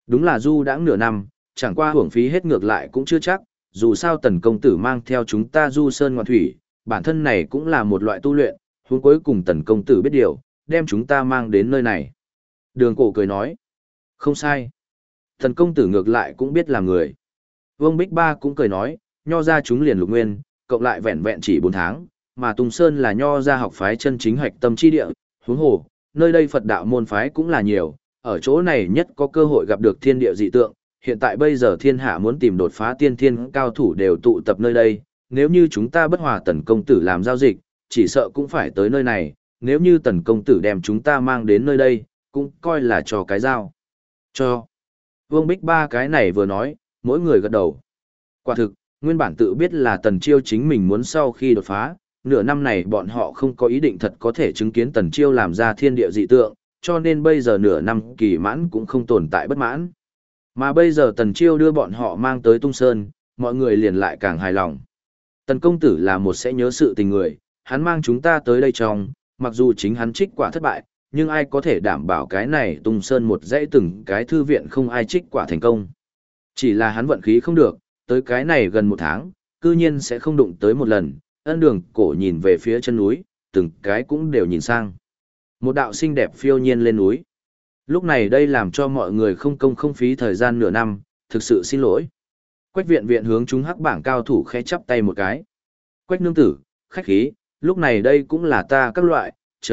Đúng là du đãng nửa năm, chẳng qua hưởng phí hết ngược lại cũng chưa chắc, dù sao tần công tử mang theo chúng ta du sơn ngoạn thủy, bản thân này cũng là một loại tu luyện, huống cuối cùng tần công tử biết điều, đem chúng ta mang đến nơi này. Đường cổ cười nói, không sai. Tần công tử ngược lại cũng biết làm người. Vương Bích Ba cũng cười nói, nho ra chúng liền lục nguyên, cộng lại vẹn vẹn chỉ 4 tháng, mà Tùng Sơn là nho ra học phái chân chính hoạch tâm chi địa, huống hồ, nơi đây Phật đạo môn phái cũng là nhiều, ở chỗ này nhất có cơ hội gặp được thiên địa dị tượng, hiện tại bây giờ thiên hạ muốn tìm đột phá tiên thiên cao thủ đều tụ tập nơi đây, nếu như chúng ta bất hòa tần công tử làm giao dịch, chỉ sợ cũng phải tới nơi này, nếu như tần công tử đem chúng ta mang đến nơi đây, cũng coi là cho cái giao. Cho. Vương Bích Ba cái này vừa nói, mỗi người gật đầu. Quả thực, nguyên bản tự biết là Tần Chiêu chính mình muốn sau khi đột phá, nửa năm này bọn họ không có ý định thật có thể chứng kiến Tần Chiêu làm ra thiên địa dị tượng, cho nên bây giờ nửa năm kỳ mãn cũng không tồn tại bất mãn. Mà bây giờ Tần Chiêu đưa bọn họ mang tới Tung Sơn, mọi người liền lại càng hài lòng. Tần công tử là một sẽ nhớ sự tình người, hắn mang chúng ta tới đây trong, mặc dù chính hắn trích quả thất bại, nhưng ai có thể đảm bảo cái này Tung Sơn một dãy từng cái thư viện không ai trích quả thành công. Chỉ là hắn vận khí không được, tới cái này gần 1 tháng, cư nhiên sẽ không đụng tới một lần, ân đường cổ nhìn về phía chân núi, từng cái cũng đều nhìn sang. Một đạo xinh đẹp phiêu nhiên lên núi. Lúc này đây làm cho mọi người không công không phí thời gian nửa năm, thực sự xin lỗi. Quách viện viện hướng chúng hắc bảng cao thủ khẽ chắp tay một cái. Quách nương tử, khách khí, lúc này đây cũng là ta các loại,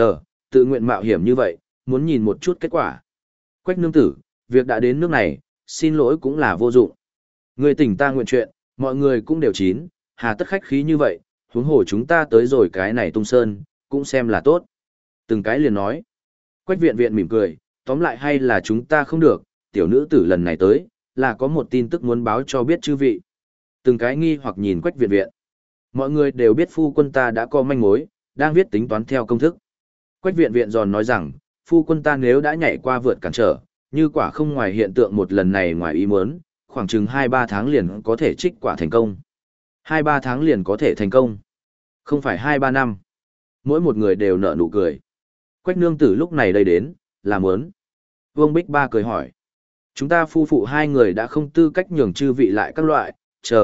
tự nguyện mạo hiểm như vậy, muốn nhìn một chút kết quả. Quách nương tử, việc đã đến nước này, xin lỗi cũng là vô dụng. Người tỉnh ta nguyện chuyện, mọi người cũng đều chín, hà tất khách khí như vậy, huống hồ chúng ta tới rồi cái này Tung Sơn, cũng xem là tốt. Từng cái liền nói. Quách viện viện mỉm cười, tóm lại hay là chúng ta không được, tiểu nữ tử lần này tới, là có một tin tức muốn báo cho biết chư vị. Từng cái nghi hoặc nhìn Quách viện viện. Mọi người đều biết phu quân ta đã có manh mối, đang viết tính toán theo công thức. Quách viện viện giòn nói rằng, phu quân ta nếu đã nhảy qua vượt cản trở, như quả không ngoài hiện tượng một lần này ngoài ý muốn, khoảng chừng 2-3 tháng liền có thể trích quả thành công. 2-3 tháng liền có thể thành công. Không phải 2-3 năm. Mỗi một người đều nở nụ cười. Quách nương tử lúc này đây đến, là muốn. Vương Bích Ba cười hỏi. Chúng ta phu phụ hai người đã không tư cách nhường chư vị lại các loại,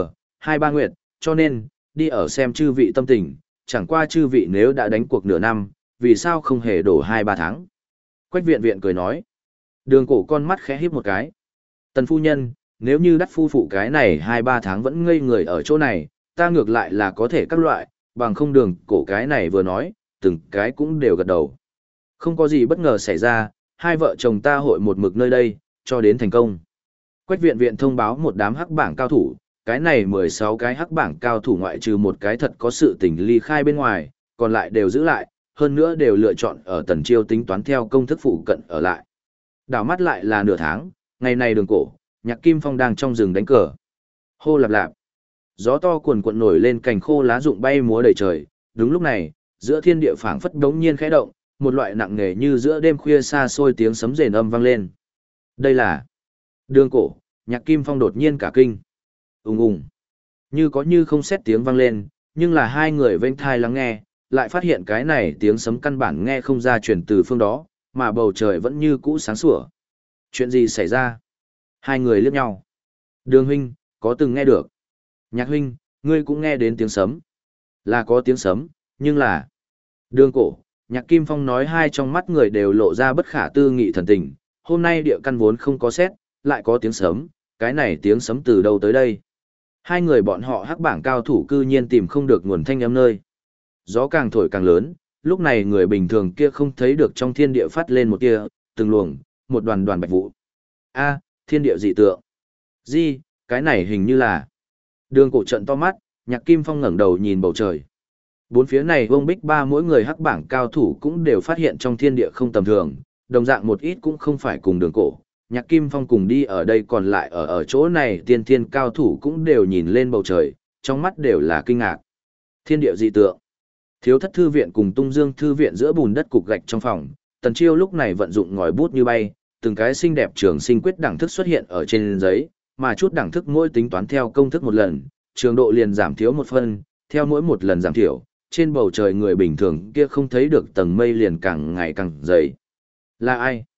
2-3 nguyệt, cho nên, đi ở xem chư vị tâm tình, chẳng qua chư vị nếu đã đánh cuộc nửa năm, vì sao không hề đổ 2-3 tháng. Quách viện viện cười nói. Đường cổ con mắt khẽ híp một cái. Tần phu nhân, nếu như đắt phu phụ cái này 2-3 tháng vẫn ngây người ở chỗ này, ta ngược lại là có thể các loại, bằng không đường cổ cái này vừa nói, từng cái cũng đều gật đầu. Không có gì bất ngờ xảy ra, hai vợ chồng ta hội một mực nơi đây, cho đến thành công. Quách viện viện thông báo một đám hắc bảng cao thủ, cái này 16 cái hắc bảng cao thủ ngoại trừ một cái thật có sự tình ly khai bên ngoài, còn lại đều giữ lại, hơn nữa đều lựa chọn ở Tần Chiêu tính toán theo công thức phụ cận ở lại. Đảo mắt lại là nửa tháng, ngày này đường cổ, Nhạc Kim Phong đang trong rừng đánh cờ. Hô lạp lạp. Gió to cuồn cuộn nổi lên cành khô lá rụng bay múa đầy trời, đúng lúc này, giữa thiên địa phảng phất đống nhiên khẽ động, một loại nặng nề như giữa đêm khuya xa xôi tiếng sấm rền âm vang lên. Đây là đường cổ, Nhạc Kim Phong đột nhiên cả kinh. Ùng ùng. Như có như không xét tiếng vang lên, nhưng là hai người vênh thai lắng nghe, lại phát hiện cái này tiếng sấm căn bản nghe không ra truyền từ phương đó, mà bầu trời vẫn như cũ sáng sủa. Chuyện gì xảy ra? Hai người liếc nhau. Đường huynh, có từng nghe được. Nhạc huynh, ngươi cũng nghe đến tiếng sấm. Là có tiếng sấm, nhưng là... Đường cổ, Nhạc Kim Phong nói hai trong mắt người đều lộ ra bất khả tư nghị thần tình. Hôm nay địa căn vốn không có sét, lại có tiếng sấm, cái này tiếng sấm từ đâu tới đây? Hai người bọn họ hắc bảng cao thủ cư nhiên tìm không được nguồn thanh âm nơi. Gió càng thổi càng lớn, lúc này người bình thường kia không thấy được trong thiên địa phát lên một tia, từng luồng, một đoàn đoàn bạch vụ. A, thiên địa dị tượng. Gì, cái này hình như là... Đường cổ trận to mắt, Nhạc Kim Phong ngẩng đầu nhìn bầu trời. Bốn phía này Vương Bích Ba mỗi người hắc bảng cao thủ cũng đều phát hiện trong thiên địa không tầm thường, đồng dạng một ít cũng không phải cùng đường cổ. Nhạc Kim Phong cùng đi ở đây còn lại ở chỗ này tiên thiên cao thủ cũng đều nhìn lên bầu trời, trong mắt đều là kinh ngạc. Thiên địa dị tượng. Thiếu thất thư viện cùng tung dương thư viện giữa bùn đất cục gạch trong phòng, Tần Chiêu lúc này vận dụng ngòi bút như bay, từng cái xinh đẹp trường sinh quyết đẳng thức xuất hiện ở trên giấy, mà chút đẳng thức mỗi tính toán theo công thức một lần, trường độ liền giảm thiếu một phân, theo mỗi một lần giảm thiểu, trên bầu trời người bình thường kia không thấy được tầng mây liền càng ngày càng dày. Là ai?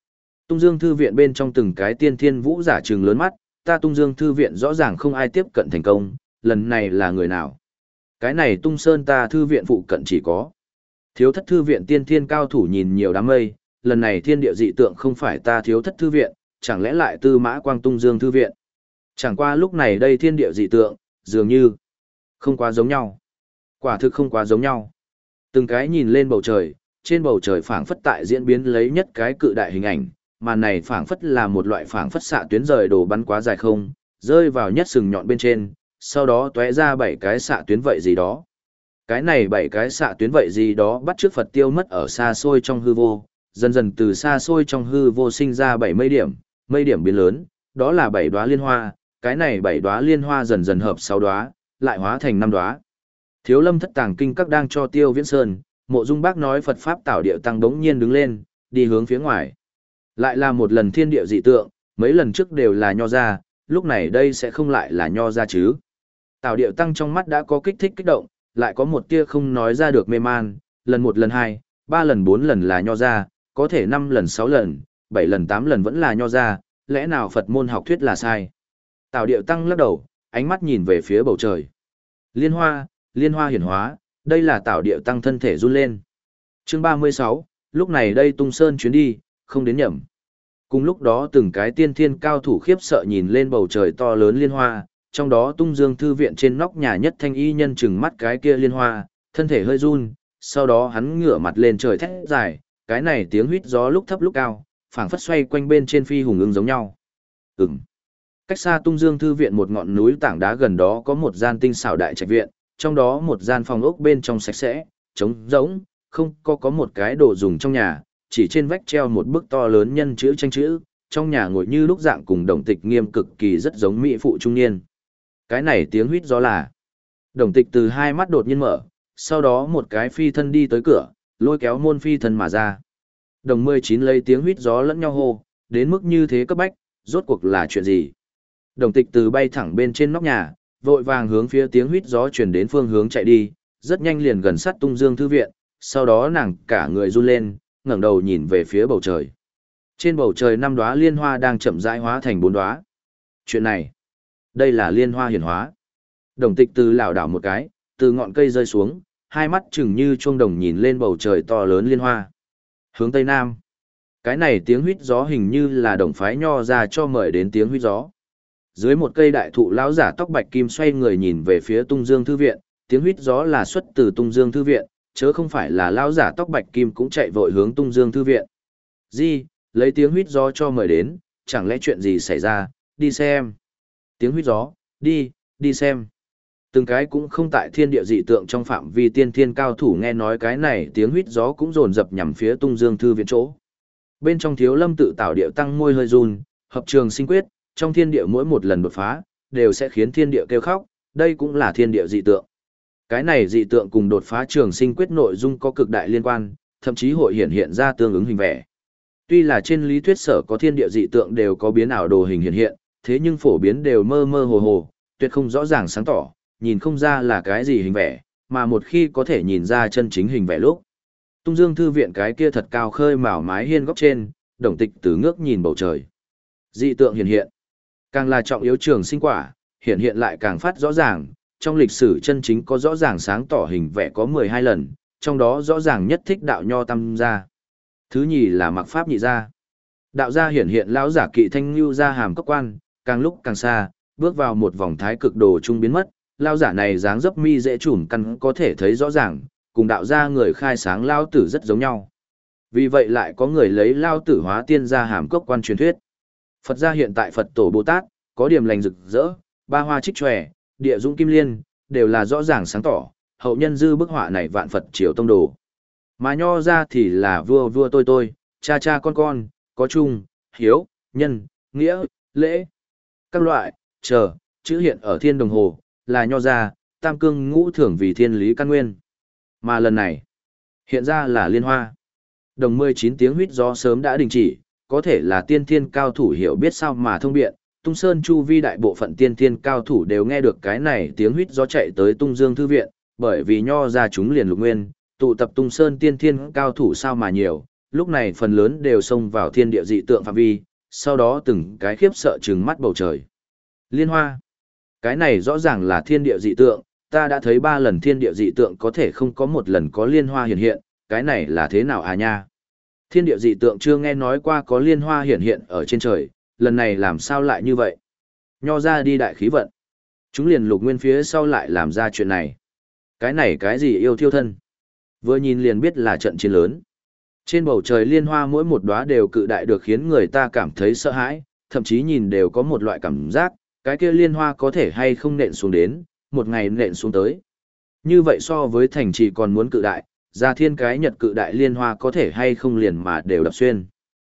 Tung Dương Thư viện bên trong từng cái tiên thiên vũ giả trừng lớn mắt, ta Tung Dương Thư viện rõ ràng không ai tiếp cận thành công, lần này là người nào? Cái này Tung Sơn ta thư viện phụ cận chỉ có. Thiếu thất thư viện tiên thiên cao thủ nhìn nhiều đám mây, lần này thiên địa dị tượng không phải ta thiếu thất thư viện, chẳng lẽ lại Tư Mã Quang Tung Dương Thư viện? Chẳng qua lúc này đây thiên địa dị tượng, dường như không quá giống nhau. Quả thực không quá giống nhau. Từng cái nhìn lên bầu trời, trên bầu trời phảng phất tại diễn biến lấy nhất cái cự đại hình ảnh, mà này phảng phất là một loại phảng phất xạ tuyến rời đồ bắn quá dài không, rơi vào nhất sừng nhọn bên trên, sau đó tóe ra 7 cái xạ tuyến vậy gì đó. Cái này 7 cái xạ tuyến vậy gì đó bắt trước Phật tiêu mất ở xa xôi trong hư vô, dần dần từ xa xôi trong hư vô sinh ra 7 mây điểm biến lớn, đó là 7 đóa liên hoa, cái này 7 đóa liên hoa dần dần hợp 6 đóa, lại hóa thành 5 đóa. Thiếu Lâm Thất Tàng Kinh các đang cho Tiêu Viễn Sơn, Mộ Dung Bác nói Phật pháp tạo địa tăng bỗng nhiên đứng lên, đi hướng phía ngoài. Lại là một lần thiên địa dị tượng, mấy lần trước đều là nho ra, lúc này đây sẽ không lại là nho ra chứ. Tạo địa tăng trong mắt đã có kích thích kích động, lại có một tia không nói ra được mê man, lần 1 lần 2, 3 lần 4 lần là nho ra, có thể 5 lần 6 lần, 7 lần 8 lần vẫn là nho ra, lẽ nào Phật môn học thuyết là sai. Tạo địa tăng lắc đầu, ánh mắt nhìn về phía bầu trời. Liên hoa hiển hóa, đây là tạo địa tăng thân thể run lên. Chương 36, lúc này đây Tung Sơn chuyến đi, không đến nhầm. Cùng lúc đó từng cái tiên thiên cao thủ khiếp sợ nhìn lên bầu trời to lớn liên hoa, trong đó Tung Dương Thư viện trên nóc nhà nhất thanh y nhân chừng mắt cái kia liên hoa, thân thể hơi run, sau đó hắn ngửa mặt lên trời thét dài, cái này tiếng huýt gió lúc thấp lúc cao, phảng phất xoay quanh bên trên phi hùng ưng giống nhau. Cách xa Tung Dương Thư viện một ngọn núi tảng đá gần đó có một gian tinh xảo đại trạch viện, trong đó một gian phòng ốc bên trong sạch sẽ, trống rỗng, không có một cái đồ dùng trong nhà, chỉ trên vách treo một bức to lớn nhân chữ tranh chữ, trong nhà ngồi như lúc dạng cùng Đồng Tịch nghiêm cực kỳ rất giống mỹ phụ trung niên. Cái này tiếng huýt gió là. Đồng Tịch từ hai mắt đột nhiên mở, sau đó một cái phi thân đi tới cửa, lôi kéo môn phi thân mà ra. Đồng 19 lấy tiếng huýt gió lẫn nhau hô, đến mức như thế cấp bách, rốt cuộc là chuyện gì? Đồng Tịch từ bay thẳng bên trên nóc nhà, vội vàng hướng phía tiếng huýt gió truyền đến phương hướng chạy đi, rất nhanh liền gần sát Tung Dương Thư viện, sau đó nàng cả người run lên, ngẩng đầu nhìn về phía bầu trời. Trên bầu trời 5 đóa liên hoa đang chậm rãi hóa thành 4 đóa. Chuyện này, đây là liên hoa hiển hóa. Đồng Tịch từ lảo đảo một cái, từ ngọn cây rơi xuống, hai mắt chừng như chuông đồng nhìn lên bầu trời to lớn liên hoa. Hướng tây nam. Cái này tiếng huýt gió hình như là đồng phái nho ra cho mời đến tiếng huýt gió. Dưới một cây đại thụ lão giả tóc bạch kim xoay người nhìn về phía Tung Dương Thư viện, tiếng huýt gió là xuất từ Tung Dương Thư viện, chớ không phải là lão giả tóc bạch kim cũng chạy vội hướng Tung Dương Thư viện. Gì, lấy tiếng huýt gió cho mời đến, chẳng lẽ chuyện gì xảy ra, đi xem. Tiếng huýt gió, đi xem. Từng cái cũng không tại thiên địa dị tượng trong phạm vi tiên thiên cao thủ nghe nói cái này tiếng huýt gió cũng dồn dập nhằm phía Tung Dương Thư viện chỗ. Bên trong Thiếu Lâm tự tạo điệu tăng môi hơi run, hợp trường sinh quyết, trong thiên địa mỗi một lần đột phá, đều sẽ khiến thiên địa kêu khóc, đây cũng là thiên địa dị tượng. Cái này dị tượng cùng đột phá trường sinh quyết nội dung có cực đại liên quan, thậm chí hội hiện ra tương ứng hình vẽ. Tuy là trên lý thuyết sở có thiên địa dị tượng đều có biến ảo đồ hình hiện, thế nhưng phổ biến đều mơ mơ hồ hồ, tuyệt không rõ ràng sáng tỏ, nhìn không ra là cái gì hình vẽ, mà một khi có thể nhìn ra chân chính hình vẽ lúc. Tung Dương Thư viện cái kia thật cao khơi mào mái hiên góc trên, Đồng Tịch từ ngước nhìn bầu trời. Dị tượng hiện. Càng là trọng yếu trường sinh quả, hiện lại càng phát rõ ràng, trong lịch sử chân chính có rõ ràng sáng tỏ hình vẽ có 12 lần, trong đó rõ ràng nhất thích đạo nho tam gia. Thứ nhì là mặc pháp nhị gia. Đạo gia hiện lão giả kỵ thanh lưu ra hàm cấp quan, càng lúc càng xa, bước vào một vòng thái cực đồ trung biến mất, lão giả này dáng dấp mi dễ trùm căn có thể thấy rõ ràng, cùng đạo gia người khai sáng lão tử rất giống nhau. Vì vậy lại có người lấy lão tử hóa tiên ra hàm cấp quan truyền thuyết. Phật gia hiện tại Phật tổ Bồ Tát, có điểm lành rực rỡ, ba hoa trích tròe, địa dũng kim liên, đều là rõ ràng sáng tỏ, hậu nhân dư bức họa này vạn Phật triều tông đồ. Mà nho ra thì là vua tôi, cha con, có chung, hiếu, nhân, nghĩa, lễ. Các loại, chữ hiện ở thiên đồng hồ, là nho ra, tam cương ngũ thưởng vì thiên lý căn nguyên. Mà lần này, hiện ra là liên hoa. Đồng 19 tiếng huýt gió sớm đã đình chỉ, có thể là tiên thiên cao thủ hiểu biết sao mà thông biện, Tung Sơn chu vi đại bộ phận tiên thiên cao thủ đều nghe được cái này tiếng huýt gió chạy tới Tung Dương Thư viện, bởi vì nho ra chúng liền lục nguyên, tụ tập Tung Sơn tiên thiên cao thủ sao mà nhiều, lúc này phần lớn đều xông vào thiên địa dị tượng phạm vi, sau đó từng cái khiếp sợ trừng mắt bầu trời. Liên hoa. Cái này rõ ràng là thiên địa dị tượng, ta đã thấy 3 lần thiên địa dị tượng có thể không có một lần có liên hoa hiện hiện, cái này là thế nào à nha? Thiên địa dị tượng chưa nghe nói qua có liên hoa hiện hiện ở trên trời, lần này làm sao lại như vậy? Nho ra đi đại khí vận. Chúng liền Lục Nguyên phía sau lại làm ra chuyện này. Cái này cái gì yêu thiêu thân? Vừa nhìn liền biết là trận chiến lớn. Trên bầu trời liên hoa mỗi một đóa đều cự đại được khiến người ta cảm thấy sợ hãi, thậm chí nhìn đều có một loại cảm giác, cái kia liên hoa có thể hay không nện xuống đến, một ngày nện xuống tới. Như vậy so với thành trì còn muốn cự đại, ra thiên cái nhật cự đại liên hoa có thể hay không liền mà đều đập xuyên.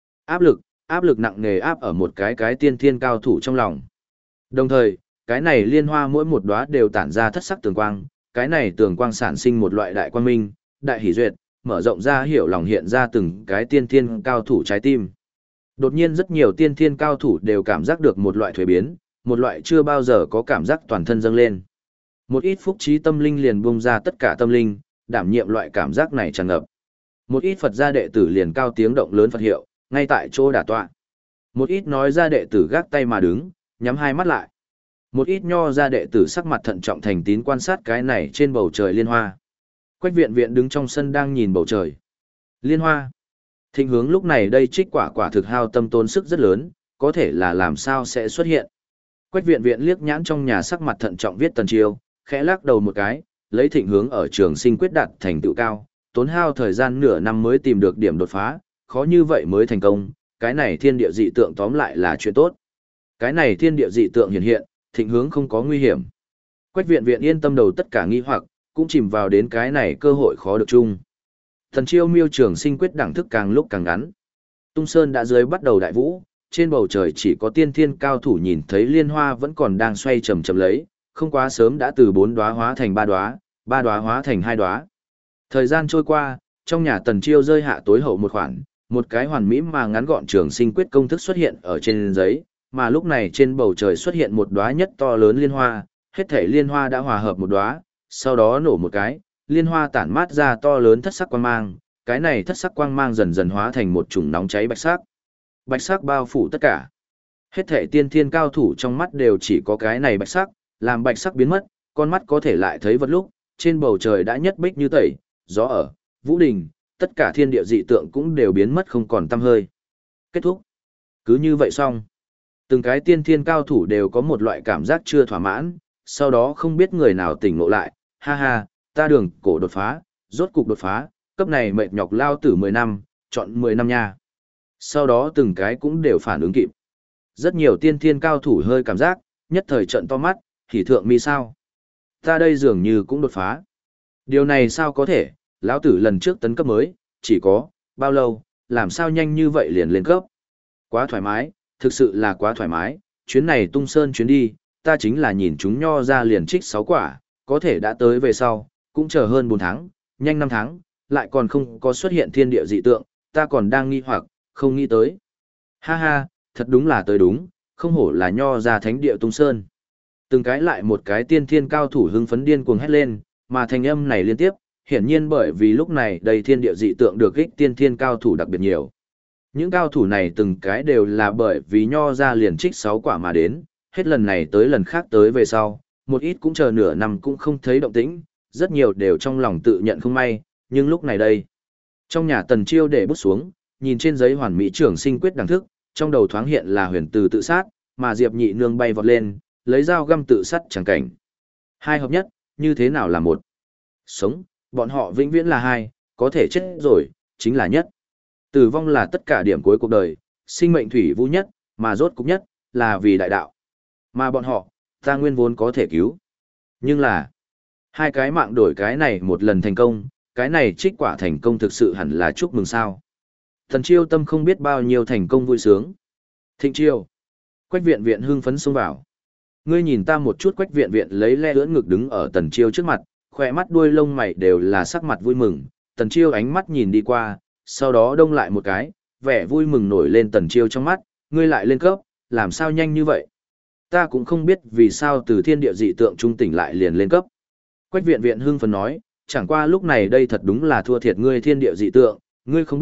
Áp lực nặng nề áp ở một cái tiên thiên cao thủ trong lòng. Đồng thời, cái này liên hoa mỗi một đóa đều tản ra thất sắc tường quang, cái này tường quang sản sinh một loại đại quang minh, đại hỷ duyệt, mở rộng ra hiểu lòng hiện ra từng cái tiên thiên cao thủ trái tim. Đột nhiên rất nhiều tiên thiên cao thủ đều cảm giác được một loại thuế biến, một loại chưa bao giờ có cảm giác toàn thân dâng lên. Một ít phúc trí tâm linh liền bung ra tất cả tâm linh, đảm nhiệm loại cảm giác này tràn ngập. Một ít Phật gia đệ tử liền cao tiếng động lớn Phật hiệu, ngay tại chỗ đả tọa. Một ít nói ra đệ tử gác tay mà đứng, nhắm hai mắt lại. Một ít nho ra đệ tử sắc mặt thận trọng thành tín quan sát cái này trên bầu trời liên hoa. Quách viện viện đứng trong sân đang nhìn bầu trời. Liên hoa. Thịnh hướng lúc này đây trích quả thực hao tâm tốn sức rất lớn, có thể là làm sao sẽ xuất hiện. Quách viện viện liếc nhãn trong nhà sắc mặt thận trọng viết Tần Chiêu, khẽ lắc đầu một cái, lấy thịnh hướng ở trường sinh quyết đạt thành tựu cao, tốn hao thời gian nửa năm mới tìm được điểm đột phá, khó như vậy mới thành công, cái này thiên địa dị tượng tóm lại là chuyện tốt. Cái này thiên địa dị tượng hiện, thịnh hướng không có nguy hiểm. Quách viện viện yên tâm đầu tất cả nghi hoặc, cũng chìm vào đến cái này cơ hội khó được chung. Tần Chiêu miêu trường sinh quyết đẳng thức càng lúc càng ngắn. Tung Sơn đã dưới bắt đầu đại vũ, trên bầu trời chỉ có tiên thiên cao thủ nhìn thấy liên hoa vẫn còn đang xoay chậm chậm lấy, không quá sớm đã từ 4 đóa hóa thành 3 đóa, 3 đóa hóa thành 2 đóa. Thời gian trôi qua, trong nhà Tần Chiêu rơi hạ tối hậu một khoản, một cái hoàn mỹ mà ngắn gọn trường sinh quyết công thức xuất hiện ở trên giấy, mà lúc này trên bầu trời xuất hiện một đóa nhất to lớn liên hoa, hết thảy liên hoa đã hòa hợp một đóa, sau đó nổ một cái, liên hoa tản mát ra to lớn thất sắc quang mang, cái này thất sắc quang mang dần dần hóa thành một chủng nóng cháy bạch sắc. Bạch sắc bao phủ tất cả. Hết thảy tiên thiên cao thủ trong mắt đều chỉ có cái này bạch sắc, làm bạch sắc biến mất, con mắt có thể lại thấy vật lúc, trên bầu trời đã nhất bích như tẩy, gió ở, vũ đình, tất cả thiên địa dị tượng cũng đều biến mất không còn tăm hơi. Kết thúc. Cứ như vậy xong. Từng cái tiên thiên cao thủ đều có một loại cảm giác chưa thỏa mãn, sau đó không biết người nào tỉnh ngộ lại, ha ha, ta đường cổ đột phá, rốt cục đột phá, cấp này mệt nhọc lao tử 10 năm, chọn 10 năm nha. Sau đó từng cái cũng đều phản ứng kịp. Rất nhiều tiên thiên cao thủ hơi cảm giác, nhất thời trận to mắt, hỉ thượng mi sao. Ta đây dường như cũng đột phá. Điều này sao có thể, lão tử lần trước tấn cấp mới, chỉ có, bao lâu, làm sao nhanh như vậy liền lên cấp. Quá thoải mái, thực sự là quá thoải mái, chuyến này Tung Sơn chuyến đi, ta chính là nhìn chúng nho ra liền trích 6 quả, có thể đã tới về sau, cũng chờ hơn 4 tháng, nhanh 5 tháng, lại còn không có xuất hiện thiên địa dị tượng, ta còn đang nghi hoặc, không nghĩ tới. Ha ha, thật đúng là tới đúng, không hổ là nho ra thánh địa Tung Sơn. Từng cái lại một cái tiên thiên cao thủ hưng phấn điên cuồng hét lên, mà thanh âm này liên tiếp, hiển nhiên bởi vì lúc này đây thiên địa dị tượng được ích tiên thiên cao thủ đặc biệt nhiều. Những cao thủ này từng cái đều là bởi vì nho ra liền trích 6 quả mà đến, hết lần này tới lần khác tới về sau, một ít cũng chờ nửa năm cũng không thấy động tĩnh, rất nhiều đều trong lòng tự nhận không may, nhưng lúc này đây. Trong nhà Tần Chiêu để bút xuống, nhìn trên giấy hoàn mỹ trường sinh quyết đẳng thức, trong đầu thoáng hiện là huyền từ tự sát, mà Diệp Nhị Nương bay vọt lên, lấy dao găm tự sát chẳng cảnh. Hai hợp nhất, như thế nào là một? Sống, bọn họ vĩnh viễn là hai, có thể chết rồi, chính là nhất. Tử vong là tất cả điểm cuối cuộc đời, sinh mệnh thủy vũ nhất, mà rốt cục nhất, là vì đại đạo. Mà bọn họ, ta nguyên vốn có thể cứu. Nhưng là, hai cái mạng đổi cái này một lần thành công, cái này trích quả thành công thực sự hẳn là chúc mừng sao. Thần Chiêu tâm không biết bao nhiêu thành công vui sướng. Thịnh Chiêu. Quách viện viện hưng phấn xông vào. Ngươi nhìn ta một chút. Quách viện viện lấy le ưỡn ngực đứng ở Tần Chiêu trước mặt, khỏe mắt đuôi lông mày đều là sắc mặt vui mừng. Tần Chiêu ánh mắt nhìn đi qua, sau đó đông lại một cái, vẻ vui mừng nổi lên Tần Chiêu trong mắt, ngươi lại lên cấp, làm sao nhanh như vậy? Ta cũng không biết vì sao từ thiên địa dị tượng trung tỉnh lại liền lên cấp. Quách viện viện hưng phấn nói, chẳng qua lúc này đây thật đúng là thua thiệt ngươi thiên địa dị tượng, ngươi không biết,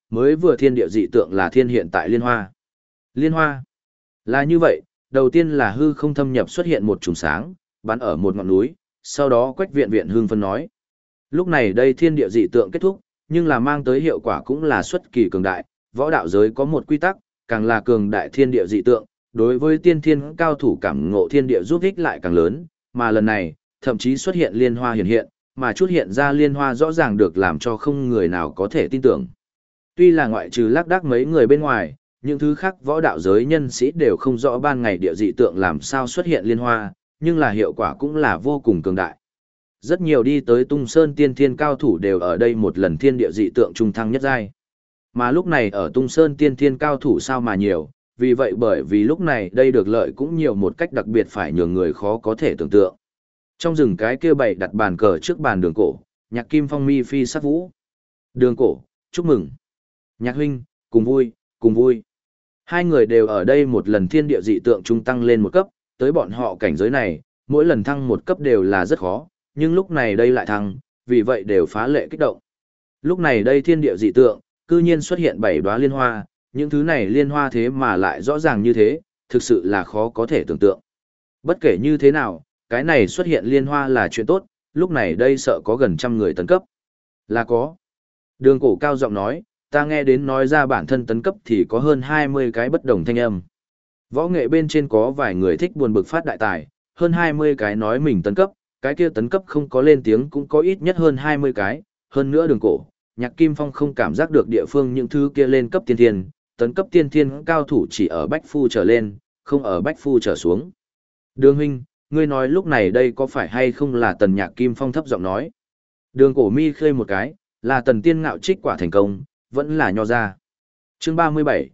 mới vừa thiên địa dị tượng là thiên hiện tại liên hoa. Liên hoa là như vậy, đầu tiên là hư không thâm nhập xuất hiện một chùm sáng, bắn ở một ngọn núi, sau đó Quách Viện Viện hưng phân nói. Lúc này đây thiên địa dị tượng kết thúc, nhưng là mang tới hiệu quả cũng là xuất kỳ cường đại, võ đạo giới có một quy tắc, càng là cường đại thiên địa dị tượng, đối với tiên thiên cao thủ cảm ngộ thiên địa giúp ích lại càng lớn, mà lần này, thậm chí xuất hiện liên hoa hiện, mà chút hiện ra liên hoa rõ ràng được làm cho không người nào có thể tin tưởng. Tuy là ngoại trừ lác đác mấy người bên ngoài, những thứ khác võ đạo giới nhân sĩ đều không rõ ban ngày địa dị tượng làm sao xuất hiện liên hoa, nhưng là hiệu quả cũng là vô cùng cường đại. Rất nhiều đi tới Tung Sơn tiên thiên cao thủ đều ở đây một lần thiên địa dị tượng trung thăng nhất giai. Mà lúc này ở Tung Sơn tiên thiên cao thủ sao mà nhiều, vì vậy bởi vì lúc này đây được lợi cũng nhiều một cách đặc biệt phải nhường người khó có thể tưởng tượng. Trong rừng cái kia bày đặt bàn cờ trước bàn Đường Cổ, Nhạc Kim Phong mi phi sắc vũ. Đường Cổ, chúc mừng. Nhạc huynh, cùng vui, cùng vui. Hai người đều ở đây một lần thiên địa dị tượng trung tăng lên một cấp, tới bọn họ cảnh giới này, mỗi lần thăng một cấp đều là rất khó, nhưng lúc này đây lại thăng, vì vậy đều phá lệ kích động. Lúc này đây thiên địa dị tượng, cư nhiên xuất hiện 7 đóa liên hoa, những thứ này liên hoa thế mà lại rõ ràng như thế, thực sự là khó có thể tưởng tượng. Bất kể như thế nào, cái này xuất hiện liên hoa là chuyện tốt, lúc này đây sợ có gần trăm người tấn cấp. Là có. Đường Cổ cao giọng nói, ta nghe đến nói ra bản thân tấn cấp thì có hơn 20 cái bất đồng thanh âm. Võ nghệ bên trên có vài người thích buồn bực phát đại tài, hơn 20 cái nói mình tấn cấp, cái kia tấn cấp không có lên tiếng cũng có ít nhất hơn 20 cái, hơn nữa Đường Cổ, Nhạc Kim Phong không cảm giác được địa phương những thứ kia lên cấp tiên thiên, tấn cấp tiên thiên cao thủ chỉ ở Bách Phu trở lên, không ở Bách Phu trở xuống. Đường huynh, ngươi nói lúc này đây có phải hay không là Tần Nhạc Kim Phong thấp giọng nói. Đường Cổ mi khơi một cái, là Tần Tiên Ngạo trích quả thành công, vẫn là nho ra. Chương 37,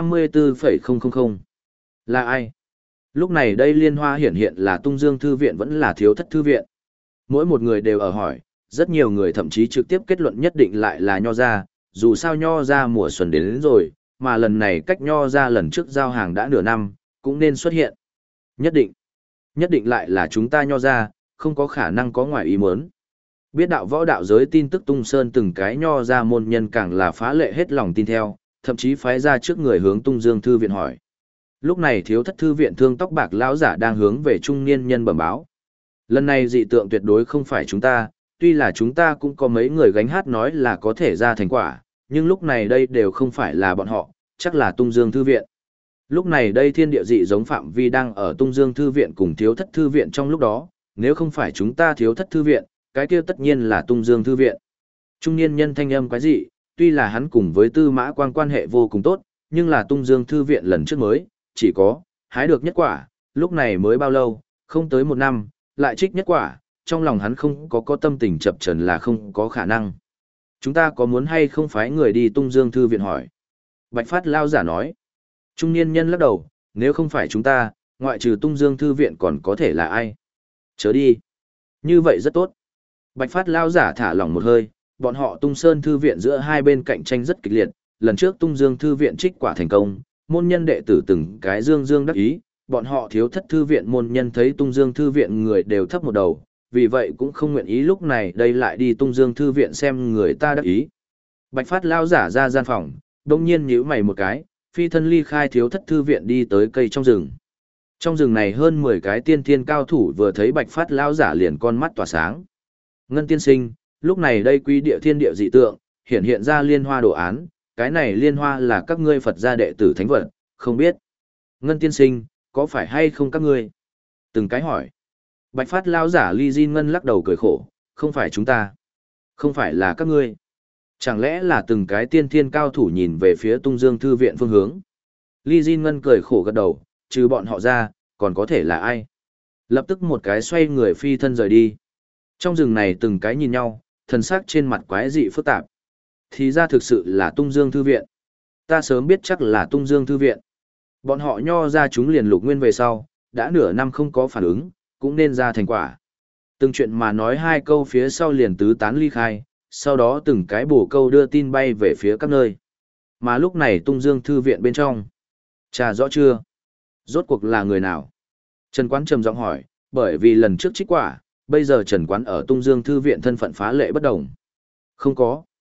54,000. Là ai? Lúc này đây liên hoa hiển hiện là Tung Dương Thư Viện vẫn là Thiếu Thất Thư Viện. Mỗi một người đều ở hỏi, rất nhiều người thậm chí trực tiếp kết luận nhất định lại là nho ra, dù sao nho ra mùa xuân đến rồi, mà lần này cách nho ra lần trước giao hàng đã nửa năm, cũng nên xuất hiện. Nhất định lại là chúng ta nho ra, không có khả năng có ngoài ý muốn. Biết đạo võ đạo giới tin tức Tung Sơn từng cái nho ra môn nhân càng là phá lệ hết lòng tin theo, thậm chí phái ra trước người hướng Tung Dương Thư Viện hỏi. Lúc này Thiếu Thất Thư Viện thương tóc bạc lão giả đang hướng về trung niên nhân bẩm báo. Lần này dị tượng tuyệt đối không phải chúng ta, tuy là chúng ta cũng có mấy người gánh hát nói là có thể ra thành quả, nhưng lúc này đây đều không phải là bọn họ, chắc là Tung Dương Thư Viện. Lúc này đây thiên địa dị giống phạm vi đang ở Tung Dương Thư Viện cùng Thiếu Thất Thư Viện trong lúc đó, nếu không phải chúng ta Thiếu Thất Thư Viện, cái kia tất nhiên là Tung Dương Thư Viện. Trung niên nhân thanh âm quái dị, tuy là hắn cùng với Tư Mã Quang quan hệ vô cùng tốt, nhưng là Tung Dương Thư Viện lần trước mới, chỉ có, hái được nhất quả, lúc này mới bao lâu, không tới 1 năm, lại trích nhất quả, trong lòng hắn không có tâm tình chập chờn là không có khả năng. Chúng ta có muốn hay không phái người đi Tung Dương Thư Viện hỏi? Bạch Phát Lao giả nói. Trung niên nhân lắc đầu, nếu không phải chúng ta, ngoại trừ Tung Dương Thư Viện còn có thể là ai? Chớ đi. Như vậy rất tốt. Bạch Phát Lao giả thả lỏng một hơi, bọn họ Tung Sơn Thư Viện giữa hai bên cạnh tranh rất kịch liệt, lần trước Tung Dương Thư Viện trích quả thành công, môn nhân đệ tử từng cái dương đắc ý, bọn họ Thiếu Thất Thư Viện môn nhân thấy Tung Dương Thư Viện người đều thấp một đầu, vì vậy cũng không nguyện ý lúc này đây lại đi Tung Dương Thư Viện xem người ta đắc ý. Bạch Phát Lao giả ra gian phòng, đông nhiên nhíu mày một cái, phi thân ly khai Thiếu Thất Thư Viện đi tới cây trong rừng. Trong rừng này hơn 10 cái tiên thiên cao thủ vừa thấy Bạch Phát Lao giả liền con mắt tỏa sáng. Ngân tiên sinh, lúc này đây quý địa thiên địa dị tượng, hiện ra liên hoa đồ án, cái này liên hoa là các ngươi Phật gia đệ tử thánh vật, không biết. Ngân tiên sinh, có phải hay không các ngươi? Từng cái hỏi. Bạch Phát Lao giả Ly Di Ngân lắc đầu cười khổ, không phải chúng ta. Không phải là các ngươi. Chẳng lẽ là từng cái tiên thiên cao thủ nhìn về phía Tung Dương Thư Viện phương hướng? Ly Di Ngân cười khổ gật đầu, trừ bọn họ ra, còn có thể là ai? Lập tức một cái xoay người phi thân rời đi. Trong rừng này từng cái nhìn nhau, thần sắc trên mặt quái dị phức tạp. Thì ra thực sự là Tung Dương Thư Viện. Ta sớm biết chắc là Tung Dương Thư Viện. Bọn họ nho ra chúng liền lục nguyên về sau, đã nửa năm không có phản ứng, cũng nên ra thành quả. Từng chuyện mà nói 2 câu phía sau liền tứ tán ly khai, sau đó từng cái bổ câu đưa tin bay về phía các nơi. Mà lúc này Tung Dương Thư Viện bên trong. Trà rõ chưa? Rốt cuộc là người nào? Trần Quán trầm giọng hỏi, bởi vì lần trước trích quả, bây giờ Trần Quán ở Tung Dương Thư Viện thân phận phá lệ bất đồng. Không có.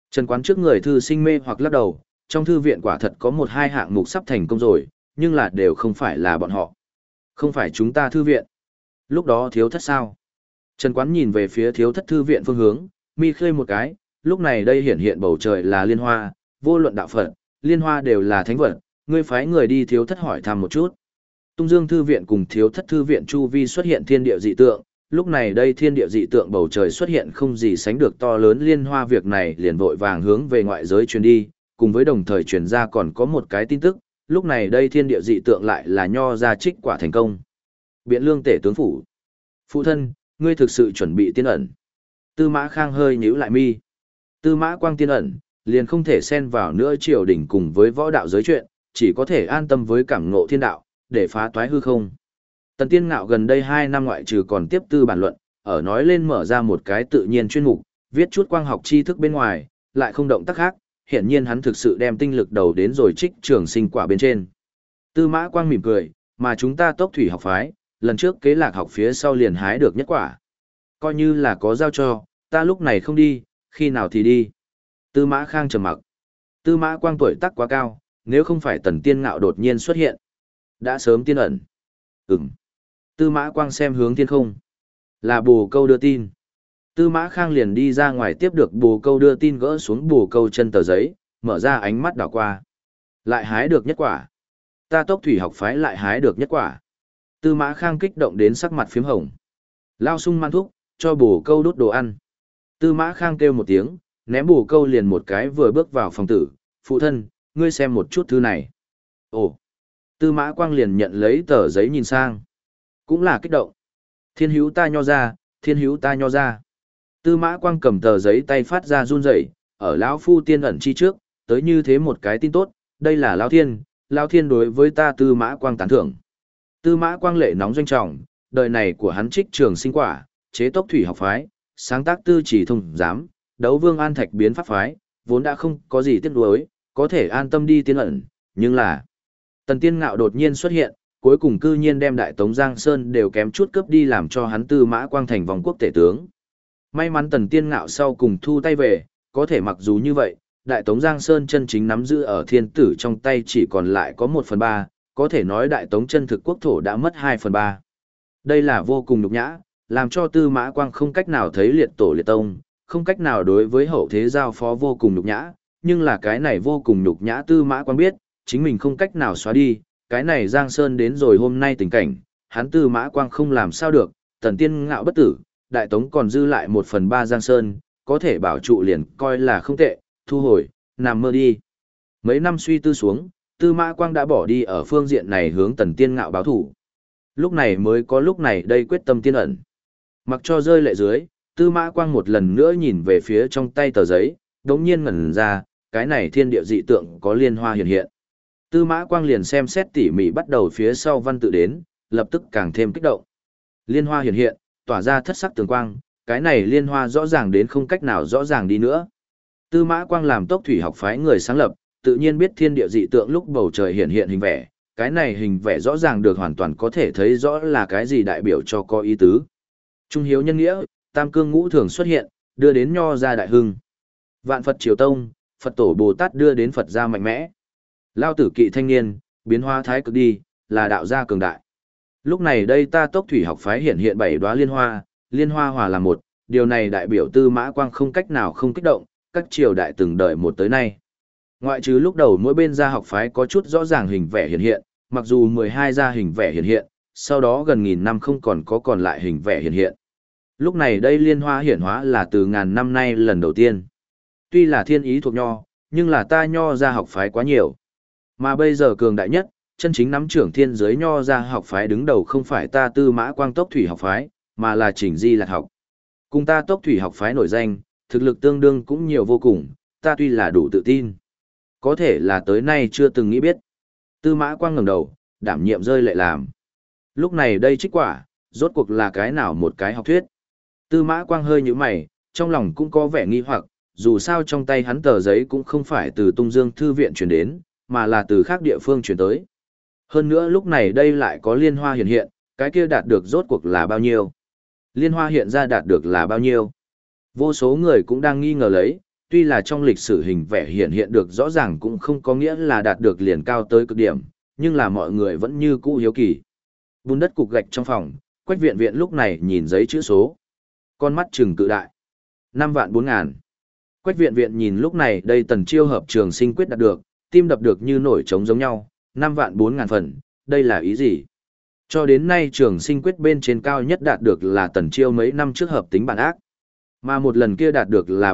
Trần Quán trước người thư sinh mê hoặc lắc đầu, trong thư viện quả thật có một hai hạng mục sắp thành công rồi, nhưng là đều không phải là bọn họ. Không phải chúng ta thư viện. Lúc đó thiếu thất sao? Trần Quán nhìn về phía thiếu thất thư viện phương hướng, mi khơi một cái, lúc này đây hiển hiện bầu trời là liên hoa, vô luận đạo Phật, liên hoa đều là thánh vật, ngươi phái người đi thiếu thất hỏi thăm một chút. Tung Dương thư viện cùng thiếu thất thư viện chu vi xuất hiện thiên địa dị tượng, lúc này đây thiên địa dị tượng bầu trời xuất hiện không gì sánh được to lớn liên hoa, việc này liền vội vàng hướng về ngoại giới truyền đi, cùng với đồng thời truyền ra còn có một cái tin tức, lúc này đây thiên địa dị tượng lại là nho ra trích quả thành công. Biện Lương tể tướng phủ. Phụ thân, ngươi thực sự chuẩn bị tiên ẩn. Tư Mã Khang hơi nhíu lại mi. Tư Mã Quang tiên ẩn, liền không thể xen vào nữa triều đình cùng với võ đạo giới chuyện, chỉ có thể an tâm với cảm ngộ thiên đạo, để phá toái hư không. Tần Tiên Ngạo gần đây 2 năm ngoại trừ còn tiếp tư bản luận, ở nói lên mở ra một cái tự nhiên chuyên mục, viết chút quang học tri thức bên ngoài, lại không động tác khác, hiển nhiên hắn thực sự đem tinh lực đầu đến rồi trích trường sinh quả bên trên. Tư Mã Quang mỉm cười, mà chúng ta Tốc Thủy học phái, lần trước kế lạc học phía sau liền hái được nhất quả. Coi như là có giao cho, ta lúc này không đi, khi nào thì đi. Tư Mã Khang trầm mặc. Tư Mã Quang tuổi tác quá cao, nếu không phải Tần Tiên Ngạo đột nhiên xuất hiện, đã sớm tiên ẩn. Tư Mã Quang xem hướng thiên không. Là bồ câu đưa tin. Tư Mã Khang liền đi ra ngoài tiếp được bồ câu đưa tin, gỡ xuống bồ câu chân tờ giấy, mở ra ánh mắt đảo qua. Lại hái được nhất quả. Ta Tốc Thủy học phái lại hái được nhất quả. Tư Mã Khang kích động đến sắc mặt phím hồng. Lao sung man thúc, cho bồ câu đút đồ ăn. Tư Mã Khang kêu một tiếng, ném bồ câu liền một cái vừa bước vào phòng tử. Phụ thân, ngươi xem một chút thư này. Ồ. Tư Mã Quang liền nhận lấy tờ giấy nhìn sang. Cũng là kích động. Thiên hữu ta nho ra, thiên hữu ta nho ra. Tư Mã Quang cầm tờ giấy tay phát ra run rẩy, ở lão phu tiên ẩn chi trước, tới như thế một cái tin tốt, đây là lão thiên đối với ta Tư Mã Quang tán thưởng. Tư Mã Quang lệ nóng doanh trọng, đời này của hắn trích trường sinh quả, chế Tốc Thủy học phái, sáng tác tư chỉ thông giám, đấu vương an thạch biến pháp phái, vốn đã không có gì tiếc nuối, có thể an tâm đi tiên ẩn, nhưng là Tần Tiên Ngạo đột nhiên xuất hiện, cuối cùng cư nhiên đem Đại Tống Giang Sơn đều kém chút cướp đi, làm cho hắn Tư Mã Quang thành vòng quốc tể tướng. May mắn Tần Tiên Ngạo sau cùng thu tay về, có thể mặc dù như vậy, Đại Tống Giang Sơn chân chính nắm giữ ở thiên tử trong tay chỉ còn lại có 1/3, có thể nói Đại Tống chân thực quốc thổ đã mất 2/3. Đây là vô cùng nhục nhã, làm cho Tư Mã Quang không cách nào thấy liệt tổ liệt tông, không cách nào đối với hậu thế giao phó, vô cùng nhục nhã, nhưng là cái này vô cùng nhục nhã Tư Mã Quang biết, chính mình không cách nào xóa đi, cái này Giang Sơn đến rồi hôm nay tình cảnh, hắn Tư Mã Quang không làm sao được, Tần Tiên Ngạo bất tử, Đại Tống còn dư lại 1/3 Giang Sơn, có thể bảo trụ liền coi là không tệ, thu hồi, nằm mơ đi. Mấy năm suy tư xuống, Tư Mã Quang đã bỏ đi ở phương diện này hướng Tần Tiên Ngạo báo thủ. Lúc này mới có lúc này đây quyết tâm tiên ẩn. Mặc cho rơi lệ dưới, Tư Mã Quang một lần nữa nhìn về phía trong tay tờ giấy, đống nhiên ngẩn ra, cái này thiên địa dị tượng có liên hoa hiện hiện. Tư Mã Quang liền xem xét tỉ mỉ bắt đầu phía sau văn tự đến, lập tức càng thêm kích động. Liên hoa hiện hiện, tỏa ra thất sắc tường quang, cái này liên hoa rõ ràng đến không cách nào rõ ràng đi nữa. Tư Mã Quang làm Tốc Thủy học phái người sáng lập, tự nhiên biết thiên địa dị tượng lúc bầu trời hiện hiện hình vẽ, cái này hình vẽ rõ ràng được hoàn toàn có thể thấy rõ là cái gì đại biểu cho có ý tứ. Trung hiếu nhân nghĩa, tam cương ngũ thường xuất hiện, đưa đến nho gia đại hưng. Vạn Phật triều tông, Phật tổ Bồ Tát đưa đến Phật gia mạnh mẽ. Lao tử kỵ thanh niên, biến hóa thái cực đi, là đạo gia cường đại. Lúc này đây ta Tốc Thủy học phái hiện hiện 7 đóa liên hoa hòa làm một, điều này đại biểu Tư Mã Quang không cách nào không kích động, các triều đại từng đời một tới nay. Ngoại trừ lúc đầu mỗi bên gia học phái có chút rõ ràng hình vẽ hiện hiện, mặc dù 12 gia hình vẽ hiện hiện, sau đó gần nghìn năm không còn có còn lại hình vẽ hiện hiện. Lúc này đây liên hoa hiển hóa là từ ngàn năm nay lần đầu tiên. Tuy là thiên ý thuộc nho, nhưng là ta nho gia học phái quá nhiều. Mà bây giờ cường đại nhất, chân chính nắm trưởng thiên giới nho gia học phái đứng đầu không phải ta Tư Mã Quang Tốc Thủy học phái, mà là Chỉnh Di Lạc học. Cùng ta Tốc Thủy học phái nổi danh, thực lực tương đương cũng nhiều vô cùng, ta tuy là đủ tự tin. Có thể là tới nay chưa từng nghĩ biết. Tư Mã Quang ngẩng đầu, đảm nhiệm rơi lệ làm. Lúc này đây trích quả, rốt cuộc là cái nào một cái học thuyết. Tư Mã Quang hơi nhíu mày, trong lòng cũng có vẻ nghi hoặc, dù sao trong tay hắn tờ giấy cũng không phải từ Tung Dương thư viện truyền đến, mà là từ khác địa phương truyền tới. Hơn nữa lúc này đây lại có liên hoa hiện hiện, cái kia đạt được rốt cuộc là bao nhiêu? Liên hoa hiện ra đạt được là bao nhiêu? Vô số người cũng đang nghi ngờ lấy, Tuy là trong lịch sử hình vẽ hiện hiện được rõ ràng cũng không có nghĩa là đạt được liền cao tới cực điểm, nhưng là mọi người vẫn như cũ hiếu kỳ. Bùn đất cục gạch trong phòng, Quách Viện Viện lúc này nhìn giấy chữ số. Con mắt trừng cự đại. 5.400.000. Quách Viện Viện nhìn lúc này đây Tần Chiêu hợp trường sinh quyết đạt được, tim đập được như nổi trống giống nhau, 5.400.000 phần, đây là ý gì? Cho đến nay trường sinh quyết bên trên cao nhất đạt được là Tần Chiêu mấy năm trước hợp tính bản ác. Mà một lần kia đạt được là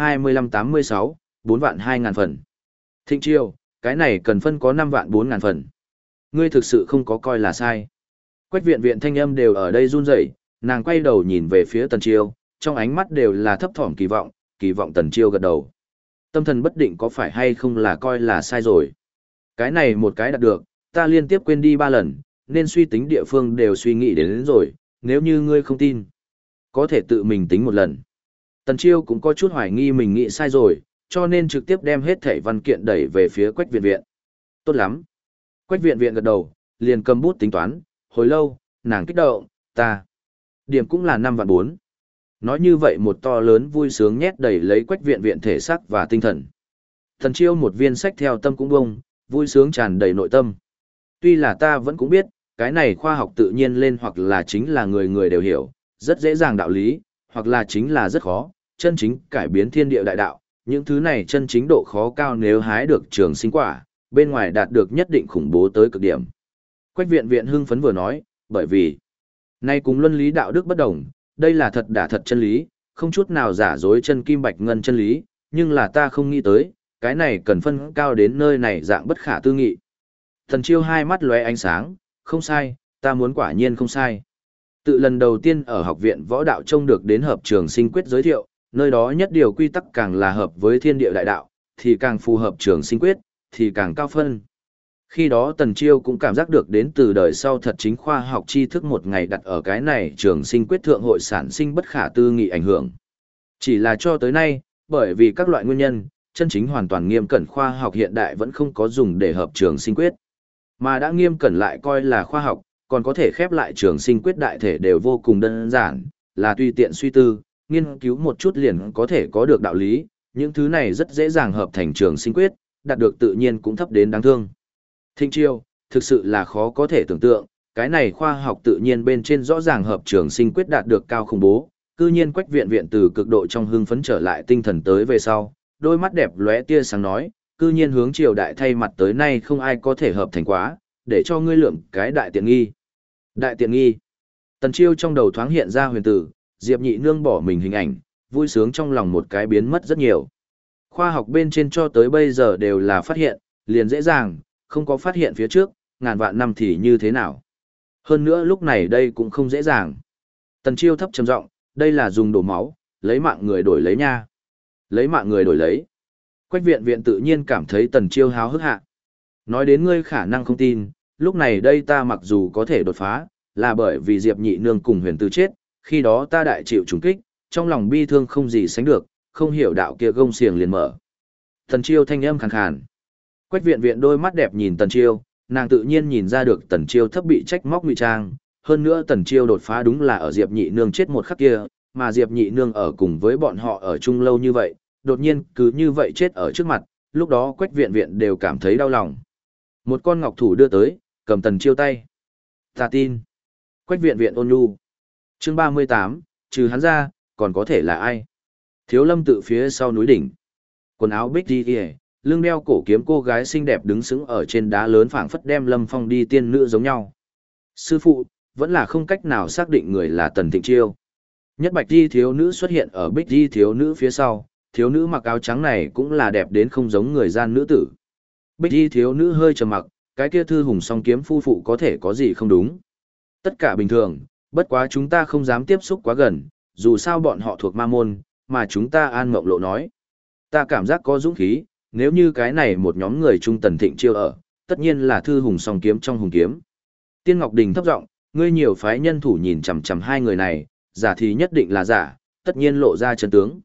425-86, 4.200.000 phần. Thịnh Chiêu, cái này cần phân có 5.400.000 phần. Ngươi thực sự không có coi là sai. Quách Viện Viện thanh âm đều ở đây run rẩy, nàng quay đầu nhìn về phía Tần Chiêu, trong ánh mắt đều là thấp thỏm kỳ vọng Tần Chiêu gật đầu. Tâm thần bất định có phải hay không là coi là sai rồi. Cái này một cái đạt được, ta liên tiếp quên đi 3 lần, nên suy tính địa phương đều suy nghĩ đến rồi, nếu như ngươi không tin, có thể tự mình tính một lần. Tần Chiêu cũng có chút hoài nghi mình nghĩ sai rồi, cho nên trực tiếp đem hết thảy văn kiện đẩy về phía Quách Viện Viện. Tốt lắm. Quách Viện Viện gật đầu, liền cầm bút tính toán, hồi lâu, nàng kích động, ta. Điểm cũng là 5.400.000. Nói như vậy một to lớn vui sướng nhét đầy lấy Quách Viện Viện thể xác và tinh thần. Tần Chiêu một viên sách theo tâm cũng bông, vui sướng tràn đầy nội tâm. Tuy là ta vẫn cũng biết, cái này khoa học tự nhiên lên hoặc là chính là người người đều hiểu, rất dễ dàng đạo lý, hoặc là chính là rất khó, chân chính cải biến thiên địa đại đạo, những thứ này chân chính độ khó cao nếu hái được trường sinh quả, bên ngoài đạt được nhất định khủng bố tới cực điểm. Quách Viện Viện hưng phấn vừa nói, bởi vì, nay cùng luân lý đạo đức bất đồng, đây là thật đả thật chân lý, không chút nào giả dối chân kim bạch ngân chân lý, nhưng là ta không nghĩ tới, cái này cần phân cao đến nơi này dạng bất khả tư nghị. Thần Chiêu hai mắt lóe ánh sáng, không sai, ta muốn quả nhiên không sai. Tự lần đầu tiên ở học viện võ đạo trông được đến hợp trường sinh quyết giới thiệu, nơi đó nhất điều quy tắc càng là hợp với thiên địa đại đạo, thì càng phù hợp trường sinh quyết, thì càng cao phân. Khi đó Tần Chiêu cũng cảm giác được đến từ đời sau thật chính khoa học tri thức một ngày đặt ở cái này trường sinh quyết thượng hội sản sinh bất khả tư nghị ảnh hưởng. Chỉ là cho tới nay, bởi vì các loại nguyên nhân, chân chính hoàn toàn nghiêm cẩn khoa học hiện đại vẫn không có dùng để hợp trường sinh quyết. Mà đã nghiêm cẩn lại coi là khoa học, còn có thể khép lại trường sinh quyết đại thể đều vô cùng đơn giản, là tùy tiện suy tư, nghiên cứu một chút liền có thể có được đạo lý, những thứ này rất dễ dàng hợp thành trường sinh quyết, đạt được tự nhiên cũng thấp đến đáng thương. Thịnh Chiêu, thực sự là khó có thể tưởng tượng, cái này khoa học tự nhiên bên trên rõ ràng hợp trường sinh quyết đạt được cao khủng bố, cư nhiên Quách Viện Viện từ cực độ trong hưng phấn trở lại tinh thần tới về sau, đôi mắt đẹp lóe tia sáng nói, cư nhiên hướng triều đại thay mặt tới nay không ai có thể hợp thành quá, để cho ngươi lượm cái đại tiện nghi. Đại tiện nghi. Tần Chiêu trong đầu thoáng hiện ra huyền tử, Diệp Nhị Nương bỏ mình hình ảnh, vui sướng trong lòng một cái biến mất rất nhiều. Khoa học bên trên cho tới bây giờ đều là phát hiện, liền dễ dàng, không có phát hiện phía trước, ngàn vạn năm thì như thế nào. Hơn nữa lúc này đây cũng không dễ dàng. Tần Chiêu thấp trầm giọng, đây là dùng đổ máu, lấy mạng người đổi lấy nha. Lấy mạng người đổi lấy. Quách Viện Viện tự nhiên cảm thấy Tần Chiêu háo hức hạ. Nói đến ngươi khả năng không tin, lúc này đây ta mặc dù có thể đột phá, là bởi vì Diệp Nhị Nương cùng Huyền Tư chết, khi đó ta đại chịu trùng kích, trong lòng bi thương không gì sánh được, không hiểu đạo kia gông xiềng liền mở. Tần Chiêu thanh âm khàn khàn. Quách Viện Viện đôi mắt đẹp nhìn Tần Chiêu, nàng tự nhiên nhìn ra được Tần Chiêu thấp bị trách móc ngụy trang, hơn nữa Tần Chiêu đột phá đúng là ở Diệp Nhị Nương chết một khắc kia, mà Diệp Nhị Nương ở cùng với bọn họ ở chung lâu như vậy, đột nhiên cứ như vậy chết ở trước mặt, lúc đó Quách Viện Viện đều cảm thấy đau lòng. Một con ngọc thủ đưa tới, cầm Tần Chiêu tay. Ta tin. Quách Viện Viện ôn nhu. Chương 38, trừ hắn ra, còn có thể là ai? Thiếu Lâm tự phía sau núi đỉnh. Quần áo bích đi kìa, lưng đeo cổ kiếm cô gái xinh đẹp đứng sững ở trên đá lớn phảng phất đem Lâm Phong đi tiên nữ giống nhau. Sư phụ, vẫn là không cách nào xác định người là Tần Thịnh Chiêu. Nhất bạch di thiếu nữ xuất hiện ở bích di thiếu nữ phía sau, thiếu nữ mặc áo trắng này cũng là đẹp đến không giống người gian nữ tử. Bích di thiếu nữ hơi trầm mặc, cái kia thư hùng song kiếm phu phụ có thể có gì không đúng. Tất cả bình thường, bất quá chúng ta không dám tiếp xúc quá gần, dù sao bọn họ thuộc ma môn, mà chúng ta An Mộng Lộ nói. Ta cảm giác có dũng khí, nếu như cái này một nhóm người trung Tần Thịnh Chiêu ở, tất nhiên là thư hùng song kiếm trong hùng kiếm. Tiên Ngọc Đình thấp giọng, ngươi nhiều phái nhân thủ nhìn chằm chằm hai người này, giả thì nhất định là giả, tất nhiên lộ ra chân tướng.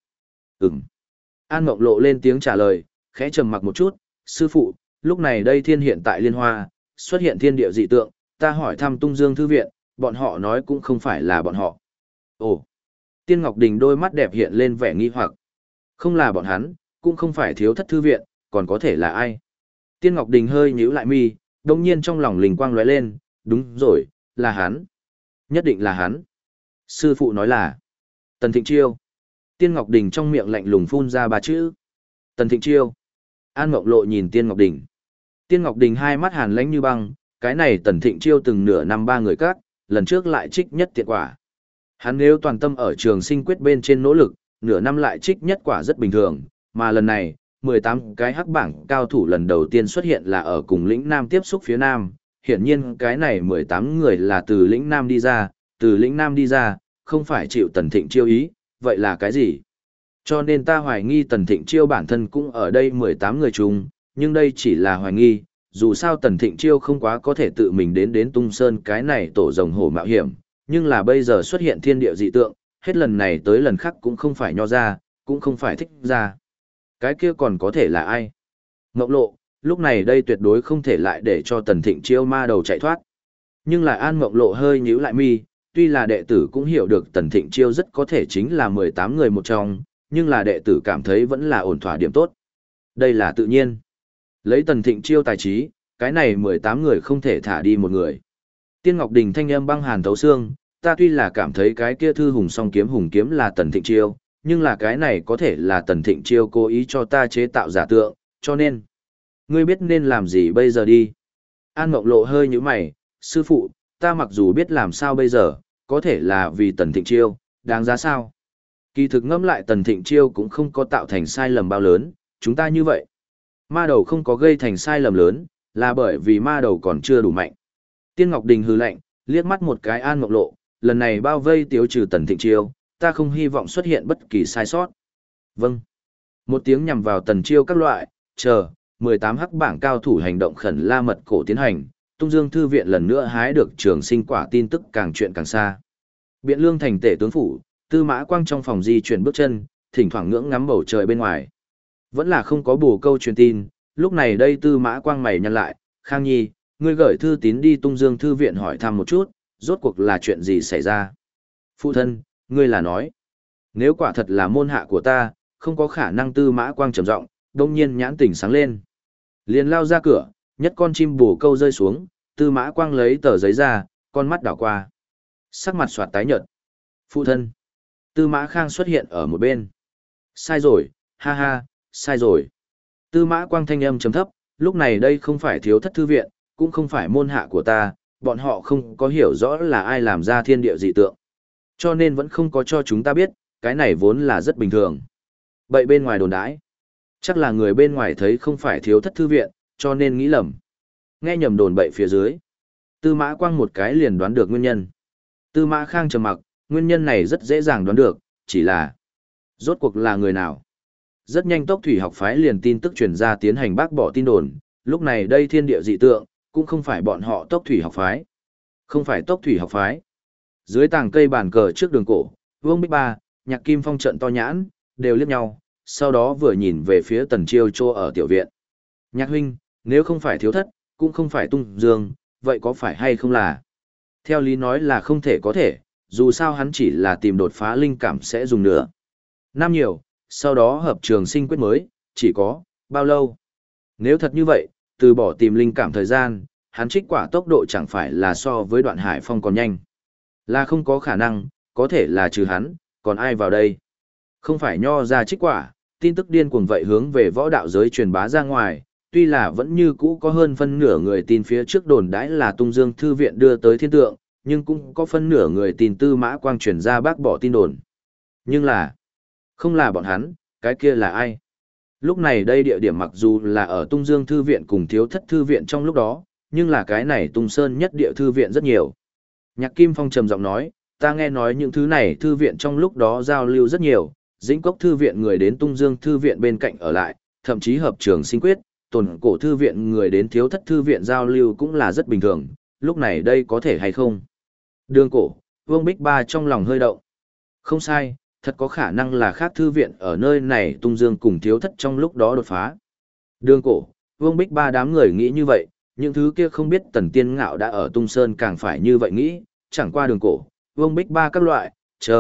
An Mộng Lộ lên tiếng trả lời, khẽ trầm mặc một chút, sư phụ, lúc này đây thiên hiện tại Liên Hoa, xuất hiện thiên địa dị tượng, ta hỏi thăm Tung Dương Thư Viện, bọn họ nói cũng không phải là bọn họ. Ồ! Tiên Ngọc Đình đôi mắt đẹp hiện lên vẻ nghi hoặc. Không là bọn hắn, cũng không phải thiếu thất thư viện, còn có thể là ai? Tiên Ngọc Đình hơi nhíu lại mi, đồng nhiên trong lòng linh quang lóe lên, đúng rồi, là hắn. Nhất định là hắn. Sư phụ nói là Tần Thịnh Chiêu. Tiên Ngọc Đình trong miệng lạnh lùng phun ra ba chữ. Tần Thịnh Chiêu. An Mộng Lộ nhìn Tiên Ngọc Đình. Tiên Ngọc Đình hai mắt hàn lãnh như băng, cái này Tần Thịnh Chiêu từng nửa năm ba người các, lần trước lại trích nhất tiện quả. Hắn nếu toàn tâm ở trường sinh quyết bên trên nỗ lực, nửa năm lại trích nhất quả rất bình thường, mà lần này, 18 cái hắc bảng cao thủ lần đầu tiên xuất hiện là ở cùng lĩnh Nam tiếp xúc phía Nam. Hiển nhiên cái này 18 người là từ lĩnh Nam đi ra, từ lĩnh Nam đi ra, không phải chịu Tần Thịnh Chiêu ý, vậy là cái gì? Cho nên ta hoài nghi Tần Thịnh Chiêu bản thân cũng ở đây 18 người chung, nhưng đây chỉ là hoài nghi, dù sao Tần Thịnh Chiêu không quá có thể tự mình đến Tung Sơn cái này tổ rồng hổ mạo hiểm, nhưng là bây giờ xuất hiện thiên địa dị tượng, hết lần này tới lần khác cũng không phải Nho ra, cũng không phải Thích ra. Cái kia còn có thể là ai? Ngộng Lộ, lúc này đây tuyệt đối không thể lại để cho Tần Thịnh Chiêu ma đầu chạy thoát. Nhưng lại An Ngộng Lộ hơi nhíu lại mi, tuy là đệ tử cũng hiểu được Tần Thịnh Chiêu rất có thể chính là 18 người một trong, nhưng là đệ tử cảm thấy vẫn là ổn thỏa điểm tốt. Đây là tự nhiên. Lấy Tần Thịnh Chiêu tài trí, cái này 18 người không thể thả đi một người. Tiên Ngọc Đình thanh âm băng hàn thấu xương, ta tuy là cảm thấy cái kia thư hùng kiếm là Tần Thịnh Chiêu, nhưng là cái này có thể là Tần Thịnh Chiêu cố ý cho ta chế tạo giả tượng, cho nên ngươi biết nên làm gì bây giờ đi. An Mộng Lộ hơi nhíu mày, sư phụ, ta mặc dù biết làm sao bây giờ, có thể là vì Tần Thịnh Chiêu, đáng giá sao? Kỳ thực ngẫm lại Tần Thịnh Chiêu cũng không có tạo thành sai lầm bao lớn, chúng ta như vậy. Ma đầu không có gây thành sai lầm lớn, là bởi vì ma đầu còn chưa đủ mạnh. Tiên Ngọc Đình hừ lạnh, liếc mắt một cái An Mộng Lộ, lần này bao vây tiêu trừ Tần Thịnh Chiêu, ta không hy vọng xuất hiện bất kỳ sai sót. Vâng. Một tiếng nhằm vào Tần Chiêu các loại, chờ, 18 hắc bảng cao thủ hành động khẩn la mật cổ tiến hành, Tung Dương Thư viện lần nữa hái được trường sinh quả tin tức càng chuyện càng xa. Biện Lương thành tể tướng phủ, Tư Mã Quang trong phòng di chuyển bước chân, thỉnh thoảng ngưỡng ngắm bầu trời bên ngoài. Vẫn là không có bổ câu truyền tin, lúc này đây Tư Mã Quang mày nhăn lại, Khang Nhi, ngươi gửi thư tín đi Tung Dương Thư viện hỏi thăm một chút, rốt cuộc là chuyện gì xảy ra. Phụ thân, ngươi là nói, nếu quả thật là môn hạ của ta, không có khả năng. Tư Mã Quang trầm giọng, đông nhiên nhãn tỉnh sáng lên. Liền lao ra cửa, nhất con chim bồ câu rơi xuống, Tư Mã Quang lấy tờ giấy ra, con mắt đảo qua. Sắc mặt soạt tái nhợt. Phụ thân. Tư Mã Khang xuất hiện ở một bên. Sai rồi, ha ha, sai rồi. Tư Mã Quang thanh âm trầm thấp, lúc này đây không phải thiếu thất thư viện, cũng không phải môn hạ của ta, bọn họ không có hiểu rõ là ai làm ra thiên địa dị tượng. Cho nên vẫn không có cho chúng ta biết, cái này vốn là rất bình thường. Bậy bên ngoài đồn đãi. Chắc là người bên ngoài thấy không phải thiếu thất thư viện, cho nên nghĩ lầm. Nghe nhầm đồn bậy phía dưới. Tư Mã Quang một cái liền đoán được nguyên nhân. Tư Mã Khang trầm mặc, nguyên nhân này rất dễ dàng đoán được, chỉ là rốt cuộc là người nào. Rất nhanh Tốc Thủy học phái liền tin tức truyền ra tiến hành bác bỏ tin đồn, lúc này đây thiên địa dị tượng, cũng không phải bọn họ Tốc Thủy học phái. Không phải Tốc Thủy học phái. Dưới tàng cây bàn cờ trước đường cổ, Vương Bích Ba, Nhạc Kim Phong trận to nhãn, đều liếc nhau, sau đó vừa nhìn về phía Tần Chiêu Chô ở tiểu viện. Nhạc huynh, nếu không phải thiếu thất, cũng không phải Tung Dương, vậy có phải hay không là? Theo lý nói là không thể có thể, dù sao hắn chỉ là tìm đột phá linh cảm sẽ dùng nữa. Năm nhiều, sau đó hợp trường sinh quyết mới, chỉ có, bao lâu? Nếu thật như vậy, từ bỏ tìm linh cảm thời gian, hắn trích quả tốc độ chẳng phải là so với Đoạn Hải Phong còn nhanh. Là không có khả năng, có thể là trừ hắn, còn ai vào đây? Không phải Nho ra trích quả, tin tức điên cuồng vậy hướng về võ đạo giới truyền bá ra ngoài, tuy là vẫn như cũ có hơn phân nửa người tin phía trước đồn đãi là Tung Dương Thư viện đưa tới thiên tượng, nhưng cũng có phân nửa người tin Tư Mã Quang truyền ra bác bỏ tin đồn. Nhưng là, không là bọn hắn, cái kia là ai? Lúc này đây địa điểm mặc dù là ở Tung Dương Thư viện cùng Thiếu Thất Thư viện trong lúc đó, nhưng là cái này Tung Sơn nhất địa thư viện rất nhiều. Nhạc Kim Phong trầm giọng nói, ta nghe nói những thứ này thư viện trong lúc đó giao lưu rất nhiều, Dĩnh Cốc Thư viện người đến Tung Dương Thư viện bên cạnh ở lại, thậm chí hợp trường sinh quyết, Tồn Cổ Thư viện người đến Thiếu Thất Thư viện giao lưu cũng là rất bình thường, lúc này đây có thể hay không? Đường Cổ, Vương Bích Ba trong lòng hơi động. Không sai, thật có khả năng là khác thư viện ở nơi này Tung Dương cùng Thiếu Thất trong lúc đó đột phá. Đường Cổ, Vương Bích Ba đám người nghĩ như vậy, những thứ kia không biết Tần Tiên Ngạo đã ở Tung Sơn càng phải như vậy nghĩ, chẳng qua Đường Cổ, Vương Bích Ba các loại, chờ,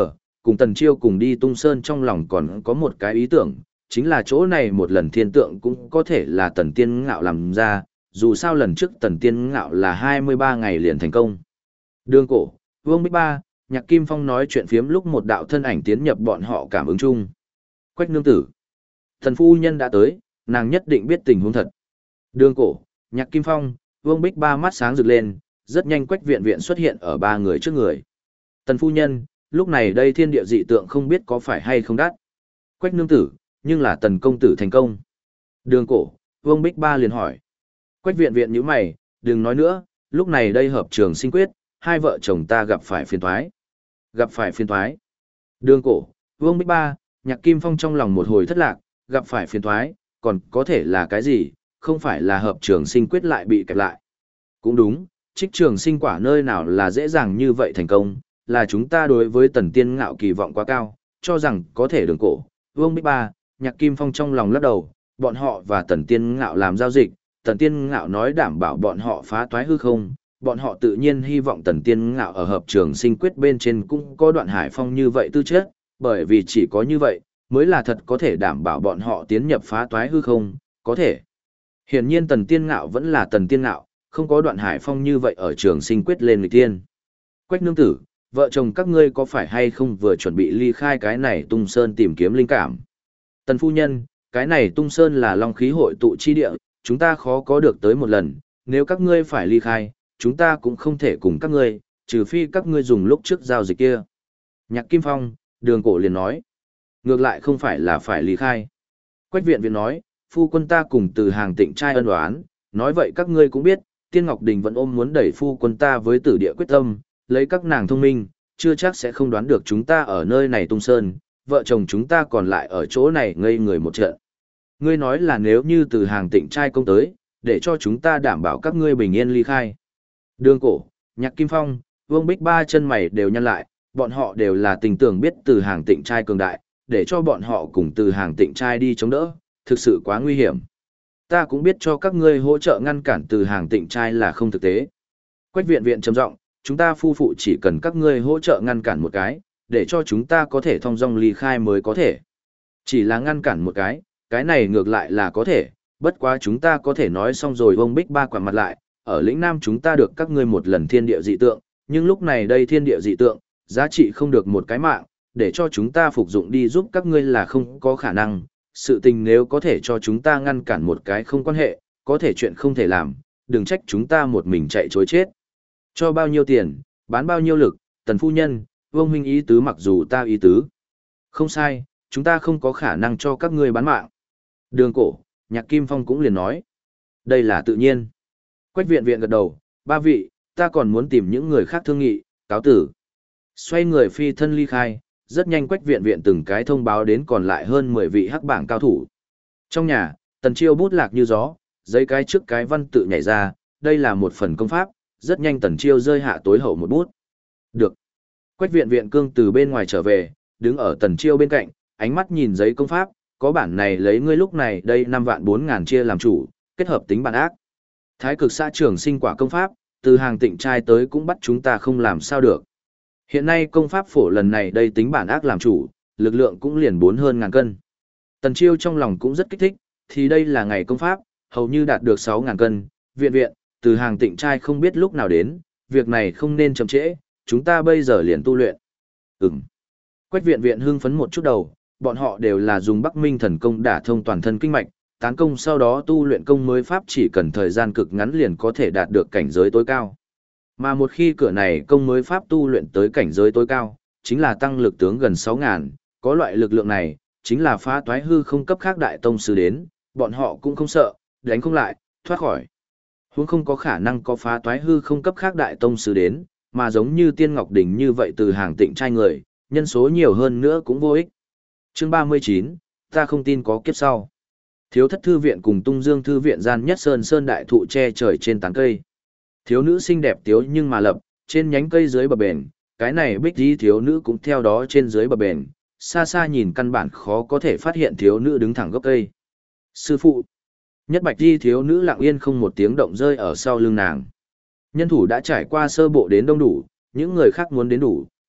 cùng Tần Chiêu cùng đi Tung Sơn trong lòng còn có một cái ý tưởng, chính là chỗ này một lần thiên tượng cũng có thể là Tần Tiên Ngạo làm ra, dù sao lần trước Tần Tiên Ngạo là 23 ngày liền thành công. Đường cổ, Vương Bích Ba, Nhạc Kim Phong nói chuyện phiếm lúc một đạo thân ảnh tiến nhập bọn họ cảm ứng chung. Quách nương tử. Thần phu nhân đã tới, nàng nhất định biết tình huống thật. Đường cổ, Nhạc Kim Phong, Vương Bích Ba mắt sáng rực lên, rất nhanh Quách viện viện xuất hiện ở ba người trước người. Tần phu nhân, lúc này đây thiên địa dị tượng không biết có phải hay không đắt. Quách nương tử, nhưng là Tần công tử thành công. Đường cổ, Vương Bích Ba liền hỏi. Quách viện viện nhíu mày, đừng nói nữa, lúc này đây hợp trường sinh quyết, hai vợ chồng ta gặp phải phiền toái. Gặp phải phiền toái. Đường cổ, Vương Bích Ba, Nhạc Kim Phong trong lòng một hồi thất lạc, gặp phải phiền toái, còn có thể là cái gì, không phải là hợp trường sinh quyết lại bị kẹp lại. Cũng đúng, trích trường sinh quả nơi nào là dễ dàng như vậy thành công, là chúng ta đối với Tần Tiên Ngạo kỳ vọng quá cao, cho rằng có thể đường cổ. Vương Bích Ba, Nhạc Kim Phong trong lòng lắc đầu, bọn họ và Tần Tiên Ngạo làm giao dịch, Tần Tiên Ngạo nói đảm bảo bọn họ phá toái hư không, bọn họ tự nhiên hy vọng Tần Tiên Ngạo ở hợp trường sinh quyết bên trên cũng có Đoạn Hải Phong như vậy tư chất, bởi vì chỉ có như vậy, mới là thật có thể đảm bảo bọn họ tiến nhập phá toái hư không, có thể. Hiển nhiên Tần Tiên Ngạo vẫn là Tần Tiên Ngạo, không có Đoạn Hải Phong như vậy ở trường sinh quyết lên người tiên. Quách nương tử, vợ chồng các ngươi có phải hay không vừa chuẩn bị ly khai cái này Tung Sơn tìm kiếm linh cảm? Tần phu nhân, cái này Tung Sơn là long khí hội tụ chi địa, chúng ta khó có được tới một lần, nếu các ngươi phải ly khai, chúng ta cũng không thể cùng các ngươi, trừ phi các ngươi dùng lúc trước giao dịch kia. Nhạc Kim Phong, Đường cổ liền nói. Ngược lại không phải là phải ly khai. Quách viện viện nói, phu quân ta cùng Từ Hàng Tịnh trai ân oán, nói vậy các ngươi cũng biết, Tiên Ngọc Đình vẫn ôm muốn đẩy phu quân ta với Tử Địa quyết tâm, lấy các nàng thông minh, chưa chắc sẽ không đoán được chúng ta ở nơi này Tung Sơn, vợ chồng chúng ta còn lại ở chỗ này ngây người một trận. Ngươi nói là nếu như Từ Hàng Tịnh trai công tới, để cho chúng ta đảm bảo các ngươi bình yên ly khai. Đường cổ, Nhạc Kim Phong, Vương Bích Ba chân mày đều nhăn lại, bọn họ đều là tình tưởng biết Từ Hàng Tịnh trai cường đại, để cho bọn họ cùng Từ Hàng Tịnh trai đi chống đỡ, thực sự quá nguy hiểm. Ta cũng biết cho các ngươi hỗ trợ ngăn cản Từ Hàng Tịnh trai là không thực tế. Quách viện viện trầm giọng, chúng ta phu phụ chỉ cần các ngươi hỗ trợ ngăn cản một cái, để cho chúng ta có thể thong dong ly khai mới có thể. Chỉ là ngăn cản một cái này ngược lại là có thể, bất quá chúng ta có thể nói xong rồi. Vương Bích Ba quẳng mặt lại, ở lĩnh Nam chúng ta được các ngươi một lần thiên địa dị tượng, nhưng lúc này đây thiên địa dị tượng, giá trị không được một cái mạng, để cho chúng ta phục dụng đi giúp các ngươi là không có khả năng. Sự tình nếu có thể cho chúng ta ngăn cản một cái không quan hệ, có thể chuyện không thể làm, đừng trách chúng ta một mình chạy chối chết. Cho bao nhiêu tiền, bán bao nhiêu lực, Tần phu nhân, Vương huynh ý tứ mặc dù ta ý tứ. Không sai, chúng ta không có khả năng cho các ngươi bán mạng. Đường cổ, Nhạc Kim Phong cũng liền nói. Đây là tự nhiên. Quách viện viện gật đầu, ba vị, ta còn muốn tìm những người khác thương nghị, cáo tử. Xoay người phi thân ly khai, rất nhanh Quách viện viện từng cái thông báo đến còn lại hơn 10 vị hắc bảng cao thủ. Trong nhà, Tần Chiêu bút lạc như gió, giấy cái trước cái văn tự nhảy ra, đây là một phần công pháp, rất nhanh Tần Chiêu rơi hạ tối hậu một bút. Được. Quách viện viện cương từ bên ngoài trở về, đứng ở Tần Chiêu bên cạnh, ánh mắt nhìn giấy công pháp, có bản này lấy ngươi lúc này đây 5 vạn 4 ngàn chia làm chủ, kết hợp tính bản ác. Thái cực xã trường sinh quả công pháp, Từ Hàng Tịnh trai tới cũng bắt chúng ta không làm sao được. Hiện nay công pháp phổ lần này đây tính bản ác làm chủ, lực lượng cũng liền 4 hơn ngàn cân. Tần Chiêu trong lòng cũng rất kích thích, thì đây là ngày công pháp, hầu như đạt được 6 ngàn cân, viện viện, Từ Hàng Tịnh trai không biết lúc nào đến, việc này không nên chậm trễ, chúng ta bây giờ liền tu luyện. Quách viện viện hưng phấn một chút đầu, bọn họ đều là dùng Bắc Minh thần công đả thông toàn thân kinh mạch, tán công sau đó tu luyện công mới pháp chỉ cần thời gian cực ngắn liền có thể đạt được cảnh giới tối cao. Mà một khi cửa này công mới pháp tu luyện tới cảnh giới tối cao, chính là tăng lực tướng gần 6.000, có loại lực lượng này, chính là phá toái hư không cấp khác đại tông sư đến, bọn họ cũng không sợ, đánh không lại, thoát khỏi. Huống không có khả năng có phá toái hư không cấp khác đại tông sư đến, mà giống như Tiên Ngọc Đình như vậy Từ Hàng Tịnh trai người, nhân số nhiều hơn nữa cũng vô ích. Chương 39, ta không tin có kiếp sau. Thiếu thất thư viện cùng Tung Dương thư viện gian nhất sơn đại thụ che trời trên tán cây. Thiếu nữ xinh đẹp tiếu nhưng mà lập, trên nhánh cây dưới bờ bền, cái này bích tí thiếu nữ cũng theo đó trên dưới bờ bền, xa xa nhìn căn bản khó có thể phát hiện thiếu nữ đứng thẳng gốc cây. Sư phụ, nhất bạch tí thiếu nữ lặng yên không một tiếng động rơi ở sau lưng nàng. Nhân thủ đã trải qua sơ bộ đến đông đủ, những người khác muốn đến đủ,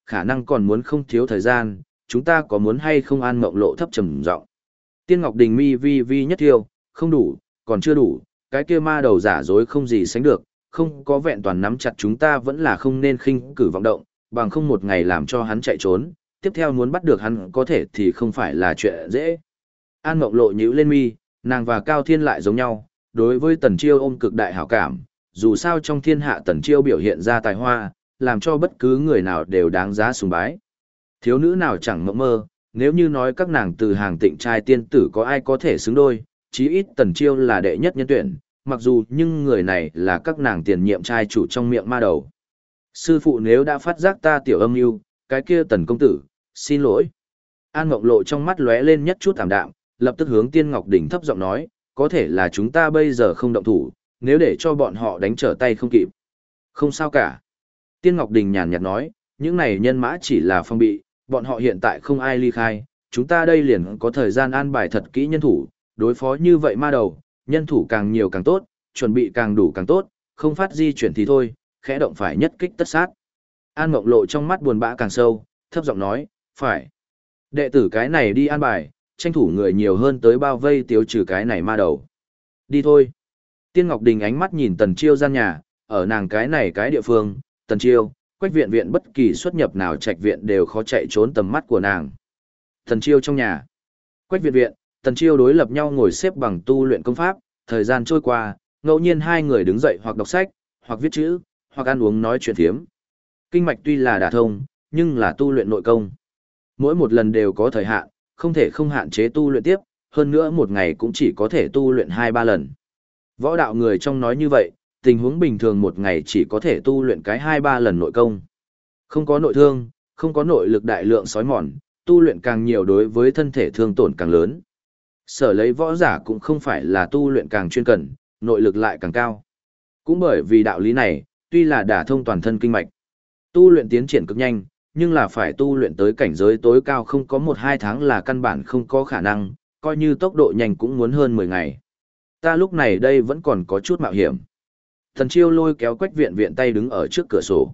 khả năng còn muốn không thiếu thời gian, chúng ta có muốn hay không? An Mộng Lộ thấp trầm giọng. Tiên Ngọc Đình mi vi vi nhất thiêu, không đủ, còn chưa đủ, cái kia ma đầu giả dối không gì sánh được, không có vẹn toàn nắm chặt chúng ta vẫn là không nên khinh cử vọng động, bằng không một ngày làm cho hắn chạy trốn, tiếp theo muốn bắt được hắn có thể thì không phải là chuyện dễ. An Mộng Lộ nhíu lên mi, nàng và Cao Thiên lại giống nhau, đối với Tần Chiêu ôm cực đại hảo cảm, dù sao trong thiên hạ Tần Chiêu biểu hiện ra tài hoa, làm cho bất cứ người nào đều đáng giá sùng bái. Thiếu nữ nào chẳng mộng mơ, nếu như nói các nàng từ hàng tịnh trai tiên tử có ai có thể xứng đôi, chí ít Tần Chiêu là đệ nhất nhân tuyển, mặc dù nhưng người này là các nàng tiền nhiệm trai chủ trong miệng ma đầu. Sư phụ nếu đã phát giác ta tiểu âm mưu, cái kia Tần công tử, xin lỗi. An Mộng Lộ trong mắt lóe lên nhất chút tạm đạm, lập tức hướng Tiên Ngọc Đình thấp giọng nói, có thể là chúng ta bây giờ không động thủ, nếu để cho bọn họ đánh trở tay không kịp. Không sao cả. Tiên Ngọc Đình nhàn nhạt nói, những này nhân mã chỉ là phong bị, bọn họ hiện tại không ai ly khai, chúng ta đây liền có thời gian an bài thật kỹ nhân thủ, đối phó như vậy ma đầu, nhân thủ càng nhiều càng tốt, chuẩn bị càng đủ càng tốt, không phát di chuyển thì thôi, khẽ động phải nhất kích tất sát. An Mộng Lộ trong mắt buồn bã càng sâu, thấp giọng nói, phải. Đệ tử cái này đi an bài, tranh thủ người nhiều hơn tới bao vây tiêu trừ cái này ma đầu. Đi thôi. Tiên Ngọc Đình ánh mắt nhìn Tần Chiêu gian nhà, ở nàng cái này cái địa phương, Tần Chiêu, Quách viện viện bất kỳ xuất nhập nào trạch viện đều khó chạy trốn tầm mắt của nàng. Tần Chiêu trong nhà. Quách viện viện, Tần Chiêu đối lập nhau ngồi xếp bằng tu luyện công pháp, thời gian trôi qua, ngẫu nhiên hai người đứng dậy hoặc đọc sách, hoặc viết chữ, hoặc ăn uống nói chuyện thiếm. Kinh mạch tuy là đả thông, nhưng là tu luyện nội công. Mỗi một lần đều có thời hạn, không thể không hạn chế tu luyện tiếp, hơn nữa một ngày cũng chỉ có thể tu luyện 2-3 lần. Võ đạo người trong nói như vậy, tình huống bình thường một ngày chỉ có thể tu luyện cái 2-3 lần nội công. Không có nội thương, không có nội lực đại lượng sói mòn, tu luyện càng nhiều đối với thân thể thương tổn càng lớn. Sở lấy võ giả cũng không phải là tu luyện càng chuyên cần, nội lực lại càng cao. Cũng bởi vì đạo lý này, tuy là đả thông toàn thân kinh mạch, tu luyện tiến triển cực nhanh, nhưng là phải tu luyện tới cảnh giới tối cao không có 1-2 tháng là căn bản không có khả năng, coi như tốc độ nhanh cũng muốn hơn 10 ngày. Ta lúc này đây vẫn còn có chút mạo hiểm. Thần Chiêu lôi kéo Quách viện viện tay đứng ở trước cửa sổ.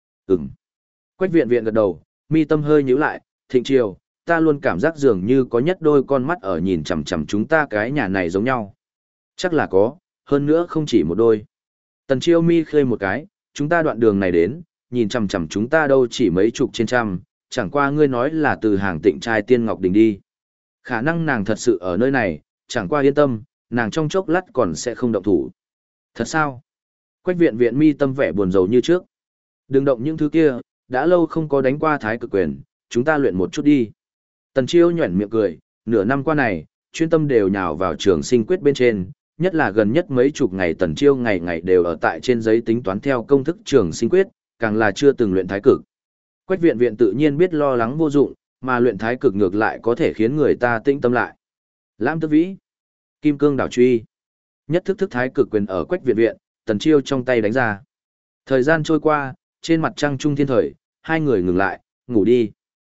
Quách viện viện gật đầu, mi tâm hơi nhíu lại, Thịnh Chiêu, ta luôn cảm giác dường như có nhất đôi con mắt ở nhìn chằm chằm chúng ta cái nhà này giống nhau. Chắc là có, hơn nữa không chỉ một đôi. Tần Chiêu mi khơi một cái, chúng ta đoạn đường này đến, nhìn chằm chằm chúng ta đâu chỉ mấy chục trên trăm, chẳng qua ngươi nói là từ hàng tịnh trai Tiên Ngọc Đình đi. Khả năng nàng thật sự ở nơi này, chẳng qua yên tâm, nàng trong chốc lát còn sẽ không động thủ. Thật sao? Quách viện viện mi tâm vẻ buồn rầu như trước. Đừng động những thứ kia, đã lâu không có đánh qua thái cực quyền, chúng ta luyện một chút đi. Tần Chiêu nhuẩn miệng cười, nửa năm qua này, chuyên tâm đều nhào vào trường sinh quyết bên trên, nhất là gần nhất mấy chục ngày Tần Chiêu ngày ngày đều ở tại trên giấy tính toán theo công thức trường sinh quyết, càng là chưa từng luyện thái cực. Quách viện viện tự nhiên biết lo lắng vô dụng, mà luyện thái cực ngược lại có thể khiến người ta tĩnh tâm lại. Lam Tức Vĩ, Kim Cương Đảo Truy, nhất thức thức thái cực quyền ở Quách viện viện, Tần Chiêu trong tay đánh ra. Thời gian trôi qua, trên mặt trăng trung thiên thời, hai người ngừng lại, ngủ đi.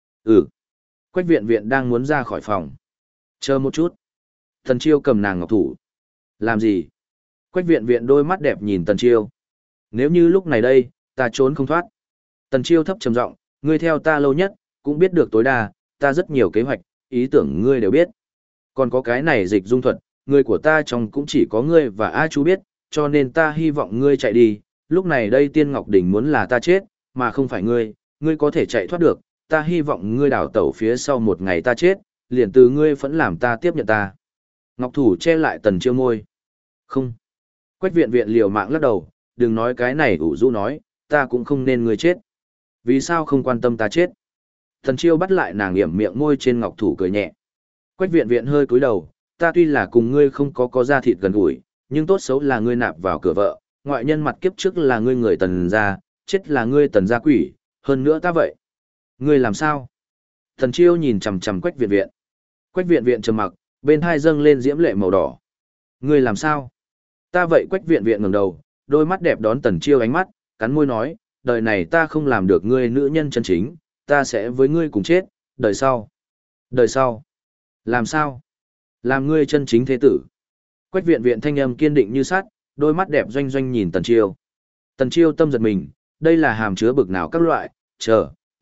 Quách viện viện đang muốn ra khỏi phòng. Chờ một chút. Tần Chiêu cầm nàng ngọc thủ. Làm gì? Quách viện viện đôi mắt đẹp nhìn Tần Chiêu. Nếu như lúc này đây, ta trốn không thoát. Tần Chiêu thấp trầm giọng, ngươi theo ta lâu nhất, cũng biết được tối đa, ta rất nhiều kế hoạch, ý tưởng ngươi đều biết. Còn có cái này dịch dung thuật, người của ta trong cũng chỉ có ngươi và A chú biết, cho nên ta hy vọng ngươi chạy đi. Lúc này đây Tiên Ngọc Đình muốn là ta chết, mà không phải ngươi, ngươi có thể chạy thoát được. Ta hy vọng ngươi đào tẩu phía sau một ngày ta chết, liền từ ngươi vẫn làm ta tiếp nhận ta. Ngọc thủ che lại Tần Chiêu môi. Không. Quách viện viện liều mạng lắc đầu, đừng nói cái này ủ rũ nói, ta cũng không nên ngươi chết. Vì sao không quan tâm ta chết? Tần Chiêu bắt lại nàng yểm miệng môi trên ngọc thủ cười nhẹ. Quách viện viện hơi cúi đầu, ta tuy là cùng ngươi không có da thịt gần gũi, nhưng tốt xấu là ngươi nạp vào cửa vợ, ngoại nhân mặt kiếp trước là ngươi người Tần gia, chết là ngươi Tần gia quỷ, hơn nữa ta vậy. Ngươi làm sao? Tần Chiêu nhìn chằm chằm Quách viện viện. Quách viện viện trầm mặc, bên hai dâng lên diễm lệ màu đỏ. Ngươi làm sao? Ta vậy. Quách viện viện ngẩng đầu, đôi mắt đẹp đón Tần Chiêu ánh mắt, cắn môi nói, đời này ta không làm được ngươi nữ nhân chân chính, ta sẽ với ngươi cùng chết, đời sau. Đời sau? Làm sao? Làm ngươi chân chính thế tử. Quách viện viện thanh âm kiên định như sắt, đôi mắt đẹp doanh doanh nhìn Tần Chiêu. Tần Chiêu tâm giật mình, đây là hàm chứa bực nào các loại, chờ,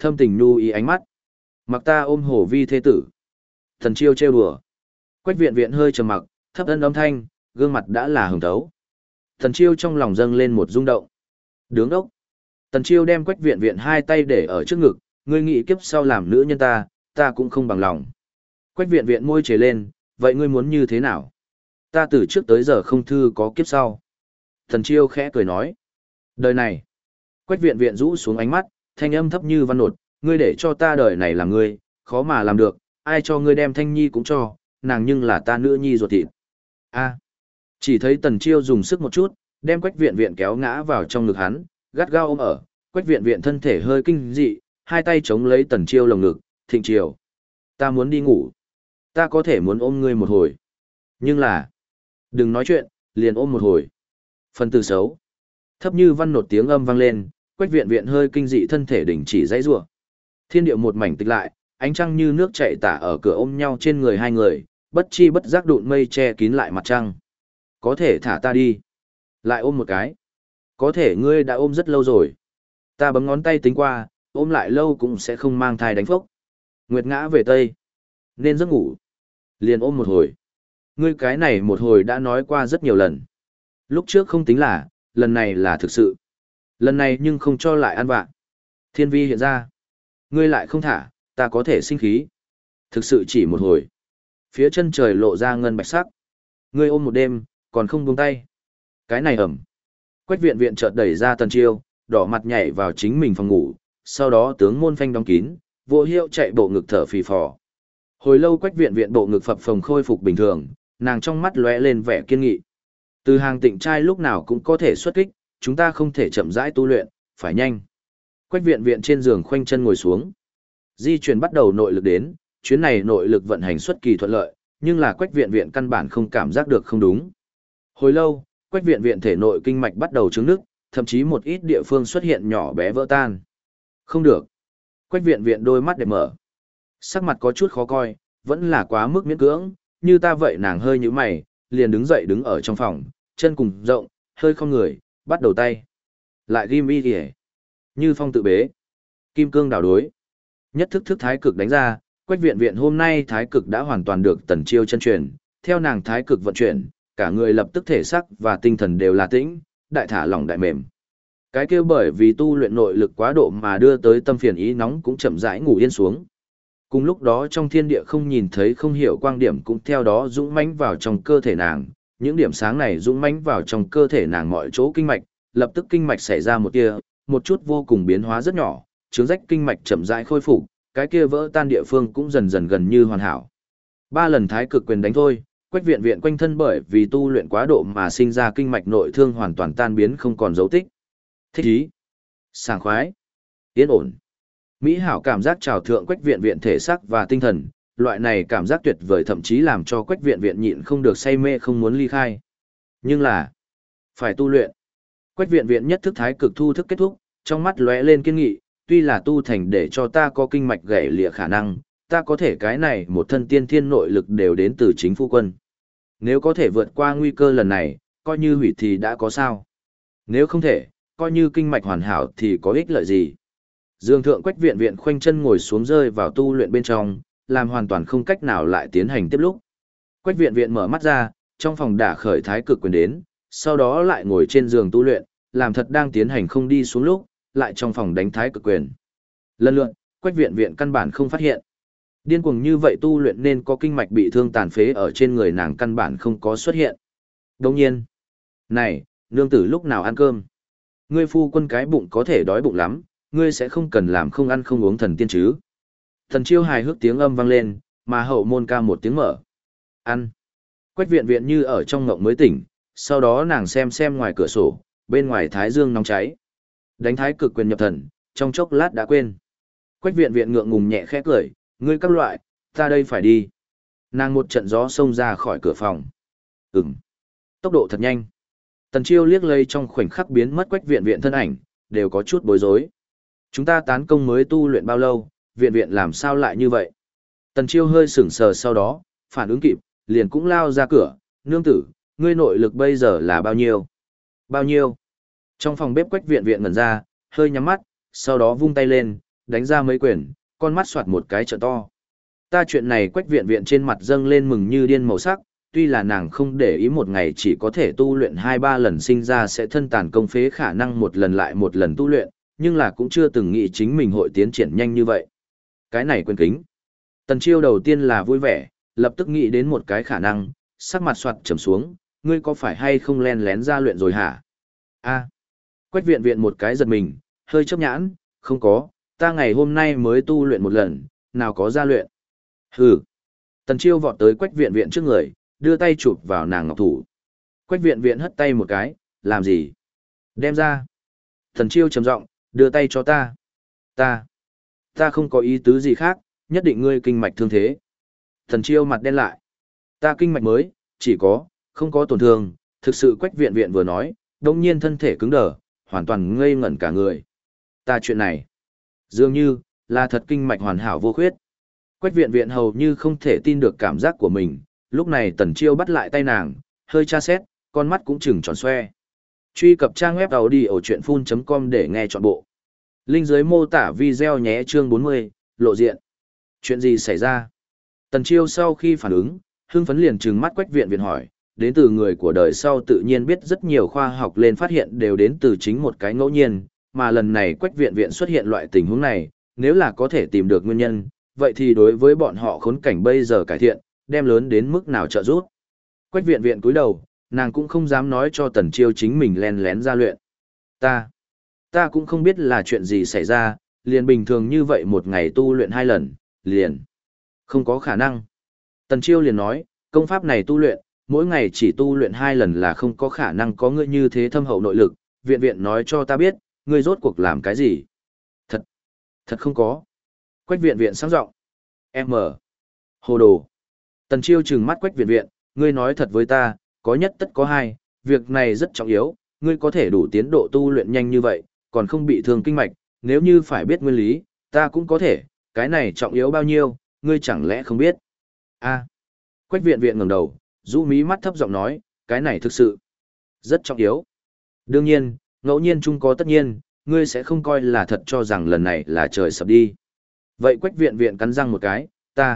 Thâm tình nhu ý ánh mắt. Mặc ta ôm hổ vi thế tử. Tần Chiêu trêu đùa. Quách viện viện hơi trầm mặc, thấp ân âm thanh, gương mặt đã là hồng thấu. Tần Chiêu trong lòng dâng lên một rung động. Đứng đốc. Tần Chiêu đem Quách viện viện hai tay để ở trước ngực, ngươi nghĩ kiếp sau làm nữ nhân ta cũng không bằng lòng. Quách viện viện môi chế lên, vậy ngươi muốn như thế nào? Ta từ trước tới giờ không thư có kiếp sau. Tần Chiêu khẽ cười nói. Đời này. Quách viện viện rũ xuống ánh mắt, thanh âm thấp như văn nột, ngươi để cho ta đời này làm ngươi, khó mà làm được, ai cho ngươi đem Thanh Nhi cũng cho, nàng nhưng là ta nữ nhi ruột thịt. A. Chỉ thấy Tần Chiêu dùng sức một chút, đem Quách viện viện kéo ngã vào trong ngực hắn, gắt gao ôm ở, Quách viện viện thân thể hơi kinh dị, hai tay chống lấy Tần Chiêu lồng ngực, thịnh chiều. Ta muốn đi ngủ. Ta có thể muốn ôm ngươi một hồi. Nhưng là, đừng nói chuyện, liền ôm một hồi. Phần từ xấu. Thấp như văn nột tiếng âm vang lên, Quách viện viện hơi kinh dị thân thể đình chỉ dãy rủa. Thiên địa một mảnh tịch lại, ánh trăng như nước chảy tả ở cửa ôm nhau trên người hai người, bất chi bất giác đụn mây che kín lại mặt trăng. Có thể thả ta đi. Lại ôm một cái. Có thể ngươi đã ôm rất lâu rồi. Ta bấm ngón tay tính qua, ôm lại lâu cũng sẽ không mang thai đánh phốc. Nguyệt ngã về Tây. Nên giấc ngủ. Liền ôm một hồi. Ngươi cái này một hồi đã nói qua rất nhiều lần. Lúc trước không tính là, lần này là thực sự. Lần này nhưng không cho lại ăn vạ. Thiên vi hiện ra. Ngươi lại không thả, ta có thể sinh khí. Thực sự chỉ một hồi. Phía chân trời lộ ra ngân bạch sắc. Ngươi ôm một đêm, còn không buông tay. Cái này ẩm. Quách viện viện chợt đẩy ra Tần Chiêu, đỏ mặt nhảy vào chính mình phòng ngủ, sau đó tướng môn phanh đóng kín, vô hiệu chạy bộ ngực thở phì phò. Hồi lâu Quách viện viện bộ ngực phập phồng khôi phục bình thường, nàng trong mắt lóe lên vẻ kiên nghị. Từ Hàng Tịnh trai lúc nào cũng có thể xuất kích, chúng ta không thể chậm rãi tu luyện, phải nhanh. Quách viện viện trên giường khoanh chân ngồi xuống. Di chuyển bắt đầu nội lực đến, chuyến này nội lực vận hành xuất kỳ thuận lợi, nhưng là Quách viện viện căn bản không cảm giác được không đúng. Hồi lâu, Quách viện viện thể nội kinh mạch bắt đầu chứng nứt, thậm chí một ít địa phương xuất hiện nhỏ bé vỡ tan. Không được. Quách viện viện đôi mắt đẹp mở. Sắc mặt có chút khó coi, vẫn là quá mức miễn cưỡng, như ta vậy nàng hơi nhíu mày, liền đứng dậy đứng ở trong phòng, chân cùng rộng, hơi không người, bắt đầu tay. Lại ghim y kìa. Như phong tự bế. Kim cương đảo đối. Nhất thức thức thái cực đánh ra, Quách viện viện hôm nay thái cực đã hoàn toàn được Tần Chiêu chân truyền, theo nàng thái cực vận chuyển, cả người lập tức thể sắc và tinh thần đều là tĩnh, đại thả lỏng đại mềm. Cái kia bởi vì tu luyện nội lực quá độ mà đưa tới tâm phiền ý nóng cũng chậm rãi ngủ yên xuống. Cùng lúc đó trong thiên địa không nhìn thấy không hiểu quang điểm cũng theo đó dũng mãnh vào trong cơ thể nàng, những điểm sáng này dũng mãnh vào trong cơ thể nàng mọi chỗ kinh mạch, lập tức kinh mạch xảy ra một tia, một chút vô cùng biến hóa rất nhỏ, chướng rách kinh mạch chậm rãi khôi phục, cái kia vỡ tan địa phương cũng dần dần gần như hoàn hảo. 3 lần thái cực quyền đánh thôi, Quách viện viện quanh thân bởi vì tu luyện quá độ mà sinh ra kinh mạch nội thương hoàn toàn tan biến không còn dấu tích. Thích ý, sảng khoái, yên ổn. Mỹ hảo cảm giác trào thượng Quách viện viện thể xác và tinh thần, loại này cảm giác tuyệt vời thậm chí làm cho Quách viện viện nhịn không được say mê không muốn ly khai. Nhưng là, phải tu luyện. Quách viện viện nhất thức thái cực thu thức kết thúc, trong mắt lóe lên kiên nghị, tuy là tu thành để cho ta có kinh mạch gãy lìa khả năng, ta có thể cái này một thân tiên thiên nội lực đều đến từ chính phu quân. Nếu có thể vượt qua nguy cơ lần này, coi như hủy thì đã có sao. Nếu không thể, coi như kinh mạch hoàn hảo thì có ích lợi gì. Dương thượng Quách viện viện khoanh chân ngồi xuống rơi vào tu luyện bên trong, làm hoàn toàn không cách nào lại tiến hành tiếp lúc. Quách viện viện mở mắt ra, trong phòng đả khởi thái cực quyền đến, sau đó lại ngồi trên giường tu luyện, làm thật đang tiến hành không đi xuống lúc, lại trong phòng đánh thái cực quyền. Lần lượt, Quách viện viện căn bản không phát hiện. Điên cuồng như vậy tu luyện nên có kinh mạch bị thương tàn phế ở trên người nàng căn bản không có xuất hiện. Đồng nhiên, này, nương tử lúc nào ăn cơm? Ngươi phu quân cái bụng có thể đói bụng lắm, ngươi sẽ không cần làm không ăn không uống thần tiên chứ. Thần Chiêu hài hước tiếng âm vang lên, mà hậu môn ca một tiếng mở. Ăn. Quách viện viện như ở trong ngộng mới tỉnh, sau đó nàng xem ngoài cửa sổ, bên ngoài thái dương nóng cháy. Đánh thái cực quyền nhập thần, trong chốc lát đã quên. Quách viện viện ngượng ngùng nhẹ khẽ cười, ngươi các loại, ta đây phải đi. Nàng một trận gió xông ra khỏi cửa phòng. Tốc độ thật nhanh. Tần Chiêu liếc lây trong khoảnh khắc biến mất Quách viện viện thân ảnh, đều có chút bối rối. Chúng ta tán công mới tu luyện bao lâu, viện viện làm sao lại như vậy? Tần Chiêu hơi sững sờ sau đó, phản ứng kịp, liền cũng lao ra cửa, nương tử, ngươi nội lực bây giờ là bao nhiêu? Bao nhiêu? Trong phòng bếp Quách viện viện ngẩn ra, hơi nhắm mắt, sau đó vung tay lên, đánh ra mấy quyền, con mắt soạt một cái trợ to. Ta chuyện này Quách Viện Viện trên mặt dâng lên mừng như điên màu sắc, tuy là nàng không để ý một ngày chỉ có thể tu luyện 2-3 lần sinh ra sẽ thân tàn công phế khả năng một lần lại một lần tu luyện, nhưng là cũng chưa từng nghĩ chính mình hội tiến triển nhanh như vậy. Cái này quên kính. Tần Chiêu đầu tiên là vui vẻ, lập tức nghĩ đến một cái khả năng, sắc mặt soạt trầm xuống, ngươi có phải hay không len lén ra luyện rồi hả? A. Quách Viện Viện một cái giật mình, hơi chớp nhãn, không có, ta ngày hôm nay mới tu luyện một lần, nào có ra luyện. Hừ. Tần Chiêu vọt tới Quách Viện Viện trước người, đưa tay chụp vào nàng ngọc thủ. Quách Viện Viện hất tay một cái, làm gì? Đem ra. Tần Chiêu trầm giọng, đưa tay cho ta. Ta không có ý tứ gì khác, nhất định ngươi kinh mạch thương thế. Tần Chiêu mặt đen lại. Ta kinh mạch mới, chỉ có, không có tổn thương, thực sự Quách Viện Viện vừa nói, đồng nhiên thân thể cứng đờ, hoàn toàn ngây ngẩn cả người. Ta chuyện này, dường như, là thật kinh mạch hoàn hảo vô khuyết. Quách Viện Viện hầu như không thể tin được cảm giác của mình, lúc này Tần Chiêu bắt lại tay nàng, hơi tra xét, con mắt cũng trừng tròn xoe. Truy cập trang web audiochuyenphun.com để nghe trọn bộ. Link dưới mô tả video nhé chương 40, lộ diện. Chuyện gì xảy ra? Tần Chiêu sau khi phản ứng, hưng phấn liền trừng mắt Quách Viện Viện hỏi, đến từ người của đời sau tự nhiên biết rất nhiều khoa học lên phát hiện đều đến từ chính một cái ngẫu nhiên, mà lần này Quách Viện Viện xuất hiện loại tình huống này, nếu là có thể tìm được nguyên nhân, vậy thì đối với bọn họ khốn cảnh bây giờ cải thiện, đem lớn đến mức nào trợ giúp. Quách Viện Viện cúi đầu, nàng cũng không dám nói cho Tần Chiêu chính mình len lén ra luyện. Ta cũng không biết là chuyện gì xảy ra, liền bình thường như vậy một ngày tu luyện 2 lần, liền. Không có khả năng. Tần Chiêu liền nói, công pháp này tu luyện, mỗi ngày chỉ tu luyện 2 lần là không có khả năng có ngươi như thế thâm hậu nội lực, Viện Viện nói cho ta biết, ngươi rốt cuộc làm cái gì. Thật không có. Quách Viện Viện sáng giọng. Hồ đồ. Tần Chiêu trừng mắt Quách Viện Viện, ngươi nói thật với ta, có nhất tất có hai, việc này rất trọng yếu, ngươi có thể đủ tiến độ tu luyện nhanh như vậy, còn không bị thương kinh mạch, nếu như phải biết nguyên lý, ta cũng có thể, cái này trọng yếu bao nhiêu, ngươi chẳng lẽ không biết. Quách Viện Viện ngẩng đầu, rũ mí mắt thấp giọng nói, cái này thực sự rất trọng yếu. Đương nhiên, ngẫu nhiên chung có tất nhiên, ngươi sẽ không coi là thật cho rằng lần này là trời sập đi. Vậy Quách Viện Viện cắn răng một cái,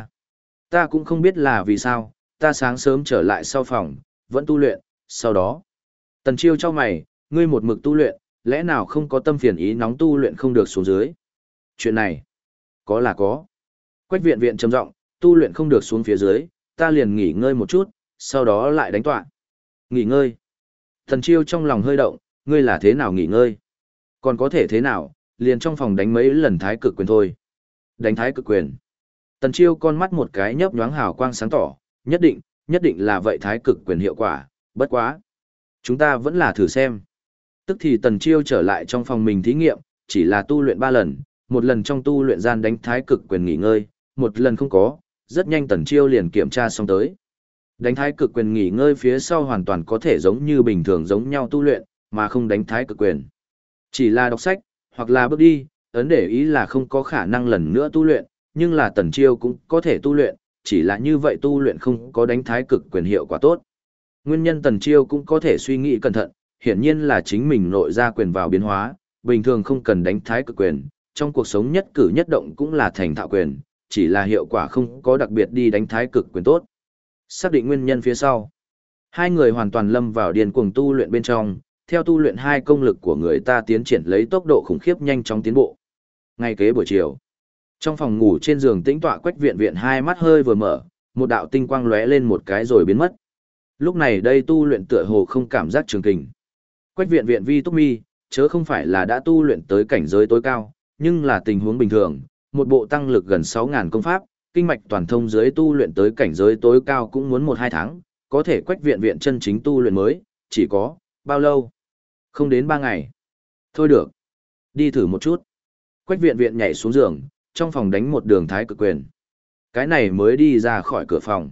ta cũng không biết là vì sao, ta sáng sớm trở lại sau phòng, vẫn tu luyện, sau đó. Tần Chiêu cho mày, ngươi một mực tu luyện, lẽ nào không có tâm phiền ý nóng tu luyện không được xuống dưới. Chuyện này, có là có. Quách Viện Viện trầm giọng, tu luyện không được xuống phía dưới, ta liền nghỉ ngơi một chút, sau đó lại đánh tọa. Nghỉ ngơi. Tần Chiêu trong lòng hơi động, ngươi là thế nào nghỉ ngơi? Còn có thể thế nào, liền trong phòng đánh mấy lần thái cực quyền thôi. Đánh thái cực quyền. Tần Chiêu con mắt một cái nhấp nhoáng hào quang sáng tỏ, nhất định là vậy thái cực quyền hiệu quả, bất quá. Chúng ta vẫn là thử xem. Tức thì Tần Chiêu trở lại trong phòng mình thí nghiệm, chỉ là tu luyện 3 lần, một lần trong tu luyện gian đánh thái cực quyền nghỉ ngơi, một lần không có, rất nhanh Tần Chiêu liền kiểm tra xong tới. Đánh thái cực quyền nghỉ ngơi phía sau hoàn toàn có thể giống như bình thường giống nhau tu luyện, mà không đánh thái cực quyền. Chỉ là đọc sách, hoặc là bước đi, ấn để ý là không có khả năng lần nữa tu luyện, nhưng là Tần Chiêu cũng có thể tu luyện, chỉ là như vậy tu luyện không có đánh thái cực quyền hiệu quả tốt. Nguyên nhân Tần Chiêu cũng có thể suy nghĩ cẩn thận, hiển nhiên là chính mình nội ra quyền vào biến hóa, bình thường không cần đánh thái cực quyền, trong cuộc sống nhất cử nhất động cũng là thành thạo quyền, chỉ là hiệu quả không có đặc biệt đi đánh thái cực quyền tốt. Xác định nguyên nhân phía sau, hai người hoàn toàn lâm vào điên cuồng tu luyện bên trong, theo tu luyện hai công lực của người ta tiến triển lấy tốc độ khủng khiếp nhanh chóng tiến bộ. Ngay kế buổi chiều, trong phòng ngủ trên giường tĩnh tọa Quách Viện Viện hai mắt hơi vừa mở, một đạo tinh quang lóe lên một cái rồi biến mất. Lúc này đây tu luyện tựa hồ không cảm giác trường kình. Quách Viện Viện vi túc mi, chớ không phải là đã tu luyện tới cảnh giới tối cao, nhưng là tình huống bình thường, một bộ tăng lực gần 6.000 công pháp, kinh mạch toàn thông dưới tu luyện tới cảnh giới tối cao cũng muốn 1-2 tháng, có thể Quách Viện Viện chân chính tu luyện mới, chỉ có, bao lâu? Không đến 3 ngày. Thôi được. Đi thử một chút. Quách Viện Viện nhảy xuống giường, trong phòng đánh một đường thái cực quyền. Cái này mới đi ra khỏi cửa phòng.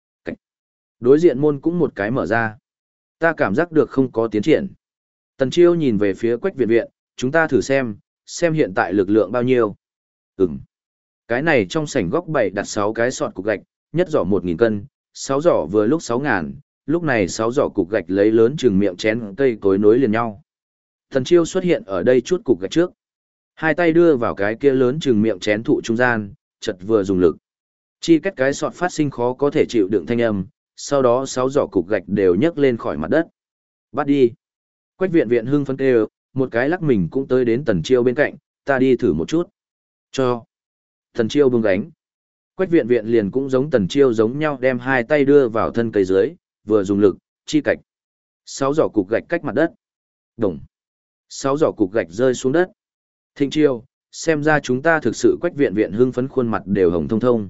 Đối diện môn cũng một cái mở ra. Ta cảm giác được không có tiến triển. Tần Chiêu nhìn về phía Quách Viện Viện, chúng ta thử xem hiện tại lực lượng bao nhiêu. Cái này trong sảnh góc bày đặt 6 cái sọt cục gạch, nhất giỏ 1.000 cân, 6 giỏ vừa lúc 6.000, lúc này 6 giỏ cục gạch lấy lớn chừng miệng chén cây cối nối liền nhau. Tần Chiêu xuất hiện ở đây chút cục gạch trước. Hai tay đưa vào cái kia lớn chừng miệng chén thụ trung gian, chật vừa dùng lực. Chi cách cái sọt phát sinh khó có thể chịu đựng thanh âm, sau đó 6 giỏ cục gạch đều nhấc lên khỏi mặt đất. Bắt đi. Quách viện viện hưng phấn kêu, một cái lắc mình cũng tới đến Tần Chiêu bên cạnh, ta đi thử một chút. Cho. Tần Chiêu buông gánh. Quách viện viện liền cũng giống Tần Chiêu giống nhau đem hai tay đưa vào thân cây dưới, vừa dùng lực, chi cạch. 6 giỏ cục gạch cách mặt đất. Đồng. 6 giỏ cục gạch rơi xuống đất. Thịnh Chiêu, xem ra chúng ta thực sự Quách viện viện hưng phấn khuôn mặt đều hồng thông thông.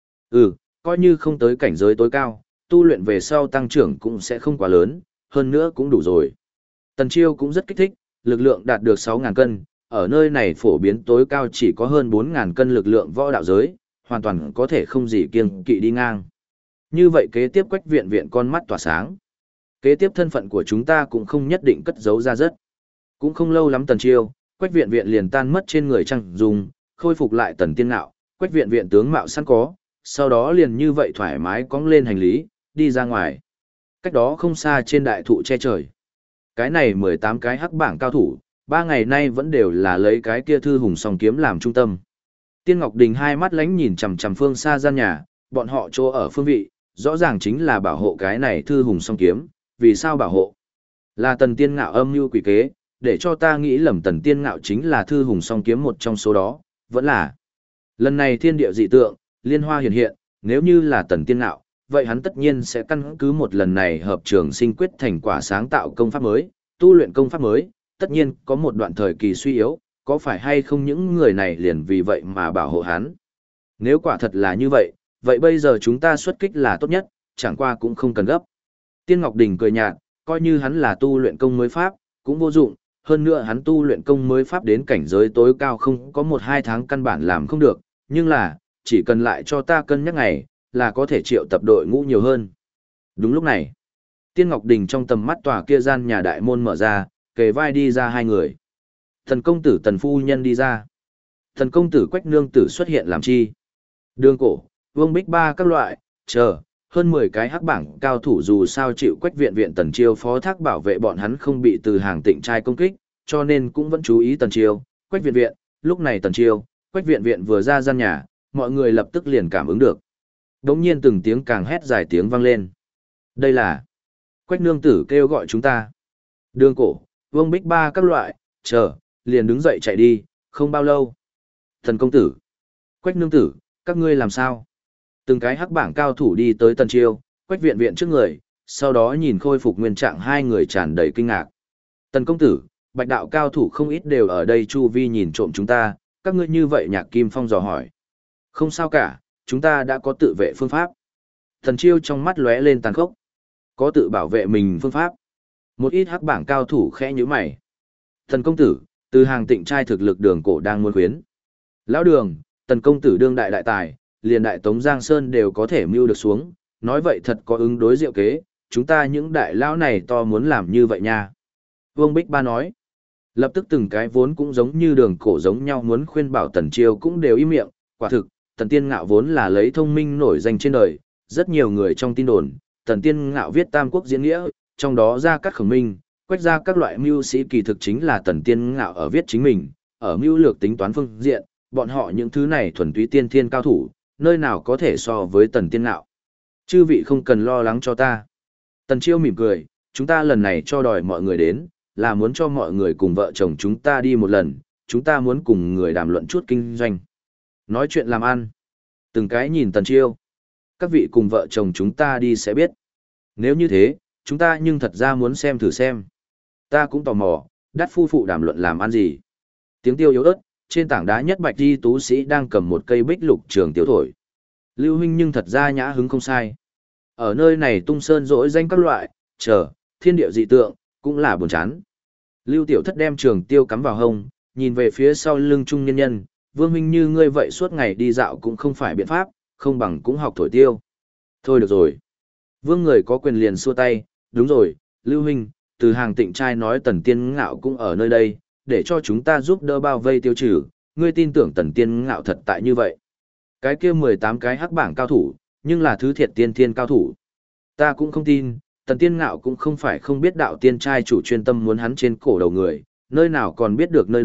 Coi như không tới cảnh giới tối cao, tu luyện về sau tăng trưởng cũng sẽ không quá lớn, hơn nữa cũng đủ rồi. Tần Chiêu cũng rất kích thích, lực lượng đạt được 6.000 cân, ở nơi này phổ biến tối cao chỉ có hơn 4.000 cân lực lượng võ đạo giới, hoàn toàn có thể không gì kiêng kỵ đi ngang. Như vậy kế tiếp Quách viện viện con mắt tỏa sáng. Kế tiếp thân phận của chúng ta cũng không nhất định cất giấu ra rất. Cũng không lâu lắm Tần Chiêu, Quách viện viện liền tan mất trên người Trăng Dung, khôi phục lại Tần Tiên Ngạo, Quách viện viện tướng mạo sẵn có, sau đó liền như vậy thoải mái cõng lên hành lý, đi ra ngoài. Cách đó không xa trên đại thụ che trời. Cái này 18 cái hắc bảng cao thủ, 3 ngày nay vẫn đều là lấy cái kia thư hùng song kiếm làm trung tâm. Tiên Ngọc Đình hai mắt lánh nhìn chằm chằm phương xa gian nhà, bọn họ chỗ ở phương vị, rõ ràng chính là bảo hộ cái này thư hùng song kiếm, vì sao bảo hộ? Là Tần Tiên Ngạo âm mưu quỷ kế, để cho ta nghĩ lầm Tần Tiên Ngạo chính là thư hùng song kiếm một trong số đó, vẫn là. Lần này thiên địa dị tượng, liên hoa hiện hiện, nếu như là Tần Tiên Ngạo, vậy hắn tất nhiên sẽ căn cứ một lần này hợp trường sinh quyết thành quả sáng tạo công pháp mới, tu luyện công pháp mới, tất nhiên có một đoạn thời kỳ suy yếu, có phải hay không những người này liền vì vậy mà bảo hộ hắn? Nếu quả thật là như vậy, vậy bây giờ chúng ta xuất kích là tốt nhất, chẳng qua cũng không cần gấp. Tiên Ngọc Đình cười nhạt, coi như hắn là tu luyện công mới pháp, cũng vô dụng, hơn nữa hắn tu luyện công mới pháp đến cảnh giới tối cao không có 1-2 tháng căn bản làm không được, nhưng là, chỉ cần lại cho ta cân nhắc ngày, là có thể triệu tập đội ngũ nhiều hơn. Đúng lúc này, Tiên Ngọc Đình trong tầm mắt tòa kia gian nhà đại môn mở ra, kề vai đi ra hai người. Thần công tử Tần phu nhân đi ra. Thần công tử Quách nương tử xuất hiện làm chi? Đường Cổ, Vương Bích Ba các loại, chờ, hơn 10 cái hắc bảng cao thủ dù sao chịu Quách viện viện Tần Chiêu phó thác bảo vệ bọn hắn không bị từ hàng Tịnh trai công kích, cho nên cũng vẫn chú ý Tần Chiêu, Quách viện viện, lúc này Tần Chiêu, Quách viện viện vừa ra gian nhà, mọi người lập tức liền cảm ứng được. Đống nhiên từng tiếng càng hét dài tiếng vang lên. Đây là Quách nương tử kêu gọi chúng ta. Đường Cổ, Vương Bích Ba các loại, chờ, liền đứng dậy chạy đi, không bao lâu. Thần công tử, Quách nương tử, các ngươi làm sao? Từng cái hắc bảng cao thủ đi tới Tần Chiêu, Quách viện viện trước người, sau đó nhìn khôi phục nguyên trạng hai người tràn đầy kinh ngạc. Tần công tử, Bạch đạo cao thủ không ít đều ở đây chu vi nhìn trộm chúng ta, các ngươi như vậy Nhạc Kim Phong dò hỏi. Không sao cả, chúng ta đã có tự vệ phương pháp. Tần Chiêu trong mắt lóe lên tàn khốc. Có tự bảo vệ mình phương pháp. Một ít hắc bảng cao thủ khẽ nhíu mày. Tần công tử, từ hàng Tịnh trai thực lực Đường Cổ đang muốn khuyến. Lão Đường, Tần công tử đương đại đại tài, liền đại Tống Giang Sơn đều có thể mưu được xuống, nói vậy thật có ứng đối diệu kế, chúng ta những đại lão này to muốn làm như vậy nha. Vương Bích Ba nói. Lập tức từng cái vốn cũng giống như Đường Cổ giống nhau muốn khuyên bảo Tần Chiêu cũng đều im miệng, quả thực, Tần Tiên Ngạo vốn là lấy thông minh nổi danh trên đời, rất nhiều người trong tin đồn, Tần Tiên Ngạo viết Tam Quốc diễn nghĩa, trong đó ra các khổng minh, Quách ra các loại mưu sĩ kỳ thực chính là Tần Tiên Ngạo ở viết chính mình, ở mưu lược tính toán phương diện, bọn họ những thứ này thuần túy tiên thiên cao thủ, nơi nào có thể so với Tần Tiên Ngạo. Chư vị không cần lo lắng cho ta. Tần Chiêu mỉm cười, chúng ta lần này cho đòi mọi người đến, là muốn cho mọi người cùng vợ chồng chúng ta đi một lần, chúng ta muốn cùng người đàm luận chút kinh doanh. Nói chuyện làm ăn. Từng cái nhìn Tần Chiêu. Các vị cùng vợ chồng chúng ta đi sẽ biết. Nếu như thế, chúng ta nhưng thật ra muốn xem thử xem. Ta cũng tò mò, Đắt phu phụ đàm luận làm ăn gì. Tiếng tiêu yếu ớt, trên tảng đá nhất Bạch Di tú sĩ đang cầm một cây bích lục trường tiêu thổi. Lưu huynh nhưng thật ra nhã hứng không sai. Ở nơi này tung sơn dỗi danh các loại, chờ, thiên địa dị tượng, cũng là buồn chán. Lưu Tiểu Thất đem trường tiêu cắm vào hông, nhìn về phía sau lưng trung nhân nhân, Vương huynh như ngươi vậy suốt ngày đi dạo cũng không phải biện pháp, không bằng cũng học thổi tiêu. Thôi được rồi. Vương người có quyền liền xua tay, đúng rồi, Lưu huynh, từ hàng Tịnh trai nói Tần Tiên Ngạo cũng ở nơi đây, để cho chúng ta giúp đỡ bao vây tiêu trừ, ngươi tin tưởng Tần Tiên Ngạo thật tại như vậy. Cái kia 18 cái hắc bảng cao thủ, nhưng là thứ thiệt tiên thiên cao thủ. Ta cũng không tin, Tần Tiên Ngạo cũng không phải không biết đạo tiên trai chủ chuyên tâm muốn hắn trên cổ đầu người, nơi nào còn biết được nơi đây,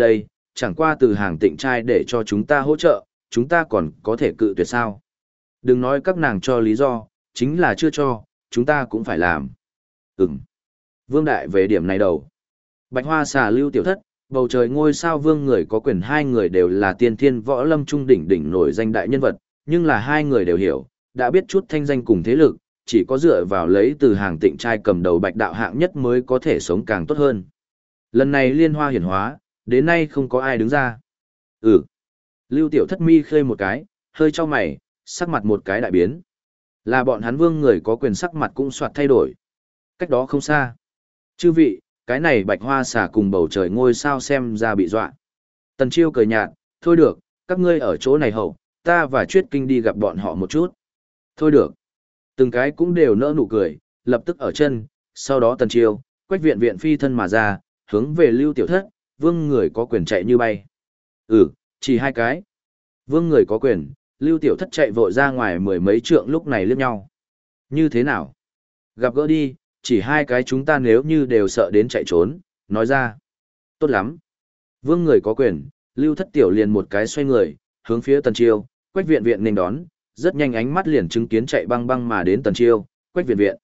chẳng qua từ hàng tịnh trai để cho chúng ta hỗ trợ, chúng ta còn có thể cự tuyệt sao. Đừng nói các nàng cho lý do, chính là chưa cho, chúng ta cũng phải làm. Ừm. Vương Đại về điểm này đầu. Bạch Hoa Xà Lưu Tiểu Thất, bầu trời ngôi sao vương người có quyền, hai người đều là tiên thiên võ lâm trung đỉnh đỉnh nổi danh đại nhân vật, nhưng là hai người đều hiểu, đã biết chút thanh danh cùng thế lực, chỉ có dựa vào lấy từ hàng tịnh trai cầm đầu bạch đạo hạng nhất mới có thể sống càng tốt hơn. Lần này liên hoa hiển hóa, đến nay không có ai đứng ra. Lưu Tiểu Thất mi khơi một cái, hơi cho mày, sắc mặt một cái đại biến. Là bọn hắn vương người có quyền sắc mặt cũng soạt thay đổi. Cách đó không xa. Chư vị, cái này Bạch Hoa Xà cùng bầu trời ngôi sao xem ra bị dọa. Tần Chiêu cười nhạt, thôi được, các ngươi ở chỗ này hậu, ta và Chuyết Kinh đi gặp bọn họ một chút. Thôi được. Từng cái cũng đều nỡ nụ cười, lập tức ở chân, sau đó Tần Chiêu, Quách Viện Viện phi thân mà ra, hướng về Lưu Tiểu Thất, vương người có quyền chạy như bay. Chỉ hai cái. Vương người có quyền, Lưu Tiểu Thất chạy vội ra ngoài mười mấy trượng lúc này liếc nhau. Như thế nào? Gặp gỡ đi, chỉ hai cái chúng ta nếu như đều sợ đến chạy trốn, nói ra. Tốt lắm. Vương người có quyền, Lưu Thất Tiểu liền một cái xoay người, hướng phía Tần Chiêu, Quách Viện Viện nên đón, rất nhanh ánh mắt liền chứng kiến chạy băng băng mà đến Tần Chiêu, Quách Viện Viện.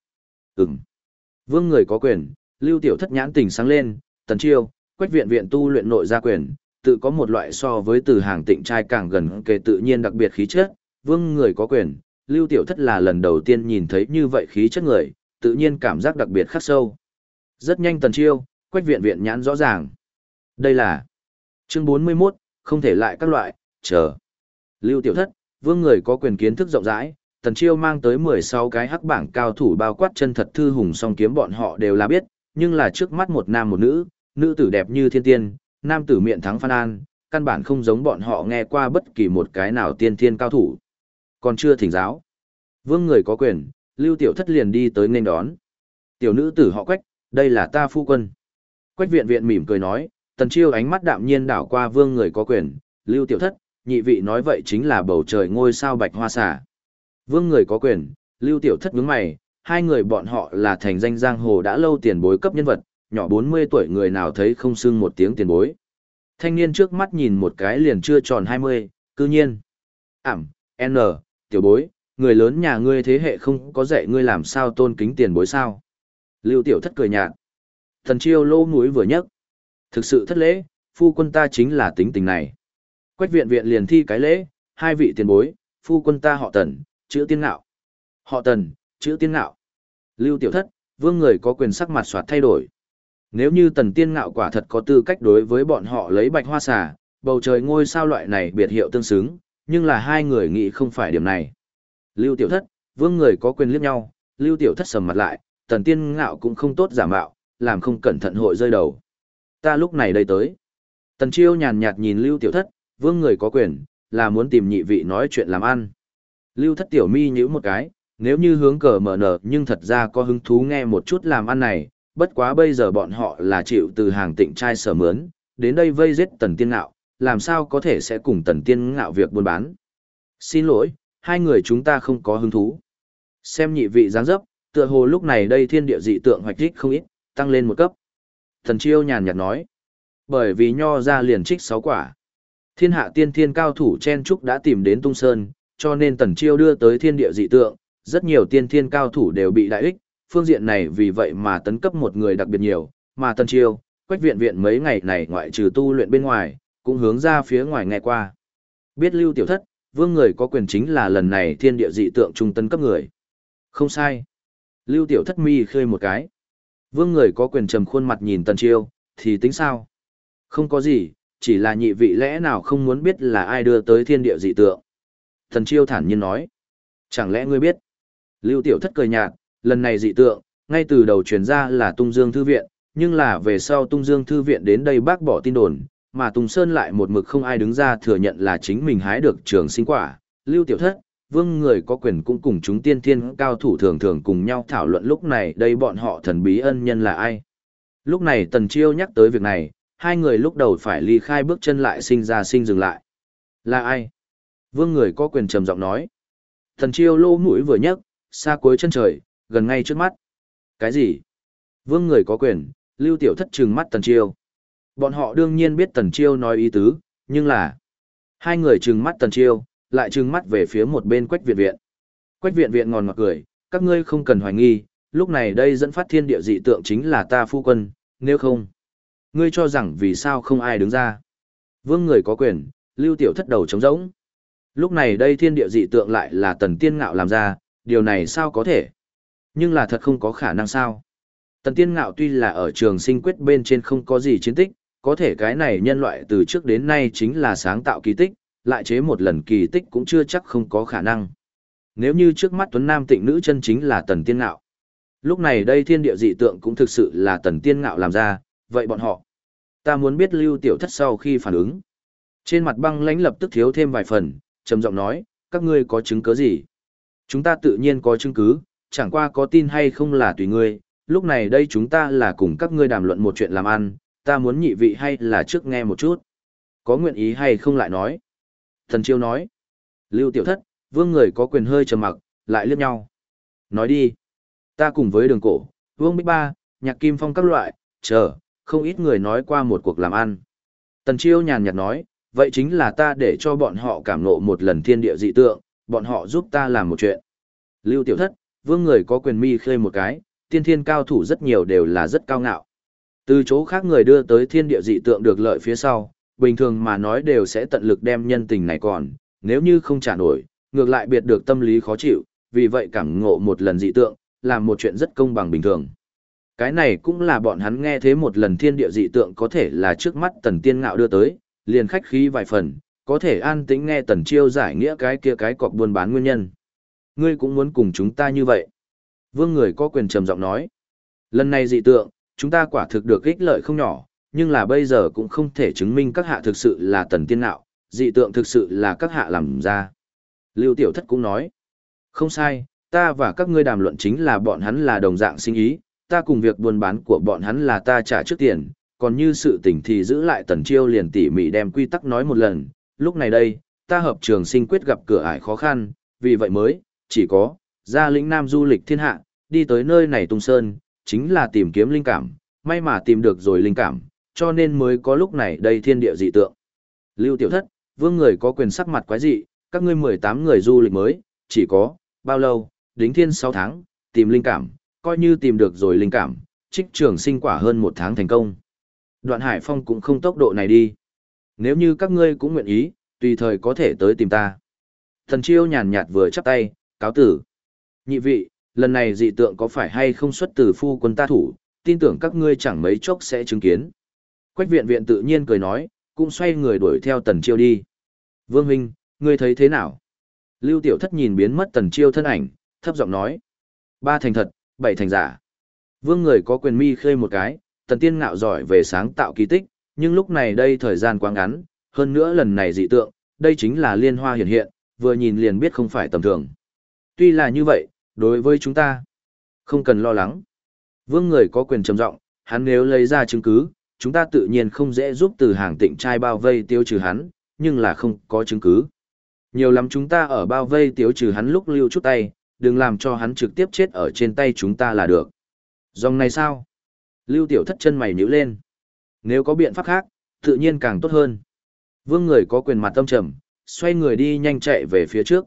Vương người có quyền, Lưu Tiểu Thất nhãn tình sáng lên, Tần Chiêu, Quách Viện Viện tu luyện nội gia quyền, tự có một loại so với từ hàng tịnh trai càng gần kề tự nhiên đặc biệt khí chất, vương người có quyền, Lưu Tiểu Thất là lần đầu tiên nhìn thấy như vậy khí chất người, tự nhiên cảm giác đặc biệt khắc sâu. Rất nhanh Tần Chiêu, Quách Viện Viện nhãn rõ ràng. Đây là chương 41, không thể lại các loại, chờ. Lưu Tiểu Thất, vương người có quyền kiến thức rộng rãi, Tần Chiêu mang tới 16 cái hắc bảng cao thủ bao quát chân thật thư hùng song kiếm bọn họ đều là biết, nhưng là trước mắt một nam một nữ, nữ tử đẹp như thiên tiên, nam tử miệng thắng Phan An, căn bản không giống bọn họ nghe qua bất kỳ một cái nào tiên thiên cao thủ. Còn chưa thỉnh giáo. Vương người có quyền, Lưu Tiểu Thất liền đi tới nghênh đón. Tiểu nữ tử họ Quách, đây là ta phu quân. Quách Viện Viện mỉm cười nói, Tần Chiêu ánh mắt đạm nhiên đảo qua vương người có quyền, Lưu Tiểu Thất, nhị vị nói vậy chính là bầu trời ngôi sao Bạch Hoa Xà. Vương người có quyền, Lưu Tiểu Thất nhướng mày, hai người bọn họ là thành danh giang hồ đã lâu tiền bối cấp nhân vật, nhỏ 40 tuổi người nào thấy không xưng một tiếng tiền bối. Thanh niên trước mắt nhìn một cái liền chưa tròn 20, cư nhiên. N, tiểu bối, người lớn nhà ngươi thế hệ không có dạy ngươi làm sao tôn kính tiền bối sao. Lưu Tiểu Thất cười nhạt. Thần Chiêu lô mũi vừa nhấc. Thực sự thất lễ, phu quân ta chính là tính tình này. Quách Viện Viện liền thi cái lễ, hai vị tiền bối, phu quân ta họ Tần, chữ Tiên Ngạo. Họ Tần, chữ Tiên Ngạo. Lưu Tiểu Thất, vương người có quyền sắc mặt soạt thay đổi. Nếu như Tần Tiên Ngạo quả thật có tư cách đối với bọn họ lấy Bạch Hoa Xà, bầu trời ngôi sao loại này biệt hiệu tương xứng, nhưng là hai người nghĩ không phải điểm này. Lưu Tiểu Thất, vương người có quyền liếc nhau, Lưu Tiểu Thất sầm mặt lại, Tần Tiên Ngạo cũng không tốt giả mạo, làm không cẩn thận hội rơi đầu. Ta lúc này đây tới. Tần Chiêu nhàn nhạt nhìn Lưu Tiểu Thất, vương người có quyền, là muốn tìm nhị vị nói chuyện làm ăn. Lưu Thất tiểu mi nhíu một cái, nếu như hướng cờ mở nở nhưng thật ra có hứng thú nghe một chút làm ăn này, bất quá bây giờ bọn họ là chịu từ hàng tịnh trai sở mướn, đến đây vây giết Tần Tiên Ngạo, làm sao có thể sẽ cùng Tần Tiên Ngạo việc buôn bán. Xin lỗi, hai người chúng ta không có hứng thú. Xem nhị vị dáng dấp, tựa hồ lúc này đây thiên địa dị tượng hoạch đích không ít, tăng lên một cấp. Thần Chiêu nhàn nhạt nói, bởi vì nho ra liền trích 6 quả. Thiên hạ tiên thiên cao thủ chen trúc đã tìm đến Tung Sơn, cho nên Tần Chiêu đưa tới thiên địa dị tượng, rất nhiều tiên thiên cao thủ đều bị đại ích, phương diện này vì vậy mà tấn cấp một người đặc biệt nhiều, mà Tần Chiêu, Quách Viện Viện mấy ngày này ngoại trừ tu luyện bên ngoài, cũng hướng ra phía ngoài nghe qua. Biết Lưu Tiểu Thất, vương người có quyền chính là lần này thiên địa dị tượng trung tấn cấp người. Không sai. Lưu Tiểu Thất mi khơi một cái. Vương người có quyền trầm khuôn mặt nhìn Tần Chiêu, thì tính sao? Không có gì, chỉ là nhị vị lẽ nào không muốn biết là ai đưa tới thiên địa dị tượng. Tần Chiêu thản nhiên nói. Chẳng lẽ ngươi biết? Lưu Tiểu Thất cười nhạt, lần này dị tượng, ngay từ đầu truyền ra là Tung Dương Thư Viện, nhưng là về sau Tung Dương Thư Viện đến đây bác bỏ tin đồn, mà Tùng Sơn lại một mực không ai đứng ra thừa nhận là chính mình hái được trường sinh quả. Lưu Tiểu Thất, vương người có quyền cũng cùng chúng tiên thiên cao thủ thường thường cùng nhau thảo luận lúc này đây bọn họ thần bí ân nhân là ai. Lúc này Tần Chiêu nhắc tới việc này, hai người lúc đầu phải ly khai bước chân lại sinh dừng lại. Là ai? Vương người có quyền trầm giọng nói. Tần Chiêu lô mũi vừa nhấc, xa cuối chân trời, gần ngay trước mắt. Cái gì? Vương người có quyền, Lưu Tiểu Thất trừng mắt Tần Chiêu. Bọn họ đương nhiên biết Tần Chiêu nói ý tứ, nhưng là... Hai người trừng mắt Tần Chiêu, lại trừng mắt về phía một bên Quách Viện Viện. Quách Viện Viện ngòn ngọt cười, các ngươi không cần hoài nghi, lúc này đây dẫn phát thiên địa dị tượng chính là ta phu quân, nếu không... Ngươi cho rằng vì sao không ai đứng ra. Vương người có quyền, Lưu Tiểu Thất đầu trống rỗng. Lúc này đây thiên địa dị tượng lại là Tần Tiên Ngạo làm ra, điều này sao có thể? Nhưng là thật không có khả năng sao? Tần Tiên Ngạo tuy là ở trường sinh quyết bên trên không có gì chiến tích, có thể cái này nhân loại từ trước đến nay chính là sáng tạo kỳ tích, lại chế một lần kỳ tích cũng chưa chắc không có khả năng. Nếu như trước mắt Tuấn Nam tịnh nữ chân chính là Tần Tiên Ngạo. Lúc này đây thiên địa dị tượng cũng thực sự là Tần Tiên Ngạo làm ra, vậy bọn họ. Ta muốn biết Lưu Tiểu Thất sau khi phản ứng. Trên mặt băng lãnh lập tức thiếu thêm vài phần, trầm giọng nói, các ngươi có chứng cứ gì? Chúng ta tự nhiên có chứng cứ, chẳng qua có tin hay không là tùy ngươi, lúc này đây chúng ta là cùng các ngươi đàm luận một chuyện làm ăn, ta muốn nhị vị hay là trước nghe một chút. Có nguyện ý hay không lại nói? Thần Chiêu nói. Lưu Tiểu Thất, Vương người có quyền hơi trầm mặc, lại liếc nhau. Nói đi. Ta cùng với Đường Cổ, Vương Bích Ba, Nhạc Kim Phong các loại, không ít người nói qua một cuộc làm ăn. Tần Chiêu nhàn nhạt nói, vậy chính là ta để cho bọn họ cảm ngộ một lần thiên địa dị tượng, bọn họ giúp ta làm một chuyện. Lưu Tiểu Thất, Vương người có quyền mi khơi một cái, tiên thiên cao thủ rất nhiều đều là rất cao ngạo. Từ chỗ khác người đưa tới thiên địa dị tượng được lợi phía sau, bình thường mà nói đều sẽ tận lực đem nhân tình này còn, nếu như không trả nổi, ngược lại biệt được tâm lý khó chịu, vì vậy cảm ngộ một lần dị tượng, làm một chuyện rất công bằng bình thường. Cái này cũng là bọn hắn nghe thế một lần thiên địa dị tượng có thể là trước mắt Tần Tiên Ngạo đưa tới, liền khách khí vài phần, có thể an tĩnh nghe Tần Chiêu giải nghĩa cái kia cái cọc buôn bán nguyên nhân. Ngươi cũng muốn cùng chúng ta như vậy. Vương người có quyền trầm giọng nói. Lần này dị tượng, chúng ta quả thực được ích lợi không nhỏ, nhưng là bây giờ cũng không thể chứng minh các hạ thực sự là Tần Tiên Ngạo, dị tượng thực sự là các hạ làm ra. Lưu Tiểu Thất cũng nói. Không sai, ta và các ngươi đàm luận chính là bọn hắn là đồng dạng sinh ý, ta cùng việc buôn bán của bọn hắn là ta trả trước tiền, còn như sự tình thì giữ lại Tần Chiêu liền tỉ mỉ đem quy tắc nói một lần, lúc này đây, ta hợp trường sinh quyết gặp cửa ải khó khăn, vì vậy mới, chỉ có, ra lĩnh Nam du lịch thiên hạ, đi tới nơi này tung sơn, chính là tìm kiếm linh cảm, may mà tìm được rồi linh cảm, cho nên mới có lúc này đây thiên địa dị tượng. Lưu Tiểu Thất, Vương người có quyền sắc mặt quái dị, các ngươi 18 người du lịch mới, chỉ có, bao lâu, đính thiên 6 tháng, tìm linh cảm, coi như tìm được rồi linh cảm, trích trường sinh quả hơn 1 tháng thành công. Đoạn Hải Phong cũng không tốc độ này đi. Nếu như các ngươi cũng nguyện ý, tùy thời có thể tới tìm ta. Thần Chiêu nhàn nhạt vừa chắp tay, cáo tử. Nhị vị, lần này dị tượng có phải hay không xuất từ phu quân ta thủ, tin tưởng các ngươi chẳng mấy chốc sẽ chứng kiến. Quách Viện Viện tự nhiên cười nói, cũng xoay người đuổi theo Tần Chiêu đi. Vương huynh, ngươi thấy thế nào? Lưu Tiểu Thất nhìn biến mất Tần Chiêu thân ảnh, thấp giọng nói. 3 thành thật, 7 thành giả. Vương người có quyền mi khơi một cái, Tần Tiên Ngạo giỏi về sáng tạo kỳ tích, nhưng lúc này đây thời gian quá ngắn, hơn nữa lần này dị tượng, đây chính là liên hoa hiện hiện, vừa nhìn liền biết không phải tầm thường. Tuy là như vậy, đối với chúng ta, không cần lo lắng. Vương người có quyền trầm giọng, hắn nếu lấy ra chứng cứ, chúng ta tự nhiên không dễ giúp từ hàng tịnh trai bao vây tiêu trừ hắn, nhưng là không có chứng cứ. Nhiều lắm chúng ta ở bao vây tiêu trừ hắn lúc lưu chút tay, đừng làm cho hắn trực tiếp chết ở trên tay chúng ta là được. Dòng này sao? Lưu Tiểu Thất chân mày nhíu lên. Nếu có biện pháp khác, tự nhiên càng tốt hơn. Vương người có quyền mặt tâm trầm, xoay người đi nhanh chạy về phía trước.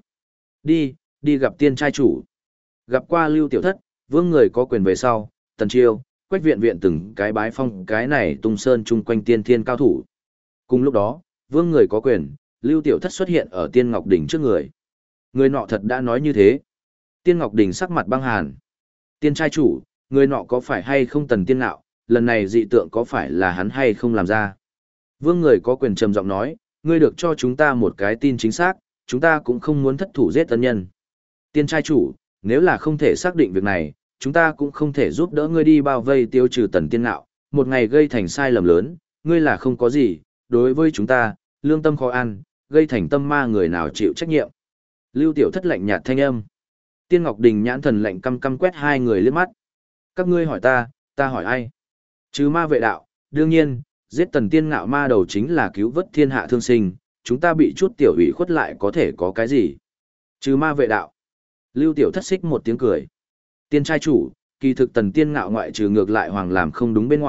Đi gặp tiên trai chủ. Gặp qua Lưu Tiểu Thất, Vương người có quyền về sau, Tần Chiêu, Quách Viện Viện từng cái bái phong cái này tung sơn chung quanh tiên thiên cao thủ. Cùng lúc đó, Vương người có quyền, Lưu Tiểu Thất xuất hiện ở Tiên Ngọc Đỉnh trước người. Người nọ thật đã nói như thế. Tiên Ngọc Đỉnh sắc mặt băng hàn. Tiên trai chủ, người nọ có phải hay không Tần Tiên Ngạo, lần này dị tượng có phải là hắn hay không làm ra? Vương người có quyền trầm giọng nói, ngươi được cho chúng ta một cái tin chính xác, chúng ta cũng không muốn thất thủ giết tân nhân. Tiên trai chủ, nếu là không thể xác định việc này, chúng ta cũng không thể giúp đỡ ngươi đi bao vây tiêu trừ Tần Tiên Ngạo, một ngày gây thành sai lầm lớn, ngươi là không có gì, đối với chúng ta, lương tâm khó ăn, gây thành tâm ma người nào chịu trách nhiệm. Lưu Tiểu Thất lạnh nhạt thanh âm. Tiên Ngọc Đình nhãn thần lạnh căm căm quét hai người liếc mắt. Các ngươi hỏi ta hỏi ai? Trừ ma vệ đạo, đương nhiên, giết Tần Tiên Ngạo ma đầu chính là cứu vớt thiên hạ thương sinh, chúng ta bị chút tiểu ủy khuất lại có thể có cái gì? Trừ ma vệ đạo. Lưu Tiểu Thất xích một tiếng cười. Tiên trai chủ, kỳ thực Tần Tiên Ngạo ngoại trừ ngược lại hoàng làm không đúng bên ngoài,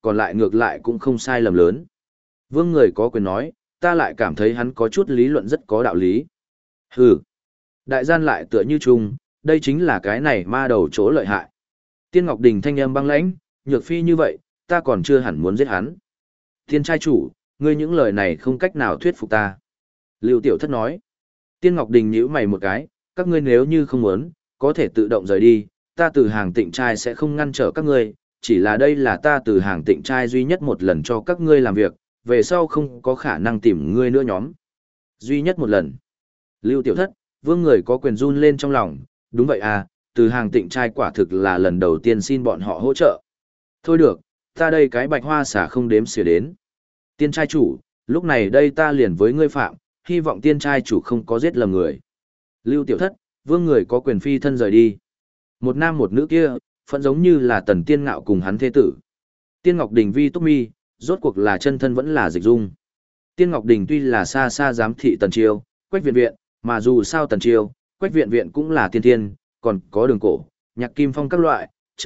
còn lại ngược lại cũng không sai lầm lớn. Vương người có quyền nói, ta lại cảm thấy hắn có chút lý luận rất có đạo lý. Hừ. Đại gian lại tựa như chung, đây chính là cái này ma đầu chỗ lợi hại. Tiên Ngọc Đình thanh âm băng lãnh, nhược phi như vậy, ta còn chưa hẳn muốn giết hắn. Tiên trai chủ, ngươi những lời này không cách nào thuyết phục ta. Lưu Tiểu Thất nói. Tiên Ngọc Đình nhíu mày một cái, các ngươi nếu như không muốn, có thể tự động rời đi, ta từ hàng tịnh trai sẽ không ngăn trở các ngươi, chỉ là đây là ta từ hàng tịnh trai duy nhất một lần cho các ngươi làm việc, về sau không có khả năng tìm ngươi nữa nhóm. Duy nhất một lần. Lưu Tiểu Thất, Vương người có quyền run lên trong lòng, đúng vậy à, từ hàng tịnh trai quả thực là lần đầu tiên xin bọn họ hỗ trợ. Thôi được, ta đây cái bạch hoa xả không đếm xỉa đến. Tiên trai chủ, lúc này đây ta liền với ngươi phạm, hy vọng tiên trai chủ không có giết lầm người. Lưu Tiểu Thất, Vương người có quyền phi thân rời đi. Một nam một nữ kia, phận giống như là Tần Tiên Ngạo cùng hắn thế tử. Tiên Ngọc Đình vi túc mi, rốt cuộc là chân thân vẫn là dịch dung. Tiên Ngọc Đình tuy là xa xa giám thị Tần Chiêu, Quách Viện Viện, mà dù sao Tần Chiêu, Quách Viện Viện cũng là tiên tiên, còn có Đường Cổ, Nhạc Kim Phong các loại,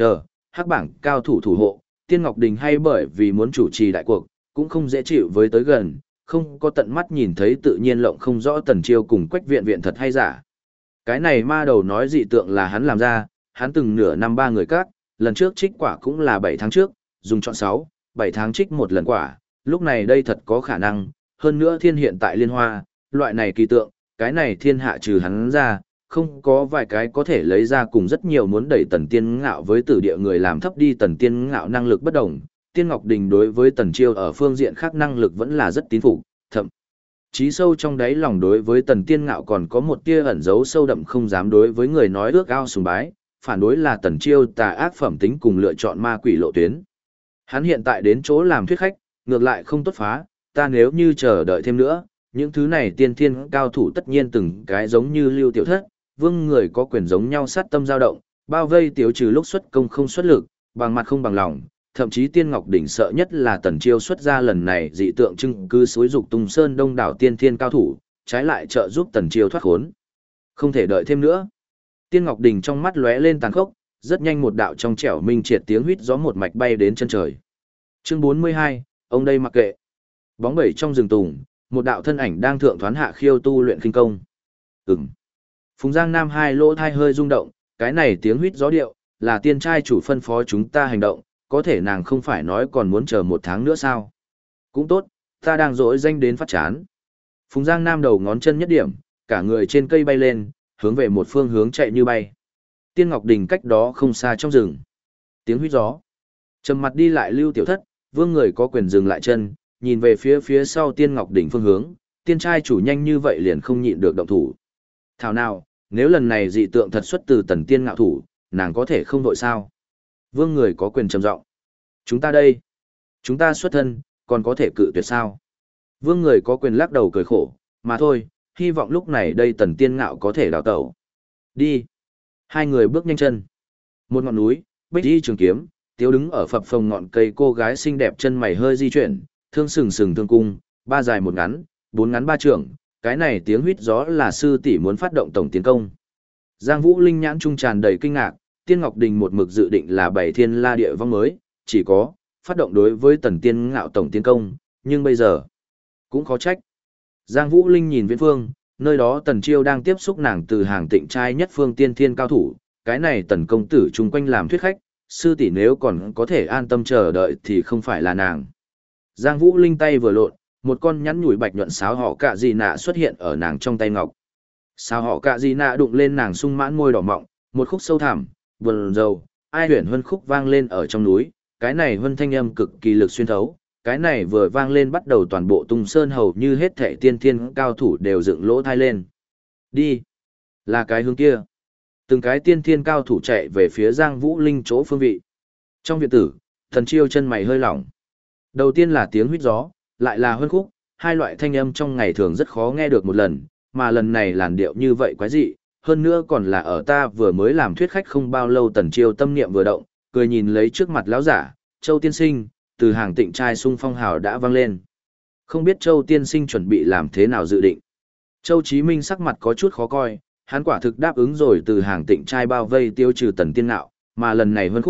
hắc bảng cao thủ thủ hộ, Tiên Ngọc Đình hay bởi vì muốn chủ trì đại cuộc, cũng không dễ chịu với tới gần, không có tận mắt nhìn thấy tự nhiên lộng không rõ Tần Chiêu cùng Quách Viện Viện thật hay giả. Cái này ma đầu nói dị tượng là hắn làm ra, hắn từng nửa năm 3 người các, lần trước trích quả cũng là 7 tháng trước, dùng chọn 6, 7 tháng trích một lần quả, lúc này đây thật có khả năng, hơn nữa thiên hiện tại liên hoa, loại này kỳ tượng, cái này thiên hạ trừ hắn ra, không có vài cái có thể lấy ra cùng rất nhiều muốn đẩy Tần Tiên Ngạo với tử địa người làm thấp đi Tần Tiên Ngạo năng lực bất đồng. Tiên Ngọc Đình đối với Tần Chiêu ở phương diện khác năng lực vẫn là rất tín phục, thậm chí sâu trong đáy lòng đối với Tần Tiên Ngạo còn có một tia ẩn giấu sâu đậm không dám đối với người nói ước ao sùng bái, phản đối là Tần Chiêu tà ác phẩm tính cùng lựa chọn ma quỷ lộ tuyến. Hắn hiện tại đến chỗ làm thuyết khách, ngược lại không tốt phá, ta nếu như chờ đợi thêm nữa, những thứ này tiên thiên cao thủ tất nhiên từng cái giống như Lưu Tiểu Thất, Vương người có quyền giống nhau sát tâm dao động, bao vây tiểu trừ lúc xuất công không xuất lực, bằng mặt không bằng lòng, thậm chí Tiên Ngọc Đỉnh sợ nhất là Tần Chiêu xuất ra lần này dị tượng trưng cứ xối dục Tung Sơn đông đảo tiên thiên cao thủ, trái lại trợ giúp Tần Chiêu thoát khốn. Không thể đợi thêm nữa. Tiên Ngọc Đình trong mắt lóe lên tàn khốc, rất nhanh một đạo trong trẻo minh triệt tiếng huýt gió một mạch bay đến chân trời. Chương 42, ông đây mặc kệ. Bóng bẩy trong rừng tùng, một đạo thân ảnh đang thượng thoán hạ khiêu tu luyện kinh công. Phùng Giang Nam hai lỗ thai hơi rung động, cái này tiếng huýt gió điệu, là tiên trai chủ phân phó chúng ta hành động, có thể nàng không phải nói còn muốn chờ 1 tháng nữa sao? Cũng tốt, ta đang dỗi danh đến phát chán. Phùng Giang Nam đầu ngón chân nhất điểm, cả người trên cây bay lên, hướng về một phương hướng chạy như bay. Tiên Ngọc Đình cách đó không xa trong rừng. Tiếng huýt gió. Trầm mặt đi lại Lưu Tiểu Thất, Vương người có quyền dừng lại chân, nhìn về phía sau Tiên Ngọc Đình phương hướng, tiên trai chủ nhanh như vậy liền không nhịn được động thủ. Thảo nào, nếu lần này dị tượng thật xuất từ Tần Tiên Ngạo thủ, nàng có thể không đội sao? Vương người có quyền trầm giọng. Chúng ta đây, chúng ta xuất thân, còn có thể cự tuyệt sao? Vương người có quyền lắc đầu cười khổ, mà thôi, hy vọng lúc này đây Tần Tiên Ngạo có thể đào tẩu. Đi. Hai người bước nhanh chân. Một ngọn núi, bích đi trường kiếm, tiếu đứng ở phập phồng ngọn cây, cô gái xinh đẹp chân mày hơi di chuyển, thương sừng sừng thương cung, 3 dài 1 ngắn, 4 ngắn 3 trưởng, cái này tiếng huýt gió là sư tỷ muốn phát động tổng tiến công. Giang Vũ Linh nhãn trung tràn đầy kinh ngạc, Tiên Ngọc Đình một mực dự định là 7 thiên la địa vong mới, chỉ có phát động đối với Tần Tiên Ngạo tổng tiến công, nhưng bây giờ cũng khó trách. Giang Vũ Linh nhìn viễn phương, nơi đó Tần Chiêu đang tiếp xúc nàng từ hàng tịnh trai nhất phương tiên thiên cao thủ, cái này Tần công tử chung quanh làm thuyết khách, sư tỷ nếu còn có thể an tâm chờ đợi thì không phải là nàng. Giang Vũ Linh tay vừa lộn, một con nhắn nhủi bạch nhuận sáo họ cạ dị nạ xuất hiện ở nàng trong tay ngọc. Sáo họ cạ dị nạ đụng lên nàng sung mãn môi đỏ mọng, một khúc sâu thẳm, buồn rầu, ai huyền huân khúc vang lên ở trong núi, cái này huân thanh âm cực kỳ lực xuyên thấu, cái này vừa vang lên bắt đầu toàn bộ Tung Sơn hầu như hết thảy tiên thiên cao thủ đều dựng lỗ thai lên. Đi, là cái hướng kia. Từng cái tiên thiên cao thủ chạy về phía Giang Vũ Linh chỗ phương vị. Trong viện tử, Thần Chiêu chân mày hơi lỏng. Đầu tiên là tiếng huýt gió, lại là huân khúc, hai loại thanh âm trong ngày thường rất khó nghe được một lần, mà lần này làn điệu như vậy quái dị, hơn nữa còn là ở ta vừa mới làm thuyết khách không bao lâu. Tần Chiêu tâm niệm vừa động, cười nhìn lấy trước mặt lão giả, Châu tiên sinh, từ hàng tịnh trai sung phong hào đã vang lên. Không biết Châu tiên sinh chuẩn bị làm thế nào dự định. Châu Chí Minh sắc mặt có chút khó coi, hắn quả thực đáp ứng rồi từ hàng tịnh trai bao vây tiêu trừ Tần Tiên Ngạo, mà lần này huân khúc,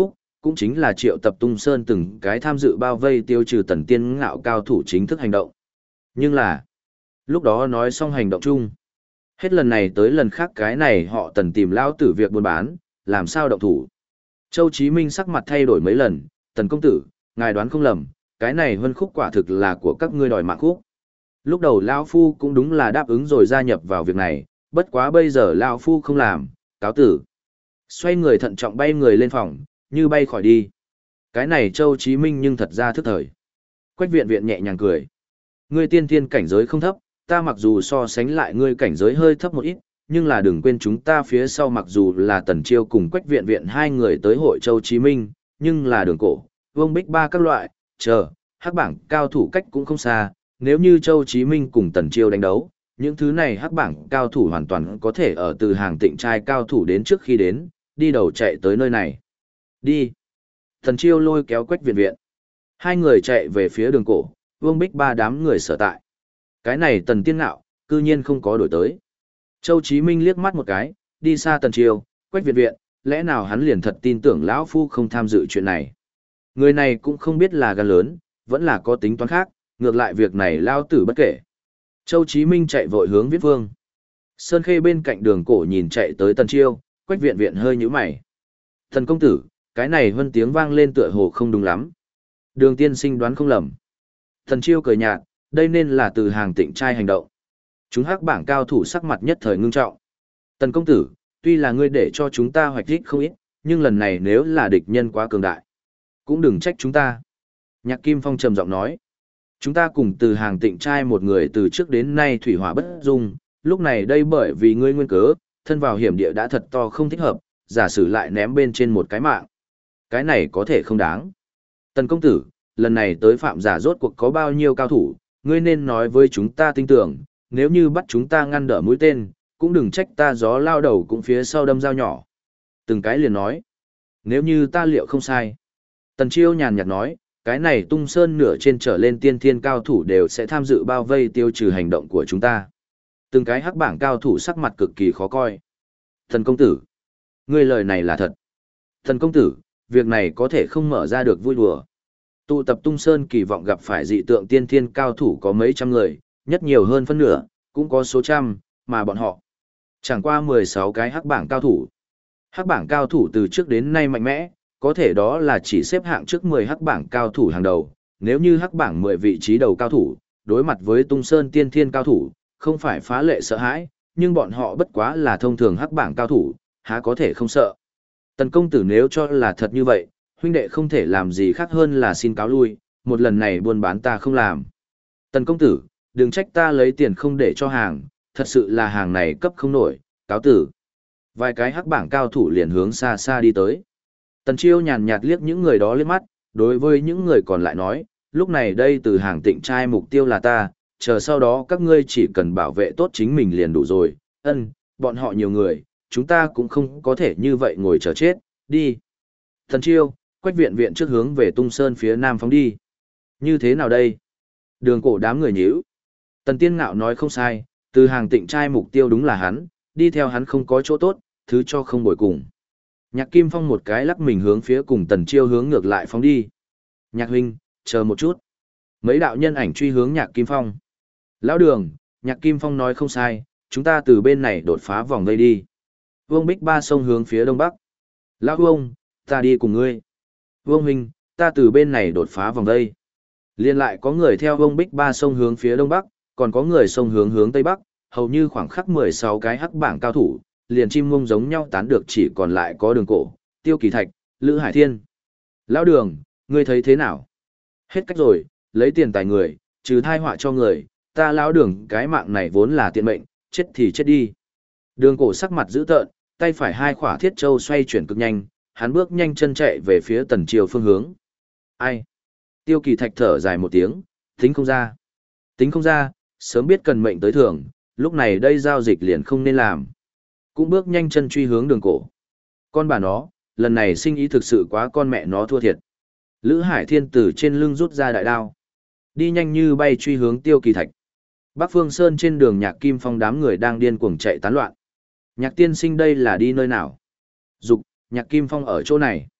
cũng chính là triệu tập Tung Sơn từng cái tham dự bao vây tiêu trừ Tần Tiên Ngạo cao thủ chính thức hành động. Nhưng là, lúc đó nói xong hành động chung. Hết lần này tới lần khác cái này họ Tần tìm lao tử việc buôn bán, làm sao động thủ. Châu Chí Minh sắc mặt thay đổi mấy lần, Tần công tử, ngài đoán không lầm, cái này Vân Khúc quả thực là của các ngươi đòi mạng khúc. Lúc đầu Lao Phu cũng đúng là đáp ứng rồi gia nhập vào việc này, bất quá bây giờ Lao Phu không làm, cáo tử. Xoay người thận trọng bay người lên phòng, như bay khỏi đi. Cái này Châu Chí Minh nhưng thật ra thức thời. Quách viện viện nhẹ nhàng cười. Ngươi tiên thiên cảnh giới không thấp, ta mặc dù so sánh lại ngươi cảnh giới hơi thấp một ít, nhưng là đừng quên chúng ta phía sau mặc dù là Tần Chiêu cùng Quách viện viện hai người tới hội Châu Chí Minh, nhưng là đường cổ, Vương Bích Ba các loại, hắc bảng cao thủ cách cũng không xa, nếu như Châu Chí Minh cùng Tần Chiêu đánh đấu, những thứ này hắc bảng cao thủ hoàn toàn có thể ở từ hàng tịnh trai cao thủ đến trước khi đến, đi đầu chạy tới nơi này. Đi. Tần Chiêu lôi kéo Quách viện viện. Hai người chạy về phía đường cổ, Vương Bích Ba đám người sở tại. Cái này Tần Tiên Ngạo, cư nhiên không có đổi tới. Châu Chí Minh liếc mắt một cái, đi xa Tần Chiêu, Quách viện viện, lẽ nào hắn liền thật tin tưởng lão phu không tham dự chuyện này. Người này cũng không biết là gan lớn, vẫn là có tính toán khác, ngược lại việc này lao tử bất kể. Châu Chí Minh chạy vội hướng Viễn Vương. Sơn Khê bên cạnh đường cổ nhìn chạy tới Tần Chiêu, Quách viện viện hơi nhíu mày. Thần công tử, cái này hơn tiếng vang lên tựa hồ không đúng lắm. Đường tiên sinh đoán không lầm. Tần Chiêu cười nhạt, đây nên là từ hàng tịnh trai hành động. Chúng hắc bảng cao thủ sắc mặt nhất thời ngưng trọng. Tần công tử, tuy là ngươi để cho chúng ta hoạch đích không ít, nhưng lần này nếu là địch nhân quá cường đại, cũng đừng trách chúng ta. Nhạc Kim Phong trầm giọng nói. Chúng ta cùng từ hàng tịnh trai một người từ trước đến nay thủy hỏa bất dung, lúc này đây bởi vì ngươi nguyên cớ, thân vào hiểm địa đã thật to không thích hợp, giả sử lại ném bên trên một cái mạng. Cái này có thể không đáng. Tần công tử, lần này tới phạm giả rốt cuộc có bao nhiêu cao thủ, ngươi nên nói với chúng ta tin tưởng, nếu như bắt chúng ta ngăn đỡ mũi tên, cũng đừng trách ta gió lao đầu cũng phía sau đâm dao nhỏ. Từng cái liền nói, nếu như ta liệu không sai. Tần Chiêu nhàn nhạt nói, cái này Tung Sơn nửa trên trở lên tiên thiên cao thủ đều sẽ tham dự bao vây tiêu trừ hành động của chúng ta. Từng cái hắc bảng cao thủ sắc mặt cực kỳ khó coi. Thần công tử, ngươi lời này là thật. Thần công tử, việc này có thể không mở ra được vui đùa. Tụ tập Tung Sơn kỳ vọng gặp phải dị tượng tiên thiên cao thủ có mấy trăm người, nhất nhiều hơn phân nửa, cũng có số trăm, mà bọn họ chẳng qua 16 cái hắc bảng cao thủ. Hắc bảng cao thủ từ trước đến nay mạnh mẽ, có thể đó là chỉ xếp hạng trước 10 hắc bảng cao thủ hàng đầu, nếu như hắc bảng 10 vị trí đầu cao thủ, đối mặt với Tung Sơn tiên thiên cao thủ, không phải phá lệ sợ hãi, nhưng bọn họ bất quá là thông thường hắc bảng cao thủ, há có thể không sợ. Tần công tử nếu cho là thật như vậy, huynh đệ không thể làm gì khác hơn là xin cáo lui, một lần này buôn bán ta không làm. Tần công tử, đừng trách ta lấy tiền không để cho hàng, thật sự là hàng này cấp không nổi, cáo tử. Vài cái hắc bảng cao thủ liền hướng xa xa đi tới. Tần Chiêu nhàn nhạt liếc những người đó liếc mắt, đối với những người còn lại nói, lúc này đây từ hàng tịnh trai mục tiêu là ta, chờ sau đó các ngươi chỉ cần bảo vệ tốt chính mình liền đủ rồi, bọn họ nhiều người, chúng ta cũng không có thể như vậy ngồi chờ chết, đi. Tần Chiêu, Quách viện viện trước hướng về Tung Sơn phía nam phóng đi. Như thế nào đây? Đường cổ đám người nhíu. Tần Tiên Ngạo nói không sai, từ hàng tịnh trai mục tiêu đúng là hắn, đi theo hắn không có chỗ tốt, thứ cho không bồi cùng. Nhạc Kim Phong một cái lắc mình hướng phía cùng Tần Chiêu hướng ngược lại phóng đi. Nhạc huynh, chờ một chút. Mấy đạo nhân ảnh truy hướng Nhạc Kim Phong. Lão đường, Nhạc Kim Phong nói không sai, chúng ta từ bên này đột phá vòng vây đi. Vương Bích Ba sông hướng phía đông bắc. Lão Vương, ta đi cùng ngươi. Vương huynh, ta từ bên này đột phá vòng vây. Liên lại có người theo Vương Bích Ba sông hướng phía đông bắc, còn có người sông hướng tây bắc, hầu như khoảng khắc 16 cái hắc bảng cao thủ, liền chim mông giống nhau tán được chỉ còn lại có đường cổ, Tiêu Kỳ Thạch, Lữ Hải Thiên. Lão đường, ngươi thấy thế nào? Hết cách rồi, lấy tiền tài người, trừ thai họa cho người, ta lão đường cái mạng này vốn là tiện mệnh, chết thì chết đi. Đường cổ sắc mặt dữ tợn, tay phải hai khỏa thiết châu xoay chuyển cực nhanh, hắn bước nhanh chân chạy về phía Tần Chiêu phương hướng. Ai? Tiêu Kỳ Thạch thở dài một tiếng, tính không ra. Tính không ra, sớm biết cần mệnh tới thưởng, lúc này đây giao dịch liền không nên làm. Cũng bước nhanh chân truy hướng đường cổ. Con bà nó, lần này sinh ý thực sự quá con mẹ nó thua thiệt. Lữ Hải Thiên từ trên lưng rút ra đại đao. Đi nhanh như bay truy hướng Tiêu Kỳ Thạch. Bắc Phương Sơn trên đường Nhạc Kim Phong đám người đang điên cuồng chạy tán loạn. Nhạc tiên sinh đây là đi nơi nào? Dục, Nhạc Kim Phong ở chỗ này.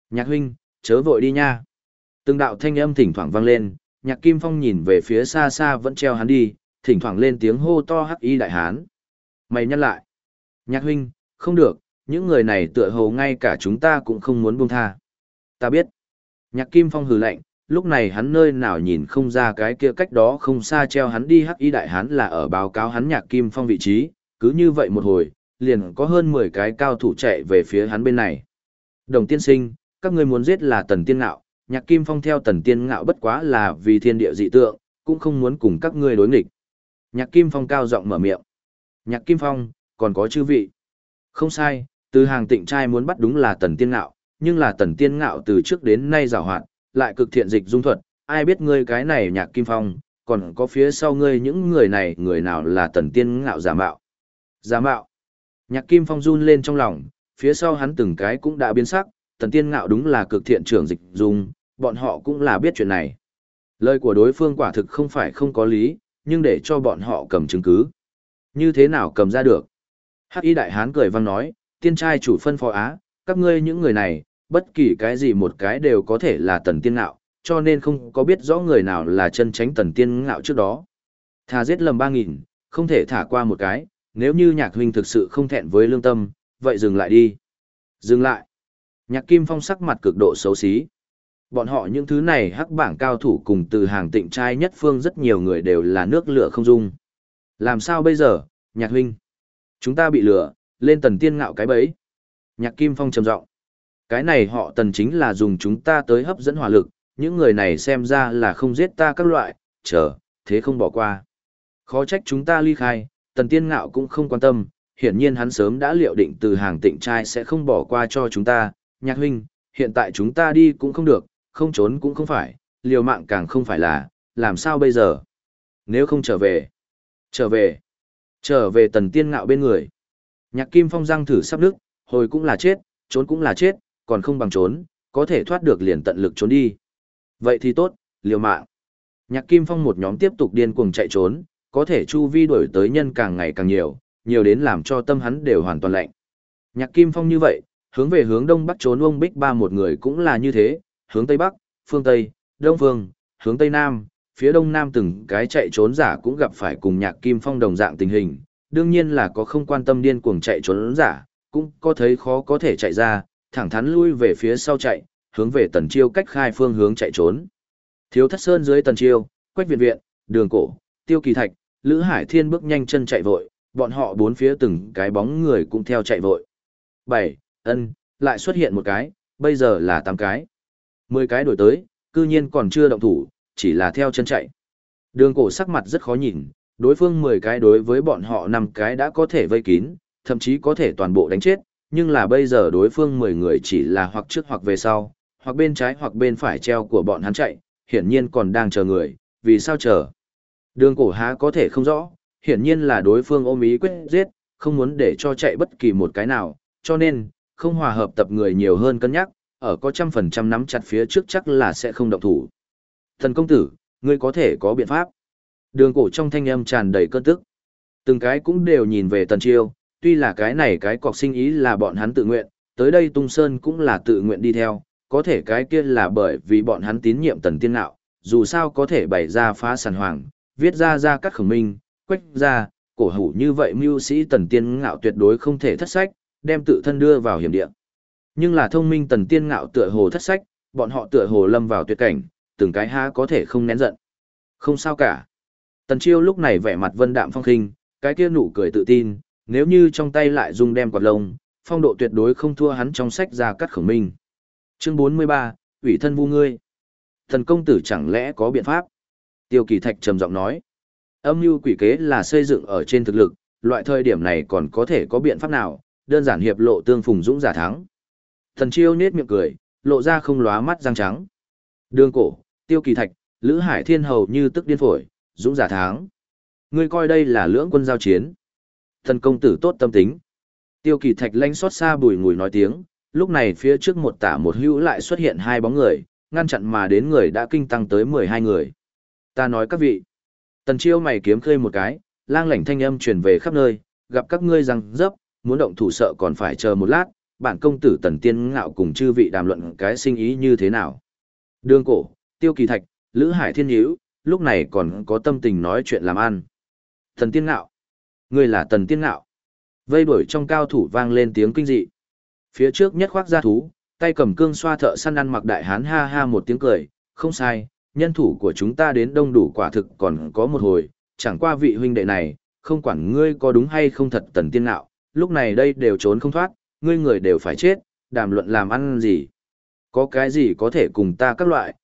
Nhạc huynh, chớ vội đi nha. Từng đạo thanh âm thỉnh thoảng vang lên, Nhạc Kim Phong nhìn về phía xa xa vẫn treo hắn đi, thỉnh thoảng lên tiếng hô to hắc y đại hán. Mày nhắc lại. Nhạc huynh, không được, những người này tựa hồ ngay cả chúng ta cũng không muốn buông tha. Ta biết. Nhạc Kim Phong hừ lạnh, lúc này hắn nơi nào nhìn không ra cái kia cách đó không xa treo hắn đi hắc y đại hán là ở báo cáo hắn Nhạc Kim Phong vị trí, cứ như vậy một hồi, liền có hơn 10 cái cao thủ chạy về phía hắn bên này. Đồng tiên sinh, các ngươi muốn giết là Tần Tiên Ngạo, Nhạc Kim Phong theo Tần Tiên Ngạo bất quá là vì thiên địa dị tượng, cũng không muốn cùng các ngươi đối nghịch. Nhạc Kim Phong cao giọng mở miệng. Nhạc Kim Phong, còn có chư vị. Không sai, từ hàng tịnh trai muốn bắt đúng là Tần Tiên Ngạo, nhưng là Tần Tiên Ngạo từ trước đến nay giàu hoạt, lại cực thiện dịch dung thuật, ai biết ngươi cái này Nhạc Kim Phong, còn có phía sau ngươi những người này người nào là Tần Tiên Ngạo giả mạo. Giả mạo. Nhạc Kim Phong run lên trong lòng, phía sau hắn từng cái cũng đã biến sắc, Tần Tiên Ngạo đúng là cực thiện trưởng dịch dung, bọn họ cũng là biết chuyện này. Lời của đối phương quả thực không phải không có lý, nhưng để cho bọn họ cầm chứng cứ. Như thế nào cầm ra được? Hắc Y Đại Hán cười vang nói, tiên trai chủ phân phó á, các ngươi những người này, bất kỳ cái gì một cái đều có thể là Tần Tiên Ngạo, cho nên không có biết rõ người nào là chân tránh Tần Tiên Ngạo trước đó. Thà giết lầm 3.000, không thể thả qua một cái, nếu như Nhạc huynh thực sự không thẹn với lương tâm, vậy dừng lại đi. Dừng lại. Nhạc Kim Phong sắc mặt cực độ xấu xí. Bọn họ những thứ này hắc bảng cao thủ cùng từ hàng tịnh trai nhất phương rất nhiều người đều là nước lửa không dung. Làm sao bây giờ, Nhạc huynh? Chúng ta bị lừa, lên Tần Tiên Ngạo cái bẫy. Nhạc Kim Phong trầm giọng. Cái này họ Tần chính là dùng chúng ta tới hấp dẫn hỏa lực, những người này xem ra là không giết ta các loại, chờ, thế không bỏ qua. Khó trách chúng ta ly khai, Tần Tiên Ngạo cũng không quan tâm, hiển nhiên hắn sớm đã liệu định từ hàng tịnh trai sẽ không bỏ qua cho chúng ta. Nhạc huynh, hiện tại chúng ta đi cũng không được, không trốn cũng không phải, liều mạng càng không phải là, làm sao bây giờ? Nếu không trở về, trở về Tần Tiên Ngạo bên người. Nhạc Kim Phong răng thử sắp nước, hồi cũng là chết, trốn cũng là chết, còn không bằng trốn, có thể thoát được liền tận lực trốn đi. Vậy thì tốt, liều mạng. Nhạc Kim Phong một nhóm tiếp tục điên cuồng chạy trốn, có thể chu vi đuổi tới nhân càng ngày càng nhiều, nhiều đến làm cho tâm hắn đều hoàn toàn lạnh. Nhạc Kim Phong như vậy, hướng về hướng đông bắc trốn ông Bích Ba một người cũng là như thế, hướng tây bắc, phương tây, đông phương, hướng tây nam, phía đông nam từng cái chạy trốn giả cũng gặp phải cùng Nhạc Kim Phong đồng dạng tình hình, đương nhiên là có không quan tâm điên cuồng chạy trốn giả, cũng có thấy khó có thể chạy ra, thẳng thắn lui về phía sau chạy, hướng về Tần Chiêu cách khai phương hướng chạy trốn. Thiếu Thất Sơn dưới Tần Chiêu, Quách Viện Viện, Đường Cổ, Tiêu Kỳ Thạch, Lữ Hải Thiên bước nhanh chân chạy vội, bọn họ bốn phía từng cái bóng người cũng theo chạy vội. 7, lại xuất hiện một cái, bây giờ là 8 cái. 10 cái đổi tới, cư nhiên còn chưa động thủ, chỉ là theo chân chạy. Đường Cổ sắc mặt rất khó nhìn, đối phương 10 cái đối với bọn họ 5 cái đã có thể vây kín, thậm chí có thể toàn bộ đánh chết, nhưng là bây giờ đối phương 10 người chỉ là hoặc trước hoặc về sau, hoặc bên trái hoặc bên phải treo của bọn hắn chạy, hiển nhiên còn đang chờ người, vì sao chờ? Đường Cổ há có thể không rõ, hiển nhiên là đối phương ôm ý quyết giết, không muốn để cho chạy bất kỳ một cái nào, cho nên, không hòa hợp tập người nhiều hơn cân nhắc, ở có 100% nắm chặt phía trước chắc là sẽ không động thủ. Thần công tử, ngươi có thể có biện pháp. Đường Cổ trong thanh âm tràn đầy cơn tức. Từng cái cũng đều nhìn về Tần Chiêu, tuy là cái này cái cọc sinh ý là bọn hắn tự nguyện, tới đây Tung Sơn cũng là tự nguyện đi theo, có thể cái kia là bởi vì bọn hắn tín nhiệm Tần Tiên Ngạo, dù sao có thể bày ra phá sản hoàng, viết ra các khổng minh, quách ra, cổ hủ như vậy mưu sĩ Tần Tiên Ngạo tuyệt đối không thể thất sách, đem tự thân đưa vào hiểm địa. Nhưng là thông minh Tần Tiên Ngạo tựa hồ thất sách, bọn họ tựa hồ lâm vào tuyệt cảnh, từng cái há có thể không nén giận. Không sao cả. Tần Chiêu lúc này vẻ mặt vân đạm phong khinh, cái kia nụ cười tự tin, nếu như trong tay lại dùng đem quạt lông, phong độ tuyệt đối không thua hắn trong sách ra cắt khổng minh. Chương 43, ủy thân vu ngươi. Thần công tử chẳng lẽ có biện pháp? Tiêu Kỳ Thạch trầm giọng nói. Âm mưu quỷ kế là xây dựng ở trên thực lực, loại thời điểm này còn có thể có biện pháp nào, đơn giản hiệp lộ tương phùng dũng giả thắng. Thần Chiêu nết miệng cười, lộ ra không lóa mắt răng trắng. Đường Cổ, Tiêu Kỳ Thạch, Lữ Hải Thiên hầu như tức điên phổi, dũng giả thắng. Ngươi coi đây là lưỡng quân giao chiến. Thần công tử tốt tâm tính. Tiêu Kỳ Thạch lanh xót xa bùi ngùi nói tiếng, lúc này phía trước một tả một hữu lại xuất hiện hai bóng người, ngăn chặn mà đến người đã kinh tăng tới 12 người. Ta nói các vị. Tần Chiêu mày kiếm khơi một cái, lang lảnh thanh âm truyền về khắp nơi, gặp các ngươi răng dấp, muốn động thủ sợ còn phải chờ một lát, bản công tử Tần Tiên Ngạo cùng chư vị đàm luận cái sinh ý như thế nào. Đường Cổ, Tiêu Kỳ Thạch, Lữ Hải Thiên Nhữu, lúc này còn có tâm tình nói chuyện làm ăn. Tần Tiên Ngạo, ngươi là Tần Tiên Ngạo. Vây đuổi trong cao thủ vang lên tiếng kinh dị. Phía trước nhất khoác ra thú, tay cầm cương xoa thợ săn ăn mặc đại hán ha ha một tiếng cười, không sai, nhân thủ của chúng ta đến đông đủ quả thực còn có một hồi, chẳng qua vị huynh đệ này, không quản ngươi có đúng hay không thật Tần Tiên Ngạo, lúc này đây đều trốn không thoát, ngươi người đều phải chết, đàm luận làm ăn gì. Có cái gì có thể cùng ta các loại,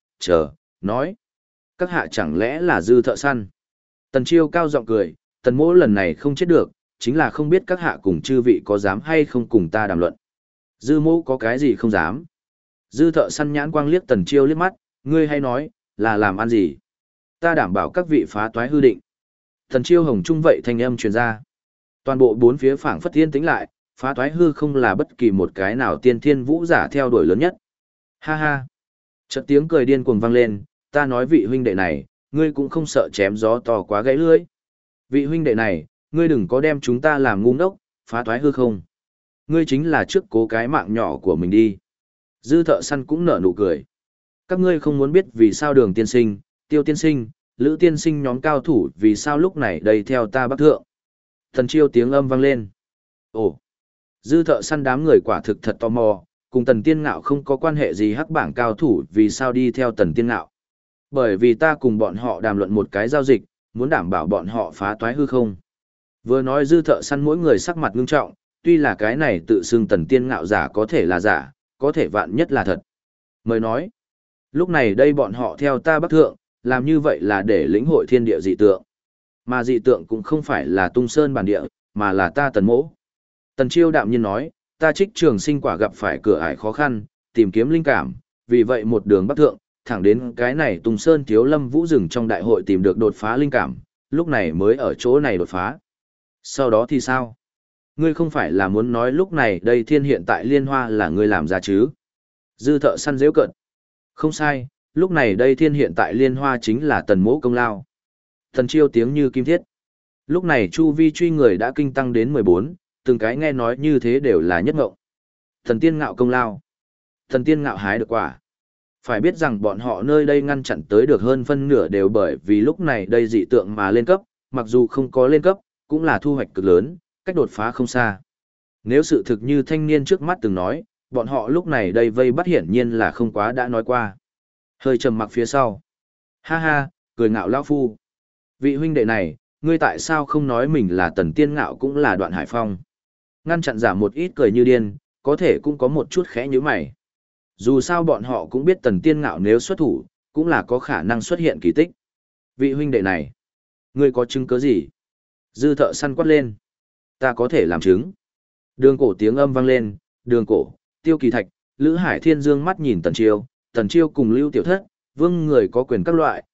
nói. Các hạ chẳng lẽ là Dư thợ săn. Tần Chiêu cao giọng cười, Tần mỗ lần này không chết được, chính là không biết các hạ cùng chư vị có dám hay không cùng ta đàm luận. Dư mỗ có cái gì không dám. Dư thợ săn nhãn quang liếc Tần Chiêu liếc mắt, ngươi hay nói, là làm ăn gì. Ta đảm bảo các vị phá toái hư định. Tần Chiêu hồng trung vậy thanh âm truyền ra. Toàn bộ bốn phía phảng phất yên tĩnh lại, phá toái hư không là bất kỳ một cái nào tiên thiên vũ giả theo đuổi lớn nhất. Ha ha. Chợt tiếng cười điên cuồng vang lên, ta nói vị huynh đệ này, ngươi cũng không sợ chém gió to quá gãy lưỡi. Vị huynh đệ này, ngươi đừng có đem chúng ta làm ngu ngốc, phá toái hư không. Ngươi chính là trước cố cái mạng nhỏ của mình đi. Dư thợ săn cũng nở nụ cười. Các ngươi không muốn biết vì sao Đường tiên sinh, Tiêu tiên sinh, Lữ tiên sinh nhóm cao thủ vì sao lúc này đầy theo ta bắc thượng. Thần Chiêu tiếng âm vang lên. Ồ, dư thợ săn đám người quả thực thật tò mò, cùng Tần Tiên Ngạo không có quan hệ gì hắc bảng cao thủ vì sao đi theo Tần Tiên Ngạo. Bởi vì ta cùng bọn họ đàm luận một cái giao dịch, muốn đảm bảo bọn họ phá toái hư không. Vừa nói dư thợ săn mỗi người sắc mặt ngưng trọng, tuy là cái này tự xưng Tần Tiên Ngạo giả có thể là giả, có thể vạn nhất là thật. Mới nói, lúc này đây bọn họ theo ta bắc thượng, làm như vậy là để lĩnh hội thiên địa dị tượng. Mà dị tượng cũng không phải là tung sơn bản địa, mà là ta Tần mỗ. Tần Chiêu đạm nhiên nói, ta Trích Trường Sinh quả gặp phải cửa ải khó khăn, tìm kiếm linh cảm, vì vậy một đường bắc thượng, thẳng đến cái này Tùng Sơn Thiếu Lâm Vũ rừng trong đại hội tìm được đột phá linh cảm, lúc này mới ở chỗ này đột phá. Sau đó thì sao? Ngươi không phải là muốn nói lúc này đây thiên hiện tại liên hoa là ngươi làm ra chứ? Dư thợ săn dễ cận. Không sai, lúc này đây thiên hiện tại liên hoa chính là Tần mỗ công lao. Thần Chiêu tiếng như kim thiết. Lúc này chu vi truy người đã kinh tăng đến 14, từng cái nghe nói như thế đều là nhất ngộng. Thần Tiên Ngạo công lao. Thần Tiên Ngạo hái được quả. Phải biết rằng bọn họ nơi đây ngăn chặn tới được hơn phân nửa đều bởi vì lúc này đây dị tượng mà lên cấp, mặc dù không có lên cấp, cũng là thu hoạch cực lớn, cách đột phá không xa. Nếu sự thực như thanh niên trước mắt từng nói, bọn họ lúc này đây vây bắt hiển nhiên là không quá đã nói qua. Hơi trầm mặc phía sau. Ha ha, cười ngạo lão phu. Vị huynh đệ này, ngươi tại sao không nói mình là Tần Tiên Ngạo cũng là Đoạn Hải Phong? Ngăn chặn giả một ít cười như điên, có thể cũng có một chút khẽ như mày. Dù sao bọn họ cũng biết Tần Tiên Ngạo nếu xuất thủ, cũng là có khả năng xuất hiện kỳ tích. Vị huynh đệ này, ngươi có chứng cứ gì? Dư thợ săn quát lên. Ta có thể làm chứng. Đường Cổ tiếng âm vang lên, Đường Cổ, Tiêu Kỳ Thạch, Lữ Hải Thiên dương mắt nhìn Tần Chiêu cùng Lưu Tiểu Thất, vương người có quyền các loại,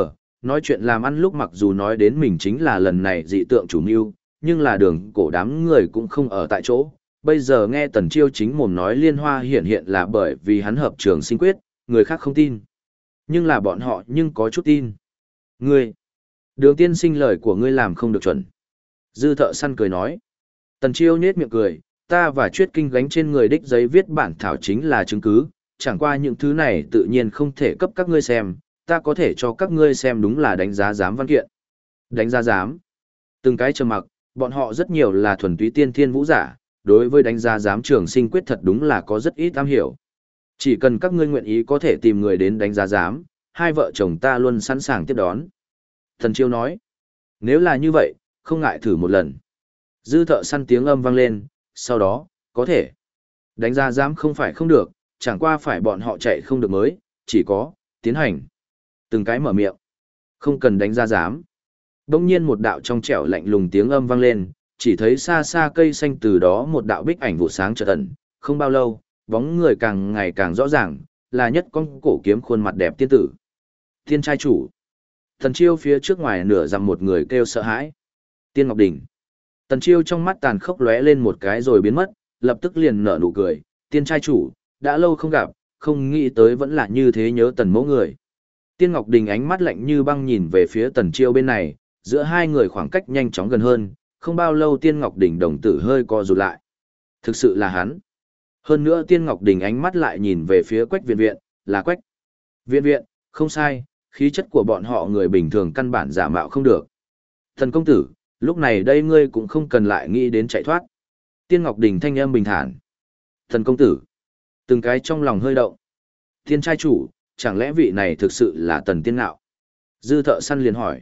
nói chuyện làm ăn lúc mặc dù nói đến mình chính là lần này dị tượng chủ mưu, nhưng là Đường Cổ đám người cũng không ở tại chỗ. Bây giờ nghe Tần Chiêu chính mồm nói liên hoa hiện là bởi vì hắn hợp trường sinh quyết, người khác không tin. Nhưng là bọn họ nhưng có chút tin. Ngươi, Đường tiên sinh lời của ngươi làm không được chuẩn. Dư thợ săn cười nói. Tần Chiêu nhếch miệng cười, ta và Chuyết Kinh gánh trên người đích giấy viết bản thảo chính là chứng cứ, chẳng qua những thứ này tự nhiên không thể cấp các ngươi xem, ta có thể cho các ngươi xem đúng là đánh giá giám văn kiện. Đánh giá giám. Từng cái trầm mặc, bọn họ rất nhiều là thuần túy tiên thiên vũ giả, đối với đánh giá giám trường sinh quyết thật đúng là có rất ít am hiểu. Chỉ cần các ngươi nguyện ý có thể tìm người đến đánh giá giám, hai vợ chồng ta luôn sẵn sàng tiếp đón. Thần Chiêu nói, nếu là như vậy, không ngại thử một lần. Dư thợ săn tiếng âm vang lên, sau đó, có thể. Đánh giá giám không phải không được, chẳng qua phải bọn họ chạy không được mới, chỉ có, tiến hành. Từng cái mở miệng. Không cần đánh giá giám. Đông nhiên một đạo trong trẻo lạnh lùng tiếng âm vang lên, chỉ thấy xa xa cây xanh từ đó một đạo bích ảnh vụ sáng chợt ẩn, không bao lâu, bóng người càng ngày càng rõ ràng, là nhất con cổ kiếm khuôn mặt đẹp tiên tử. Tiên trai chủ. Tần Chiêu phía trước ngoài nửa dặm một người kêu sợ hãi. Tiên Ngọc Đỉnh. Tần Chiêu trong mắt tàn khốc lóe lên một cái rồi biến mất, lập tức liền nở nụ cười, tiên trai chủ, đã lâu không gặp, không nghĩ tới vẫn là như thế nhớ Tần mẫu người. Tiên Ngọc Đình ánh mắt lạnh như băng nhìn về phía Tần Chiêu bên này, giữa hai người khoảng cách nhanh chóng gần hơn, không bao lâu Tiên Ngọc Đỉnh đồng tử hơi co rụt lại. Thực sự là hắn. Hơn nữa Tiên Ngọc Đình ánh mắt lại nhìn về phía Quách Viện Viện, là Quách Viện Viện, không sai, khí chất của bọn họ người bình thường căn bản giả mạo không được. Thần công tử, lúc này đây ngươi cũng không cần lại nghĩ đến chạy thoát. Tiên Ngọc Đình thanh âm bình thản. Thần công tử, từng cái trong lòng hơi động. Tiên trai chủ, chẳng lẽ vị này thực sự là Tần Tiên Ngạo? Dư Thợ Săn liền hỏi.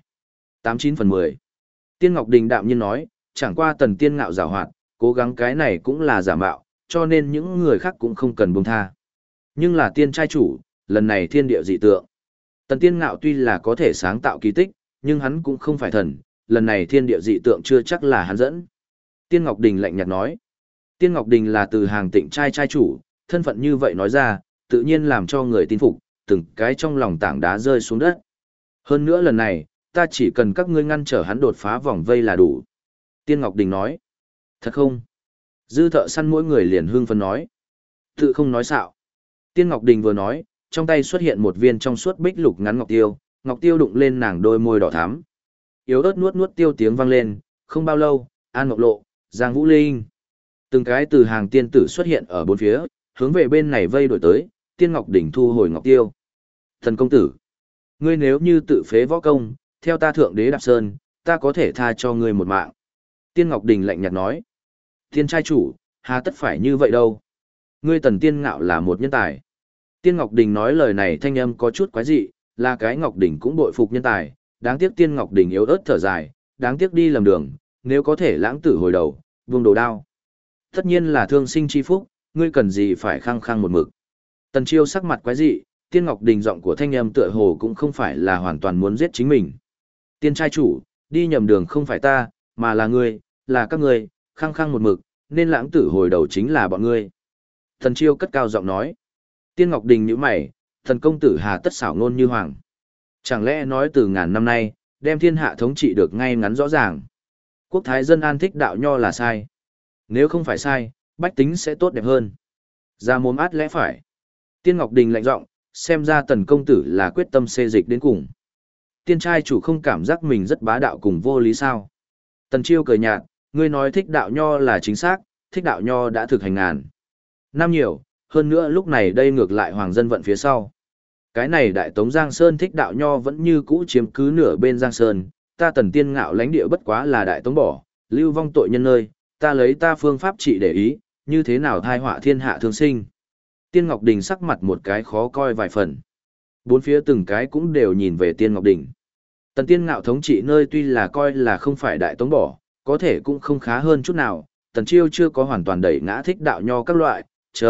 89/10. Tiên Ngọc Đình đạm nhiên nói, chẳng qua Tần Tiên Ngạo giàu hoạt, cố gắng cái này cũng là giả mạo, cho nên những người khác cũng không cần buông tha. Nhưng là tiên trai chủ, lần này thiên địa dị tượng. Tần Tiên Ngạo tuy là có thể sáng tạo kỳ tích, nhưng hắn cũng không phải thần, lần này thiên địa dị tượng chưa chắc là hắn dẫn. Tiên Ngọc Đình lạnh nhạt nói. Tiên Ngọc Đình là từ hàng Tịnh trai trai chủ, thân phận như vậy nói ra, tự nhiên làm cho người tin phục, từng cái trong lòng tảng đá rơi xuống đất. Hơn nữa lần này, ta chỉ cần các ngươi ngăn trở hắn đột phá vòng vây là đủ. Tiên Ngọc Đình nói. Thật không? Dư Thợ Săn mỗi người liền hưng phấn nói. Tự không nói xạo. Tiên Ngọc Đình vừa nói, trong tay xuất hiện một viên trong suốt bích lục ngắn ngọc tiêu đụng lên nàng đôi môi đỏ thắm. Yếu ớt nuốt nuốt tiêu tiếng vang lên, không bao lâu, An Ngọc Lộ, Giang Vũ Linh. Từng cái từ hàng tiên tử xuất hiện ở bốn phía, hướng về bên này vây đuổi tới, Tiên Ngọc Đình thu hồi ngọc tiêu. Thần công tử, ngươi nếu như tự phế võ công, theo ta thượng đế đạp sơn, ta có thể tha cho ngươi một mạng. Tiên Ngọc Đình lạnh nhạt nói. Tiên trai chủ, hà tất phải như vậy đâu. Ngươi Tần Tiên Ngạo là một nhân tài. Tiên Ngọc Đình nói lời này thanh âm có chút quái dị, là cái Ngọc Đình cũng bội phục nhân tài, đáng tiếc Tiên Ngọc Đình yếu ớt thở dài, đáng tiếc đi lầm đường, nếu có thể lãng tử hồi đầu, vương đồ đao. Tất nhiên là thương sinh chi phúc, ngươi cần gì phải khăng khăng một mực. Tần Chiêu sắc mặt quái dị, Tiên Ngọc Đình giọng của thanh âm tựa hồ cũng không phải là hoàn toàn muốn giết chính mình. Tiên trai chủ, đi nhầm đường không phải ta, mà là ngươi, là các ngươi, khăng khăng một mực, nên lãng tử hồi đầu chính là bọn ngươi. Tần Chiêu cất cao giọng nói. Tiên Ngọc Đình nhíu mày, thần công tử hà tất xảo ngôn như hoàng. Chẳng lẽ nói từ ngàn năm nay, đem thiên hạ thống trị được ngay ngắn rõ ràng. Quốc thái dân an thích đạo nho là sai. Nếu không phải sai, bách tính sẽ tốt đẹp hơn. Ra mồm át lẽ phải. Tiên Ngọc Đình lạnh giọng, xem ra tần công tử là quyết tâm xê dịch đến cùng. Tiên trai chủ không cảm giác mình rất bá đạo cùng vô lý sao. Tần Chiêu cười nhạt, ngươi nói thích đạo nho là chính xác, thích đạo nho đã thực hành ngàn năm nhiều, hơn nữa lúc này đây ngược lại hoàng dân vận phía sau. Cái này đại tống Giang Sơn thích đạo nho vẫn như cũ chiếm cứ nửa bên Giang Sơn, ta Tần Tiên Ngạo lãnh địa bất quá là đại tống bỏ, lưu vong tội nhân nơi, ta lấy ta phương pháp trị để ý, như thế nào thai họa thiên hạ thương sinh. Tiên Ngọc Đình sắc mặt một cái khó coi vài phần. Bốn phía từng cái cũng đều nhìn về Tiên Ngọc Đình. Tần Tiên Ngạo thống trị nơi tuy là coi là không phải đại tống bỏ, có thể cũng không khá hơn chút nào, Tần Chiêu chưa có hoàn toàn đẩy ngã thích đạo nho các loại,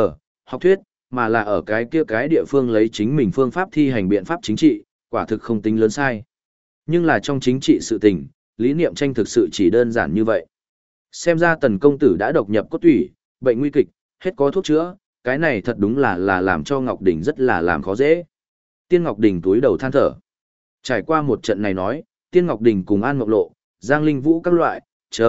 học thuyết, mà là ở cái kia cái địa phương lấy chính mình phương pháp thi hành biện pháp chính trị, quả thực không tính lớn sai. Nhưng là trong chính trị sự tình, lý niệm tranh thực sự chỉ đơn giản như vậy. Xem ra Tần công tử đã độc nhập cốt tủy, bệnh nguy kịch, hết có thuốc chữa, cái này thật đúng là làm cho Ngọc Đình rất là làm khó dễ. Tiên Ngọc Đình túi đầu than thở. Trải qua một trận này nói, Tiên Ngọc Đình cùng An Ngọc Lộ, Giang Linh Vũ các loại,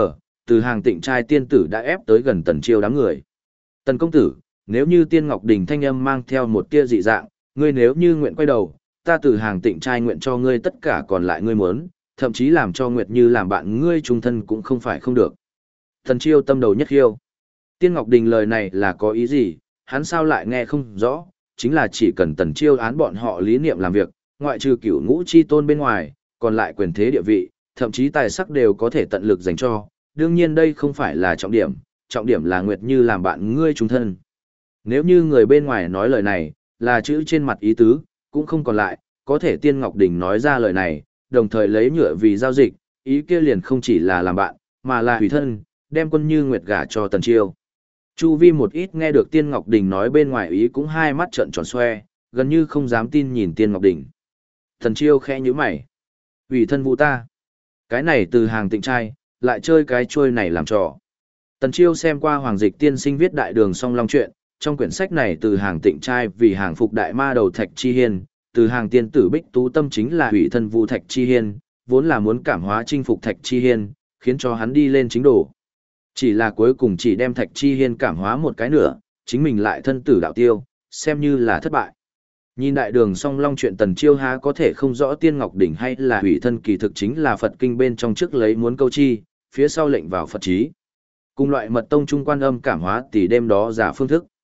từ hàng Tịnh trai tiên tử đã ép tới gần Tần Chiêu đám người. Tần công tử, nếu như Tiên Ngọc Đình thanh âm mang theo một tia dị dạng, ngươi nếu như nguyện quay đầu, ta từ hàng Tịnh trai nguyện cho ngươi tất cả còn lại ngươi muốn, thậm chí làm cho Nguyệt Như làm bạn ngươi trung thân cũng không phải không được. Tần Chiêu tâm đầu nhất khiêu. Tiên Ngọc Đình lời này là có ý gì, hắn sao lại nghe không rõ, chính là chỉ cần Tần Chiêu án bọn họ lý niệm làm việc, ngoại trừ cửu ngũ chi tôn bên ngoài, còn lại quyền thế địa vị, thậm chí tài sắc đều có thể tận lực dành cho, đương nhiên đây không phải là trọng điểm là Nguyệt Như làm bạn ngươi trung thân. Nếu như người bên ngoài nói lời này, là chữ trên mặt ý tứ, cũng không còn lại, có thể Tiên Ngọc Đình nói ra lời này, đồng thời lấy nhựa vì giao dịch, ý kia liền không chỉ là làm bạn, mà là hủy thân, đem Quân Như Nguyệt gả cho Tần Chiêu. Chu vi một ít nghe được Tiên Ngọc Đình nói bên ngoài ý cũng hai mắt trợn tròn xoe, gần như không dám tin nhìn Tiên Ngọc Đình. Tần Chiêu khẽ nhíu mày. Hủy thân vụ ta. Cái này từ hàng Tịnh trai, lại chơi cái trôi này làm trò. Tần Chiêu xem qua Hoàng Dịch tiên sinh viết Đại Đường Song Long truyện, trong quyển sách này từ hàng Tịnh trai vì hàng phục đại ma đầu Thạch Chi Hiên, từ hàng tiên tử Bích Tú Tâm chính là hủy thân vu Thạch Chi Hiên, vốn là muốn cảm hóa chinh phục Thạch Chi Hiên, khiến cho hắn đi lên chính đồ. Chỉ là cuối cùng chỉ đem Thạch Chi Hiên cảm hóa một cái nữa, chính mình lại thân tử đạo tiêu, xem như là thất bại. Nhìn Đại Đường Song Long truyện Tần Chiêu há có thể không rõ Tiên Ngọc Đỉnh hay là hủy thân kỳ thực chính là Phật kinh bên trong trước lấy muốn câu chi, phía sau lệnh vào Phật trí. Cùng loại mật tông trung quan âm cảm hóa tỷ đêm đó giả phương thức.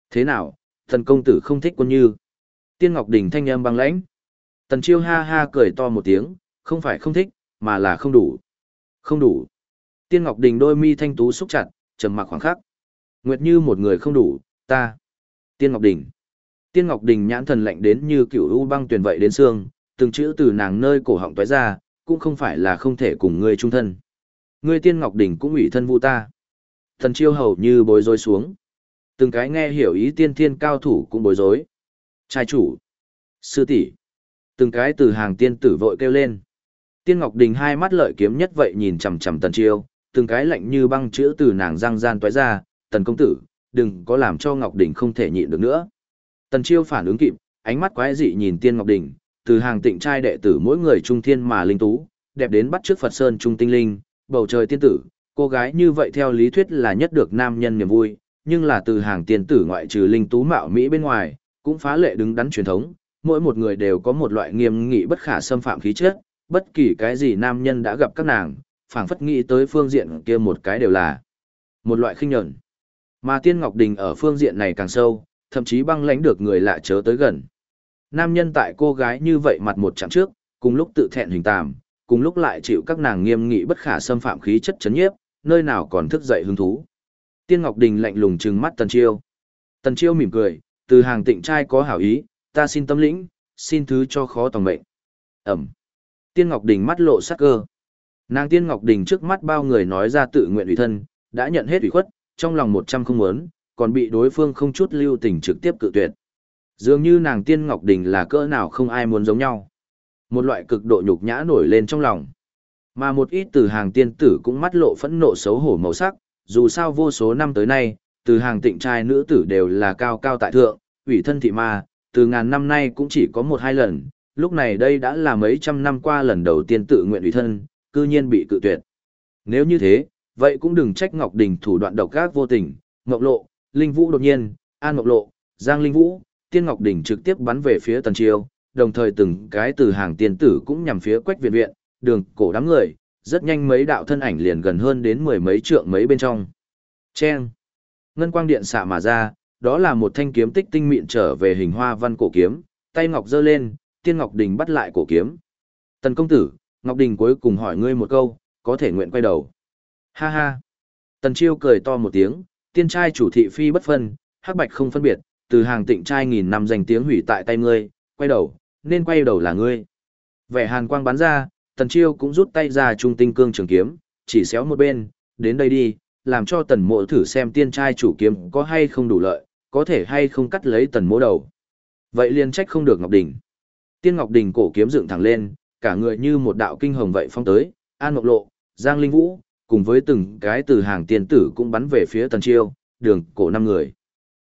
Thế nào, thần công tử không thích Quân Như? Tiên Ngọc Đình thanh âm băng lãnh. Tần Chiêu ha ha cười to một tiếng, không phải không thích, mà là không đủ. Không đủ. Tiên Ngọc Đình đôi mi thanh tú xúc chặt, trầm mặc khoảng khắc. Nguyệt Như một người không đủ, ta. Tiên Ngọc Đình. Tiên Ngọc Đình nhãn thần lạnh đến như cựu u băng tuyền vậy đến xương, từng chữ từ nàng nơi cổ họng toái ra, cũng không phải là không thể cùng ngươi chung thân. Ngươi Tiên Ngọc Đình cũng ủy thân vu ta. Thần Chiêu hầu như bối rối xuống. Từng cái nghe hiểu ý tiên thiên cao thủ cũng bối rối. Trai chủ, sư tỷ, từng cái từ hàng tiên tử vội kêu lên. Tiên Ngọc Đình hai mắt lợi kiếm nhất vậy nhìn chằm chằm Tần Chiêu, từng cái lạnh như băng chữ từ nàng răng gian toái ra, "Tần công tử, đừng có làm cho Ngọc Đình không thể nhịn được nữa." Tần Chiêu phản ứng kịp, ánh mắt quái dị nhìn Tiên Ngọc Đình, từ hàng tịnh trai đệ tử mỗi người trung thiên mà linh tú, đẹp đến bắt trước Phật Sơn trung tinh linh, bầu trời tiên tử, cô gái như vậy theo lý thuyết là nhất được nam nhân niềm vui, nhưng là từ hàng tiên tử ngoại trừ linh tú mạo mỹ bên ngoài, cũng phá lệ đứng đắn truyền thống, mỗi một người đều có một loại nghiêm nghị bất khả xâm phạm khí chất, bất kỳ cái gì nam nhân đã gặp các nàng, phảng phất nghĩ tới phương diện kia một cái đều là một loại khinh nhẫn. Mà Tiên Ngọc Đình ở phương diện này càng sâu, thậm chí băng lãnh được người lạ chớ tới gần. Nam nhân tại cô gái như vậy mặt một chạm trước, cùng lúc tự thẹn hình tàm, cùng lúc lại chịu các nàng nghiêm nghị bất khả xâm phạm khí chất chấn nhiếp, nơi nào còn thức dậy hứng thú. Tiên Ngọc Đình lạnh lùng trừng mắt Tần Chiêu. Tần Chiêu mỉm cười, từ hàng tịnh trai có hảo ý, ta xin tâm lĩnh, xin thứ cho khó tòng mệnh. Ẩm. Tiên Ngọc Đình mắt lộ sắc cơ. Nàng Tiên Ngọc Đình trước mắt bao người nói ra tự nguyện ủy thân, đã nhận hết ủy khuất, trong lòng 100 không muốn, còn bị đối phương không chút lưu tình trực tiếp cự tuyệt. Dường như nàng Tiên Ngọc Đình là cỡ nào không ai muốn giống nhau. Một loại cực độ nhục nhã nổi lên trong lòng. Mà một ít từ hàng tiên tử cũng mắt lộ phẫn nộ xấu hổ màu sắc, dù sao vô số năm tới nay, từ hàng tịnh trai nữ tử đều là cao cao tại thượng, ủy thân thị ma, từ ngàn năm nay cũng chỉ có 1-2 lần, lúc này đây đã là mấy trăm năm qua lần đầu tiên tự nguyện ủy thân, cư nhiên bị cự tuyệt. Nếu như thế, vậy cũng đừng trách Ngọc Đình thủ đoạn độc ác vô tình, Ngọc Lộ, Linh Vũ đột nhiên, An Ngọc Lộ, Giang Linh Vũ, Tiên Ngọc Đình trực tiếp bắn về phía Tần Chiêu, đồng thời từng cái từ hàng tiên tử cũng nhằm phía Quách Viện Viện, Đường Cổ đám người, rất nhanh mấy đạo thân ảnh liền gần hơn đến 10 mấy trượng mấy bên trong. Chen! Ngân quang điện xạ mà ra, đó là một thanh kiếm tích tinh mịn trở về hình hoa văn cổ kiếm, tay ngọc giơ lên, Tiên Ngọc Đình bắt lại cổ kiếm. Tần công tử, Ngọc Đình cuối cùng hỏi ngươi một câu, có thể nguyện quay đầu. Ha ha! Tần Chiêu cười to một tiếng, tiên trai chủ thị phi bất phân, hắc bạch không phân biệt, từ hàng tịnh trai nghìn năm danh tiếng hủy tại tay ngươi, quay đầu, nên quay đầu là ngươi. Vẻ hàn quang bắn ra, Tần Chiêu cũng rút tay ra trung tinh cương trường kiếm, chỉ xéo một bên, đến đây đi, làm cho Tần Mộ thử xem tiên trai chủ kiếm có hay không đủ lợi, có thể hay không cắt lấy Tần Mộ đầu. Vậy liền trách không được Ngọc Đình. Tiên Ngọc Đình cổ kiếm dựng thẳng lên, cả người như một đạo kinh hồng vậy phong tới, An Ngọc Lộ, Giang Linh Vũ, cùng với từng cái từ hàng tiên tử cũng bắn về phía Tần Chiêu, Đường Cổ 5 người.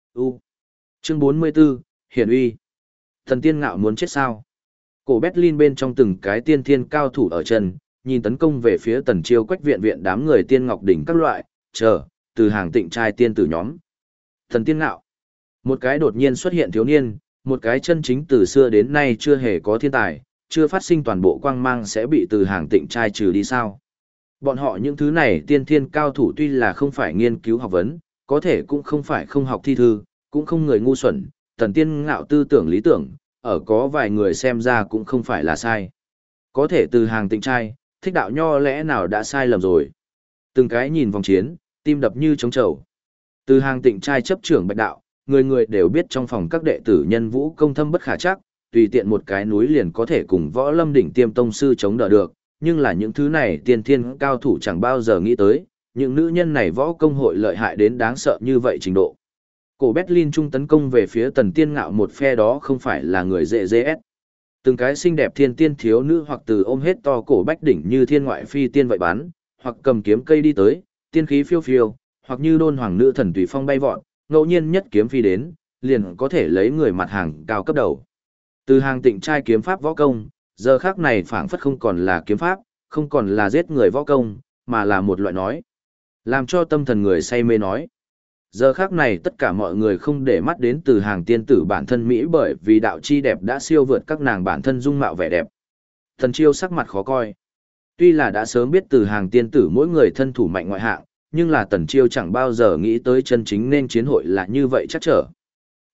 Chương 44, Hiển uy. Thần tiên ngạo muốn chết sao? Cổ Berlin bên trong từng cái tiên thiên cao thủ ở chân, nhìn tấn công về phía Tần Chiêu Quách Viện Viện đám người Tiên Ngọc Đỉnh các loại, chờ, từ hàng tịnh trai tiên tử nhóm. Thần tiên ngạo. Một cái đột nhiên xuất hiện thiếu niên, một cái chân chính từ xưa đến nay chưa hề có thiên tài, chưa phát sinh toàn bộ quang mang sẽ bị từ hàng tịnh trai trừ đi sao? Bọn họ những thứ này tiên thiên cao thủ tuy là không phải nghiên cứu học vấn, có thể cũng không phải không học thi thư, cũng không người ngu xuẩn, Tần tiên ngạo tư tưởng lý tưởng, ở có vài người xem ra cũng không phải là sai. Có thể từ hàng tịnh trai, thích đạo nho lẽ nào đã sai lầm rồi. Từng cái nhìn vòng chiến, tim đập như trống trầu. Từ hàng tịnh trai chấp trưởng bạch đạo, người người đều biết trong phòng các đệ tử nhân vũ công thâm bất khả chắc, tùy tiện một cái núi liền có thể cùng võ lâm đỉnh tiêm tông sư chống đỡ được, nhưng là những thứ này tiên thiên cao thủ chẳng bao giờ nghĩ tới, những nữ nhân này võ công hội lợi hại đến đáng sợ như vậy trình độ. Cổ Berlin trung tấn công về phía Tần Tiên Ngạo một phe đó không phải là người dễ dễ ép. Từng cái xinh đẹp thiên tiên thiếu nữ hoặc từ ôm hết to cổ bách đỉnh như thiên ngoại phi tiên vậy bắn, hoặc cầm kiếm cây đi tới, tiên khí phiêu phiêu, hoặc như đôn hoàng nữ thần tùy phong bay vọt, ngẫu nhiên nhất kiếm phi đến, liền có thể lấy người mặt hàng cao cấp đầu. Từ hàng tịnh trai kiếm pháp võ công, giờ khác này phảng phất không còn là kiếm pháp, không còn là giết người võ công, mà là một loại nói. Làm cho tâm thần người say mê nói. Giờ khác này tất cả mọi người không để mắt đến từ hàng tiên tử bản thân Mỹ bởi vì đạo chi đẹp đã siêu vượt các nàng bản thân dung mạo vẻ đẹp. Thần Chiêu sắc mặt khó coi. Tuy là đã sớm biết từ hàng tiên tử mỗi người thân thủ mạnh ngoại hạng, nhưng là Tần Chiêu chẳng bao giờ nghĩ tới chân chính nên chiến hội là như vậy chắc trở.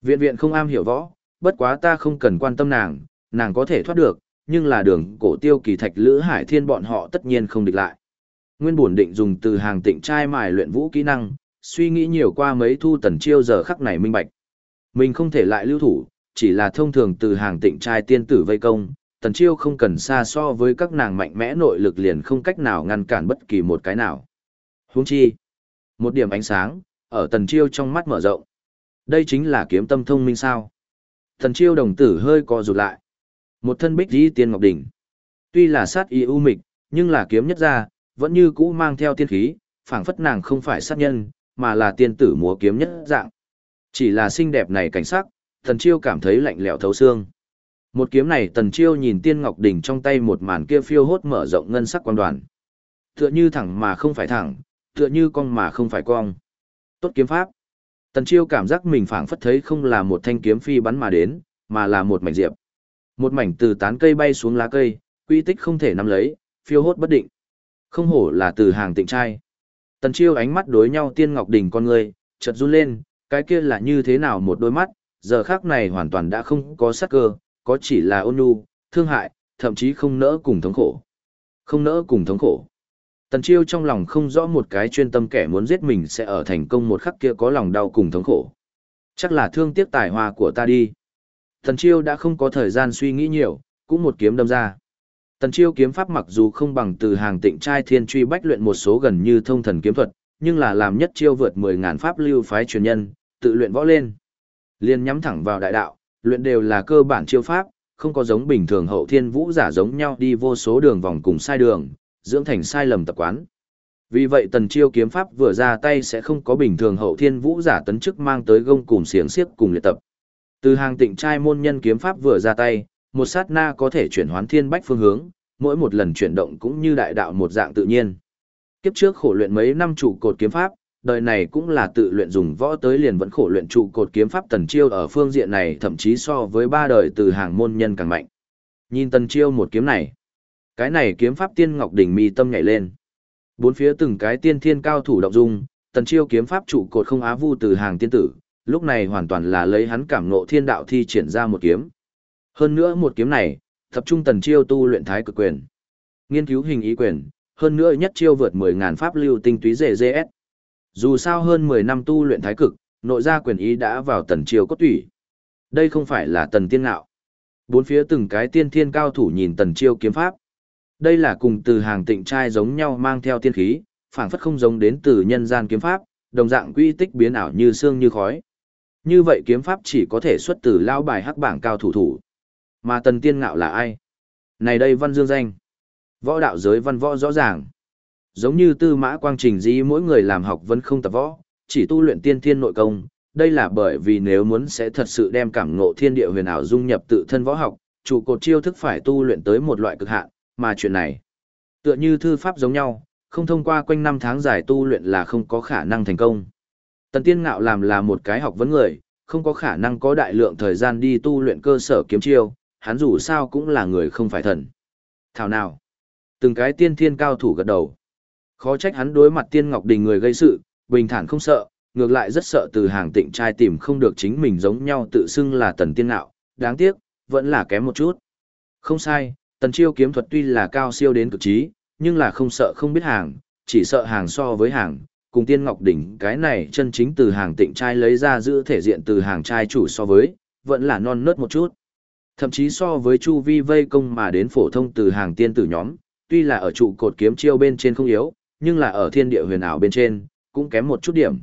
Viện viện không am hiểu võ, bất quá ta không cần quan tâm nàng, nàng có thể thoát được, nhưng là đường cổ tiêu kỳ thạch lữ hải thiên bọn họ tất nhiên không địch lại. Nguyên bổn định dùng từ hàng tịnh trai mài luyện vũ kỹ năng, suy nghĩ nhiều qua mấy thu Tần Chiêu giờ khắc này minh bạch. Mình không thể lại lưu thủ, chỉ là thông thường từ hàng tịnh trai tiên tử vây công, Tần Chiêu không cần xa so với các nàng mạnh mẽ nội lực liền không cách nào ngăn cản bất kỳ một cái nào. Huống chi, một điểm ánh sáng, ở Tần Chiêu trong mắt mở rộng. Đây chính là kiếm tâm thông minh sao. Tần Chiêu đồng tử hơi co rụt lại. Một thân bích di tiên ngọc đỉnh. Tuy là sát y u mịch, nhưng là kiếm nhất ra, vẫn như cũ mang theo tiên khí, phảng phất nàng không phải sát nhân, mà là tiên tử múa kiếm nhất dạng. Chỉ là xinh đẹp này cảnh sắc, Tần Chiêu cảm thấy lạnh lẽo thấu xương. Một kiếm này Tần Chiêu nhìn tiên ngọc đỉnh trong tay một màn kia phiêu hốt mở rộng ngân sắc quang đoàn. Tựa như thẳng mà không phải thẳng, tựa như cong mà không phải cong. Tốt kiếm pháp. Tần Chiêu cảm giác mình phảng phất thấy không là một thanh kiếm phi bắn mà đến, mà là một mảnh diệp. Một mảnh từ tán cây bay xuống lá cây, quy tích không thể nắm lấy, phiêu hốt bất định. Không hổ là từ hàng tịnh trai. Tần Chiêu ánh mắt đối nhau tiên ngọc đỉnh con người, chợt run lên, cái kia là như thế nào một đôi mắt, giờ khắc này hoàn toàn đã không có sát cơ, có chỉ là ôn nhu, thương hại, thậm chí không nỡ cùng thống khổ. Không nỡ cùng thống khổ. Tần Chiêu trong lòng không rõ một cái chuyên tâm kẻ muốn giết mình sẽ ở thành công một khắc kia có lòng đau cùng thống khổ. Chắc là thương tiếc tài hoa của ta đi. Tần Chiêu đã không có thời gian suy nghĩ nhiều, cũng một kiếm đâm ra. Tần Chiêu kiếm pháp mặc dù không bằng từ hàng tịnh trai thiên truy bách luyện một số gần như thông thần kiếm thuật, nhưng là làm nhất chiêu vượt 10.000 pháp lưu phái truyền nhân, tự luyện võ lên. Liên nhắm thẳng vào đại đạo, luyện đều là cơ bản chiêu pháp, không có giống bình thường hậu thiên vũ giả giống nhau đi vô số đường vòng cùng sai đường, dưỡng thành sai lầm tập quán. Vì vậy Tần Chiêu kiếm pháp vừa ra tay sẽ không có bình thường hậu thiên vũ giả tấn chức mang tới gông cùng xiềng xiếc cùng luyện tập. Từ hàng tịnh trai môn nhân kiếm pháp vừa ra tay, một sát na có thể chuyển hoán thiên bách phương hướng, mỗi một lần chuyển động cũng như đại đạo một dạng tự nhiên. Kiếp trước khổ luyện mấy năm trụ cột kiếm pháp, đời này cũng là tự luyện dùng võ tới liền vẫn khổ luyện trụ cột kiếm pháp. Tần Chiêu ở phương diện này thậm chí so với 3 đời từ hàng môn nhân càng mạnh. Nhìn Tần Chiêu một kiếm này, cái này kiếm pháp tiên ngọc đỉnh mi tâm nhảy lên. Bốn phía từng cái tiên thiên cao thủ động dung, Tần Chiêu kiếm pháp trụ cột không á vu từ hàng tiên tử, lúc này hoàn toàn là lấy hắn cảm ngộ thiên đạo thi triển ra một kiếm. Hơn nữa một kiếm này, tập trung Tần Chiêu tu luyện thái cực quyền, nghiên cứu hình ý quyền, hơn nữa nhất chiêu vượt 10.000 pháp lưu tinh túy GGS. Dù sao hơn 10 năm tu luyện thái cực, nội gia quyền ý đã vào Tần Chiêu cốt tủy. Đây không phải là Tần Tiên Ngạo. Bốn phía từng cái tiên thiên cao thủ nhìn Tần Chiêu kiếm pháp. Đây là cùng từ hàng tịnh trai giống nhau mang theo tiên khí, phảng phất không giống đến từ nhân gian kiếm pháp, đồng dạng quy tích biến ảo như sương như khói. Như vậy kiếm pháp chỉ có thể xuất từ lao bài hắc bảng cao thủ thủ. Mà Tần Tiên Ngạo là ai? Này đây văn dương danh. Võ đạo giới văn võ rõ ràng. Giống như Tư Mã Quang Trình Di mỗi người làm học vẫn không tập võ, chỉ tu luyện tiên thiên nội công. Đây là bởi vì nếu muốn sẽ thật sự đem cảm ngộ thiên địa huyền ảo dung nhập tự thân võ học, trụ cột chiêu thức phải tu luyện tới một loại cực hạn, mà chuyện này tựa như thư pháp giống nhau, không thông qua quanh năm tháng dài tu luyện là không có khả năng thành công. Tần Tiên Ngạo làm là một cái học vấn người, không có khả năng có đại lượng thời gian đi tu luyện cơ sở kiếm chiêu, hắn dù sao cũng là người không phải thần. Thảo nào? Từng cái tiên thiên cao thủ gật đầu. Khó trách hắn đối mặt Tiên Ngọc Đình người gây sự, bình thản không sợ, ngược lại rất sợ từ hàng tịnh trai tìm không được chính mình giống nhau tự xưng là Tần Tiên Ngạo, đáng tiếc, vẫn là kém một chút. Không sai, Tần Chiêu kiếm thuật tuy là cao siêu đến cực trí, nhưng là không sợ không biết hàng, chỉ sợ hàng so với hàng, cùng Tiên Ngọc Đỉnh cái này chân chính từ hàng tịnh trai lấy ra giữ thể diện từ hàng trai chủ so với, vẫn là non nớt một chút. Thậm chí so với chu vi vây công mà đến phổ thông từ hàng tiên tử nhóm, tuy là ở trụ cột kiếm chiêu bên trên không yếu, nhưng là ở thiên địa huyền ảo bên trên, cũng kém một chút điểm.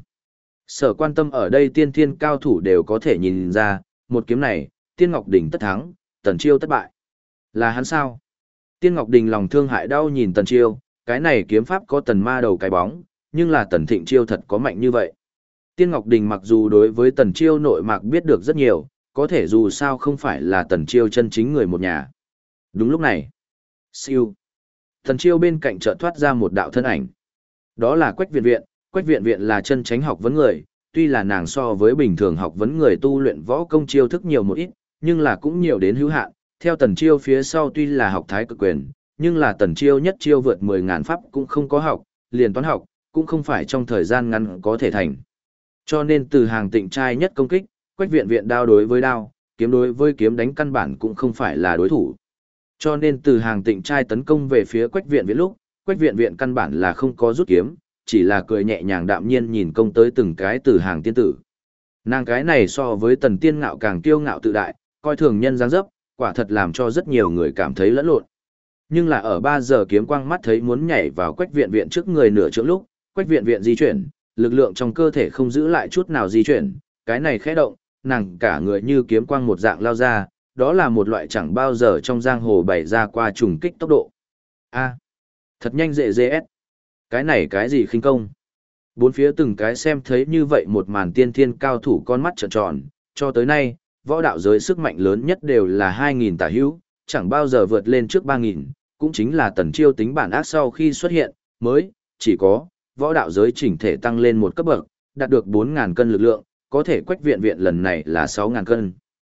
Sở quan tâm ở đây tiên thiên cao thủ đều có thể nhìn ra, một kiếm này, Tiên Ngọc Đỉnh tất thắng, Tần Chiêu tất bại. Là hắn sao? Tiên Ngọc Đình lòng thương hại đau nhìn Tần Chiêu, cái này kiếm pháp có Tần Ma đầu cái bóng, nhưng là Tần Thịnh Chiêu thật có mạnh như vậy. Tiên Ngọc Đình mặc dù đối với Tần Chiêu nội mạc biết được rất nhiều, có thể dù sao không phải là Tần Chiêu chân chính người một nhà. Đúng lúc này, siêu, Tần Chiêu bên cạnh chợt thoát ra một đạo thân ảnh. Đó là Quách Viện Viện, Quách Viện Viện là chân chánh học vấn người, tuy là nàng so với bình thường học vấn người tu luyện võ công chiêu thức nhiều một ít, nhưng là cũng nhiều đến hữu hạn. Theo Tần Chiêu phía sau tuy là học thái cực quyền, nhưng là Tần Chiêu nhất chiêu vượt 10.000 pháp cũng không có học, liền toán học, cũng không phải trong thời gian ngắn có thể thành. Cho nên từ hàng tịnh trai nhất công kích, Quách Viện Viện đao đối với đao, kiếm đối với kiếm đánh căn bản cũng không phải là đối thủ. Cho nên từ Hàng Tịnh trai tấn công về phía Quách Viện Viện lúc, Quách Viện Viện căn bản là không có rút kiếm, chỉ là cười nhẹ nhàng đạm nhiên nhìn công tới từng cái từ Hàng tiên tử. Nàng cái này so với Tần Tiên Ngạo càng kiêu ngạo tự đại, coi thường nhân dáng dấp, quả thật làm cho rất nhiều người cảm thấy lẫn lộn. Nhưng là ở 3 giờ kiếm quang mắt thấy muốn nhảy vào Quách Viện Viện trước người nửa trượng lúc, Quách Viện Viện di chuyển, lực lượng trong cơ thể không giữ lại chút nào di chuyển, cái này khẽ động, nàng cả người như kiếm quang một dạng lao ra, đó là một loại chẳng bao giờ trong giang hồ bày ra qua trùng kích tốc độ. A, thật nhanh dễ dễ. Cái này cái gì khinh công? Bốn phía từng cái xem thấy như vậy một màn tiên thiên cao thủ con mắt trợn tròn, cho tới nay, võ đạo giới sức mạnh lớn nhất đều là 2.000 tả hữu, chẳng bao giờ vượt lên trước 3.000, cũng chính là Tần Chiêu tính bản ác sau khi xuất hiện, mới, chỉ có, võ đạo giới chỉnh thể tăng lên một cấp bậc, đạt được 4.000 cân lực lượng, có thể Quách Viện Viện lần này là 6.000 cân.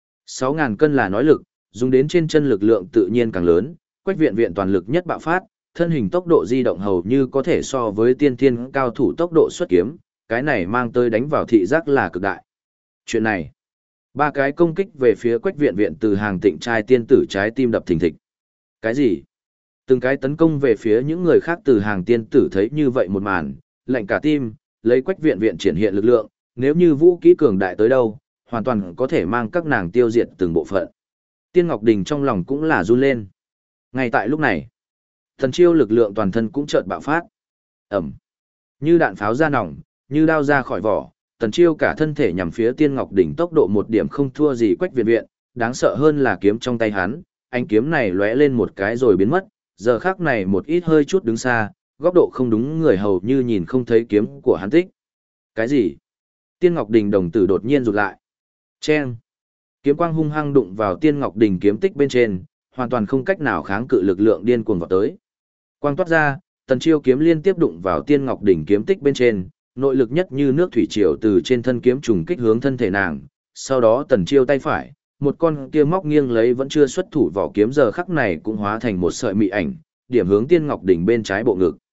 6.000 cân là nói lực, dùng đến trên chân lực lượng tự nhiên càng lớn, Quách Viện Viện toàn lực nhất bạo phát, thân hình tốc độ di động hầu như có thể so với tiên thiên cao thủ tốc độ xuất kiếm, cái này mang tới đánh vào thị giác là cực đại. Chuyện này, 3 cái công kích về phía Quách Viện Viện từ Hàng Tịnh trai tiên tử trái tim đập thình thịch. Cái gì? Từng cái tấn công về phía những người khác từ Hàng tiên tử thấy như vậy một màn, lạnh cả tim, lấy Quách Viện Viện triển hiện lực lượng, nếu như vũ kỹ cường đại tới đâu, hoàn toàn có thể mang các nàng tiêu diệt từng bộ phận. Tiên Ngọc Đình trong lòng cũng là run lên. Ngay tại lúc này, Tần Chiêu lực lượng toàn thân cũng chợt bạo phát. Ầm. Như đạn pháo ra nòng, như đao ra khỏi vỏ, Tần Chiêu cả thân thể nhằm phía Tiên Ngọc Đỉnh tốc độ một điểm không thua gì Quách Viện Viện, đáng sợ hơn là kiếm trong tay hắn, ánh kiếm này lóe lên một cái rồi biến mất, giờ khắc này một ít hơi chút đứng xa, góc độ không đúng người hầu như nhìn không thấy kiếm của hắn tích. Cái gì? Tiên Ngọc Đình đồng tử đột nhiên rụt lại. Chen. Kiếm quang hung hăng đụng vào Tiên Ngọc Đình kiếm tích bên trên, hoàn toàn không cách nào kháng cự lực lượng điên cuồng vọt tới. Quang toát ra, Tần Chiêu kiếm liên tiếp đụng vào Tiên Ngọc Đỉnh kiếm tích bên trên, nội lực nhất như nước thủy triều từ trên thân kiếm trùng kích hướng thân thể nàng. Sau đó Tần Chiêu tay phải, một con kia móc nghiêng lấy vẫn chưa xuất thủ vỏ kiếm giờ khắc này cũng hóa thành một sợi mị ảnh, điểm hướng Tiên Ngọc Đỉnh bên trái bộ ngực.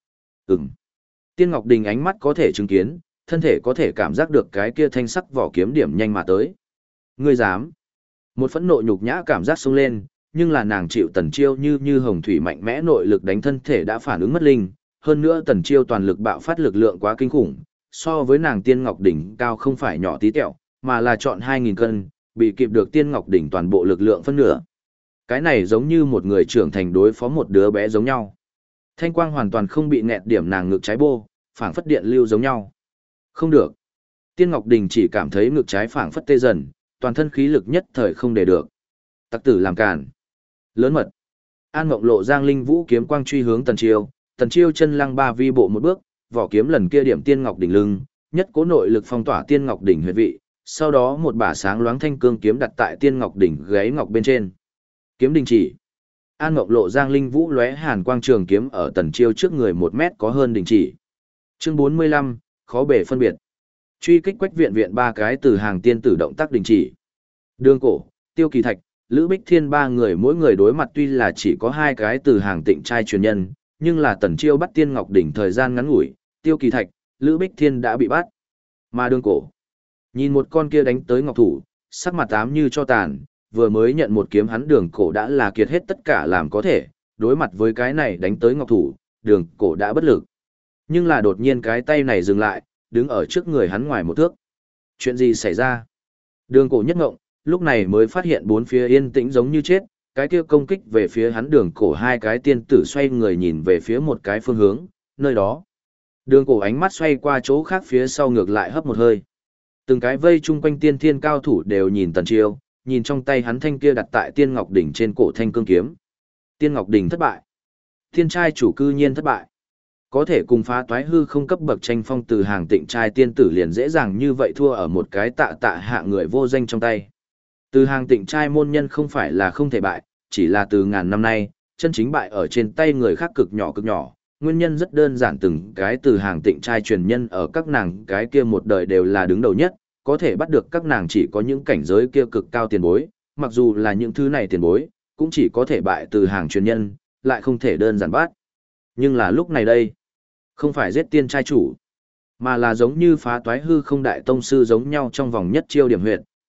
Tiên Ngọc Đình ánh mắt có thể chứng kiến, thân thể có thể cảm giác được cái kia thanh sắc vỏ kiếm điểm nhanh mà tới. Ngươi dám? Một phẫn nộ nhục nhã cảm giác xông lên, nhưng là nàng chịu Tần Chiêu như hồng thủy mạnh mẽ nội lực đánh thân thể đã phản ứng mất linh, hơn nữa Tần Chiêu toàn lực bạo phát lực lượng quá kinh khủng, so với nàng Tiên Ngọc Đỉnh cao không phải nhỏ tí tẹo, mà là chọn 2.000 cân, bị kịp được Tiên Ngọc Đỉnh toàn bộ lực lượng phân nửa. Cái này giống như một người trưởng thành đối phó một đứa bé giống nhau. Thanh quang hoàn toàn không bị nẹt điểm nàng ngực trái bô, phảng phất điện lưu giống nhau. Không được. Tiên Ngọc Đình chỉ cảm thấy ngực trái phảng phất tê dần, toàn thân khí lực nhất thời không để được. Tặc tử làm cản. Lớn mật. An Mộng Lộ Giang Linh Vũ kiếm quang truy hướng Tần Chiêu chân lăng ba vi bộ một bước, vỏ kiếm lần kia điểm Tiên Ngọc Đỉnh lưng, nhất cố nội lực phong tỏa Tiên Ngọc Đỉnh huyệt vị, sau đó một bả sáng loáng thanh cương kiếm đặt tại Tiên Ngọc Đỉnh gáy ngọc bên trên. Kiếm đình chỉ. An Mộng Lộ Giang Linh Vũ lóe hàn quang trường kiếm ở Tần Chiêu trước người 1 mét có hơn đình chỉ. Chương 45, khó bể phân biệt. Truy kích Quách Viện Viện 3 cái từ Hàng tiên tử động tác đình chỉ. Đường Cổ, Tiêu Kỳ Thạch, Lữ Bích Thiên 3 người mỗi người đối mặt tuy là chỉ có 2 cái từ Hàng Tịnh trai truyền nhân, nhưng là Tần Chiêu bắt Tiên Ngọc Đỉnh thời gian ngắn ngủi, Tiêu Kỳ Thạch, Lữ Bích Thiên đã bị bắt. Mà Đường Cổ, nhìn một con kia đánh tới ngọc thủ, sắc mặt ám như cho tàn, vừa mới nhận một kiếm hắn Đường Cổ đã là kiệt hết tất cả làm có thể, đối mặt với cái này đánh tới ngọc thủ, Đường Cổ đã bất lực. Nhưng là đột nhiên cái tay này dừng lại, đứng ở trước người hắn ngoài một thước. Chuyện gì xảy ra? Đường Cổ nhất ngộng, lúc này mới phát hiện bốn phía yên tĩnh giống như chết, cái kia công kích về phía hắn Đường Cổ 2 cái tiên tử xoay người nhìn về phía một cái phương hướng, nơi đó. Đường Cổ ánh mắt xoay qua chỗ khác phía sau ngược lại hấp một hơi. Từng cái vây chung quanh tiên thiên cao thủ đều nhìn Tần Chiêu, nhìn trong tay hắn thanh kia đặt tại Tiên Ngọc Đỉnh trên cổ thanh cương kiếm. Tiên Ngọc Đỉnh thất bại. Thiên trai chủ cư nhiên thất bại. Có thể cùng phá toái hư không cấp bậc tranh phong từ Hàng Tịnh trai tiên tử liền dễ dàng như vậy thua ở một cái tạ hạ người vô danh trong tay. Từ Hàng Tịnh trai môn nhân không phải là không thể bại, chỉ là từ ngàn năm nay, chân chính bại ở trên tay người khác cực nhỏ, nguyên nhân rất đơn giản từng cái từ Hàng Tịnh trai truyền nhân ở các nàng cái kia một đời đều là đứng đầu nhất, có thể bắt được các nàng chỉ có những cảnh giới kia cực cao tiền bối, mặc dù là những thứ này tiền bối, cũng chỉ có thể bại từ Hàng truyền nhân, lại không thể đơn giản bắt. Nhưng là lúc này đây, không phải giết tiên trai chủ, mà là giống như phá toái hư không đại tông sư giống nhau trong vòng nhất chiêu điểm huyệt,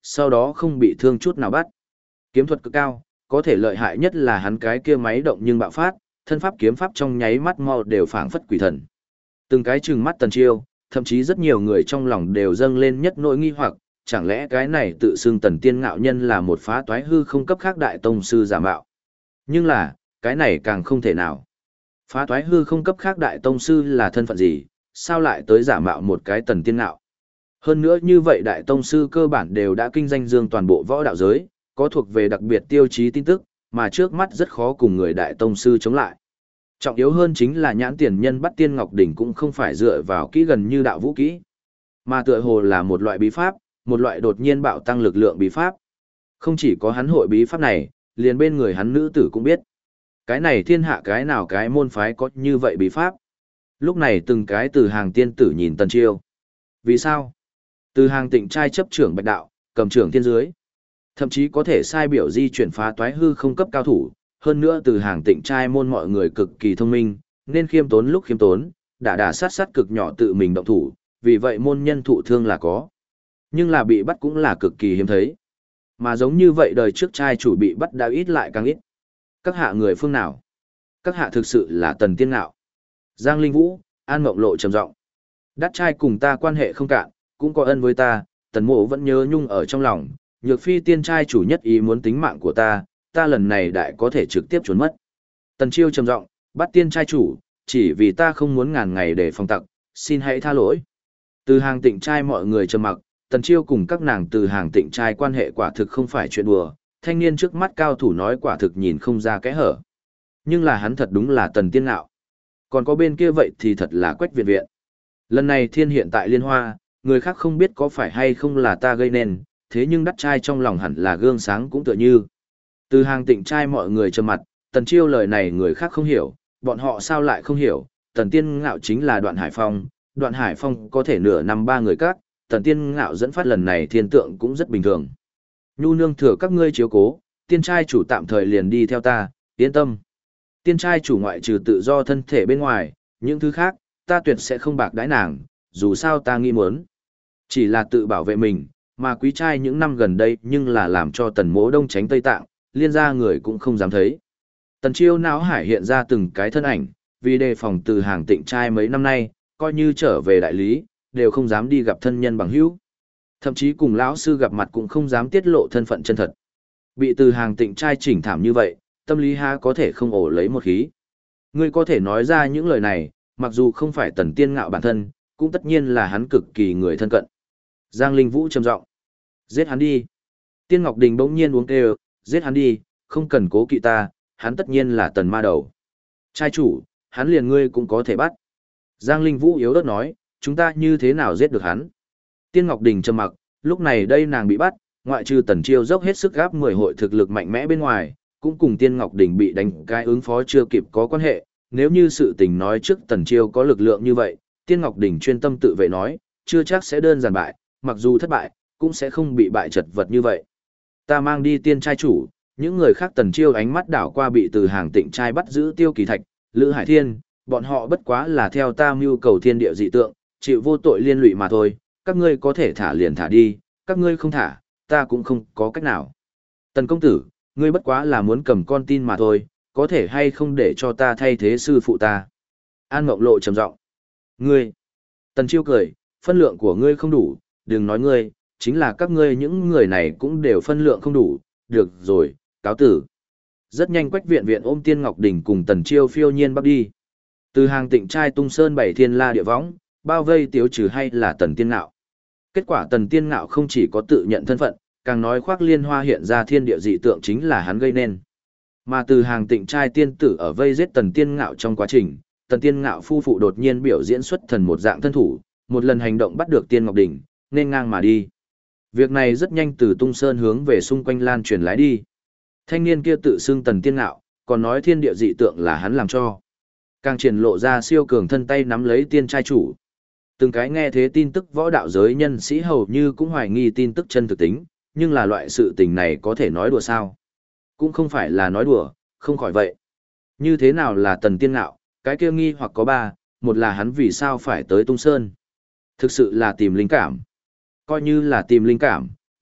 sau đó không bị thương chút nào bắt. Kiếm thuật cực cao, có thể lợi hại nhất là hắn cái kia máy động nhưng bạo phát, thân pháp kiếm pháp trong nháy mắt mau đều phảng phất quỷ thần. Từng cái trừng mắt Tần Chiêu, thậm chí rất nhiều người trong lòng đều dâng lên nhất nỗi nghi hoặc, chẳng lẽ cái này tự xưng Tần Tiên Ngạo Nhân là một phá toái hư không cấp khác đại tông sư giả mạo. Nhưng là, cái này càng không thể nào. Phá toái hư không cấp khác đại tông sư là thân phận gì, sao lại tới giả mạo một cái Tần Tiên Ngạo? Hơn nữa như vậy đại tông sư cơ bản đều đã kinh danh dương toàn bộ võ đạo giới, có thuộc về đặc biệt tiêu chí tin tức, mà trước mắt rất khó cùng người đại tông sư chống lại. Trọng yếu hơn chính là nhãn tiền nhân bắt tiên ngọc đỉnh cũng không phải dựa vào kỹ gần như đạo vũ kỹ, mà tựa hồ là một loại bí pháp, một loại đột nhiên bạo tăng lực lượng bí pháp. Không chỉ có hắn hội bí pháp này, liền bên người hắn nữ tử cũng biết. Cái này thiên hạ cái nào cái môn phái có như vậy bí pháp. Lúc này từng cái từ hàng tiên tử nhìn Tần Chiêu. Vì sao? Từ hàng tịnh trai chấp trưởng bạch đạo, cầm trưởng thiên dưới. Thậm chí có thể sai biểu di chuyển phá toái hư không cấp cao thủ, hơn nữa từ hàng tịnh trai môn mọi người cực kỳ thông minh, nên khiêm tốn lúc khiêm tốn, đả sát cực nhỏ tự mình động thủ, vì vậy môn nhân thụ thương là có. Nhưng là bị bắt cũng là cực kỳ hiếm thấy. Mà giống như vậy đời trước trai chủ bị bắt đã ít lại càng ít. Các hạ người phương nào? Các hạ thực sự là Tần Tiên Ngạo. Giang Linh Vũ, An Mộng Lộ trầm giọng. Đắt trai cùng ta quan hệ không cạn, cũng có ân với ta, Tần Mộ vẫn nhớ nhung ở trong lòng, nhược phi tiên trai chủ nhất ý muốn tính mạng của ta lần này đại có thể trực tiếp trốn mất. Tần Chiêu trầm giọng, bắt tiên trai chủ, chỉ vì ta không muốn ngàn ngày để phòng tặc, xin hãy tha lỗi. Từ hàng tịnh trai mọi người trầm mặc, Tần Chiêu cùng các nàng từ hàng tịnh trai quan hệ quả thực không phải chuyện đùa, thanh niên trước mắt cao thủ nói quả thực nhìn không ra kẽ hở. Nhưng là hắn thật đúng là Tần Tiên Ngạo. Còn có bên kia vậy thì thật là Quách Viện Viện. Lần này thiên hiện tại Liên Hoa, người khác không biết có phải hay không là ta gây nên, thế nhưng đắt trai trong lòng hẳn là gương sáng cũng tựa như. Từ hàng tịnh trai mọi người trầm mặt, Tần Chiêu lời này người khác không hiểu, bọn họ sao lại không hiểu, Tần Tiên Ngạo chính là Đoạn Hải Phong có thể nửa năm ba người các, Tần Tiên Ngạo dẫn phát lần này thiên tượng cũng rất bình thường. Nhu nương thừa các ngươi chiếu cố, tiên trai chủ tạm thời liền đi theo ta, yên tâm. Tiên trai chủ ngoại trừ tự do thân thể bên ngoài, những thứ khác, ta tuyệt sẽ không bạc đãi nàng, dù sao ta nghĩ muốn. Chỉ là tự bảo vệ mình, mà quý trai những năm gần đây nhưng là làm cho Tần Mỗ Đông tránh Tây Tạng, liên gia người cũng không dám thấy. Tần Chiêu não hải hiện ra từng cái thân ảnh, vì đề phòng từ hàng tịnh trai mấy năm nay, coi như trở về đại lý, đều không dám đi gặp thân nhân bằng hữu. Thậm chí cùng lão sư gặp mặt cũng không dám tiết lộ thân phận chân thật. Bị từ hàng tịnh trai chỉnh thảm như vậy, tâm lý ha có thể không ổ lấy một khí. Ngươi có thể nói ra những lời này, mặc dù không phải Tần Tiên Ngạo bản thân, cũng tất nhiên là hắn cực kỳ người thân cận. Giang Linh Vũ trầm giọng, giết hắn đi. Tiên Ngọc Đình bỗng nhiên uống kêu, giết hắn đi, không cần cố kỵ ta, hắn tất nhiên là Tần ma đầu. Trai chủ, hắn liền ngươi cũng có thể bắt. Giang Linh Vũ yếu ớt nói, chúng ta như thế nào giết được hắn? Tiên Ngọc Đình trầm mặc, lúc này đây nàng bị bắt, ngoại trừ Tần Chiêu dốc hết sức gáp 10 hội thực lực mạnh mẽ bên ngoài, cũng cùng Tiên Ngọc Đình bị đánh cái ứng phó chưa kịp có quan hệ. Nếu như sự tình nói trước Tần Chiêu có lực lượng như vậy, Tiên Ngọc Đình chuyên tâm tự vệ nói, chưa chắc sẽ đơn giản bại, mặc dù thất bại, cũng sẽ không bị bại chật vật như vậy. Ta mang đi tiên trai chủ, những người khác Tần Chiêu ánh mắt đảo qua bị từ hàng tịnh trai bắt giữ Tiêu Kỳ Thạch, Lữ Hải Thiên, bọn họ bất quá là theo ta mưu cầu thiên địa dị tượng, chịu vô tội liên lụy mà thôi, các ngươi có thể thả liền thả đi, các ngươi không thả, ta cũng không có cách nào. Tần công tử, ngươi bất quá là muốn cầm con tin mà thôi, có thể hay không để cho ta thay thế sư phụ ta. An Mộng Lộ trầm giọng. Ngươi. Tần Chiêu cười, phân lượng của ngươi không đủ, đừng nói ngươi, chính là các ngươi những người này cũng đều phân lượng không đủ, được rồi, cáo tử. Rất nhanh Quách Viện Viện ôm Tiên Ngọc Đình cùng Tần Chiêu phiêu nhiên bắt đi. Từ hàng tịnh trai tung sơn bảy thiên la địa võng, bao vây tiếu trừ hay là Tần Tiên Ngạo. Kết quả Tần Tiên Ngạo không chỉ có tự nhận thân phận, càng nói khoác liên hoa hiện ra thiên địa dị tượng chính là hắn gây nên. Mà từ hàng tịnh trai tiên tử ở vây giết Tần Tiên Ngạo trong quá trình, Tần Tiên Ngạo phu phụ đột nhiên biểu diễn xuất thần một dạng thân thủ, một lần hành động bắt được Tiên Ngọc Đình, nên ngang mà đi. Việc này rất nhanh từ Tung Sơn hướng về xung quanh lan truyền lái đi. Thanh niên kia tự xưng Tần Tiên Ngạo, còn nói thiên địa dị tượng là hắn làm cho. Càng triển lộ ra siêu cường thân tay nắm lấy tiên trai chủ. Từng cái nghe thế tin tức võ đạo giới nhân sĩ hầu như cũng hoài nghi tin tức chân thực tính, nhưng là loại sự tình này có thể nói đùa sao? Cũng không phải là nói đùa, không khỏi vậy. Như thế nào là Tần Tiên Ngạo, cái kia nghi hoặc có ba, một là hắn vì sao phải tới Tung Sơn. Thực sự là tìm linh cảm. Coi như là tìm linh cảm,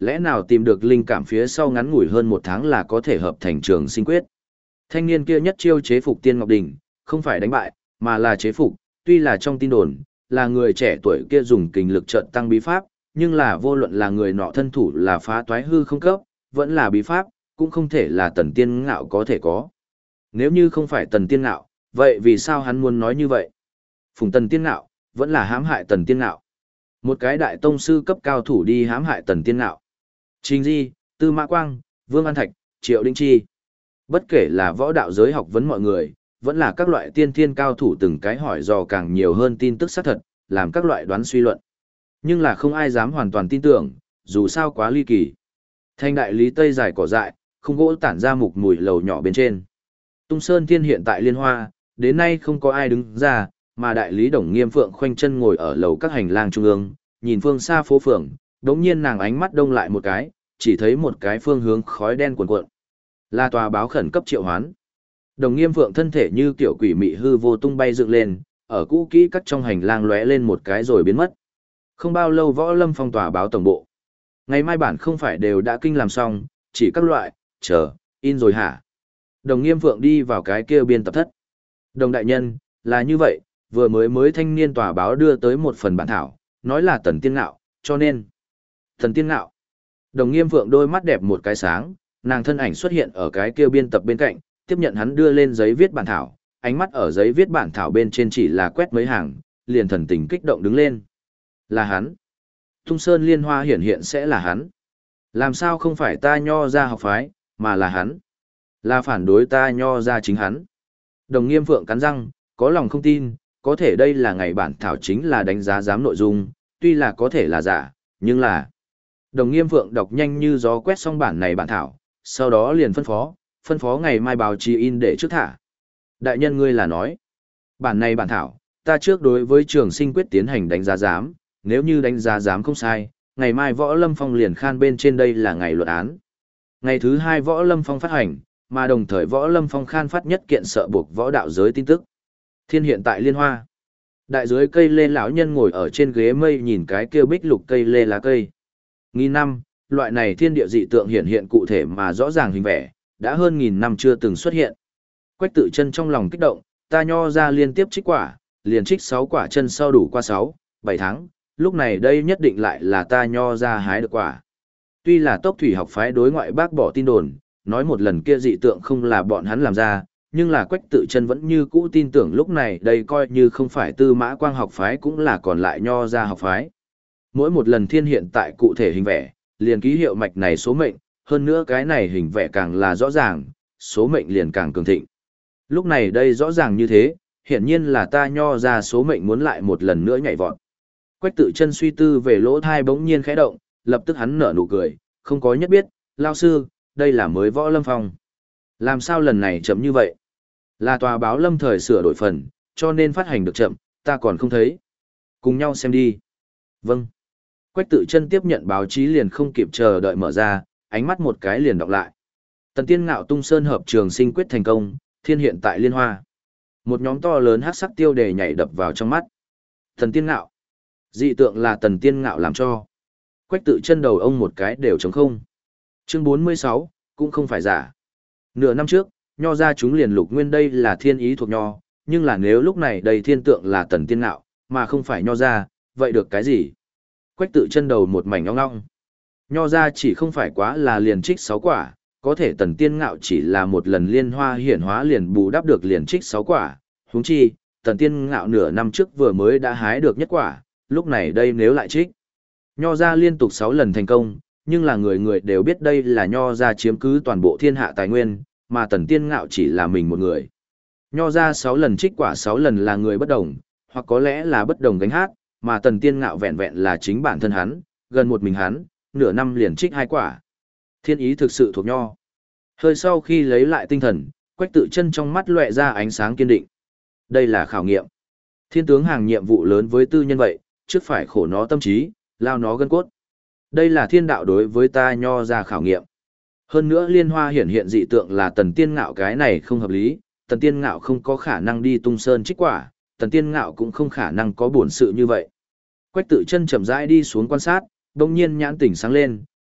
lẽ nào tìm được linh cảm phía sau ngắn ngủi hơn 1 tháng là có thể hợp thành trường sinh quyết. Thanh niên kia nhất chiêu chế phục Tiên Ngọc Đình, không phải đánh bại, mà là chế phục, tuy là trong tin đồn, là người trẻ tuổi kia dùng kình lực trận tăng bí pháp, nhưng là vô luận là người nọ thân thủ là phá toái hư không cấp, vẫn là bí pháp, cũng không thể là Tần Tiên Ngạo có thể có. Nếu như không phải Tần Tiên Ngạo, vậy vì sao hắn muốn nói như vậy? Phùng Tần Tiên Ngạo, vẫn là hãm hại Tần Tiên Ngạo. Một cái đại tông sư cấp cao thủ đi hãm hại Tần Tiên Ngạo. Trình Di, Tư Mã Quang, Vương An Thạch, Triệu Đinh Chi. Bất kể là võ đạo giới học vấn mọi người, vẫn là các loại tiên thiên cao thủ từng cái hỏi dò càng nhiều hơn tin tức xác thật, làm các loại đoán suy luận. Nhưng là không ai dám hoàn toàn tin tưởng, dù sao quá ly kỳ. Thanh đại lý tây dài cỏ dại, không gỗ tản ra mục mùi lầu nhỏ bên trên. Tung Sơn Thiên hiện tại liên hoa, đến nay không có ai đứng ra, mà đại lý Đồng Nghiêm Phượng khoanh chân ngồi ở lầu các hành lang trung ương, nhìn phương xa phố phường, đống nhiên nàng ánh mắt đông lại một cái, chỉ thấy một cái phương hướng khói đen cuồn cuộn. Là tòa báo khẩn cấp triệu hoán. Đồng Nghiêm Phượng thân thể như kiểu quỷ mị hư vô tung bay dựng lên, ở cũ kỹ cắt trong hành lang lóe lên một cái rồi biến mất. Không bao lâu Võ Lâm phong tỏa báo tổng bộ. Ngày mai bản không phải đều đã kinh làm xong, chỉ các loại, chờ, in rồi hả? Đồng Nghiêm Phượng đi vào cái kia biên tập thất. Đồng đại nhân, là như vậy, vừa mới thanh niên tòa báo đưa tới một phần bản thảo, nói là Tần Tiên Ngạo, cho nên. Tần Tiên Ngạo. Đồng Nghiêm Phượng đôi mắt đẹp một cái sáng, nàng thân ảnh xuất hiện ở cái kia biên tập bên cạnh, tiếp nhận hắn đưa lên giấy viết bản thảo, ánh mắt ở giấy viết bản thảo bên trên chỉ là quét mấy hàng, liền thần tình kích động đứng lên. Là hắn. Tung Sơn Liên Hoa hiển hiện sẽ là hắn. Làm sao không phải ta Nho ra học phái, mà là hắn. Là phản đối ta Nho ra chính hắn. Đồng Nghiêm Phượng cắn răng, có lòng không tin, có thể đây là ngày bản thảo chính là đánh giá giám nội dung, tuy là có thể là giả, nhưng là. Đồng Nghiêm Phượng đọc nhanh như gió quét xong bản này bản thảo, sau đó liền phân phó ngày mai báo chí in để trước thả. Đại nhân ngươi là nói, bản này bản thảo, ta trước đối với trường sinh quyết tiến hành đánh giá giám, nếu như đánh giá giám không sai, ngày mai Võ Lâm Phong liền khan bên trên đây là ngày luận án. Ngày thứ 2 Võ Lâm Phong phát hành, mà đồng thời Võ Lâm Phong khan phát nhất kiện sợ buộc võ đạo giới tin tức. Thiên hiện tại liên hoa. Đại dưới cây lê lão nhân ngồi ở trên ghế mây nhìn cái kia bích lục cây lê lá cây. Nghìn năm, loại này thiên địa dị tượng hiện hiện cụ thể mà rõ ràng hình vẽ, đã hơn 1000 năm chưa từng xuất hiện. Quách Tự Chân trong lòng kích động, ta Nho ra liên tiếp trích quả, liền trích 6 quả chân sau đủ qua 6, 7 tháng, lúc này đây nhất định lại là ta Nho ra hái được quả. Tuy là Tốc Thủy học phái đối ngoại bác bỏ tin đồn, nói một lần kia dị tượng không là bọn hắn làm ra, nhưng là Quách Tự Chân vẫn như cũ tin tưởng lúc này đây coi như không phải Tư Mã Quang học phái cũng là còn lại Nho ra học phái. Mỗi một lần thiên hiện tại cụ thể hình vẽ, liền ký hiệu mạch này số mệnh, hơn nữa cái này hình vẽ càng là rõ ràng, số mệnh liền càng cường thịnh. Lúc này đây rõ ràng như thế, hiển nhiên là ta Nho ra số mệnh muốn lại một lần nữa nhảy vọt. Quách Tự Chân suy tư về lỗ thai bỗng nhiên khẽ động, lập tức hắn nở nụ cười, không có nhất biết, lao sư, đây là mới Võ Lâm Phong. Làm sao lần này chậm như vậy? Là tòa báo lâm thời sửa đổi phần, cho nên phát hành được chậm, ta còn không thấy. Cùng nhau xem đi. Vâng. Quách Tự Chân tiếp nhận báo chí liền không kịp chờ đợi mở ra, ánh mắt một cái liền đọc lại. Tần Tiên Ngạo Tung Sơn hợp trường sinh quyết thành công, thiên hiện tại liên hoa. Một nhóm to lớn hắc sắc tiêu đề nhảy đập vào trong mắt. Tần Tiên Ngạo. Dị tượng là Tần Tiên Ngạo làm cho. Quách Tự Chân đầu ông một cái đều trống không. Chương 46, cũng không phải giả. Nửa năm trước, Nho ra chúng liền lục nguyên đây là thiên ý thuộc Nho, nhưng là nếu lúc này đây thiên tượng là Tần Tiên Ngạo, mà không phải Nho ra, vậy được cái gì? Quách Tự Chân đầu một mảnh ong ong. Nho ra chỉ không phải quá là liền trích 6 quả, có thể Tần Tiên Ngạo chỉ là một lần liên hoa hiển hóa liền bù đắp được liền trích 6 quả. Huống chi, Tần Tiên Ngạo nửa năm trước vừa mới đã hái được nhất quả, lúc này đây nếu lại trích. Nho ra liên tục 6 lần thành công, nhưng là người người đều biết đây là Nho ra chiếm cứ toàn bộ thiên hạ tài nguyên, mà Tần Tiên Ngạo chỉ là mình một người. Nho ra 6 lần trích quả 6 lần là người bất đồng, hoặc có lẽ là bất đồng gánh hát, mà Tần Tiên Ngạo vẹn vẹn là chính bản thân hắn, gần một mình hắn, nửa năm liền trích 2 quả. Thiên ý thực sự thuộc Nho. Hơi sau khi lấy lại tinh thần, Quách Tự Chân trong mắt lóe ra ánh sáng kiên định. Đây là khảo nghiệm. Thiên tướng hàng nhiệm vụ lớn với tư nhân vậy, trước phải khổ nó tâm trí, lao nó gân cốt. Đây là thiên đạo đối với ta Nho ra khảo nghiệm. Hơn nữa liên hoa hiển hiện dị tượng là Tần Tiên Ngạo cái này không hợp lý, Tần Tiên Ngạo không có khả năng đi Tung Sơn trích quả, Tần Tiên Ngạo cũng không khả năng có bổn sự như vậy. Quách Tự Chân chậm rãi đi xuống quan sát, đột nhiên nhãn tỉnh sáng lên,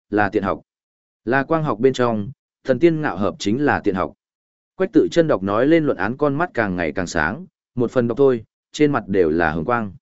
là tiện học. Là quang học bên trong, thần tiên ngạo hợp chính là tiện học. Quách Tự Chân đọc nói lên luận án con mắt càng ngày càng sáng, một phần đọc thôi, trên mặt đều là hồng quang.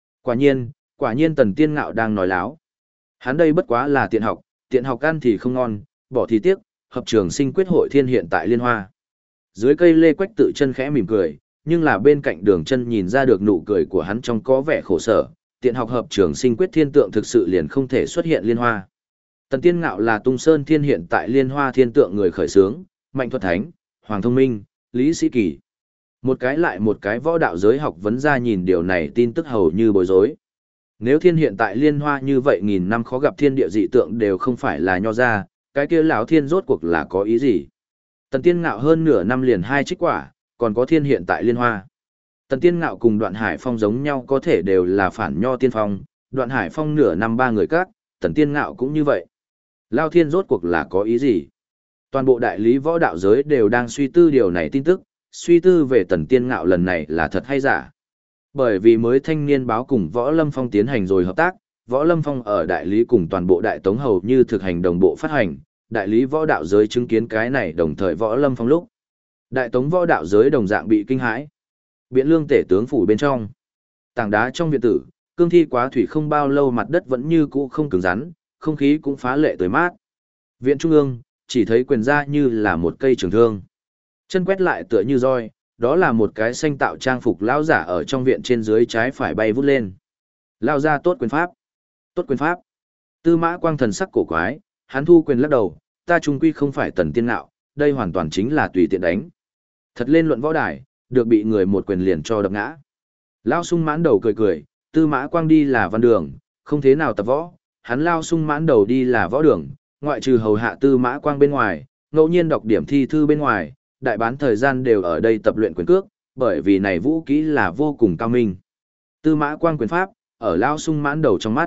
Quả nhiên tần tiên ngạo đang nói láo. Hắn đây bất quá là tiện học ăn thì không ngon, bỏ thì tiếc, hợp trường sinh quyết hội thiên hiện tại Liên Hoa. Dưới cây lê Quách Tự Chân khẽ mỉm cười, nhưng là bên cạnh Đường Chân nhìn ra được nụ cười của hắn trong có vẻ khổ sở, tiện học hợp trường sinh quyết thiên tượng thực sự liền không thể xuất hiện Liên Hoa. Tần Tiên Ngạo là Tung Sơn Thiên hiện tại Liên Hoa thiên tượng người khởi xướng, Mạnh Thuật Thánh, Hoàng Thông Minh, Lý Sĩ Kỳ. Một cái lại một cái võ đạo giới học vấn ra nhìn điều này tin tức hầu như bối rối. Nếu thiên hiện tại Liên Hoa như vậy nghìn năm khó gặp thiên địa dị tượng đều không phải là nho ra, cái kia lão thiên rốt cuộc là có ý gì? Tần Tiên Ngạo hơn nửa năm liền 2 trích quả, còn có thiên hiện tại Liên Hoa. Tần Tiên Ngạo cùng Đoạn Hải Phong giống nhau có thể đều là phản nho tiên phong, Đoạn Hải Phong nửa năm 3 người các, Tần Tiên Ngạo cũng như vậy. Lao thiên rốt cuộc là có ý gì? Toàn bộ đại lý võ đạo giới đều đang suy tư điều này tin tức, suy tư về Tần Tiên Ngạo lần này là thật hay giả. Bởi vì mới Thanh Niên báo cùng Võ Lâm Phong tiến hành rồi hợp tác, Võ Lâm Phong ở đại lý cùng toàn bộ đại tống hầu như thực hành đồng bộ phát hành, đại lý võ đạo giới chứng kiến cái này đồng thời Võ Lâm Phong lúc. Đại tống võ đạo giới đồng dạng bị kinh hãi. Biện Lương tể tướng phủ bên trong, tảng đá trong viện tử, cương thi quá thủy không bao lâu mặt đất vẫn như cũ không cứng rắn, không khí cũng phá lệ tươi mát. Viện trung ương, chỉ thấy quyền ra như là một cây trường thương. Chân quét lại tựa như roi, đó là một cái xanh tạo trang phục lão giả ở trong viện trên dưới trái phải bay vút lên. Lao ra tốt quyền pháp. Tốt quyền pháp. Tư Mã Quang thần sắc cổ quái, hắn thu quyền lắc đầu, ta trung quy không phải Tần Tiên Ngạo, đây hoàn toàn chính là tùy tiện đánh. Thật lên luận võ đài, được bị người một quyền liền cho đập ngã. Lao sung mãn đầu cười cười, Tư Mã Quang đi là văn đường, không thế nào tập võ, hắn Lao sung mãn đầu đi là võ đường, ngoại trừ hầu hạ Tư Mã Quang bên ngoài, ngẫu nhiên đọc điểm thi thư bên ngoài, đại bán thời gian đều ở đây tập luyện quyền cước, bởi vì này vũ kỹ là vô cùng cao minh. Tư Mã Quang quyền pháp, ở Lao sung mãn đầu trong mắt.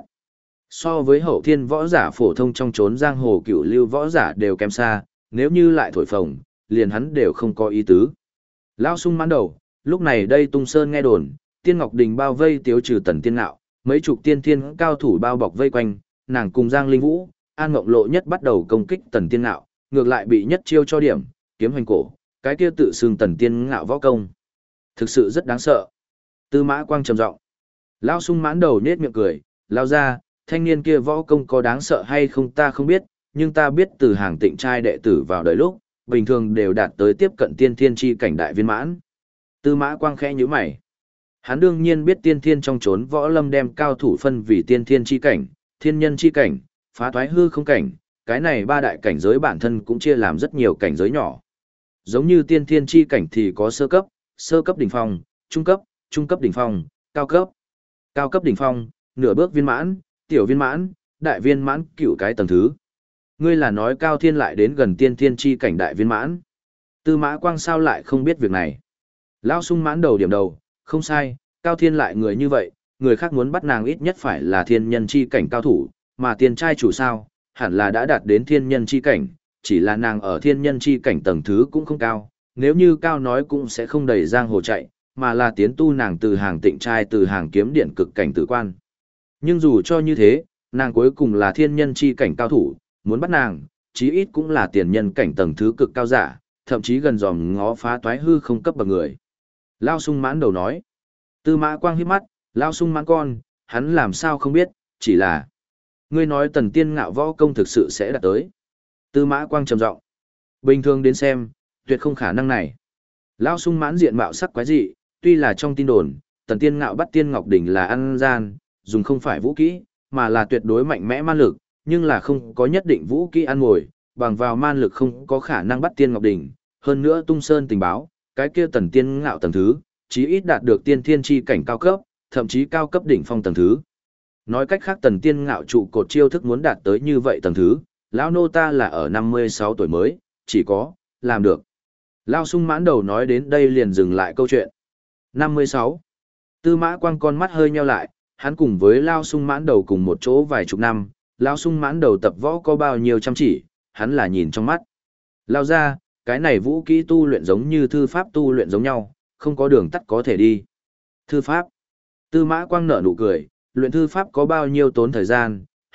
So với hậu thiên võ giả phổ thông trong chốn giang hồ cựu lưu võ giả đều kém xa, nếu như lại thổi phồng, liền hắn đều không có ý tứ. Lao sung mãn đầu, lúc này đây Tung Sơn nghe đồn, Tiên Ngọc Đình bao vây tiêu trừ Tần Tiên Ngạo, mấy chục tiên thiên cao thủ bao bọc vây quanh, nàng cùng Giang Linh Vũ, An Ngộng Lộ nhất bắt đầu công kích Tần Tiên Ngạo, ngược lại bị nhất chiêu cho điểm, kiếm hoành cổ, cái kia tự xưng Tần Tiên Ngạo võ công. Thực sự rất đáng sợ. Tư Mã Quang trầm giọng. Lao sung mãn đầu nhếch miệng cười, lao ra, thanh niên kia võ công có đáng sợ hay không ta không biết, nhưng ta biết từ hàng tịnh trai đệ tử vào đời lúc, bình thường đều đạt tới tiếp cận tiên thiên chi cảnh đại viên mãn. Tư Mã Quang khẽ nhíu mày. Hắn đương nhiên biết tiên thiên trong chốn võ lâm đem cao thủ phân vì tiên thiên chi cảnh, thiên nhân chi cảnh, phá toái hư không cảnh, cái này ba đại cảnh giới bản thân cũng chia làm rất nhiều cảnh giới nhỏ. Giống như tiên thiên chi cảnh thì có sơ cấp đỉnh phong, trung cấp đỉnh phong, cao cấp đỉnh phong, nửa bước viên mãn, tiểu viên mãn, đại viên mãn, cửu cái tầng thứ. Ngươi là nói Cao Thiên lại đến gần tiên thiên chi cảnh đại viên mãn. Tư Mã Quang sao lại không biết việc này? Lão sung mãn đầu điểm đầu, không sai, Cao Thiên lại người như vậy, người khác muốn bắt nàng ít nhất phải là thiên nhân chi cảnh cao thủ, mà tiên trai chủ sao, hẳn là đã đạt đến thiên nhân chi cảnh, chỉ là nàng ở thiên nhân chi cảnh tầng thứ cũng không cao, nếu như cao nói cũng sẽ không đẩy giang hồ chạy, mà là tiến tu nàng từ hàng tịnh trai từ hàng kiếm điện cực cảnh tử quan. Nhưng dù cho như thế, nàng cuối cùng là thiên nhân chi cảnh cao thủ, muốn bắt nàng, chí ít cũng là tiền nhân cảnh tầng thứ cực cao giả, thậm chí gần dòm ngó phá toái hư không cấp bậc người. Lao sung mãn đầu nói. Tư Mã Quang hít mắt, Lao sung mãn con, hắn làm sao không biết, chỉ là ngươi nói Tần Tiên Ngạo võ công thực sự sẽ đạt tới. Tư Mã Quang trầm giọng. Bình thường đến xem, tuyệt không khả năng này. Lao sung mãn diện mạo sắc quái dị, tuy là trong tin đồn, Tần Tiên Ngạo bắt Tiên Ngọc Đỉnh là ăn gian, dùng không phải vũ kỹ, mà là tuyệt đối mạnh mẽ man lực, nhưng là không có nhất định vũ kỹ ăn ngồi, bằng vào man lực không có khả năng bắt Tiên Ngọc Đỉnh. Hơn nữa Tung Sơn tình báo, cái kia Tần Tiên Ngạo tầng thứ, chí ít đạt được tiên thiên chi cảnh cao cấp, thậm chí cao cấp đỉnh phong tầng thứ. Nói cách khác Tần Tiên Ngạo trụ cột chiêu thức muốn đạt tới như vậy tầng thứ, lão nô ta là ở 56 tuổi mới, chỉ có làm được. Lao sung mãn đầu nói đến đây liền dừng lại câu chuyện. 56. Tư Mã Quang con mắt hơi nheo lại, hắn cùng với Lao sung mãn đầu cùng một chỗ vài chục năm, Lao sung mãn đầu tập võ có bao nhiêu chăm chỉ, hắn là nhìn trong mắt. Lao ra, cái này vũ kỹ tu luyện giống như thư pháp tu luyện giống nhau, không có đường tắt có thể đi. Thư pháp. Tư Mã Quang nở nụ cười, luyện thư pháp có bao nhiêu tốn thời gian,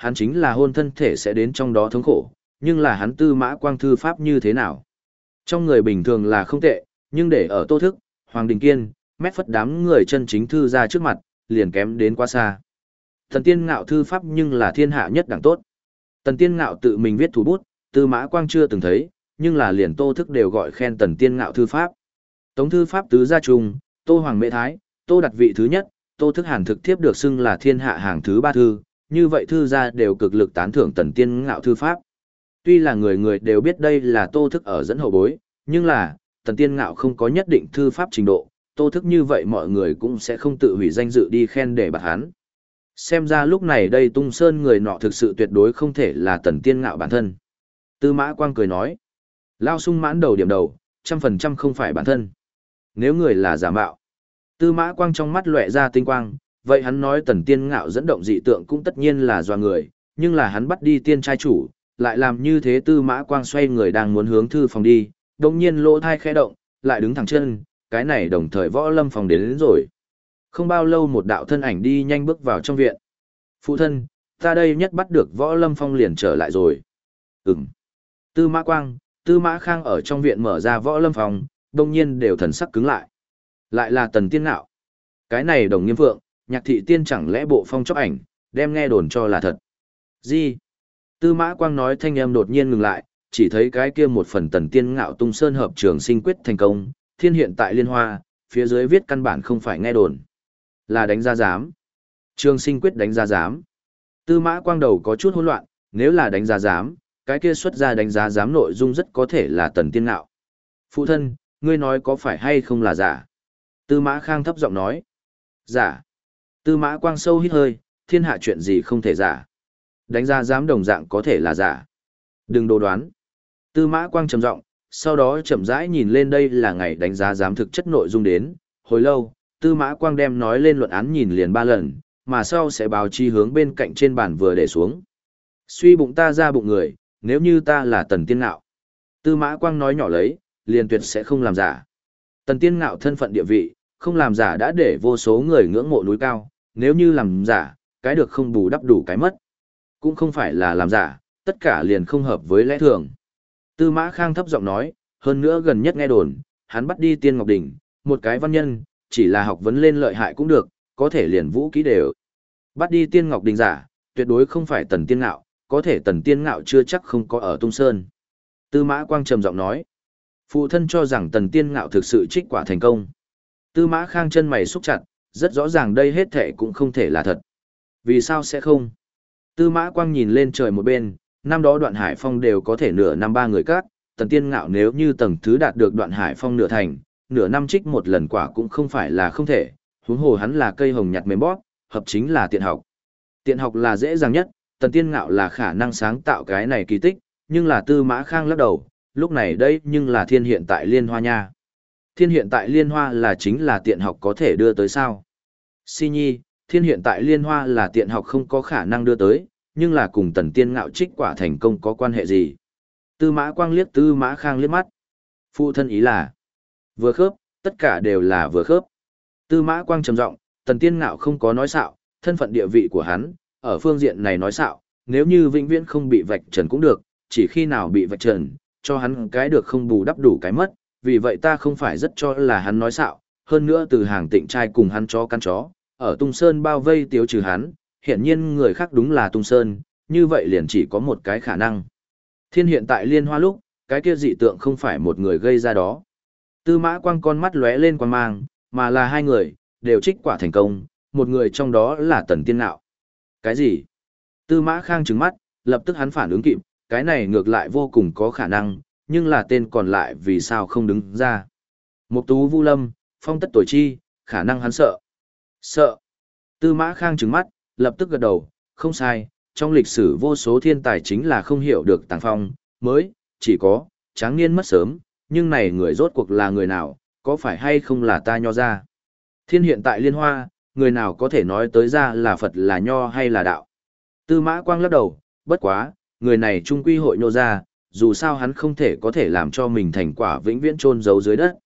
hắn chính là hôn thân thể sẽ đến trong đó thống khổ, nhưng là hắn Tư Mã Quang thư pháp như thế nào? Trong người bình thường là không tệ, nhưng để ở Tô Thức, Hoàng Đình Kiên, Mét Phất đám người chân chính thư ra trước mặt, liền kém đến quá xa. Tần Tiên Ngạo thư pháp nhưng là thiên hạ nhất đẳng tốt. Tần Tiên Ngạo tự mình viết thủ bút, Tư Mã Quang chưa từng thấy, nhưng là liền Tô Thức đều gọi khen Tần Tiên Ngạo thư pháp. Tống thư pháp tứ gia trùng, Tô Hoàng Mễ Thái, Tô đặt vị thứ nhất, Tô Thức Hàn thực thiếp được xưng là thiên hạ hàng thứ ba thư, như vậy thư gia đều cực lực tán thưởng Tần Tiên Ngạo thư pháp. Tuy là người người đều biết đây là Tô Thức ở dẫn hậu bối, nhưng là, Tần Tiên Ngạo không có nhất định thư pháp trình độ, Tô Thức như vậy mọi người cũng sẽ không tự hủy danh dự đi khen để bạt hắn. Xem ra lúc này đây Tung Sơn người nọ thực sự tuyệt đối không thể là Tần Tiên Ngạo bản thân. Tư Mã Quang cười nói, Lao Sung mãn đầu điểm đầu, 100% không phải bản thân. Nếu người là giả mạo, Tư Mã Quang trong mắt lóe ra tinh quang, vậy hắn nói Tần Tiên Ngạo dẫn động dị tượng cũng tất nhiên là do người, nhưng là hắn bắt đi tiên trai chủ, lại làm như thế. Tư Mã Quang xoay người đang muốn hướng thư phòng đi, đột nhiên lỗ thai khẽ động, lại đứng thẳng chân, cái này đồng thời Võ Lâm phòng đến rồi. Không bao lâu một đạo thân ảnh đi nhanh bước vào trong viện. Phụ thân, ta đây nhất bắt được Võ Lâm Phong liền trở lại rồi. Ừm. Tư Mã Quang, Tư Mã Khang ở trong viện mở ra Võ Lâm Phong, đông nhiên đều thần sắc cứng lại. Lại là Tần Tiên Ngạo. Cái này Đồng Nghiêm Phượng, Nhạc Thị Tiên chẳng lẽ bộ phong chóc ảnh, đem nghe đồn cho là thật. Gì? Tư Mã Quang nói thanh âm đột nhiên ngừng lại, chỉ thấy cái kia một phần Tần Tiên Ngạo Tung Sơn hợp trường sinh quyết thành công, thiên hiện tại liên hoa, phía dưới viết căn bản không phải nghe đồn, là đánh giá giám. Trường sinh quyết đánh giá giám. Tư Mã Quang đầu có chút hỗn loạn, nếu là đánh giá giám, cái kia xuất ra đánh giá giám nội dung rất có thể là Tần Tiên Ngạo. Phụ thân, ngươi nói có phải hay không là giả? Tư Mã Khang thấp giọng nói. Giả. Tư Mã Quang sâu hít hơi, thiên hạ chuyện gì không thể giả. Đánh giá giám đồng dạng có thể là giả. Đừng đồ đoán. Tư Mã Quang trầm giọng, sau đó chậm rãi nhìn lên đây là ngày đánh giá giám thực chất nội dung đến. Hồi lâu, Tư Mã Quang đem nói lên luận án nhìn liền 3 lần, mà sau sẽ báo chi hướng bên cạnh trên bàn vừa để xuống. Suy bụng ta ra bụng người, nếu như ta là Tần Tiên Ngạo. Tư Mã Quang nói nhỏ lấy, liền tuyệt sẽ không làm giả. Tần Tiên Ngạo thân phận địa vị, không làm giả đã để vô số người ngưỡng mộ núi cao, nếu như làm giả, cái được không bù đắp đủ cái mất. Cũng không phải là làm giả, tất cả liền không hợp với lẽ thường. Tư Mã Khang thấp giọng nói, hơn nữa gần nhất nghe đồn, hắn bắt đi Tiên Ngọc Đỉnh, một cái văn nhân, chỉ là học vấn lên lợi hại cũng được, có thể liền vũ kỹ đều. Bắt đi Tiên Ngọc Đỉnh giả, tuyệt đối không phải Tần Tiên Ngạo, có thể Tần Tiên Ngạo chưa chắc không có ở Tung Sơn. Tư Mã Quang trầm giọng nói, phụ thân cho rằng Tần Tiên Ngạo thực sự trích quả thành công. Tư Mã Khang chân mày xúc chặt, rất rõ ràng đây hết thệ cũng không thể là thật. Vì sao sẽ không? Tư Mã Quang nhìn lên trời một bên, năm đó Đoạn Hải Phong đều có thể nửa năm 3 người cát, Tần Tiên Ngạo nếu như tầng thứ đạt được Đoạn Hải Phong nửa thành, nửa năm trích một lần quả cũng không phải là không thể, huống hồ hắn là cây hồng nhặt mềm bóp, hợp chính là tiện học. Tiện học là dễ dàng nhất, Tần Tiên Ngạo là khả năng sáng tạo cái này kỳ tích, nhưng là Tư Mã Khang lắc đầu, lúc này đây nhưng là thiên hiện tại liên hoa nha. Thiên hiện tại liên hoa là chính là tiện học có thể đưa tới sao? Si nhi, thiên hiện tại liên hoa là tiện học không có khả năng đưa tới, nhưng là cùng Tần Tiên Ngạo trích quả thành công có quan hệ gì? Tư Mã Quang liếc Tư Mã Khang liếc mắt. Phụ thân ý là vừa khớp, tất cả đều là vừa khớp. Tư Mã Quang trầm giọng, Tần Tiên Ngạo không có nói xạo, thân phận địa vị của hắn, ở phương diện này nói xạo, nếu như vĩnh viễn không bị vạch trần cũng được, chỉ khi nào bị vạch trần, cho hắn cái được không bù đắp đủ cái mất, vì vậy ta không phải rất cho là hắn nói xạo, hơn nữa từ hàng tịnh trai cùng hắn chó căn chó, ở Tung Sơn bao vây tiêu trừ hắn, hiển nhiên người khác đúng là Tung Sơn, như vậy liền chỉ có một cái khả năng. Thiên hiện tại liên hoa lúc, cái kia dị tượng không phải một người gây ra đó. Tư Mã Quang con mắt lóe lên quan mang, mà là hai người, đều trích quả thành công, một người trong đó là Tần Tiên Ngạo. Cái gì? Tư Mã Khang trừng mắt, lập tức hắn phản ứng kịp, cái này ngược lại vô cùng có khả năng, nhưng là tên còn lại vì sao không đứng ra. Mục Tú Vu Lâm, Phong Tất Tuổi Chi, khả năng hắn sợ. Sợ. Tư Mã Khang trừng mắt, lập tức gật đầu, không sai, trong lịch sử vô số thiên tài chính là không hiểu được Tàng Phong, mới, chỉ có, Tráng Niên mất sớm, nhưng này người rốt cuộc là người nào, có phải hay không là ta Nho ra. Thiên hiện tại liên hoa, người nào có thể nói tới ra là Phật là Nho hay là đạo. Tư Mã Quang lắc đầu, bất quá, người này trung quy hội Nho ra, dù sao hắn không thể có thể làm cho mình thành quả vĩnh viễn chôn giấu dưới đất.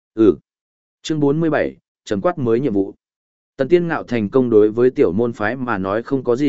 Chương 47, trầm quát mới nhiệm vụ. Tần Tiên Ngạo thành công đối với tiểu môn phái mà nói không có gì,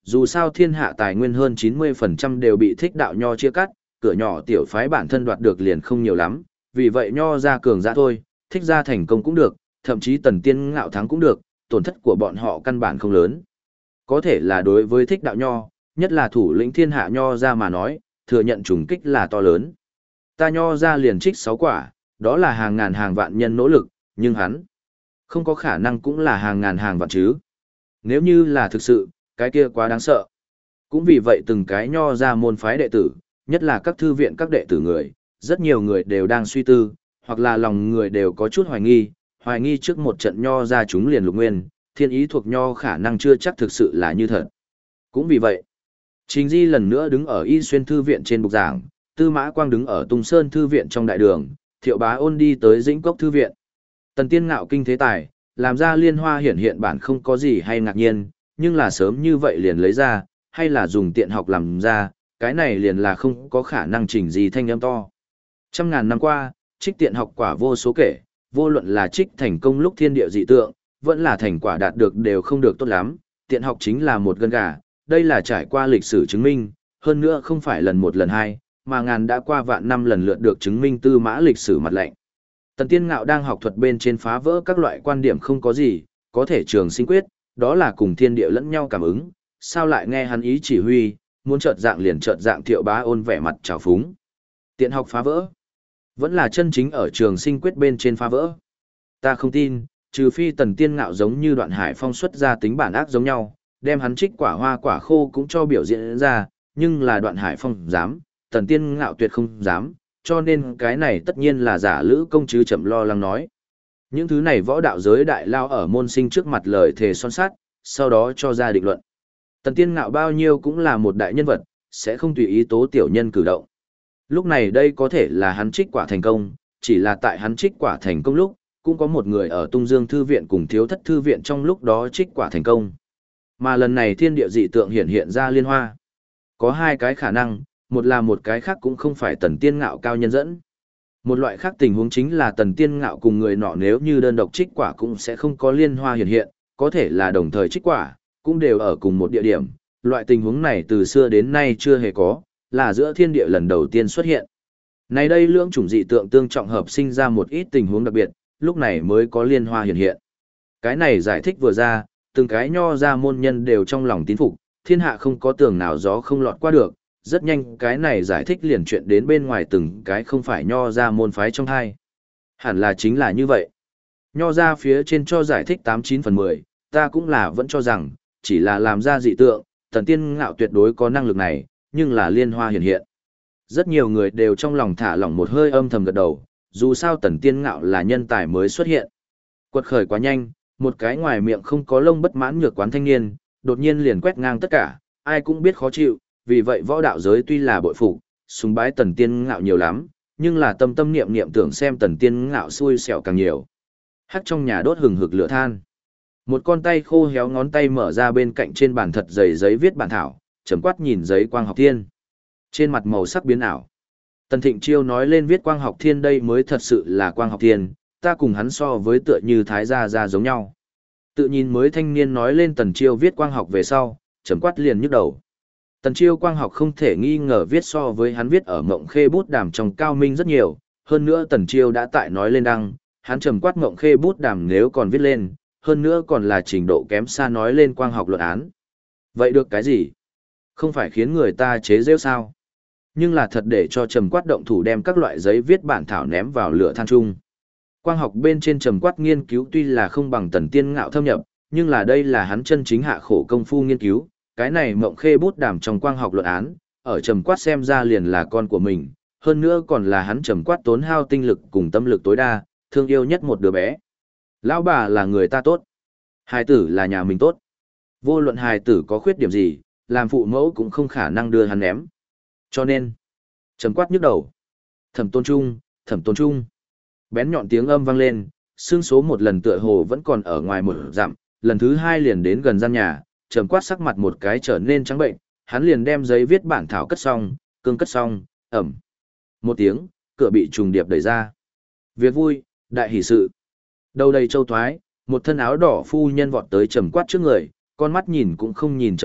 dù sao thiên hạ tài nguyên hơn 90% đều bị thích đạo nho chia cắt, cửa nhỏ tiểu phái bản thân đoạt được liền không nhiều lắm, vì vậy nho ra cường giả thôi, thích ra thành công cũng được, thậm chí Tần Tiên Ngạo thắng cũng được, tổn thất của bọn họ căn bản không lớn. Có thể là đối với thích đạo nho, nhất là thủ lĩnh thiên hạ nho ra mà nói, thừa nhận trùng kích là to lớn. Ta nho ra liền trích 6 quả, đó là hàng ngàn hàng vạn nhân nỗ lực, nhưng hắn không có khả năng cũng là hàng ngàn hàng vạn chứ. Nếu như là thực sự, cái kia quá đáng sợ. Cũng vì vậy từng cái nho ra môn phái đệ tử, nhất là các thư viện các đệ tử người, rất nhiều người đều đang suy tư, hoặc là lòng người đều có chút hoài nghi trước một trận nho ra chúng liền lục nguyên, thiên ý thuộc nho khả năng chưa chắc thực sự là như thật. Cũng vì vậy, Trình Di lần nữa đứng ở Y Xuyên thư viện trên bục giảng, Tư Mã Quang đứng ở Tung Sơn thư viện trong đại đường, Thiệu Bá Ôn đi tới Dĩnh Cốc thư viện. Tần Tiên Ngạo kinh thế tài, làm ra liên hoa hiển hiện bản không có gì hay ngạc nhiên, nhưng là sớm như vậy liền lấy ra, hay là dùng tiện học làm ra, cái này liền là không có khả năng Trình Di thanh âm to. Trăm ngàn năm qua, trích tiện học quả vô số kể, vô luận là trích thành công lúc thiên địa dị tượng, vẫn là thành quả đạt được đều không được tốt lắm, tiện học chính là một gân gà, đây là trải qua lịch sử chứng minh, hơn nữa không phải lần một lần hai, mà ngàn đã qua vạn năm lần lượt được chứng minh tư mã lịch sử mặt lạnh. Tần Tiên Ngạo đang học thuật bên trên phá vỡ các loại quan điểm không có gì, có thể trường sinh quyết, đó là cùng thiên địa lẫn nhau cảm ứng, sao lại nghe hắn ý chỉ huy, muốn chợt dạng liền chợt dạng. Thiệu Bá Ôn vẻ mặt trào phúng. Tiện học phá vỡ, vẫn là chân chính ở trường sinh quyết bên trên phá vỡ. Ta không tin, trừ phi Tần Tiên Ngạo giống như Đoạn Hải Phong xuất ra tính bản ác giống nhau, đem hắn trích quả hoa quả khô cũng cho biểu diễn ra, nhưng là Đoạn Hải Phong dám, Tần Tiên Ngạo tuyệt không dám, cho nên cái này tất nhiên là giả lữ công chứ chậm lo lắng nói. Những thứ này võ đạo giới đại lao ở môn sinh trước mặt lời thề son sắt, sau đó cho ra định luận. Tần Tiên Ngạo bao nhiêu cũng là một đại nhân vật, sẽ không tùy ý tố tiểu nhân cử động. Lúc này đây có thể là hắn trích quả thành công, chỉ là tại hắn trích quả thành công lúc, cũng có một người ở Tung Dương thư viện cùng Thiếu Thất thư viện trong lúc đó trích quả thành công. Mà lần này thiên địa dị tượng hiện ra liên hoa. Có hai cái khả năng, một là một cái khác cũng không phải Tần Tiên Ngạo cao nhân dẫn. Một loại khác tình huống chính là Tần Tiên Ngạo cùng người nọ nếu như đơn độc trích quả cũng sẽ không có liên hoa hiện, có thể là đồng thời trích quả, cũng đều ở cùng một địa điểm. Loại tình huống này từ xưa đến nay chưa hề có, là giữa thiên địa lần đầu tiên xuất hiện. Này đây lưỡng chủng dị tượng tương trọng hợp sinh ra một ít tình huống đặc biệt, lúc này mới có liên hoa hiện. Cái này giải thích vừa ra, từng cái nho ra môn nhân đều trong lòng tín phục, thiên hạ không có tường nào gió không lọt qua được, rất nhanh cái này giải thích liền chuyện đến bên ngoài từng cái không phải nho ra môn phái trong hai. Hẳn là chính là như vậy. Nho ra phía trên cho giải thích 89/10, ta cũng là vẫn cho rằng, chỉ là làm ra dị tượng, Tần Tiên Ngạo tuyệt đối có năng lực này, nhưng là liên hoa hiện. Rất nhiều người đều trong lòng thả lỏng một hơi âm thầm gật đầu, dù sao Tần Tiên Ngạo là nhân tài mới xuất hiện. Quật khởi quá nhanh, một cái ngoài miệng không có lông bất mãn nhược quán thanh niên, đột nhiên liền quét ngang tất cả, ai cũng biết khó chịu, vì vậy võ đạo giới tuy là bội phục, sùng bái Tần Tiên Ngạo nhiều lắm, nhưng là tâm tâm niệm niệm tưởng xem Tần Tiên Ngạo xui xẻo càng nhiều. Hắc trong nhà đốt hừng hực lửa than. Một con tay khô héo ngón tay mở ra bên cạnh trên bàn thật dày giấy viết bản thảo, chấm quát nhìn giấy quang học thiên. Trên mặt màu sắc biến ảo. Tần Thịnh Chiêu nói lên viết quang học thiên đây mới thật sự là quang học thiên, ta cùng hắn so với tựa như thái gia gia giống nhau. Tự nhìn mới thanh niên nói lên Tần Chiêu viết quang học về sau, chấm quát liền nhức đầu. Tần Chiêu quang học không thể nghi ngờ viết so với hắn viết ở Mộng Khê bút đàm trong cao minh rất nhiều, hơn nữa Tần Chiêu đã tại nói lên đăng, hắn trầm quát Mộng Khê bút đàm nếu còn viết lên, hơn nữa còn là trình độ kém xa nói lên quang học luận án. Vậy được cái gì? Không phải khiến người ta chế giễu sao? Nhưng là thật để cho trầm quát động thủ đem các loại giấy viết bản thảo ném vào lửa than chung. Quang học bên trên trầm quát nghiên cứu tuy là không bằng Tần Tiên Ngạo thâm nhập, nhưng là đây là hắn chân chính hạ khổ công phu nghiên cứu, cái này Mộng Khê bút đàm trong quang học luận án, ở trầm quát xem ra liền là con của mình, hơn nữa còn là hắn trầm quát tốn hao tinh lực cùng tâm lực tối đa, thương yêu nhất một đứa bé. Lão bà là người ta tốt, hài tử là nhà mình tốt. Vô luận hài tử có khuyết điểm gì, làm phụ mẫu cũng không khả năng đưa hắn ném. Cho nên, trầm quát nhức đầu. Thẩm Tôn Trung, Thẩm Tôn Trung. Bén nhọn tiếng âm vang lên, xương số một lần tựa hồ vẫn còn ở ngoài một dặm, lần thứ hai liền đến gần gian nhà, trầm quát sắc mặt một cái trở nên trắng bệnh, hắn liền đem giấy viết bản thảo cất xong, cương cất xong, ẩm. Một tiếng, cửa bị trùng điệp đẩy ra. Việc vui, đại hỷ sự. Đầu đầy châu thoái, một thân áo đỏ phu nhân vọt tới trầm quát trước người, con mắt nhìn cũng không nhìn trầm quát,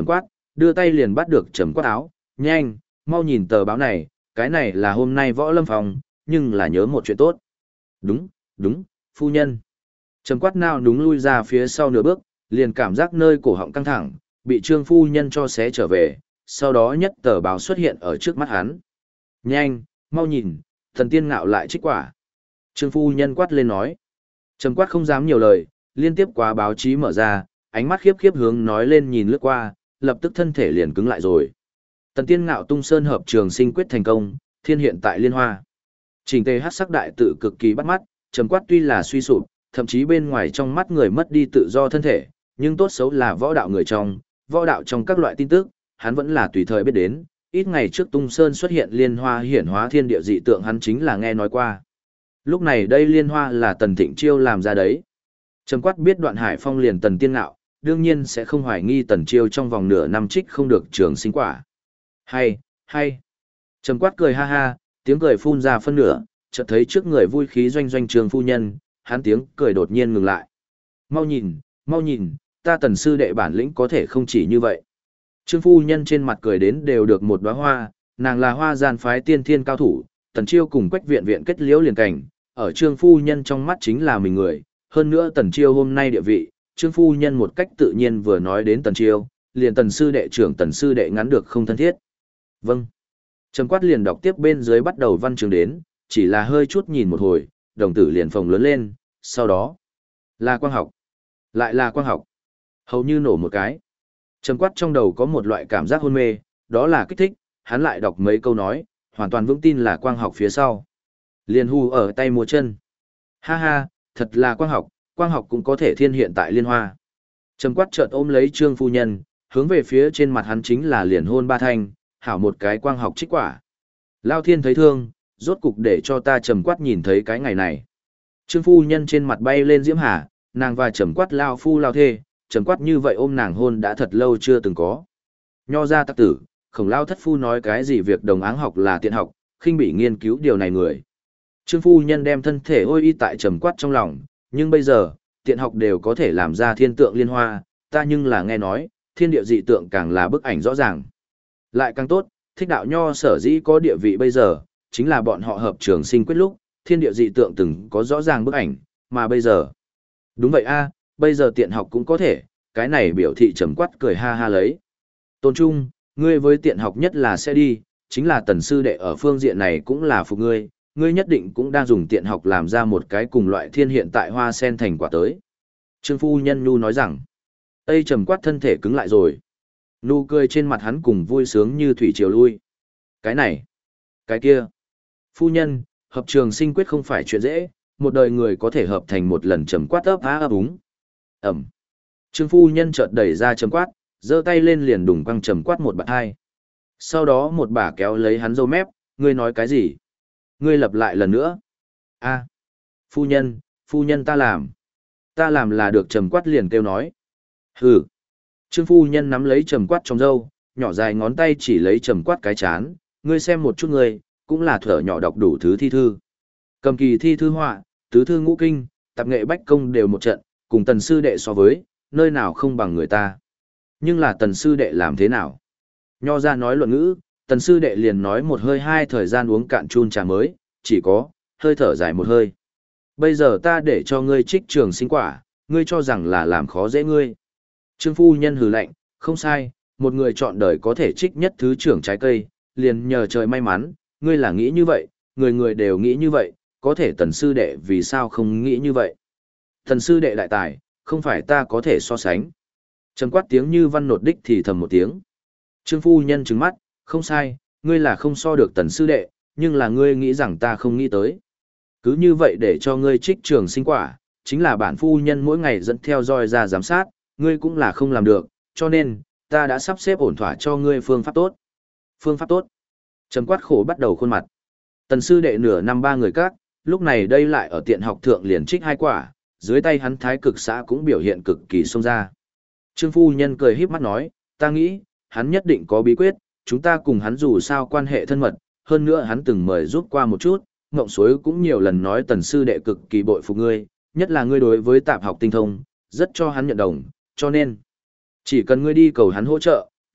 đưa tay liền bắt được Trầm Quát áo, nhanh, mau nhìn tờ báo này, cái này là hôm nay võ lâm phòng, nhưng là nhớ một chuyện tốt. Đúng, đúng, phu nhân. Trầm Quát nào đúng lui ra phía sau nửa bước, liền cảm giác nơi cổ họng căng thẳng, bị Trương phu nhân cho xé trở về, sau đó nhất tờ báo xuất hiện ở trước mắt hắn. Nhanh, mau nhìn, thần tiên ngạo lại trích quả. Trương phu nhân quát lên nói. Trầm Quát không dám nhiều lời, liên tiếp qua báo chí mở ra, ánh mắt khiếp khiếp hướng nói lên nhìn lướt qua, lập tức thân thể liền cứng lại rồi. Tần tiên ngạo tung sơn hợp trường sinh quyết thành công, thiên hiện tại Liên Hoa. Trình tề hắc sắc đại tự cực kỳ bắt mắt, Trầm Quát tuy là suy sụp, thậm chí bên ngoài trong mắt người mất đi tự do thân thể, nhưng tốt xấu là võ đạo người trong, võ đạo trong các loại tin tức, hắn vẫn là tùy thời biết đến, ít ngày trước tung sơn xuất hiện Liên Hoa hiển hóa thiên địa dị tượng hắn chính là nghe nói qua. Lúc này đây Liên Hoa là Tần Thịnh Chiêu làm ra đấy. Trầm Quát biết Đoạn Hải Phong liền Tần Tiên Ngạo, đương nhiên sẽ không hoài nghi Tần Chiêu trong vòng nửa năm trích không được trường sinh quả. Hay. Trầm Quát cười ha ha, tiếng cười phun ra phân nửa, chợt thấy trước người vui khí doanh doanh Trường phu nhân, hắn tiếng cười đột nhiên ngừng lại. Mau nhìn, ta Tần sư đệ bản lĩnh có thể không chỉ như vậy. Trương phu nhân trên mặt cười đến đều được một đóa hoa, nàng là Hoa Gian phái tiên thiên cao thủ, Tần Chiêu cùng Quách viện viện kết liễu liền cảnh, ở Trương phu nhân trong mắt chính là mình người, hơn nữa Tần Chiêu hôm nay địa vị, Trương phu nhân một cách tự nhiên vừa nói đến Tần Chiêu, liền Tần sư đệ trưởng Tần sư đệ ngắn được không thân thiết. Vâng. Trầm Quát liền đọc tiếp bên dưới bắt đầu văn chương đến, chỉ là hơi chút nhìn một hồi, đồng tử liền phồng lớn lên, sau đó là quang học, lại là quang học, hầu như nổ một cái. Trầm Quát trong đầu có một loại cảm giác hôn mê, đó là kích thích, hắn lại đọc mấy câu nói, hoàn toàn vững tin là quang học phía sau. Liền hù ở tay múa chân. Ha ha, thật là quang học cũng có thể thiên hiện tại Liên Hoa. Trầm Quát chợt ôm lấy Trương phu nhân, hướng về phía trên mặt hắn chính là liền hôn ba thanh, hảo một cái quang học trích quả. Lao thiên thấy thương, rốt cục để cho ta Trầm Quát nhìn thấy cái ngày này. Trương phu nhân trên mặt bay lên diễm hà, nàng và Trầm Quát lao phu lao thê, Trầm Quát như vậy ôm nàng hôn đã thật lâu chưa từng có. Nho ra tắc tử, Khổng Lao thất phu nói cái gì việc đồng áng học là tiện học, khinh bị nghiên cứu điều này người. Trương phu nhân đem thân thể ôi y tại Trầm Quát trong lòng, nhưng bây giờ, tiện học đều có thể làm ra thiên tượng liên hoa, ta nhưng là nghe nói, thiên địa dị tượng càng là bức ảnh rõ ràng. Lại càng tốt, thích đạo nho sở dĩ có địa vị bây giờ, chính là bọn họ hợp trường sinh quyết lúc, thiên địa dị tượng từng có rõ ràng bức ảnh, mà bây giờ. Đúng vậy a, bây giờ tiện học cũng có thể, cái này biểu thị Trầm Quát cười ha ha lấy. Tôn Trung, ngươi với tiện học nhất là sẽ đi, chính là Tần sư đệ ở phương diện này cũng là phục ngươi, ngươi nhất định cũng đang dùng tiện học làm ra một cái cùng loại thiên hiện tại hoa sen thành quả tới. Trương phu nhân nhu nói rằng, Tây Trầm Quát thân thể cứng lại rồi. Nụ cười trên mặt hắn cùng vui sướng như thủy triều lui. Cái này, cái kia. Phu nhân, hợp trường sinh quyết không phải chuyện dễ, một đời người có thể hợp thành một lần. Trầm Quát ấp ấp úng. Ẩm. Trương phu nhân chợt đẩy ra Trầm Quát, giơ tay lên liền đùng quăng Trầm Quát một bạt hai. Sau đó một bà kéo lấy hắn râu mép, ngươi nói cái gì? Ngươi lặp lại lần nữa. A, phu nhân ta làm là được. Trầm Quát liền kêu nói. Hừ. Trương phu nhân nắm lấy Trầm Quát trong râu, nhỏ dài ngón tay chỉ lấy Trầm Quát cái chán, ngươi xem một chút ngươi, cũng là thở nhỏ đọc đủ thứ thi thư. Cầm kỳ thi thư họa, tứ thư ngũ kinh, tạp nghệ bách công đều một trận, cùng Tần sư đệ so với, nơi nào không bằng người ta. Nhưng là Tần sư đệ làm thế nào? Nho ra nói luận ngữ, Tần sư đệ liền nói một hơi hai thời gian uống cạn chun trà mới, chỉ có, hơi thở dài một hơi. Bây giờ ta để cho ngươi trích trường sinh quả, ngươi cho rằng là làm khó dễ ngươi. Trương phu nhân hừ lạnh, không sai, một người chọn đời có thể trích nhất thứ trưởng trái cây, liền nhờ trời may mắn, ngươi là nghĩ như vậy, người người đều nghĩ như vậy, có thể Tần sư đệ vì sao không nghĩ như vậy. Tần sư đệ đại tài, không phải ta có thể so sánh. Trầm Quát tiếng như văn nột đích thì thầm một tiếng. Trương phu nhân trừng mắt, không sai, ngươi là không so được Tần sư đệ, nhưng là ngươi nghĩ rằng ta không nghĩ tới. Cứ như vậy để cho ngươi trích trường sinh quả, chính là bản phu nhân mỗi ngày dẫn theo roi ra giám sát, ngươi cũng là không làm được, cho nên, ta đã sắp xếp ổn thỏa cho ngươi phương pháp tốt. Phương pháp tốt. Trầm Quát khổ bắt đầu khuôn mặt. Tần sư đệ nửa năm ba người các, lúc này đây lại ở tiện học thượng liền trích hai quả, dưới tay hắn thái cực xã cũng biểu hiện cực kỳ xông ra. Trương phu nhân cười híp mắt nói, ta nghĩ, hắn nhất định có bí quyết, chúng ta cùng hắn dù sao quan hệ thân mật, hơn nữa hắn từng mời giúp qua một chút, Ngộng Suối cũng nhiều lần nói Tần sư đệ cực kỳ bội phục ngươi, nhất là ngươi đối với tạp học tinh thông, rất cho hắn nhận đồng, cho nên, chỉ cần ngươi đi cầu hắn hỗ trợ,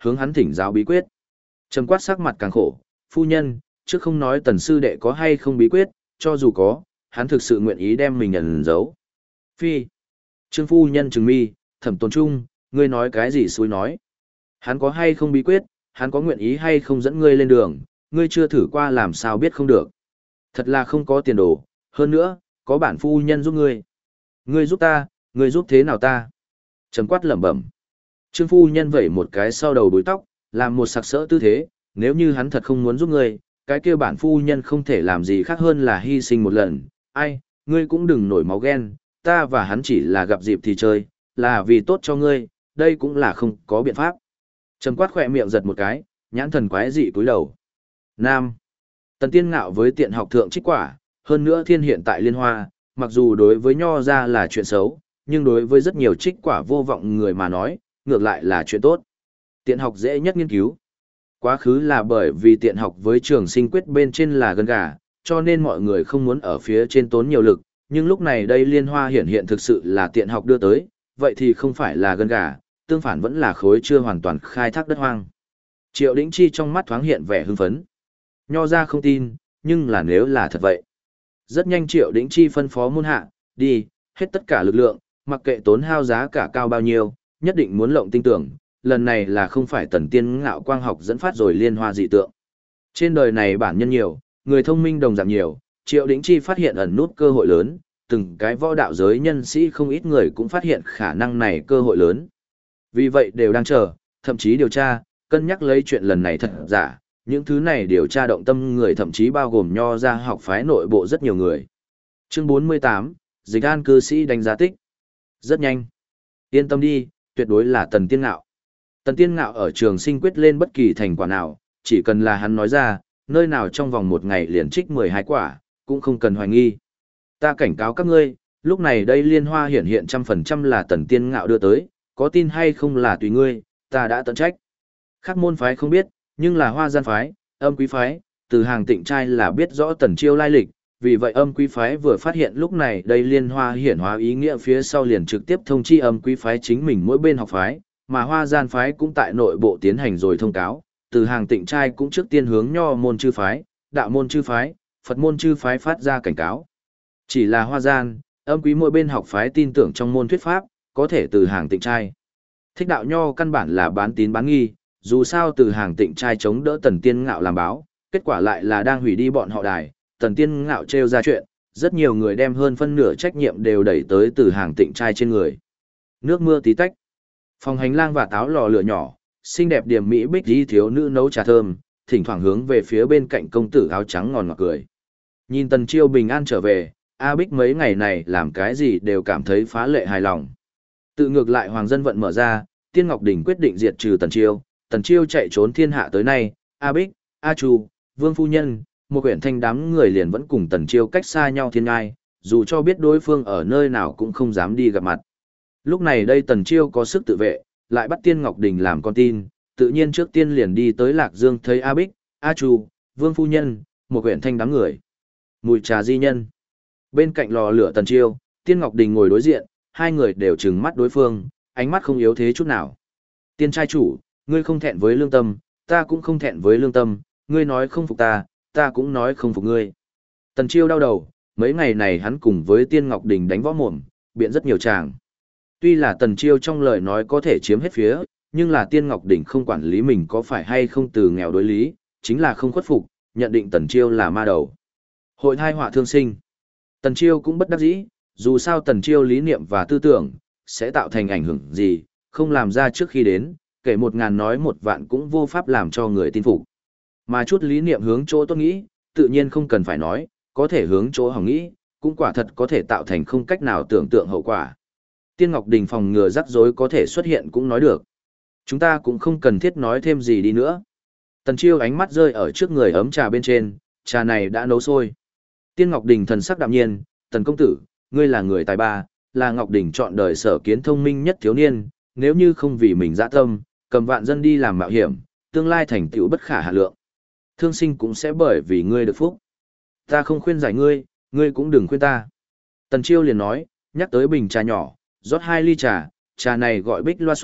hướng hắn thỉnh giáo bí quyết. Trầm Quát sắc mặt càng khổ, phu nhân, trước không nói Tần sư đệ có hay không bí quyết, cho dù có, hắn thực sự nguyện ý đem mình ẩn giấu. Phi. Trương phu nhân trừng mi, Thẩm Tồn Trung, ngươi nói cái gì xúi nói. Hắn có hay không bí quyết, hắn có nguyện ý hay không dẫn ngươi lên đường, ngươi chưa thử qua làm sao biết không được. Thật là không có tiền đồ, hơn nữa, có bản phu nhân giúp ngươi. Ngươi giúp ta, ngươi giúp thế nào ta? Trầm Quát lẩm bẩm. Trương phu nhân vẩy một cái sau đầu búi tóc, làm một sặc sỡ tư thế, nếu như hắn thật không muốn giúp ngươi, cái kia bản phu nhân không thể làm gì khác hơn là hy sinh một lần. Ai, ngươi cũng đừng nổi máu ghen, ta và hắn chỉ là gặp dịp thì chơi, là vì tốt cho ngươi, đây cũng là không có biện pháp. Trầm Quát khỏe miệng giật một cái, nhãn thần quái dị cúi đầu. Nam. Tần Tiên Ngạo với tiện học thượng trích quả, hơn nữa thiên hiện tại Liên Hoa, mặc dù đối với nho ra là chuyện xấu, nhưng đối với rất nhiều trích quả vô vọng người mà nói, ngược lại là chuyện tốt. Tiện học dễ nhất nghiên cứu. Quá khứ là bởi vì tiện học với trường sinh quyết bên trên là gần gà, cho nên mọi người không muốn ở phía trên tốn nhiều lực, nhưng lúc này đây Liên Hoa hiển hiện thực sự là tiện học đưa tới, vậy thì không phải là gần gà, tương phản vẫn là khối chưa hoàn toàn khai thác đất hoang. Triệu Đĩnh Chi trong mắt thoáng hiện vẻ hưng phấn. Nho ra không tin, nhưng là nếu là thật vậy. Rất nhanh Triệu Đĩnh Chi phân phó môn hạ, đi, hết tất cả lực lượng, mặc kệ tốn hao giá cả cao bao nhiêu, nhất định muốn lộng tinh tưởng, lần này là không phải Tần Tiên Ngạo quang học dẫn phát rồi Liên Hoa dị tượng. Trên đời này bản nhân nhiều, người thông minh đồng dạng nhiều, Triệu Đĩnh Chi phát hiện ẩn nút cơ hội lớn, từng cái võ đạo giới nhân sĩ không ít người cũng phát hiện khả năng này cơ hội lớn. Vì vậy đều đang chờ, thậm chí điều tra, cân nhắc lấy chuyện lần này thật giả, những thứ này điều tra động tâm người thậm chí bao gồm nho ra học phái nội bộ rất nhiều người. Chương 48, Dịch An cư sĩ đánh giá tích. Rất nhanh. Yên tâm đi, tuyệt đối là Tần Tiên Ngạo. Tần Tiên Ngạo ở trường sinh quyết lên bất kỳ thành quả nào, chỉ cần là hắn nói ra, nơi nào trong vòng một ngày liền trích 12 quả, cũng không cần hoài nghi. Ta cảnh cáo các ngươi, lúc này đây Liên Hoa hiển hiện 100% là Tần Tiên Ngạo đưa tới, có tin hay không là tùy ngươi, ta đã tận trách. Khác môn phái không biết, nhưng là Hoa Gian phái, Âm Quý phái, từ Hàng Tịnh trai là biết rõ Tần Chiêu lai lịch, vì vậy Âm Quý phái vừa phát hiện lúc này đây Liên Hoa hiển hóa ý nghĩa phía sau liền trực tiếp thông chi Âm Quý phái chính mình mỗi bên học phái, mà Hoa Gian phái cũng tại nội bộ tiến hành rồi thông cáo, từ Hàng Tịnh trai cũng trước tiên hướng Nho môn chư phái, Đạo môn chư phái, Phật môn chư phái phát ra cảnh cáo. Chỉ là Hoa Gian, Âm Quý mỗi bên học phái tin tưởng trong môn thuyết pháp, có thể từ Hàng Tịnh trai. Thích Đạo Nho căn bản là bán tín bán nghi, dù sao từ Hàng Tịnh trai chống đỡ Tần Tiên Ngạo làm báo, kết quả lại là đang hủy đi bọn họ đài, Tần Tiên Ngạo trêu ra chuyện, rất nhiều người đem hơn phân nửa trách nhiệm đều đẩy tới từ Hàng Tịnh trai trên người. Nước mưa tí tách. Phòng hành lang và táo lò lửa nhỏ, xinh đẹp điểm mỹ bích đi thiếu nữ nấu trà thơm, thỉnh thoảng hướng về phía bên cạnh công tử áo trắng ngòn ngọt cười. Nhìn Tần Chiêu bình an trở về, A Bích mấy ngày này làm cái gì đều cảm thấy phá lệ hài lòng. Tự ngược lại Hoàng Dân Vận mở ra, Tiên Ngọc Đình quyết định diệt trừ Tần Chiêu chạy trốn thiên hạ tới nay, A Bích, A Chu, Vương Phu Nhân, một quyển thanh đám người liền vẫn cùng Tần Chiêu cách xa nhau thiên ngai, dù cho biết đối phương ở nơi nào cũng không dám đi gặp mặt. Lúc này đây Tần Chiêu có sức tự vệ, lại bắt Tiên Ngọc Đình làm con tin, tự nhiên trước tiên liền đi tới Lạc Dương thấy A Bích, A Chu, Vương Phu Nhân, một quyển thanh đám người. Mùi trà di nhân. Bên cạnh lò lửa Tần Chiêu, Tiên Ngọc Đình ngồi đối diện, hai người đều trừng mắt đối phương, ánh mắt không yếu thế chút nào. Tiên trai chủ, ngươi không thẹn với lương tâm, ta cũng không thẹn với lương tâm, ngươi nói không phục ta, ta cũng nói không phục ngươi. Tần Chiêu đau đầu, mấy ngày này hắn cùng với Tiên Ngọc Đình đánh võ mồm, biện rất nhiều tràng. Tuy là Tần Chiêu trong lời nói có thể chiếm hết phía, nhưng là Tiên Ngọc Đình không quản lý mình có phải hay không từ nghèo đối lý, chính là không khuất phục, nhận định Tần Chiêu là ma đầu. Hội thai họa thương sinh. Tần Chiêu cũng bất đắc dĩ, dù sao Tần Chiêu lý niệm và tư tưởng, sẽ tạo thành ảnh hưởng gì, không làm ra trước khi đến, kể 1000 nói 1 vạn cũng vô pháp làm cho người tin phục. Mà chút lý niệm hướng chỗ tốt nghĩ, tự nhiên không cần phải nói, có thể hướng chỗ hỏng nghĩ, cũng quả thật có thể tạo thành không cách nào tưởng tượng hậu quả. Tiên Ngọc Đình phòng ngừa rắc rối có thể xuất hiện cũng nói được. Chúng ta cũng không cần thiết nói thêm gì đi nữa. Tần Chiêu ánh mắt rơi ở trước người ấm trà bên trên, trà này đã nấu sôi. Tiên Ngọc Đình thần sắc đạm nhiên, Tần công tử, ngươi là người tài ba, là Ngọc Đình chọn đời sở kiến thông minh nhất thiếu niên, nếu như không vì mình dã tâm, cầm vạn dân đi làm mạo hiểm, tương lai thành tựu bất khả hạ lượng. Thương sinh cũng sẽ bởi vì ngươi được phúc. Ta không khuyên giải ngươi, ngươi cũng đừng khuyên ta. Tần Chiêu liền nói, nhắc tới bình trà nhỏ, rót 2 ly trà, trà này gọi Bích Loa Xuân,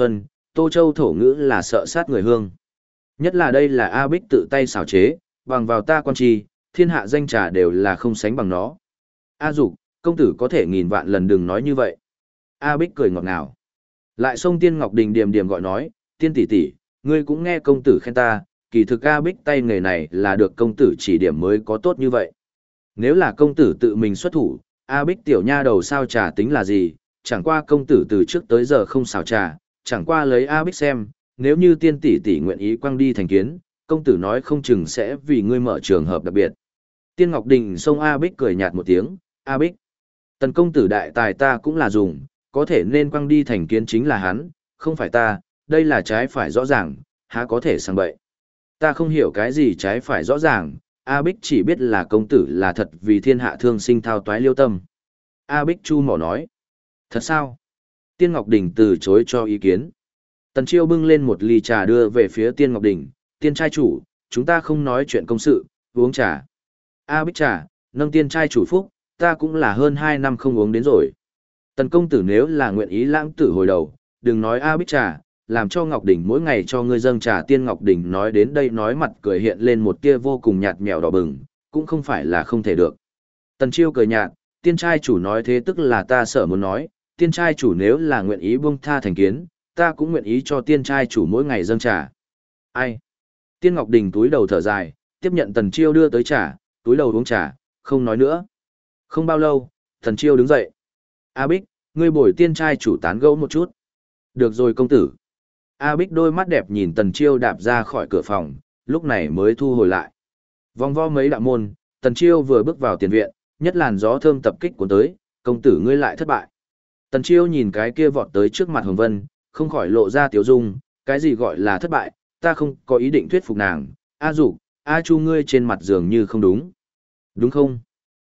Tô Châu thổ ngữ là sợ sát người hương. Nhất là đây là A Bích tự tay xảo chế, bằng vào ta quan trì, thiên hạ danh trà đều là không sánh bằng nó. A Dục, công tử có thể nghìn vạn lần đừng nói như vậy. A Bích cười ngọt ngào. Lại xông Tiên Ngọc Đình điềm điềm gọi nói, Tiên tỷ tỷ, ngươi cũng nghe công tử khen ta, kỳ thực A Bích tay nghề này là được công tử chỉ điểm mới có tốt như vậy. Nếu là công tử tự mình xuất thủ, A Bích tiểu nha đầu sao trà tính là gì, chẳng qua công tử từ trước tới giờ không xào trà, chẳng qua lấy A Bích xem, nếu như tiên tỷ tỷ nguyện ý quăng đi thành kiến, công tử nói không chừng sẽ vì ngươi mở trường hợp đặc biệt. Tiên Ngọc Đình xông A Bích cười nhạt một tiếng, A Bích, tần công tử đại tài ta cũng là dùng, có thể nên quăng đi thành kiến chính là hắn, không phải ta, đây là trái phải rõ ràng, há có thể sang bậy. Ta không hiểu cái gì trái phải rõ ràng, A Bích chỉ biết là công tử là thật vì thiên hạ thương sinh thao toái liêu tâm. A Bích chu mỏ nói, thật sao? Tiên Ngọc Đình từ chối cho ý kiến. Tần Chiêu bưng lên một ly trà đưa về phía Tiên Ngọc Đình, tiên trai chủ, chúng ta không nói chuyện công sự, uống trà. A Bích trà, nâng tiên trai chủ phúc, ta cũng là hơn 2 năm không uống đến rồi. Tần công tử nếu là nguyện ý lãng tử hồi đầu, đừng nói A Bích trà, làm cho Ngọc Đình mỗi ngày cho ngươi dâng trà. Tiên Ngọc Đình nói đến đây nói mặt cười hiện lên một tia vô cùng nhạt nhẽo đỏ bừng, cũng không phải là không thể được. Tần Chiêu cười nhạt, tiên trai chủ nói thế tức là ta sợ muốn nói, tiên trai chủ nếu là nguyện ý buông tha thành kiến, ta cũng nguyện ý cho tiên trai chủ mỗi ngày dâng trà. Ai? Tiên Ngọc Đình túi đầu thở dài, tiếp nhận Tần Chiêu đưa tới trà, túi đầu uống trà, không nói nữa. Không bao lâu, Tần Chiêu đứng dậy. A Bích, ngươi bồi tiên trai chủ tán gẫu một chút. Được rồi công tử. A Bích đôi mắt đẹp nhìn Tần Chiêu đạp ra khỏi cửa phòng, lúc này mới thu hồi lại. Vòng vo mấy đạo môn, Tần Chiêu vừa bước vào tiền viện, nhất làn gió thơm tập kích cuốn tới, công tử ngươi lại thất bại. Tần Chiêu nhìn cái kia vọt tới trước mặt Hồng Vân, không khỏi lộ ra tiếu dung, cái gì gọi là thất bại, ta không có ý định thuyết phục nàng. A Dục, A Chu ngươi trên mặt dường như không đúng. Đúng không?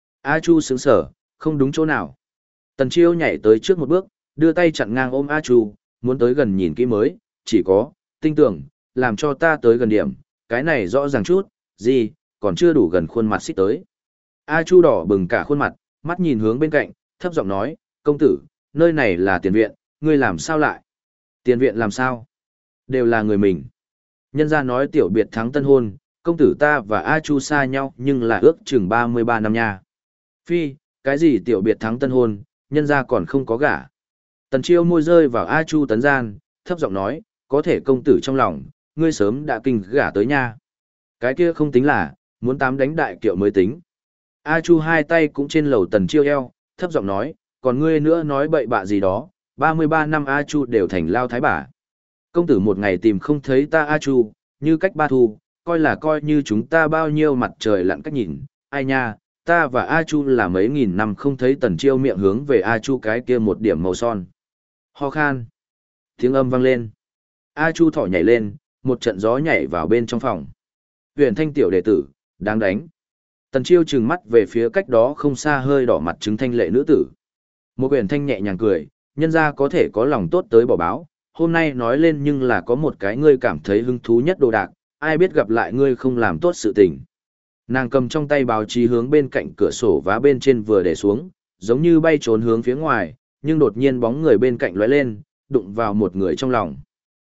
A Chu sững sờ, không đúng chỗ nào. Tần Chiêu nhảy tới trước một bước, đưa tay chặn ngang ôm A Chu, muốn tới gần nhìn kỹ mới, chỉ có, tinh tưởng, làm cho ta tới gần điểm, cái này rõ ràng chút, gì, còn chưa đủ gần khuôn mặt xích tới. A Chu đỏ bừng cả khuôn mặt, mắt nhìn hướng bên cạnh, thấp giọng nói, công tử, nơi này là tiền viện, ngươi làm sao lại? Tiền viện làm sao? Đều là người mình. Nhân gia nói tiểu biệt thắng tân hôn, công tử ta và A Chu xa nhau nhưng là ước chừng 33 năm nha. Phi, cái gì tiểu biệt thắng tân hôn, nhân gia còn không có gả. Tần Chiêu môi rơi vào A Chu tấn gian, thấp giọng nói, có thể công tử trong lòng, ngươi sớm đã kinh gả tới nha. Cái kia không tính là, muốn tám đánh đại kiệu mới tính. A Chu hai tay cũng trên lầu Tần Chiêu eo, thấp giọng nói, còn ngươi nữa nói bậy bạ gì đó, 33 năm A Chu đều thành lao thái bà. Công tử một ngày tìm không thấy ta A Chu, như cách ba thu, coi như chúng ta bao nhiêu mặt trời lặn cách nhìn, ai nha, ta và A Chu là mấy nghìn năm không thấy. Tần Chiêu miệng hướng về A Chu cái kia một điểm màu son. Ho khan. Tiếng âm vang lên. A Chu thỏ nhảy lên, một trận gió nhảy vào bên trong phòng. Huyền Thanh tiểu đệ tử, đáng đánh. Tần Chiêu trừng mắt về phía cách đó không xa hơi đỏ mặt chứng thanh lệ nữ tử. Một Huyền Thanh nhẹ nhàng cười, nhân ra có thể có lòng tốt tới bỏ báo, hôm nay nói lên nhưng là có một cái ngươi cảm thấy hứng thú nhất đồ đạc, ai biết gặp lại ngươi không làm tốt sự tình. Nàng cầm trong tay báo chí hướng bên cạnh cửa sổ vá bên trên vừa để xuống, giống như bay trốn hướng phía ngoài, nhưng đột nhiên bóng người bên cạnh lóe lên, đụng vào một người trong lòng.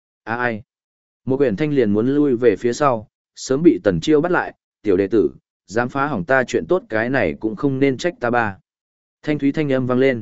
Ai? Một Huyền Thanh liền muốn lui về phía sau, sớm bị Tần Chiêu bắt lại, tiểu đệ tử, dám phá hỏng ta chuyện tốt cái này cũng không nên trách ta ba. Thanh thúy thanh âm vang lên.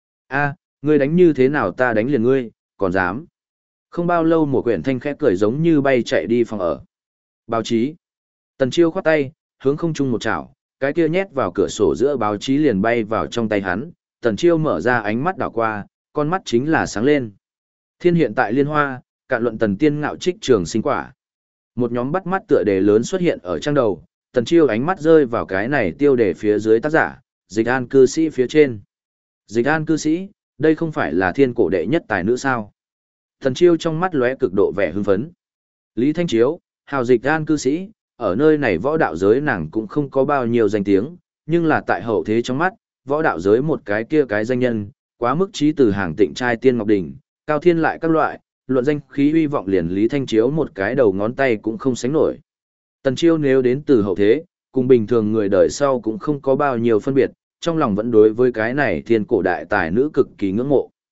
Ngươi đánh như thế nào ta đánh liền ngươi, còn dám. Không bao lâu một Huyền Thanh khẽ cười giống như bay chạy đi phòng ở. Báo chí. Tần Chiêu khoát tay, hướng không trung một chảo, cái kia nhét vào cửa sổ giữa báo chí liền bay vào trong tay hắn. Tần Chiêu mở ra ánh mắt đảo qua, con mắt chính là sáng lên. Thiên hiện tại liên hoa, cạn luận Tần Tiên ngạo trích trường sinh quả. Một nhóm bắt mắt tựa đề lớn xuất hiện ở trang đầu, Tần Chiêu ánh mắt rơi vào cái này tiêu đề phía dưới tác giả, Dịch An cư sĩ phía trên. Dịch An cư sĩ, đây không phải là thiên cổ đệ nhất tài nữ sao? Tần Chiêu trong mắt lóe cực độ vẻ hưng phấn. Lý Thanh Chiếu, hào Dịch An cư sĩ, ở nơi này võ đạo giới nàng cũng không có bao nhiêu danh tiếng, nhưng là tại hậu thế trong mắt, võ đạo giới một cái kia cái danh nhân, quá mức trí từ hàng tịnh trai Tiên Ngọc Đình, Cao Thiên lại các loại, luận danh khí uy vọng liền Lý Thanh Chiếu một cái đầu ngón tay cũng không sánh nổi. Tần Chiêu nếu đến từ hậu thế, cùng bình thường người đời sau cũng không có bao nhiêu phân biệt, trong lòng vẫn đối với cái này thiên cổ đại tài nữ cực kỳ ngưỡng mộ.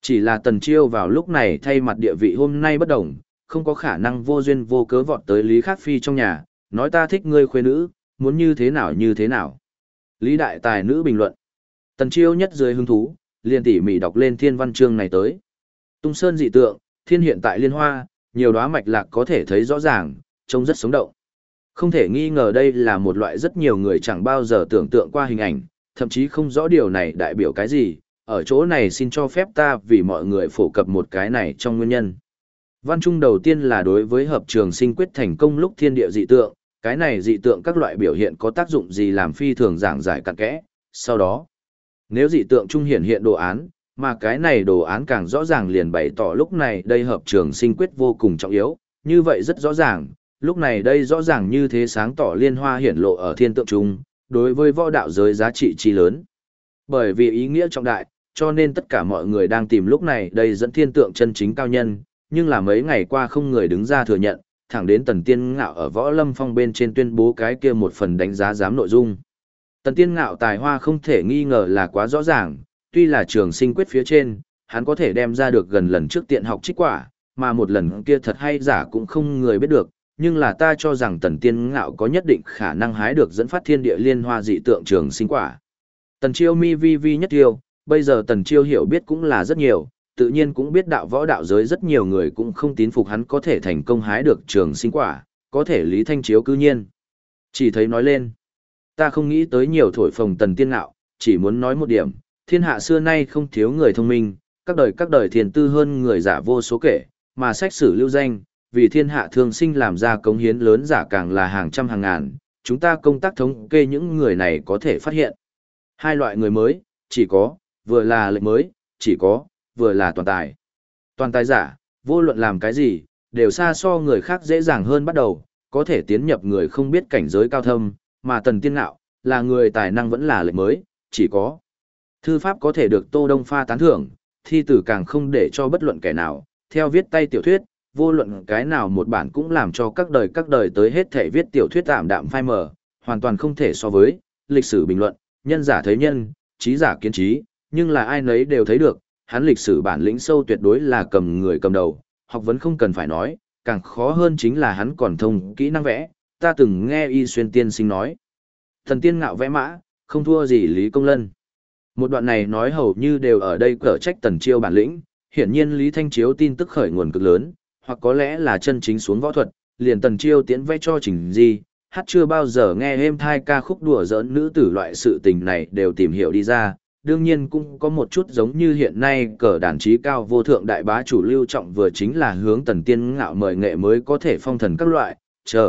Chỉ là Tần Chiêu vào lúc này thay mặt địa vị hôm nay bất đồng, không có khả năng vô duyên vô cớ vọt tới Lý Khắc Phi trong nhà, nói ta thích ngươi khuê nữ, muốn như thế nào như thế nào. Lý Đại Tài nữ bình luận. Tần Chiêu nhất dưới hứng thú, liền tỉ mỉ đọc lên thiên văn chương này tới. Tung sơn dị tượng, thiên hiện tại liên hoa, nhiều đóa mạch lạc có thể thấy rõ ràng, trông rất sống động. Không thể nghi ngờ đây là một loại rất nhiều người chẳng bao giờ tưởng tượng qua hình ảnh, thậm chí không rõ điều này đại biểu cái gì, ở chỗ này xin cho phép ta vì mọi người phổ cập một cái này trong nguyên nhân. Văn trung đầu tiên là đối với hợp trường sinh quyết thành công lúc thiên địa dị tượng, cái này dị tượng các loại biểu hiện có tác dụng gì làm phi thường giảng giải cặn kẽ, sau đó, nếu dị tượng trung hiện đồ án, mà cái này đồ án càng rõ ràng liền bày tỏ lúc này đây hợp trường sinh quyết vô cùng trọng yếu, như vậy rất rõ ràng, lúc này đây rõ ràng như thế sáng tỏ liên hoa hiển lộ ở thiên tượng trung, đối với võ đạo giới giá trị chi lớn. Bởi vì ý nghĩa trọng đại, cho nên tất cả mọi người đang tìm lúc này đây dẫn thiên tượng chân chính cao nhân, nhưng là mấy ngày qua không người đứng ra thừa nhận, thẳng đến Tần Tiên Ngạo ở Võ Lâm Phong bên trên tuyên bố cái kia một phần đánh giá giám nội dung. Tần Tiên Ngạo tài hoa không thể nghi ngờ là quá rõ ràng, tuy là trường sinh quyết phía trên, hắn có thể đem ra được gần lần trước tiện học trích quả, mà một lần kia thật hay giả cũng không người biết được, nhưng là ta cho rằng Tần Tiên Ngạo có nhất định khả năng hái được dẫn phát thiên địa liên hoa dị tượng trường sinh quả. Tần Chiêu mi vi vi nhất yêu, bây giờ Tần Chiêu hiểu biết cũng là rất nhiều, tự nhiên cũng biết đạo võ đạo giới rất nhiều người cũng không tín phục hắn có thể thành công hái được trường sinh quả, có thể Lý Thanh Chiếu cư nhiên. Chỉ thấy nói lên, ta không nghĩ tới nhiều thổi phồng Tần Tiên Ngạo, chỉ muốn nói một điểm, thiên hạ xưa nay không thiếu người thông minh, các đời thiền tư hơn người giả vô số kể, mà sách sử lưu danh, vì thiên hạ thương sinh làm ra cống hiến lớn giả càng là hàng trăm hàng ngàn, chúng ta công tác thống kê những người này có thể phát hiện. Hai loại người mới, chỉ có, vừa là lệnh mới, chỉ có, vừa là toàn tài. Toàn tài giả, vô luận làm cái gì, đều xa so người khác dễ dàng hơn bắt đầu, có thể tiến nhập người không biết cảnh giới cao thâm, mà Tần Tiên Ngạo, là người tài năng vẫn là lệnh mới, chỉ có. Thư pháp có thể được Tô Đông Pha tán thưởng, thi tử càng không để cho bất luận kẻ nào, theo viết tay tiểu thuyết, vô luận cái nào một bản cũng làm cho các đời tới hết thể viết tiểu thuyết tạm đạm phai mờ, hoàn toàn không thể so với, lịch sử bình luận, nhân giả thấy nhân, trí giả kiến trí, nhưng là ai nấy đều thấy được, hắn lịch sử bản lĩnh sâu tuyệt đối là cầm người cầm đầu, học vấn không cần phải nói, càng khó hơn chính là hắn còn thông kỹ năng vẽ, ta từng nghe Y Xuyên tiên sinh nói. Thần Tiên Ngạo vẽ mã, không thua gì Lý Công Lân. Một đoạn này nói hầu như đều ở đây cở trách Tần Chiêu bản lĩnh, hiển nhiên Lý Thanh Chiếu tin tức khởi nguồn cực lớn, hoặc có lẽ là chân chính xuống võ thuật, liền Tần Chiêu tiễn vẽ cho Trình Di, hát chưa bao giờ nghe êm thai ca khúc đùa giỡn nữ tử loại sự tình này đều tìm hiểu đi ra, đương nhiên cũng có một chút giống như hiện nay cờ đàn trí cao vô thượng đại bá chủ Lưu Trọng vừa chính là hướng Tần Tiên Ngạo mời nghệ mới có thể phong thần các loại,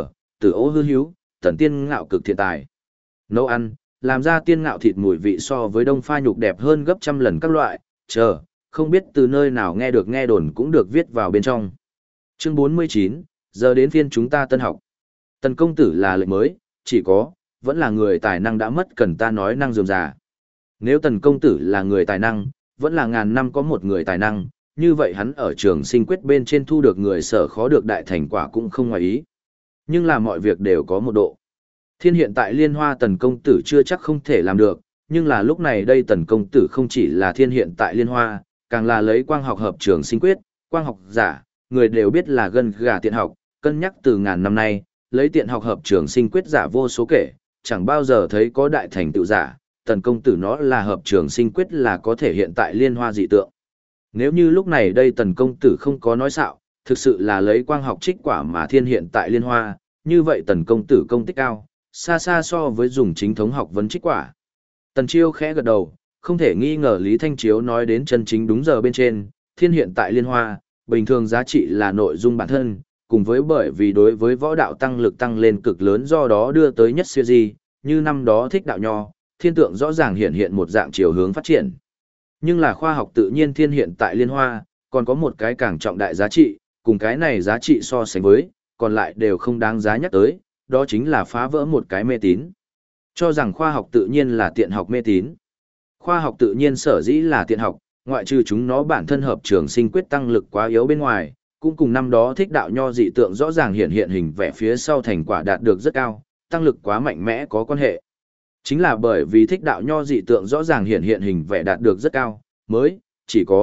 từ ố hư hiếu, Tần Tiên Ngạo cực thiện tài. Nấu ăn, làm ra tiên ngạo thịt mùi vị so với đông pha nhục đẹp hơn gấp trăm lần các loại, không biết từ nơi nào nghe được nghe đồn cũng được viết vào bên trong. Chương 49, giờ đến phiên chúng ta tân học. Tần công tử là lệnh mới, chỉ có, vẫn là người tài năng đã mất cần ta nói năng dườm già. Nếu tần công tử là người tài năng, vẫn là ngàn năm có một người tài năng, như vậy hắn ở trường sinh quyết bên trên thu được người sở khó được đại thành quả cũng không ngoài ý. Nhưng là mọi việc đều có một độ. Thiên hiện tại liên hoa tần công tử chưa chắc không thể làm được, nhưng là lúc này đây tần công tử không chỉ là thiên hiện tại liên hoa, càng là lấy quang học hợp trường sinh quyết, quang học giả, người đều biết là gân gà tiện học, cân nhắc từ ngàn năm nay, lấy tiện học hợp trường sinh quyết giả vô số kể, chẳng bao giờ thấy có đại thành tựu giả, tần công tử nó là hợp trường sinh quyết là có thể hiện tại liên hoa dị tượng. Nếu như lúc này đây tần công tử không có nói xạo, thực sự là lấy quang học trích quả mà thiên hiện tại liên hoa, như vậy tần công tử công tích cao, xa xa so với dùng chính thống học vấn trích quả. Tần Chiêu khẽ gật đầu, không thể nghi ngờ Lý Thanh Chiếu nói đến chân chính đúng giờ bên trên, thiên hiện tại liên hoa, bình thường giá trị là nội dung bản thân, cùng với bởi vì đối với võ đạo tăng lực tăng lên cực lớn do đó đưa tới nhất siêu di, như năm đó thích đạo nho, thiên tượng rõ ràng hiện một dạng chiều hướng phát triển. Nhưng là khoa học tự nhiên thiên hiện tại liên hoa, còn có một cái càng trọng đại giá trị, cùng cái này giá trị so sánh với, còn lại đều không đáng giá nhắc tới, đó chính là phá vỡ một cái mê tín. Cho rằng khoa học tự nhiên là tiện học mê tín. Khoa học tự nhiên sở dĩ là tiện học, ngoại trừ chúng nó bản thân hợp trường sinh quyết tăng lực quá yếu bên ngoài, cũng cùng năm đó thích đạo nho dị tượng rõ ràng hiện hình vẽ phía sau thành quả đạt được rất cao, tăng lực quá mạnh mẽ có quan hệ. Chính là bởi vì thích đạo nho dị tượng rõ ràng hiện hình vẽ đạt được rất cao, mới, chỉ có,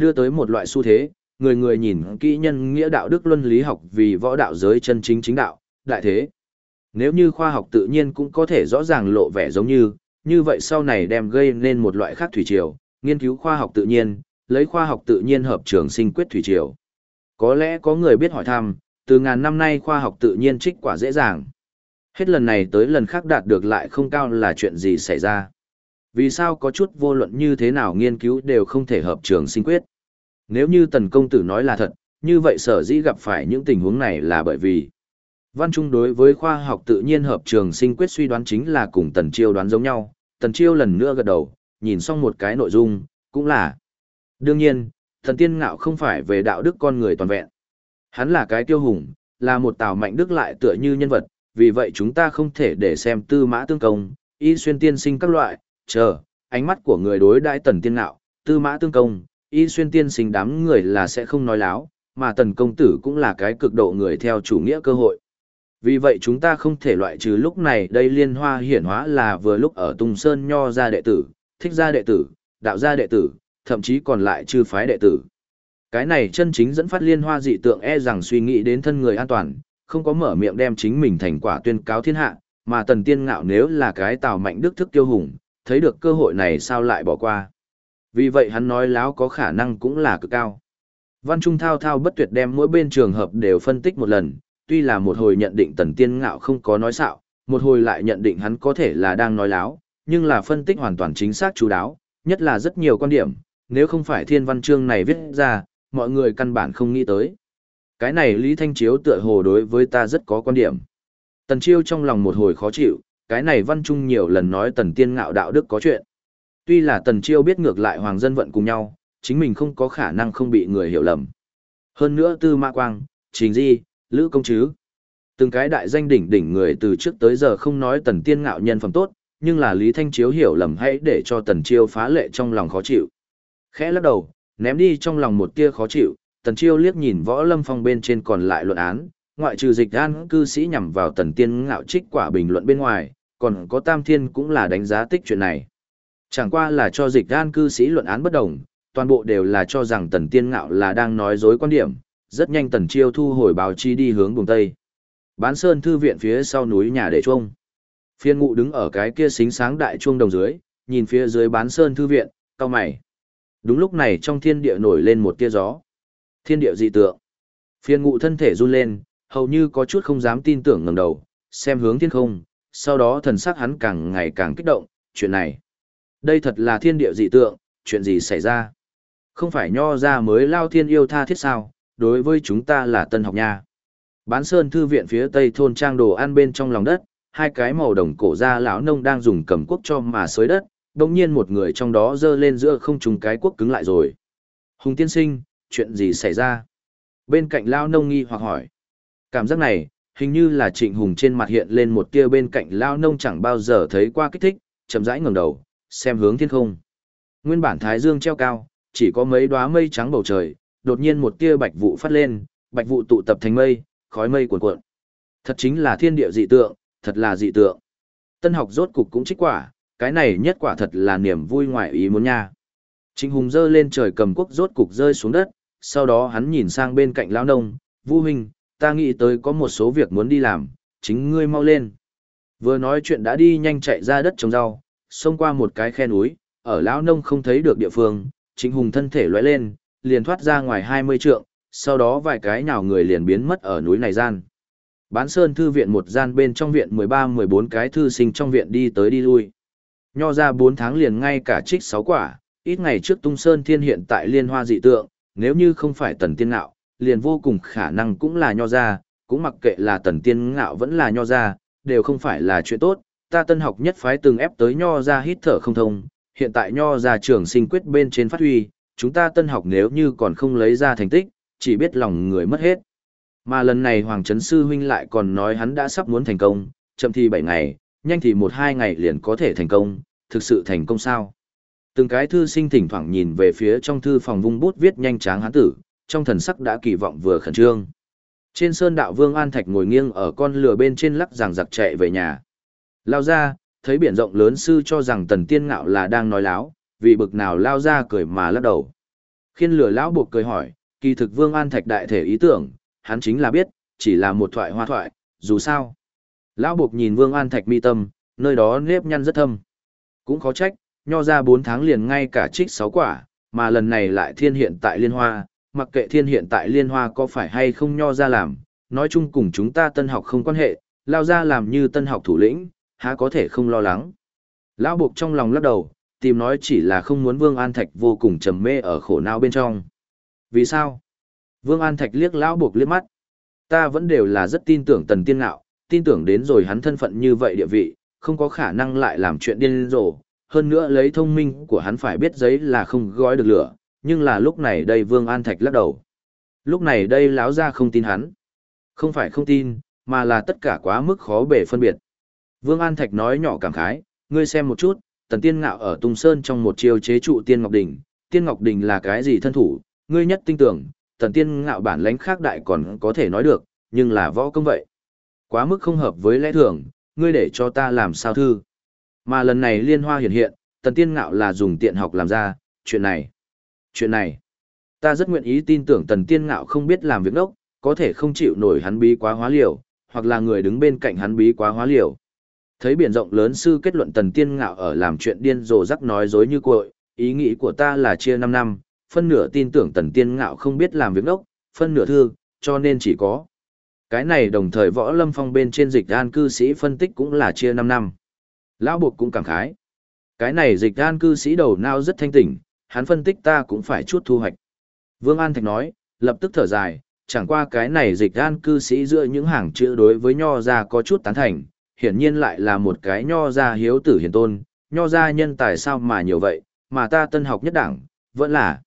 đưa tới một loại xu thế, người người nhìn kỹ nhân nghĩa đạo đức luân lý học vì võ đạo giới chân chính chính đạo, đại thế. Nếu như khoa học tự nhiên cũng có thể rõ ràng lộ vẻ giống như vậy sau này đem gây nên một loại khác thủy triều, nghiên cứu khoa học tự nhiên, lấy khoa học tự nhiên hợp trường sinh quyết thủy triều. Có lẽ có người biết hỏi thăm, từ ngàn năm nay khoa học tự nhiên trích quả dễ dàng. Hết lần này tới lần khác đạt được lại không cao là chuyện gì xảy ra. Vì sao có chút vô luận như thế nào nghiên cứu đều không thể hợp trường sinh quyết? Nếu như Tần công tử nói là thật, như vậy sở dĩ gặp phải những tình huống này là bởi vì Văn Trung đối với khoa học tự nhiên hợp trường sinh quyết suy đoán chính là cùng Tần Chiêu đoán giống nhau. Tần Chiêu lần nữa gật đầu, nhìn xong một cái nội dung, cũng là. Đương nhiên, Thần Tiên Ngạo không phải về đạo đức con người toàn vẹn. Hắn là cái kiêu hùng, là một Tào Mạnh Đức lại tựa như nhân vật, vì vậy chúng ta không thể để xem Tư Mã Tương Công, Y Xuyên Tiên Sinh các loại, ánh mắt của người đối đãi Tần Tiên Ngạo, Tư Mã Tương Công, Y Xuyên Tiên Sinh đám người là sẽ không nói láo, mà Tần công tử cũng là cái cực độ người theo chủ nghĩa cơ hội. Vì vậy chúng ta không thể loại trừ lúc này đây liên hoa hiển hóa là vừa lúc ở Tùng Sơn Nho gia đệ tử, Thích gia đệ tử, Đạo gia đệ tử, thậm chí còn lại chư phái đệ tử. Cái này chân chính dẫn phát liên hoa dị tượng rằng suy nghĩ đến thân người an toàn, không có mở miệng đem chính mình thành quả tuyên cáo thiên hạ, mà Tần Tiên Ngạo nếu là cái Tào Mạnh Đức thức kiêu hùng, thấy được cơ hội này sao lại bỏ qua. Vì vậy hắn nói láo có khả năng cũng là cực cao. Văn Trung thao thao bất tuyệt đem mỗi bên trường hợp đều phân tích một lần, tuy là một hồi nhận định Tần Tiên Ngạo không có nói xạo, một hồi lại nhận định hắn có thể là đang nói láo, nhưng là phân tích hoàn toàn chính xác chú đáo, nhất là rất nhiều quan điểm, nếu không phải thiên văn chương này viết ra, mọi người căn bản không nghĩ tới. Cái này Lý Thanh Chiếu tựa hồ đối với ta rất có quan điểm. Tần Chiêu trong lòng một hồi khó chịu, cái này Văn Trung nhiều lần nói Tần Tiên Ngạo đạo đức có chuyện. Tuy là Tần Chiêu biết ngược lại Hoàng Dân Vận cùng nhau, chính mình không có khả năng không bị người hiểu lầm. Hơn nữa Tư Mã Quang, Trình Di, Lữ Công Trứ. Từng cái đại danh đỉnh đỉnh người từ trước tới giờ không nói Tần Tiên Ngạo nhân phẩm tốt, nhưng là Lý Thanh Chiếu hiểu lầm hãy để cho Tần Chiêu phá lệ trong lòng khó chịu. Khẽ lắc đầu, ném đi trong lòng một tia khó chịu, Tần Chiêu liếc nhìn Võ Lâm Phong bên trên còn lại luận án, ngoại trừ Dịch An cư sĩ nhằm vào Tần Tiên Ngạo trích quả bình luận bên ngoài, còn có Tam Thiên cũng là đánh giá tích chuyện này. Chẳng qua là cho Dịch An cư sĩ luận án bất đồng, toàn bộ đều là cho rằng Tần Tiên Ngạo là đang nói dối quan điểm, rất nhanh Tần Chiêu thu hồi báo chí đi hướng vùng Tây. Bán Sơn thư viện phía sau núi nhà để chuông. Phiên Ngụ đứng ở cái kia xính sáng đại chuông đồng dưới, nhìn phía dưới Bán Sơn thư viện, cau mày. Đúng lúc này trong thiên địa nổi lên một tia gió. Thiên địa dị tượng. Phiên Ngụ thân thể run lên, hầu như có chút không dám tin tưởng ngẩng đầu, xem hướng thiên không, sau đó thần sắc hắn càng ngày càng kích động, chuyện này. Đây thật là thiên địa dị tượng, chuyện gì xảy ra? Không phải Nho ra mới lao thiên yêu tha thiết sao, đối với chúng ta là tân học nha. Bán Sơn thư viện phía tây thôn trang đồ ăn bên trong lòng đất, hai cái màu đồng cổ ra lão nông đang dùng cầm cuốc cho mà xới đất, đồng nhiên một người trong đó giơ lên giữa không trung cái cuốc cứng lại rồi. Hùng tiên sinh, chuyện gì xảy ra? Bên cạnh lão nông nghi hoặc hỏi. Cảm giác này, hình như là Trịnh Hùng trên mặt hiện lên một tia bên cạnh lão nông chẳng bao giờ thấy qua kích thích, chậm rãi ngẩng đầu, xem hướng thiên không. Nguyên bản thái dương treo cao, chỉ có mấy đóa mây trắng bầu trời, đột nhiên một tia bạch vụ phát lên, bạch vụ tụ tập thành mây, khói mây cuồn cuộn. Thật chính là thiên địa dị tượng, thật là dị tượng. Tân học rốt cục cũng trích quả, cái này nhất quả thật là niềm vui ngoài ý muốn nha. Trịnh Hùng giơ lên trời cầm cuốc rốt cục rơi xuống đất, sau đó hắn nhìn sang bên cạnh lão nông, "Vu huynh, ta nghĩ tới có một số việc muốn đi làm, chính ngươi mau lên." Vừa nói chuyện đã đi nhanh chạy ra đất trồng rau, xông qua một cái khe núi, ở lão nông không thấy được địa phương, Trịnh Hùng thân thể lóe lên, liền thoát ra ngoài 20 trượng, sau đó vài cái nhào người liền biến mất ở núi này gian. Bán Sơn thư viện một gian bên trong viện 13-14 cái thư sinh trong viện đi tới đi lui. Nho ra 4 tháng liền ngay cả trích 6 quả, ít ngày trước Tung Sơn Thiên hiện tại liên hoa dị tượng, nếu như không phải Tần Tiên Ngạo, liền vô cùng khả năng cũng là nho ra, cũng mặc kệ là Tần Tiên Ngạo vẫn là nho ra, đều không phải là chuyện tốt. Ta Tân học nhất phái từng ép tới nho ra hít thở không thông, hiện tại nho ra trường sinh quyết bên trên phát huy, chúng ta Tân học nếu như còn không lấy ra thành tích, chỉ biết lòng người mất hết. Mà lần này Hoàng Trấn Sư huynh lại còn nói hắn đã sắp muốn thành công, chậm thì 7 ngày, nhanh thì 1-2 ngày liền có thể thành công, thực sự thành công sao? Từng cái thư sinh thỉnh thoảng nhìn về phía trong thư phòng vung bút viết nhanh tráng hán tử, trong thần sắc đã kỳ vọng vừa khẩn trương. Trên sơn đạo Vương An Thạch ngồi nghiêng ở con lừa bên trên lắc giằng giặc chạy về nhà. Lao ra, thấy biển rộng lớn sư cho rằng Tần Tiên Ngạo là đang nói láo, vì bực nào lao ra cười mà lắc đầu. Khiên lửa lão buộc cười hỏi, kỳ thực Vương An Thạch đại thể ý tưởng, hắn chính là biết, chỉ là một thoại hoa thoại, dù sao. Lão buộc nhìn Vương An Thạch mi tâm, nơi đó nếp nhăn rất thâm. Cũng khó trách, nho ra 4 tháng liền ngay cả trích 6 quả, mà lần này lại thiên hiện tại liên hoa, mặc kệ thiên hiện tại liên hoa có phải hay không nho ra làm, nói chung cùng chúng ta tân học không quan hệ, lao ra làm như tân học thủ lĩnh, há có thể không lo lắng. Lão buộc trong lòng lắc đầu, tìm nói chỉ là không muốn Vương An Thạch vô cùng trầm mê ở khổ não bên trong. Vì sao? Vương An Thạch liếc lão buộc liếc mắt. Ta vẫn đều là rất tin tưởng Tần Tiên Ngạo, tin tưởng đến rồi hắn thân phận như vậy địa vị, không có khả năng lại làm chuyện điên rồ. Hơn nữa lấy thông minh của hắn phải biết giấy là không gói được lửa, nhưng là lúc này đây Vương An Thạch lắc đầu. Lúc này đây lão ra không tin hắn. Không phải không tin, mà là tất cả quá mức khó bề phân biệt. Vương An Thạch nói nhỏ cảm khái, ngươi xem một chút, Tần Tiên Ngạo ở Tung Sơn trong một chiêu chế trụ Tiên Ngọc Đình. Tiên Ngọc Đình là cái gì thân thủ, ngươi nhất tin tưởng, Tần Tiên Ngạo bản lãnh khác đại còn có thể nói được, nhưng là võ công vậy. Quá mức không hợp với lẽ thường, ngươi để cho ta làm sao thư. Mà lần này liên hoa hiện hiện, Tần Tiên Ngạo là dùng tiện học làm ra, chuyện này, ta rất nguyện ý tin tưởng Tần Tiên Ngạo không biết làm việc đốc, có thể không chịu nổi hắn bí quá hóa liều, hoặc là người đứng bên cạnh hắn bí quá hóa liều. Thấy biển rộng lớn sư kết luận Tần Tiên Ngạo ở làm chuyện điên rồ rắc nói dối như cội, ý nghĩ của ta là chia 5 năm, phân nửa tin tưởng Tần Tiên Ngạo không biết làm việc đốc, phân nửa thư, cho nên chỉ có. Cái này đồng thời Võ Lâm Phong bên trên dịch an cư sĩ phân tích cũng là chia 5 năm. Lão buộc cũng cảm khái. Cái này dịch an cư sĩ đầu não rất thanh tỉnh, hắn phân tích ta cũng phải chút thu hoạch. Vương An Thạch nói, lập tức thở dài, chẳng qua cái này dịch an cư sĩ giữa những hàng chữ đối với nho ra có chút tán thành, hiển nhiên lại là một cái nho ra hiếu tử hiền tôn, nho ra nhân tài sao mà nhiều vậy, mà ta tân học nhất đẳng, vẫn là.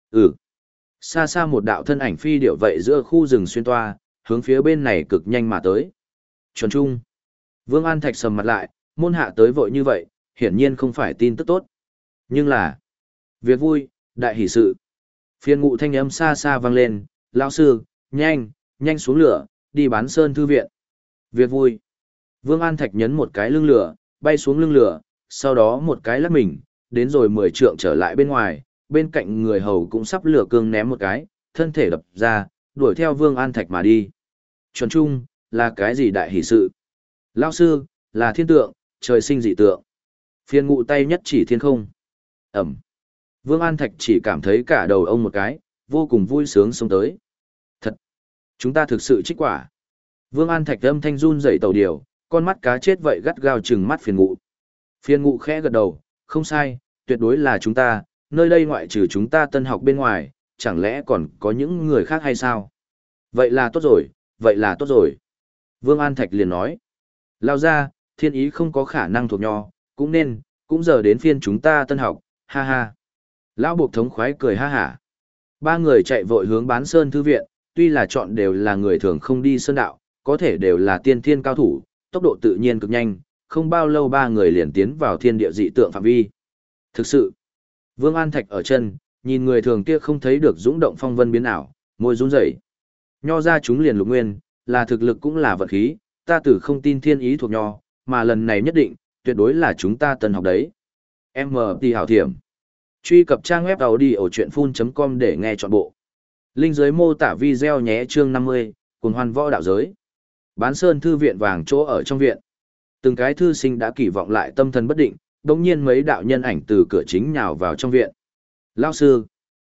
Xa xa một đạo thân ảnh phi điệu vậy giữa khu rừng xuyên toa, hướng phía bên này cực nhanh mà tới. Chuẩn trung. Vương An Thạch sầm mặt lại, môn hạ tới vội như vậy, hiển nhiên không phải tin tức tốt. Nhưng là, việc vui, đại hỷ sự. Phiên ngụ thanh âm xa xa vang lên, lão sư, nhanh xuống lửa, đi bán sơn thư viện. Việc vui. Vương An Thạch nhấn một cái lưng lửa, bay xuống lưng lửa, sau đó một cái lắc mình, đến rồi 10 trượng trở lại bên ngoài, bên cạnh người hầu cũng sắp lửa cương ném một cái, thân thể đập ra, đuổi theo Vương An Thạch mà đi. Chuẩn trung, là cái gì đại hỷ sự? Lão sư, là thiên tượng, trời sinh dị tượng. Phiên ngụ tay nhất chỉ thiên không. Ẩm. Vương An Thạch chỉ cảm thấy cả đầu ông một cái, vô cùng vui sướng sống tới. Thật! Chúng ta thực sự trích quả. Vương An Thạch âm thanh run dậy tàu điều, con mắt cá chết vậy gắt gao trừng mắt phiền ngụ. Phiền ngụ khẽ gật đầu, không sai, tuyệt đối là chúng ta, nơi đây ngoại trừ chúng ta tân học bên ngoài, chẳng lẽ còn có những người khác hay sao? Vậy là tốt rồi, vậy là tốt rồi. Vương An Thạch liền nói. Lao ra, thiên ý không có khả năng thuộc nho, cũng giờ đến phiên chúng ta tân học, ha ha. Lão buộc thống khoái cười ha hả. 3 người chạy vội hướng bán sơn thư viện, tuy là chọn đều là người thường không đi sơn đạo, có thể đều là tiên thiên cao thủ, tốc độ tự nhiên cực nhanh, không bao lâu 3 người liền tiến vào thiên địa dị tượng phạm vi. Thực sự, Vương An Thạch ở chân, nhìn người thường kia không thấy được dũng động phong vân biến ảo, môi run rẩy. Nho ra chúng liền lục nguyên, là thực lực cũng là vận khí, ta tử không tin thiên ý thuộc nho, mà lần này nhất định, tuyệt đối là chúng ta tân học đấy. MT hảo thiểm. Truy cập trang web audiochuyenphun.com để nghe trọn bộ. Link dưới mô tả video nhé chương 50, cùng hoan võ đạo giới. Bán sơn thư viện vàng chỗ ở trong viện. Từng cái thư sinh đã kỳ vọng lại tâm thần bất định, đồng nhiên mấy đạo nhân ảnh từ cửa chính nhào vào trong viện. Lão sư.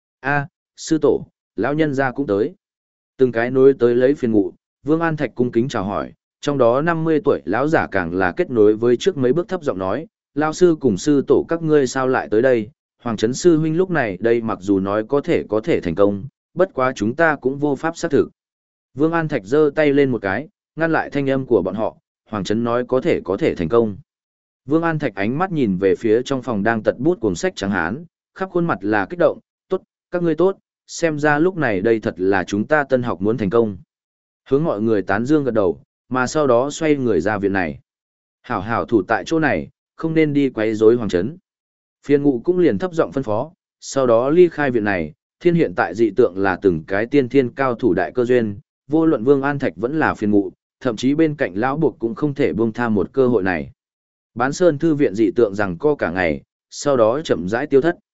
Sư tổ, lão nhân gia cũng tới. Từng cái nối tới lấy phiền ngụ, Vương An Thạch cung kính chào hỏi, trong đó 50 tuổi lão giả càng là kết nối với trước mấy bước thấp giọng nói, lão sư cùng sư tổ các ngươi sao lại tới đây, Hoàng Trấn sư huynh lúc này đây mặc dù nói có thể thành công, bất quá chúng ta cũng vô pháp xác thực. Vương An Thạch giơ tay lên một cái, ngăn lại thanh âm của bọn họ, Hoàng Trấn nói có thể thành công. Vương An Thạch ánh mắt nhìn về phía trong phòng đang tật bút cuồng sách trắng hán, khắp khuôn mặt là kích động, tốt, các ngươi tốt, xem ra lúc này đây thật là chúng ta tân học muốn thành công. Hướng mọi người tán dương gật đầu, mà sau đó xoay người ra viện này. Hảo hảo thủ tại chỗ này, không nên đi quấy rối Hoàng Trấn. Phiên ngụ cũng liền thấp giọng phân phó, sau đó ly khai viện này, thiên hiện tại dị tượng là từng cái tiên thiên cao thủ đại cơ duyên, vô luận Vương An Thạch vẫn là phiên ngụ, thậm chí bên cạnh lão buộc cũng không thể buông tha một cơ hội này. Bán sơn thư viện dị tượng rằng co cả ngày, sau đó chậm rãi tiêu thất.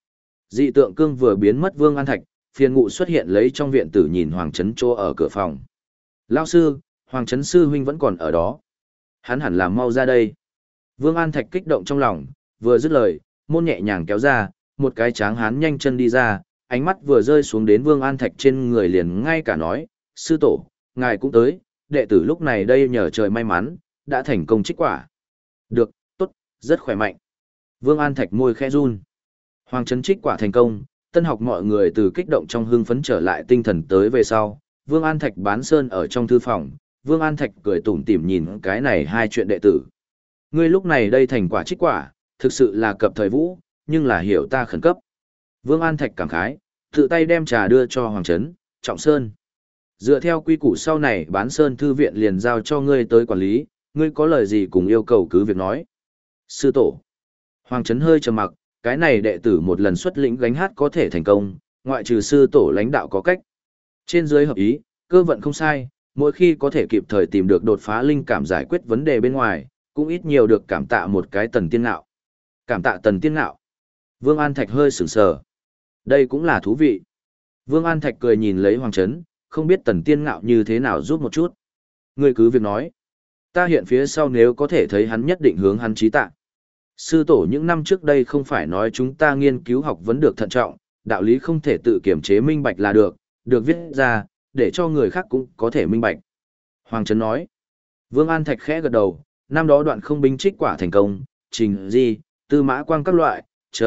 Dị tượng cương vừa biến mất Vương An Thạch, phiền ngụ xuất hiện lấy trong viện tử nhìn Hoàng Trấn chỗ ở cửa phòng. Lão sư, Hoàng Trấn sư huynh vẫn còn ở đó. Hắn hẳn là mau ra đây. Vương An Thạch kích động trong lòng, vừa dứt lời, môn nhẹ nhàng kéo ra, một cái tráng hán nhanh chân đi ra, ánh mắt vừa rơi xuống đến Vương An Thạch trên người liền ngay cả nói, sư tổ, ngài cũng tới, đệ tử lúc này đây nhờ trời may mắn, đã thành công trích quả. Được, tốt, rất khỏe mạnh. Vương An Thạch môi khẽ run. Hoàng Trấn trích quả thành công, tân học mọi người từ kích động trong hưng phấn trở lại tinh thần tới về sau. Vương An Thạch bán sơn ở trong thư phòng, Vương An Thạch cười tủm tỉm nhìn cái này hai chuyện đệ tử. Ngươi lúc này đây thành quả trích quả, thực sự là cập thời vũ, nhưng là hiểu ta khẩn cấp. Vương An Thạch cảm khái, tự tay đem trà đưa cho Hoàng Trấn, Trọng Sơn. Dựa theo quy củ sau này bán sơn thư viện liền giao cho ngươi tới quản lý, ngươi có lời gì cùng yêu cầu cứ việc nói. Sư tổ. Hoàng Trấn hơi trầm mặc, cái này đệ tử một lần xuất lĩnh gánh hát có thể thành công, ngoại trừ sư tổ lãnh đạo có cách. Trên dưới hợp ý, cơ vận không sai, mỗi khi có thể kịp thời tìm được đột phá linh cảm giải quyết vấn đề bên ngoài, cũng ít nhiều được cảm tạ một cái Tần Tiên Ngạo. Cảm tạ Tần Tiên Ngạo. Vương An Thạch hơi sửng sờ. Đây cũng là thú vị. Vương An Thạch cười nhìn lấy Hoàng Trấn, không biết Tần Tiên Ngạo như thế nào giúp một chút. Ngươi cứ việc nói. Ta hiện phía sau nếu có thể thấy hắn nhất định hướng hắn trí tạ. Sư tổ những năm trước đây không phải nói chúng ta nghiên cứu học vấn được thận trọng, đạo lý không thể tự kiểm chế minh bạch là được viết ra, để cho người khác cũng có thể minh bạch. Hoàng Trấn nói. Vương An Thạch khẽ gật đầu, năm đó đoạn không binh trích quả thành công, trình di, tư mã quang các loại,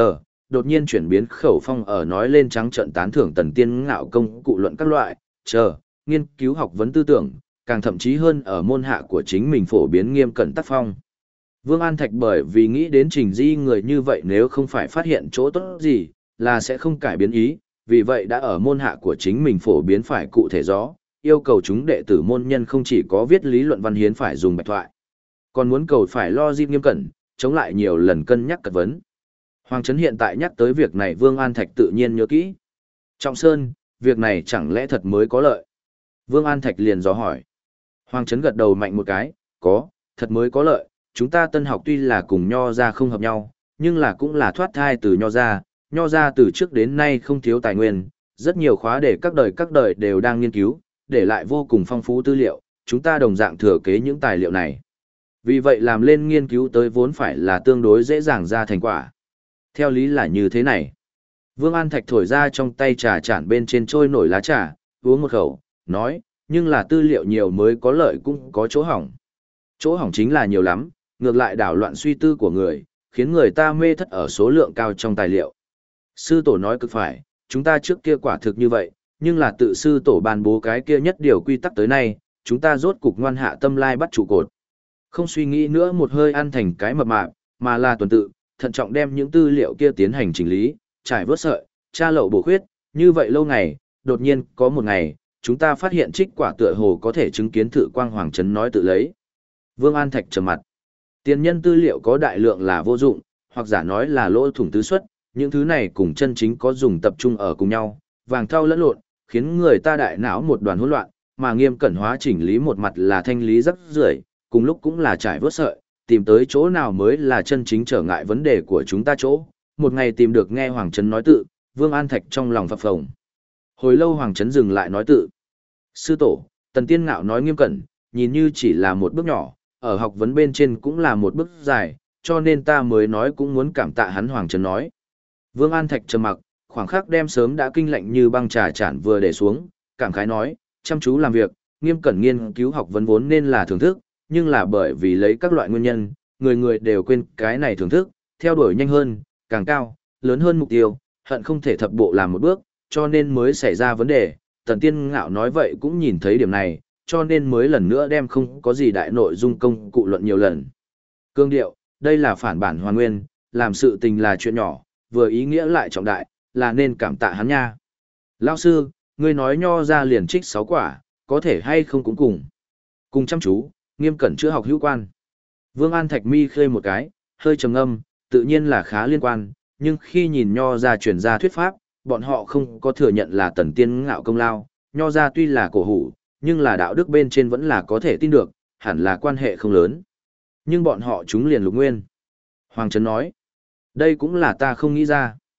đột nhiên chuyển biến khẩu phong ở nói lên trắng trợn tán thưởng Tần Tiên Ngạo công cụ luận các loại, nghiên cứu học vấn tư tưởng, càng thậm chí hơn ở môn hạ của chính mình phổ biến nghiêm cẩn tác phong. Vương An Thạch bởi vì nghĩ đến trình di người như vậy nếu không phải phát hiện chỗ tốt gì, là sẽ không cải biến ý, vì vậy đã ở môn hạ của chính mình phổ biến phải cụ thể rõ, yêu cầu chúng đệ tử môn nhân không chỉ có viết lý luận văn hiến phải dùng bạch thoại, còn muốn cầu phải lo dịp nghiêm cẩn, chống lại nhiều lần cân nhắc cật vấn. Hoàng Trấn hiện tại nhắc tới việc này Vương An Thạch tự nhiên nhớ kỹ. Trọng Sơn, việc này chẳng lẽ thật mới có lợi? Vương An Thạch liền dò hỏi. Hoàng Trấn gật đầu mạnh một cái, có, thật mới có lợi, chúng ta tân học tuy là cùng nho ra không hợp nhau, nhưng là cũng là thoát thai từ nho ra từ trước đến nay không thiếu tài nguyên, rất nhiều khóa để các đời đều đang nghiên cứu, để lại vô cùng phong phú tư liệu, chúng ta đồng dạng thừa kế những tài liệu này. Vì vậy làm lên nghiên cứu tới vốn phải là tương đối dễ dàng ra thành quả. Theo lý là như thế này. Vương An Thạch thổi ra trong tay trà chản bên trên trôi nổi lá trà, uống một khẩu, nói, nhưng là tư liệu nhiều mới có lợi cũng có chỗ hỏng. Chỗ hỏng chính là nhiều lắm, ngược lại đảo loạn suy tư của người, khiến người ta mê thất ở số lượng cao trong tài liệu. Sư tổ nói cực phải, chúng ta trước kia quả thực như vậy, nhưng là tự sư tổ ban bố cái kia nhất điều quy tắc tới nay, chúng ta rốt cục ngoan hạ tâm lai bắt trụ cột. Không suy nghĩ nữa một hơi ăn thành cái mập mạp, mà là tuần tự, thận trọng đem những tư liệu kia tiến hành chỉnh lý, trải vớt sợi, tra lậu bổ khuyết, như vậy lâu ngày, đột nhiên có một ngày, chúng ta phát hiện trích quả tựa hồ có thể chứng kiến Thự Quang Hoàng Trấn nói tự lấy. Vương An Thạch trầm mặt. Tiền nhân tư liệu có đại lượng là vô dụng, hoặc giả nói là lỗ thủng tứ xuất, những thứ này cùng chân chính có dùng tập trung ở cùng nhau, vàng thau lẫn lộn, khiến người ta đại não một đoàn hỗn loạn, mà nghiêm cẩn hóa chỉnh lý một mặt là thanh lý rắc rưởi, cùng lúc cũng là trải vớt sợi, tìm tới chỗ nào mới là chân chính trở ngại vấn đề của chúng ta chỗ. Một ngày tìm được nghe Hoàng Trấn nói tự, Vương An Thạch trong lòng phập phồng. Hồi lâu Hoàng Trấn dừng lại nói tự. Sư tổ, Tần Tiên Ngạo nói nghiêm cẩn, nhìn như chỉ là một bước nhỏ, ở học vấn bên trên cũng là một bước dài, cho nên ta mới nói cũng muốn cảm tạ hắn. Hoàng Trấn nói. Vương An Thạch trầm mặc, khoảng khắc đem sớm đã kinh lạnh như băng trà chản vừa để xuống, cảm khái nói, chăm chú làm việc, nghiêm cẩn nghiên cứu học vấn vốn nên là thưởng thức, nhưng là bởi vì lấy các loại nguyên nhân, người người đều quên cái này thưởng thức, theo đuổi nhanh hơn, càng cao, lớn hơn mục tiêu, hận không thể thập bộ làm một bước, cho nên mới xảy ra vấn đề. Tần Tiên Ngạo nói vậy cũng nhìn thấy điểm này, cho nên mới lần nữa đem không có gì đại nội dung công cụ luận nhiều lần. Cương điệu, đây là phản bản hoàn nguyên, làm sự tình là chuyện nhỏ, vừa ý nghĩa lại trọng đại, là nên cảm tạ hắn nha. Lão sư, ngươi nói nho ra liền trích 6 quả, có thể hay không cũng cùng. Cùng chăm chú, nghiêm cẩn chữa học hữu quan. Vương An Thạch mi khơi một cái, hơi trầm ngâm, tự nhiên là khá liên quan, nhưng khi nhìn nho ra truyền ra thuyết pháp, bọn họ không có thừa nhận là Tần Tiên Ngạo công lao, nho ra tuy là cổ hủ, nhưng là đạo đức bên trên vẫn là có thể tin được, hẳn là quan hệ không lớn. Nhưng bọn họ chúng liền lục nguyên. Hoàng Trấn nói, đây cũng là ta không nghĩ ra.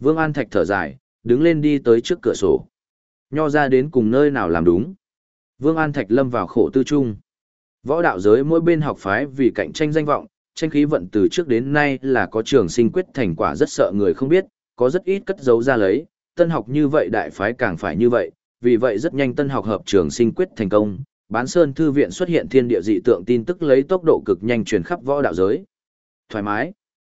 Vương An Thạch thở dài, đứng lên đi tới trước cửa sổ. Nho ra đến cùng nơi nào làm đúng. Vương An Thạch lâm vào khổ tư chung. Võ đạo giới mỗi bên học phái vì cạnh tranh danh vọng, tranh khí vận từ trước đến nay là có trường sinh quyết thành quả rất sợ người không biết, có rất ít cất giấu ra lấy, tân học như vậy đại phái càng phải như vậy, vì vậy rất nhanh tân học hợp trường sinh quyết thành công, Bán Sơn thư viện xuất hiện thiên địa dị tượng tin tức lấy tốc độ cực nhanh truyền khắp võ đạo giới. Thoải mái,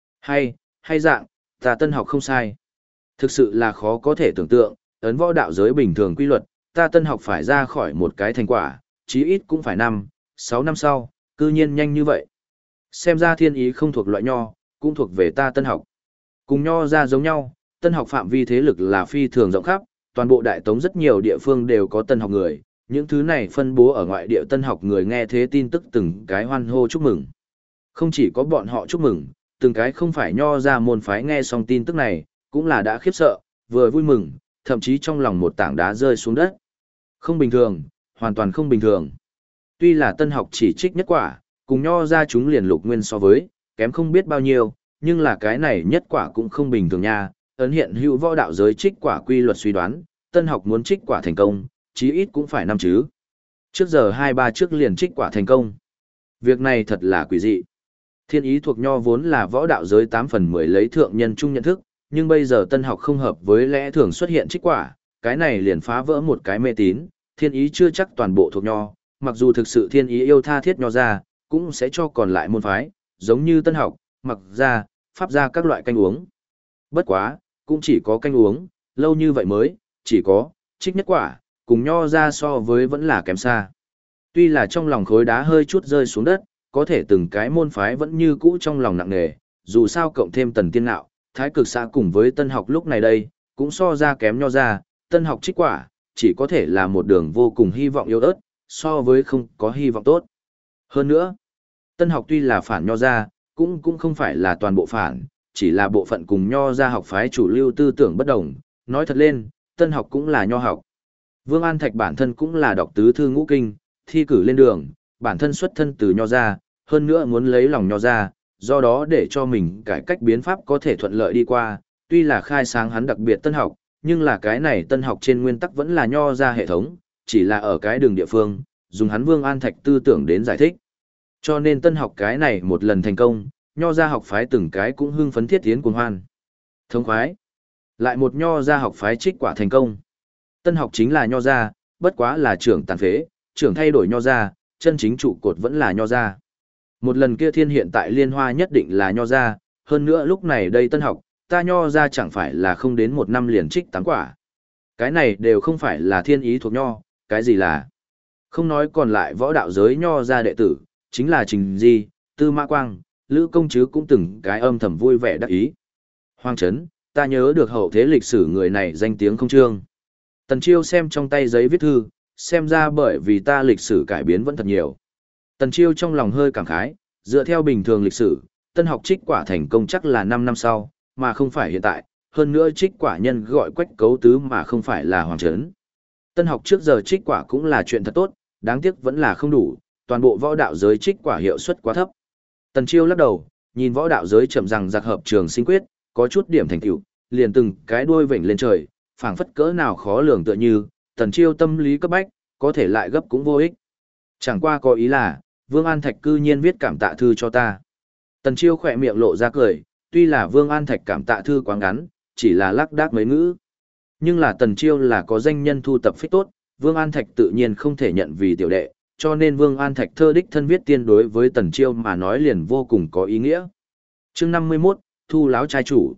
hay dạng, ta tân học không sai. Thực sự là khó có thể tưởng tượng, ấn võ đạo giới bình thường quy luật, ta tân học phải ra khỏi một cái thành quả, chí ít cũng phải 6 năm sau, cư nhiên nhanh như vậy. Xem ra thiên ý không thuộc loại nho, cũng thuộc về ta tân học. Cùng nho ra giống nhau, tân học phạm vi thế lực là phi thường rộng khắp, toàn bộ đại tống rất nhiều địa phương đều có tân học người, những thứ này phân bố ở ngoại địa tân học người nghe thế tin tức từng cái hoan hô chúc mừng. Không chỉ có bọn họ chúc mừng, từng cái không phải nho ra môn phái nghe xong tin tức này, cũng là đã khiếp sợ, vừa vui mừng, thậm chí trong lòng một tảng đá rơi xuống đất. Không bình thường, hoàn toàn không bình thường. Tuy là tân học chỉ trích nhất quả, cùng nho ra chúng liền lục nguyên so với, kém không biết bao nhiêu, nhưng là cái này nhất quả cũng không bình thường nha. Ấn hiện hữu võ đạo giới trích quả quy luật suy đoán, tân học muốn trích quả thành công, chí ít cũng phải năm chứ. Trước giờ 2-3 trước liền trích quả thành công. Việc này thật là quỷ dị. Thiên ý thuộc nho vốn là võ đạo giới 8 phần 10 lấy thượng nhân chung nhận thức, nhưng bây giờ tân học không hợp với lẽ thường xuất hiện trích quả, cái này liền phá vỡ một cái mê tín, thiên ý chưa chắc toàn bộ thuộc nho, mặc dù thực sự thiên ý yêu tha thiết nho ra, cũng sẽ cho còn lại môn phái, giống như tân học, mặc gia, pháp gia các loại canh uống. Bất quá, cũng chỉ có canh uống, lâu như vậy mới, chỉ có, trích nhất quả, cùng nho ra so với vẫn là kém xa. Tuy là trong lòng khối đá hơi chút rơi xuống đất, có thể từng cái môn phái vẫn như cũ trong lòng nặng nề, dù sao cộng thêm tần tiên nạo, thái cực xã cùng với tân học lúc này đây, cũng so ra kém nho ra, tân học trích quả, chỉ có thể là một đường vô cùng hy vọng yếu ớt, so với không có hy vọng tốt. Hơn nữa, tân học tuy là phản nho ra, cũng không phải là toàn bộ phản, chỉ là bộ phận cùng nho ra học phái chủ lưu tư tưởng bất đồng, nói thật lên, tân học cũng là nho học. Vương An Thạch bản thân cũng là đọc tứ thư ngũ kinh, thi cử lên đường, bản thân xuất thân từ nho ra, hơn nữa muốn lấy lòng nho ra, do đó để cho mình cải cách biến pháp có thể thuận lợi đi qua, tuy là khai sáng hắn đặc biệt tân học, nhưng là cái này tân học trên nguyên tắc vẫn là nho ra hệ thống, chỉ là ở cái đường địa phương, dùng hắn Vương An Thạch tư tưởng đến giải thích. Cho nên tân học cái này một lần thành công, nho ra học phái từng cái cũng hưng phấn thiết tiến cuồng hoan. Thống khoái. Lại một nho ra học phái trích quả thành công. Tân học chính là nho ra, bất quá là trưởng tàn phế, trưởng thay đổi nho ra, chân chính trụ cột vẫn là nho ra. Một lần kia thiên hiện tại liên hoa nhất định là nho ra, hơn nữa lúc này đây tân học, ta nho ra chẳng phải là không đến một năm liền trích 8 quả. Cái này đều không phải là thiên ý thuộc nho, cái gì là. Không nói còn lại võ đạo giới nho ra đệ tử, chính là Trình Di, Tư Mã Quang, Lữ Công Trứ cũng từng cái âm thầm vui vẻ đắc ý. Hoàng Trấn, ta nhớ được hậu thế lịch sử người này danh tiếng không trương. Tần Chiêu xem trong tay giấy viết thư, xem ra bởi vì ta lịch sử cải biến vẫn thật nhiều. Tần Chiêu trong lòng hơi cảm khái, dựa theo bình thường lịch sử, tân học trích quả thành công chắc là 5 năm sau, mà không phải hiện tại, hơn nữa trích quả nhân gọi Quách Cấu Tứ mà không phải là Hoàng Trấn. Tân học trước giờ trích quả cũng là chuyện thật tốt, đáng tiếc vẫn là không đủ, toàn bộ võ đạo giới trích quả hiệu suất quá thấp. Tần Chiêu lắc đầu, nhìn võ đạo giới chậm rằng giặc hợp trường sinh quyết, có chút điểm thành tựu, liền từng cái đuôi vểnh lên trời, phảng phất cỡ nào khó lường tựa như, Tần Chiêu tâm lý cấp bách, có thể lại gấp cũng vô ích. Chẳng qua có ý là, Vương An Thạch cư nhiên viết cảm tạ thư cho ta. Tần Chiêu khỏe miệng lộ ra cười, tuy là Vương An Thạch cảm tạ thư quá ngắn, chỉ là lác đác mấy ngữ. Nhưng là Tần Chiêu là có danh nhân thu tập phích tốt, Vương An Thạch tự nhiên không thể nhận vì tiểu đệ, cho nên Vương An Thạch thơ đích thân viết tiên đối với Tần Chiêu mà nói liền vô cùng có ý nghĩa. Chương 51, Thu láo trai chủ.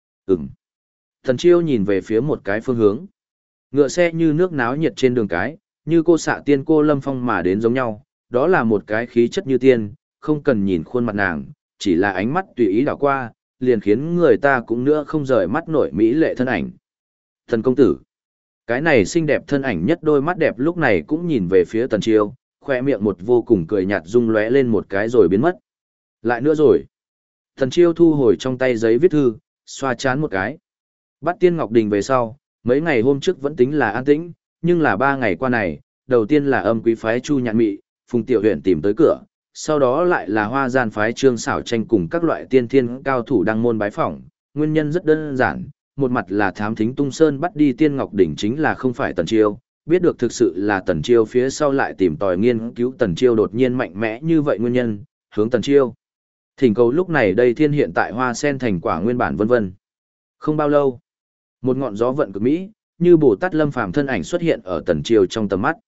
Tần Chiêu nhìn về phía một cái phương hướng. Ngựa xe như nước náo nhiệt trên đường cái, như cô xạ tiên cô Lâm Phong mà đến giống nhau, đó là một cái khí chất như tiên, không cần nhìn khuôn mặt nàng, chỉ là ánh mắt tùy ý đảo qua, liền khiến người ta cũng nữa không rời mắt nổi mỹ lệ thân ảnh. Thần công tử. Cái này xinh đẹp thân ảnh nhất đôi mắt đẹp lúc này cũng nhìn về phía Tần Chiêu, khoe miệng một vô cùng cười nhạt rung lóe lên một cái rồi biến mất. Lại nữa rồi. Tần Chiêu thu hồi trong tay giấy viết thư, xoa chán một cái. Bắt Tiên Ngọc Đình về sau, mấy ngày hôm trước vẫn tính là an tĩnh, nhưng là 3 ngày qua này, đầu tiên là Âm Quý phái Chu Nhạn Mị, Phùng Tiểu Huyền tìm tới cửa, sau đó lại là Hoa Gian phái Trương Xảo Tranh cùng các loại tiên thiên cao thủ đăng môn bái phỏng, nguyên nhân rất đơn giản, một mặt là thám thính Tung Sơn bắt đi Tiên Ngọc Đỉnh chính là không phải Tần Chiêu, biết được thực sự là Tần Chiêu phía sau lại tìm tòi nghiên cứu Tần Chiêu đột nhiên mạnh mẽ như vậy nguyên nhân, hướng Tần Chiêu. Thỉnh cầu lúc này đây thiên hiện tại hoa sen thành quả nguyên bản vân vân. Không bao lâu, một ngọn gió vận cực mỹ, như Bồ Tát Lâm Phàm thân ảnh xuất hiện ở Tần Chiêu trong tầm mắt.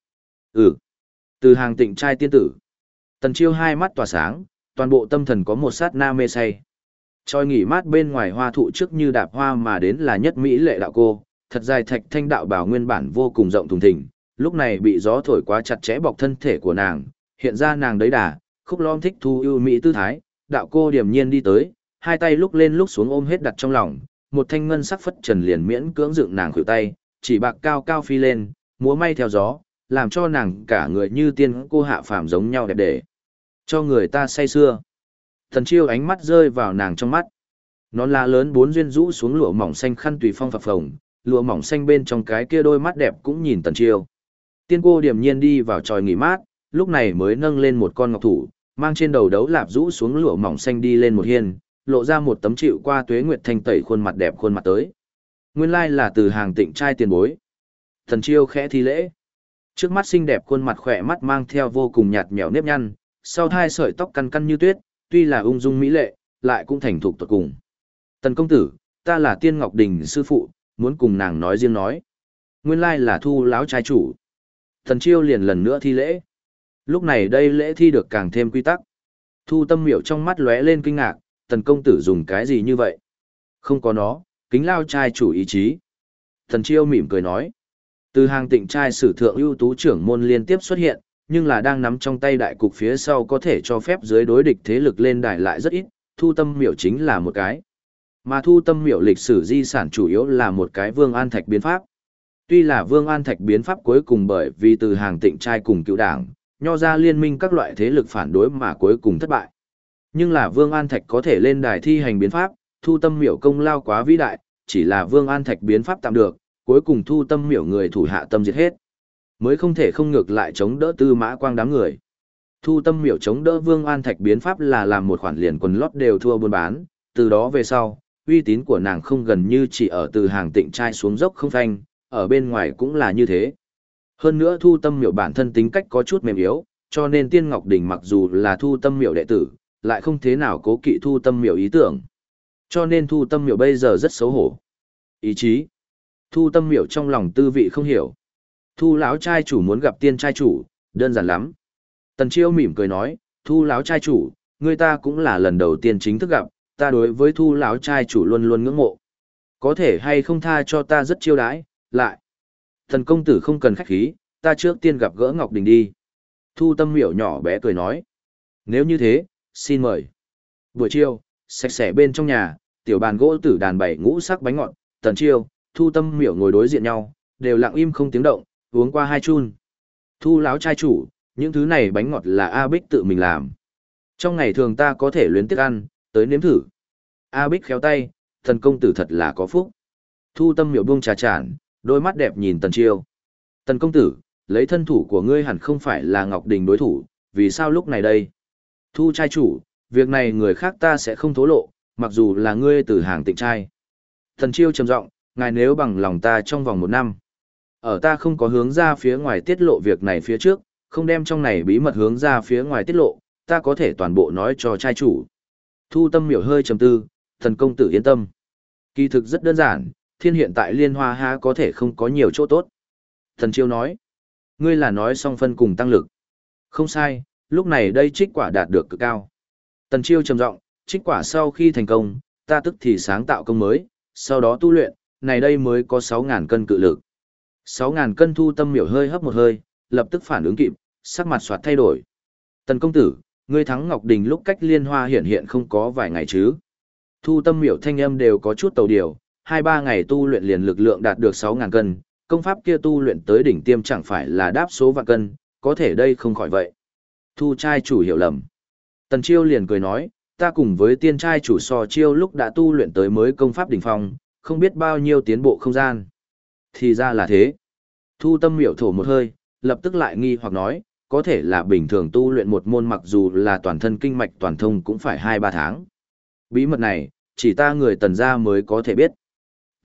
Từ hàng tịnh trai tiên tử. Tần Chiêu hai mắt tỏa sáng, toàn bộ tâm thần có một sát na mê say. Trôi nghỉ mát bên ngoài hoa thụ trước như đạp hoa mà đến là nhất mỹ lệ đạo cô, thật dài thạch thanh đạo bào nguyên bản vô cùng rộng thùng thình, lúc này bị gió thổi quá chặt chẽ bọc thân thể của nàng, hiện ra nàng đấy đà, khúc lom thích thu ưu mỹ tư thái, đạo cô điềm nhiên đi tới, hai tay lúc lên lúc xuống ôm hết đặt trong lòng, một thanh ngân sắc phất trần liền miễn cưỡng dựng nàng khuỷu tay, chỉ bạc cao cao phi lên, múa may theo gió, làm cho nàng cả người như tiên cô hạ phàm giống nhau đẹp đẽ, cho người ta say sưa. Thần Chiêu ánh mắt rơi vào nàng trong mắt. Nón lá lớn bốn duyên rũ xuống lụa mỏng xanh khăn tùy phong phập phồng, lụa mỏng xanh bên trong cái kia đôi mắt đẹp cũng nhìn Tần Chiêu. Tiên cô điềm nhiên đi vào tròi nghỉ mát, lúc này mới nâng lên một con ngọc thủ, mang trên đầu đấu lạp rũ xuống lụa mỏng xanh đi lên một hiên, lộ ra một tấm chịu qua tuế nguyệt thanh tẩy khuôn mặt đẹp khuôn mặt tới. Nguyên lai là từ hàng tịnh trai tiền bối. Thần Chiêu khẽ thi lễ. Trước mắt xinh đẹp khuôn mặt khỏe mắt mang theo vô cùng nhạt nhẽo nếp nhăn, sau hai sợi tóc căn căn như tuyết, tuy là ung dung mỹ lệ, lại cũng thành thục tuyệt cùng. Tần công tử, ta là Tiên Ngọc Đình sư phụ, muốn cùng nàng nói riêng nói. Nguyên lai là Thu lão trai chủ. Thần Chiêu liền lần nữa thi lễ. Lúc này đây lễ thi được càng thêm quy tắc. Thu Tâm Miểu trong mắt lóe lên kinh ngạc, Tần công tử dùng cái gì như vậy? Không có nó, kính lao trai chủ ý chí. Thần Chiêu mỉm cười nói. Từ hàng tịnh trai sử thượng ưu tú trưởng môn liên tiếp xuất hiện, nhưng là đang nắm trong tay đại cục phía sau có thể cho phép dưới đối địch thế lực lên đài lại rất ít, Thu Tâm Miểu chính là một cái. Mà Thu Tâm Miểu lịch sử di sản chủ yếu là một cái Vương An Thạch biến pháp. Tuy là Vương An Thạch biến pháp cuối cùng bởi vì từ hàng tịnh trai cùng cựu đảng, nho ra liên minh các loại thế lực phản đối mà cuối cùng thất bại. Nhưng là Vương An Thạch có thể lên đài thi hành biến pháp, Thu Tâm Miểu công lao quá vĩ đại, chỉ là Vương An Thạch biến pháp tạm được, cuối cùng Thu Tâm Miểu người thủ hạ tâm diệt hết. Mới không thể không ngược lại chống đỡ Tư Mã Quang đám người. Thu Tâm Miểu chống đỡ Vương An Thạch biến pháp là làm một khoản liền quần lót đều thua buôn bán, từ đó về sau, uy tín của nàng không gần như chỉ ở từ hàng tịnh trai xuống dốc không phanh, ở bên ngoài cũng là như thế. Hơn nữa Thu Tâm Miểu bản thân tính cách có chút mềm yếu, cho nên Tiên Ngọc Đình mặc dù là Thu Tâm Miểu đệ tử, lại không thế nào cố kỵ Thu Tâm Miểu ý tưởng. Cho nên Thu Tâm Miểu bây giờ rất xấu hổ. Ý chí. Thu Tâm Miểu trong lòng tư vị không hiểu. Thu lão trai chủ muốn gặp Tiên trai chủ, đơn giản lắm. Tần Chiêu mỉm cười nói, Thu lão trai chủ, người ta cũng là lần đầu tiên chính thức gặp, ta đối với Thu lão trai chủ luôn luôn ngưỡng mộ. Có thể hay không tha cho ta rất chiêu đãi, lại. Thần công tử không cần khách khí, ta trước tiên gặp gỡ Ngọc Đình đi. Thu Tâm Miểu nhỏ bé cười nói. Nếu như thế, xin mời. Buổi chiều, sạch sẽ bên trong nhà, tiểu bàn gỗ tử đàn bày ngũ sắc bánh ngọt, Tần Chiêu, Thu Tâm Miểu ngồi đối diện nhau, đều lặng im không tiếng động, uống qua hai chun. Thu lão trai chủ, những thứ này bánh ngọt là A Bích tự mình làm. Trong ngày thường ta có thể luyến tiếc ăn, tới nếm thử. A Bích khéo tay, thần công tử thật là có phúc. Thu Tâm Miểu buông trà chản, đôi mắt đẹp nhìn Tần Chiêu. Tần công tử, lấy thân thủ của ngươi hẳn không phải là Ngọc Đình đối thủ, vì sao lúc này đây? Thu trai chủ, việc này người khác ta sẽ không thố lộ, mặc dù là ngươi từ hàng tịnh trai. Tần Chiêu trầm giọng, ngài nếu bằng lòng ta trong vòng 1 năm. Ở ta không có hướng ra phía ngoài tiết lộ việc này phía trước, không đem trong này bí mật hướng ra phía ngoài tiết lộ, ta có thể toàn bộ nói cho trai chủ. Thu Tâm Miểu hơi trầm tư, thần công tử yên tâm. Kỳ thực rất đơn giản, thiên hiện tại liên hoa há có thể không có nhiều chỗ tốt. Thần Chiêu nói, ngươi là nói song phân cùng tăng lực. Không sai, lúc này đây trích quả đạt được cực cao. Tần Chiêu trầm giọng, trích quả sau khi thành công, ta tức thì sáng tạo công mới, sau đó tu luyện, này đây mới có 6.000 cân cự lực. 6.000 cân. Thu Tâm Miểu hơi hấp một hơi, lập tức phản ứng kịp, sắc mặt soạt thay đổi. Tần công tử, ngươi thắng Ngọc Đình lúc cách liên hoa hiện không có vài ngày chứ. Thu Tâm Miểu thanh âm đều có chút tàu điều, 2-3 ngày tu luyện liền lực lượng đạt được 6.000 cân, công pháp kia tu luyện tới đỉnh tiêm chẳng phải là đáp số vạn cân, có thể đây không khỏi vậy. Thu trai chủ hiểu lầm. Tần Chiêu liền cười nói, ta cùng với Tiên trai chủ so chiêu lúc đã tu luyện tới mới công pháp đỉnh phong, không biết bao nhiêu tiến bộ không gian. Thì ra là thế. Thu Tâm Miểu thổ một hơi, lập tức lại nghi hoặc nói, có thể là bình thường tu luyện một môn mặc dù là toàn thân kinh mạch toàn thông cũng phải 2-3 tháng. Bí mật này, chỉ ta người Tần gia mới có thể biết.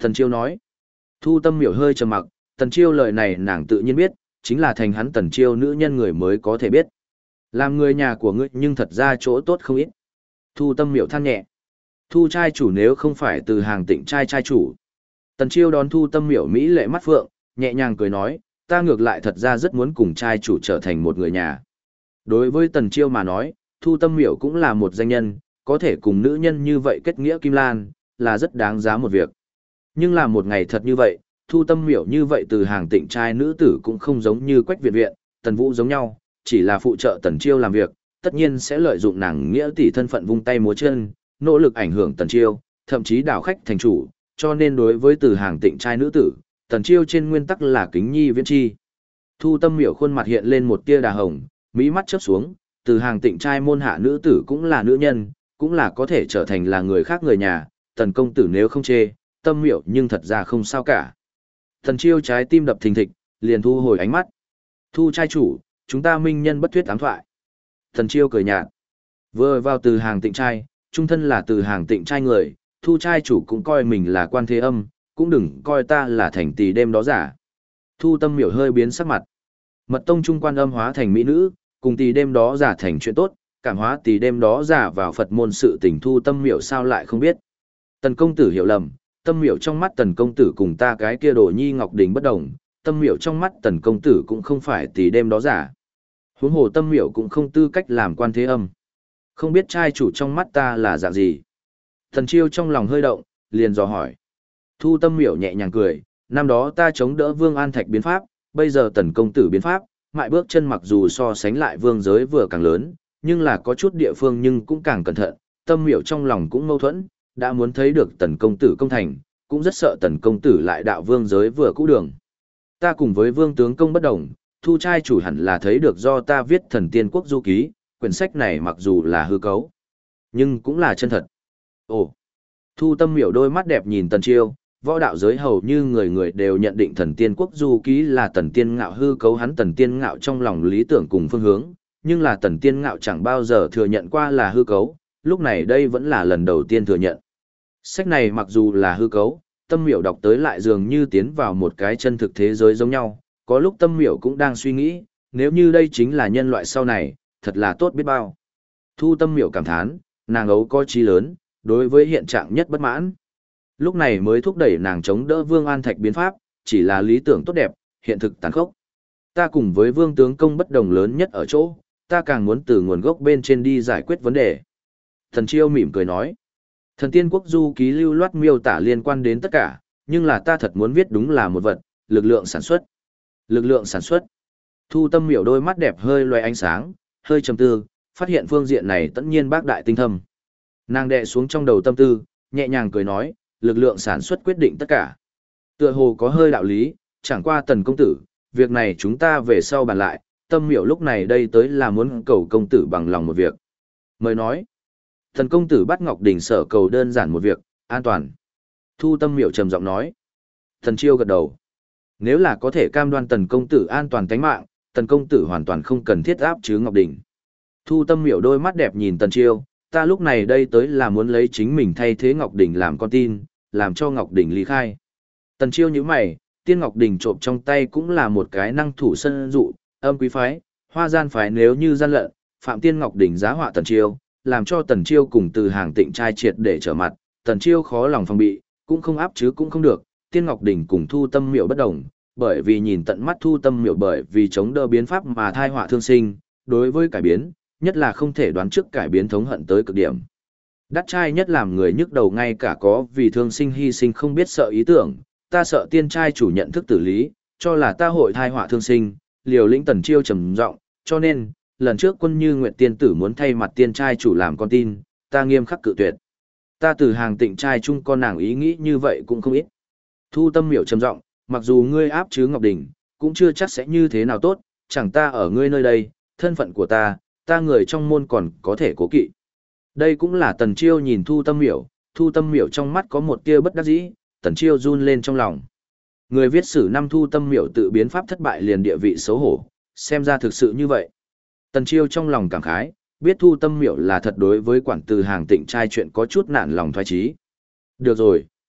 Tần Chiêu nói. Thu Tâm Miểu hơi trầm mặc, Tần Chiêu lời này nàng tự nhiên biết, chính là thành hắn Tần Chiêu nữ nhân người mới có thể biết. Làm người nhà của ngươi nhưng thật ra chỗ tốt không ít. Thu Tâm Miểu than nhẹ. Thu trai chủ nếu không phải từ hàng Tịnh trai trai chủ. Tần Chiêu đón Thu Tâm Miểu mỹ lệ mắt phượng, nhẹ nhàng cười nói, ta ngược lại thật ra rất muốn cùng trai chủ trở thành một người nhà. Đối với Tần Chiêu mà nói, Thu Tâm Miểu cũng là một danh nhân, có thể cùng nữ nhân như vậy kết nghĩa kim lan, là rất đáng giá một việc. Nhưng là một ngày thật như vậy, Thu Tâm Miểu như vậy từ hàng Tịnh trai nữ tử cũng không giống như Quách Viện Viện, Tần Vũ giống nhau, chỉ là phụ trợ Tần Chiêu làm việc, tất nhiên sẽ lợi dụng nàng nghĩa tỷ thân phận vung tay múa chân, nỗ lực ảnh hưởng Tần Chiêu, thậm chí đảo khách thành chủ, cho nên đối với từ hàng Tịnh trai nữ tử, Tần Chiêu trên nguyên tắc là kính nhi viễn chi. Thu Tâm Miểu khuôn mặt hiện lên một tia đà hồng, mỹ mắt chớp xuống, từ hàng Tịnh trai môn hạ nữ tử cũng là nữ nhân, cũng là có thể trở thành là người khác người nhà, Tần công tử nếu không chê, Tâm Miểu nhưng thật ra không sao cả. Tần Chiêu trái tim đập thình thịch, liền thu hồi ánh mắt. Thu trai chủ, chúng ta minh nhân bất thuyết ám thoại. Tần Chiêu cười nhạt. Vừa vào từ hàng Tịnh trai, trung thân là từ hàng Tịnh trai người, Thu trai chủ cũng coi mình là quan thế âm, cũng đừng coi ta là thành tỷ đêm đó giả. Thu Tâm Miểu hơi biến sắc mặt. Mật tông trung quan âm hóa thành mỹ nữ, cùng tỷ đêm đó giả thành chuyện tốt, cảm hóa tỷ đêm đó giả vào Phật môn sự tình. Thu Tâm Miểu sao lại không biết. Tần công tử hiểu lầm, Tâm Miểu trong mắt Tần công tử cùng ta cái kia Đồ Nhi Ngọc Đình bất đồng, Tâm Miểu trong mắt Tần công tử cũng không phải tỷ đêm đó giả. Huống hồ Tâm Miểu cũng không tư cách làm quan thế âm. Không biết trai chủ trong mắt ta là dạng gì. Tần Chiêu trong lòng hơi động, liền dò hỏi. Thu Tâm Miểu nhẹ nhàng cười, năm đó ta chống đỡ Vương An Thạch biến pháp, bây giờ Tần công tử biến pháp, mại bước chân mặc dù so sánh lại vương giới vừa càng lớn, nhưng là có chút địa phương nhưng cũng càng cẩn thận, Tâm Miểu trong lòng cũng mâu thuẫn, đã muốn thấy được Tần công tử công thành, cũng rất sợ Tần công tử lại đạo vương giới vừa cũ đường. Ta cùng với Vương tướng công bất đồng, Thu trai chủ hẳn là thấy được do ta viết Thần Tiên Quốc Du Ký, quyển sách này mặc dù là hư cấu, nhưng cũng là chân thật. Ồ. Thu Tâm Miểu đôi mắt đẹp nhìn Tần Chiêu, võ đạo giới hầu như người người đều nhận định Thần Tiên Quốc Du Ký là Tần Tiên Ngạo hư cấu hắn Tần Tiên Ngạo trong lòng lý tưởng cùng phương hướng, nhưng là Tần Tiên Ngạo chẳng bao giờ thừa nhận qua là hư cấu, lúc này đây vẫn là lần đầu tiên thừa nhận. Sách này mặc dù là hư cấu, Tâm Miểu đọc tới lại dường như tiến vào một cái chân thực thế giới giống nhau, có lúc Tâm Miểu cũng đang suy nghĩ, nếu như đây chính là nhân loại sau này, thật là tốt biết bao. Thu Tâm Miểu cảm thán, nàng ấu có chí lớn, đối với hiện trạng nhất bất mãn. Lúc này mới thúc đẩy nàng chống đỡ Vương An Thạch biến pháp, chỉ là lý tưởng tốt đẹp, hiện thực tàn khốc. Ta cùng với Vương tướng công bất đồng lớn nhất ở chỗ, ta càng muốn từ nguồn gốc bên trên đi giải quyết vấn đề. Thần Chiêu mỉm cười nói, Thần Tiên Quốc Du Ký lưu loát miêu tả liên quan đến tất cả, nhưng là ta thật muốn viết đúng là một vật, lực lượng sản xuất. Lực lượng sản xuất. Thu Tâm Miểu đôi mắt đẹp hơi loe ánh sáng, hơi trầm tư, phát hiện phương diện này tất nhiên bác đại tinh thâm. Nàng đè xuống trong đầu tâm tư, nhẹ nhàng cười nói, lực lượng sản xuất quyết định tất cả. Tựa hồ có hơi đạo lý, chẳng qua Tần công tử, việc này chúng ta về sau bàn lại, Tâm Miểu lúc này đây tới là muốn cầu công tử bằng lòng một việc. Mời nói, Tần công tử bắt Ngọc Đình sở cầu đơn giản một việc, an toàn. Thu Tâm Miểu trầm giọng nói. Thần Chiêu gật đầu. Nếu là có thể cam đoan Tần công tử an toàn tính mạng, Tần công tử hoàn toàn không cần thiết áp chứ Ngọc Đình. Thu Tâm Miểu đôi mắt đẹp nhìn Tần Chiêu, ta lúc này đây tới là muốn lấy chính mình thay thế Ngọc Đình làm con tin, làm cho Ngọc Đình ly khai. Tần Chiêu nhíu mày, Tiên Ngọc Đình trộm trong tay cũng là một cái năng thủ sân dụ, âm quý phái, hoa gian phái nếu như gian lận, Phạm Tiên Ngọc Đình giá họa Tần Chiêu, làm cho Tần Chiêu cùng từ hàng Tịnh trai triệt để trở mặt, Tần Chiêu khó lòng phòng bị, cũng không áp chứ cũng không được, Tiên Ngọc Đình cùng Thu Tâm Miểu bất đồng, bởi vì nhìn tận mắt Thu Tâm Miểu bởi vì chống đỡ biến pháp mà thai họa thương sinh, đối với cải biến, nhất là không thể đoán trước cải biến thống hận tới cực điểm. Đắt trai nhất làm người nhức đầu ngay cả có vì thương sinh hy sinh không biết sợ ý tưởng, ta sợ tiên trai chủ nhận thức tử lý, cho là ta hội thai họa thương sinh, liều lĩnh Tần Chiêu trầm giọng, cho nên, lần trước Quân Như Nguyệt tiên tử muốn thay mặt tiên trai chủ làm con tin, ta nghiêm khắc cự tuyệt. Ta từ hàng Tịnh trai chung con nàng ý nghĩ như vậy cũng không ít. Thu Tâm Miểu trầm giọng, mặc dù ngươi áp chứ Ngọc Đình, cũng chưa chắc sẽ như thế nào tốt, chẳng ta ở ngươi nơi đây, thân phận của ta người trong môn còn có thể cố kỵ. Đây cũng là Tần Chiêu nhìn Thu Tâm Miểu trong mắt có một tia bất đắc dĩ, Tần Chiêu run lên trong lòng. Người viết sử năm Thu Tâm Miểu tự biến pháp thất bại liền địa vị xấu hổ, xem ra thực sự như vậy. Tần Chiêu trong lòng cảm khái, biết Thu Tâm Miểu là thật đối với quản từ hàng Tịnh trai chuyện có chút nản lòng thoái chí. Được rồi.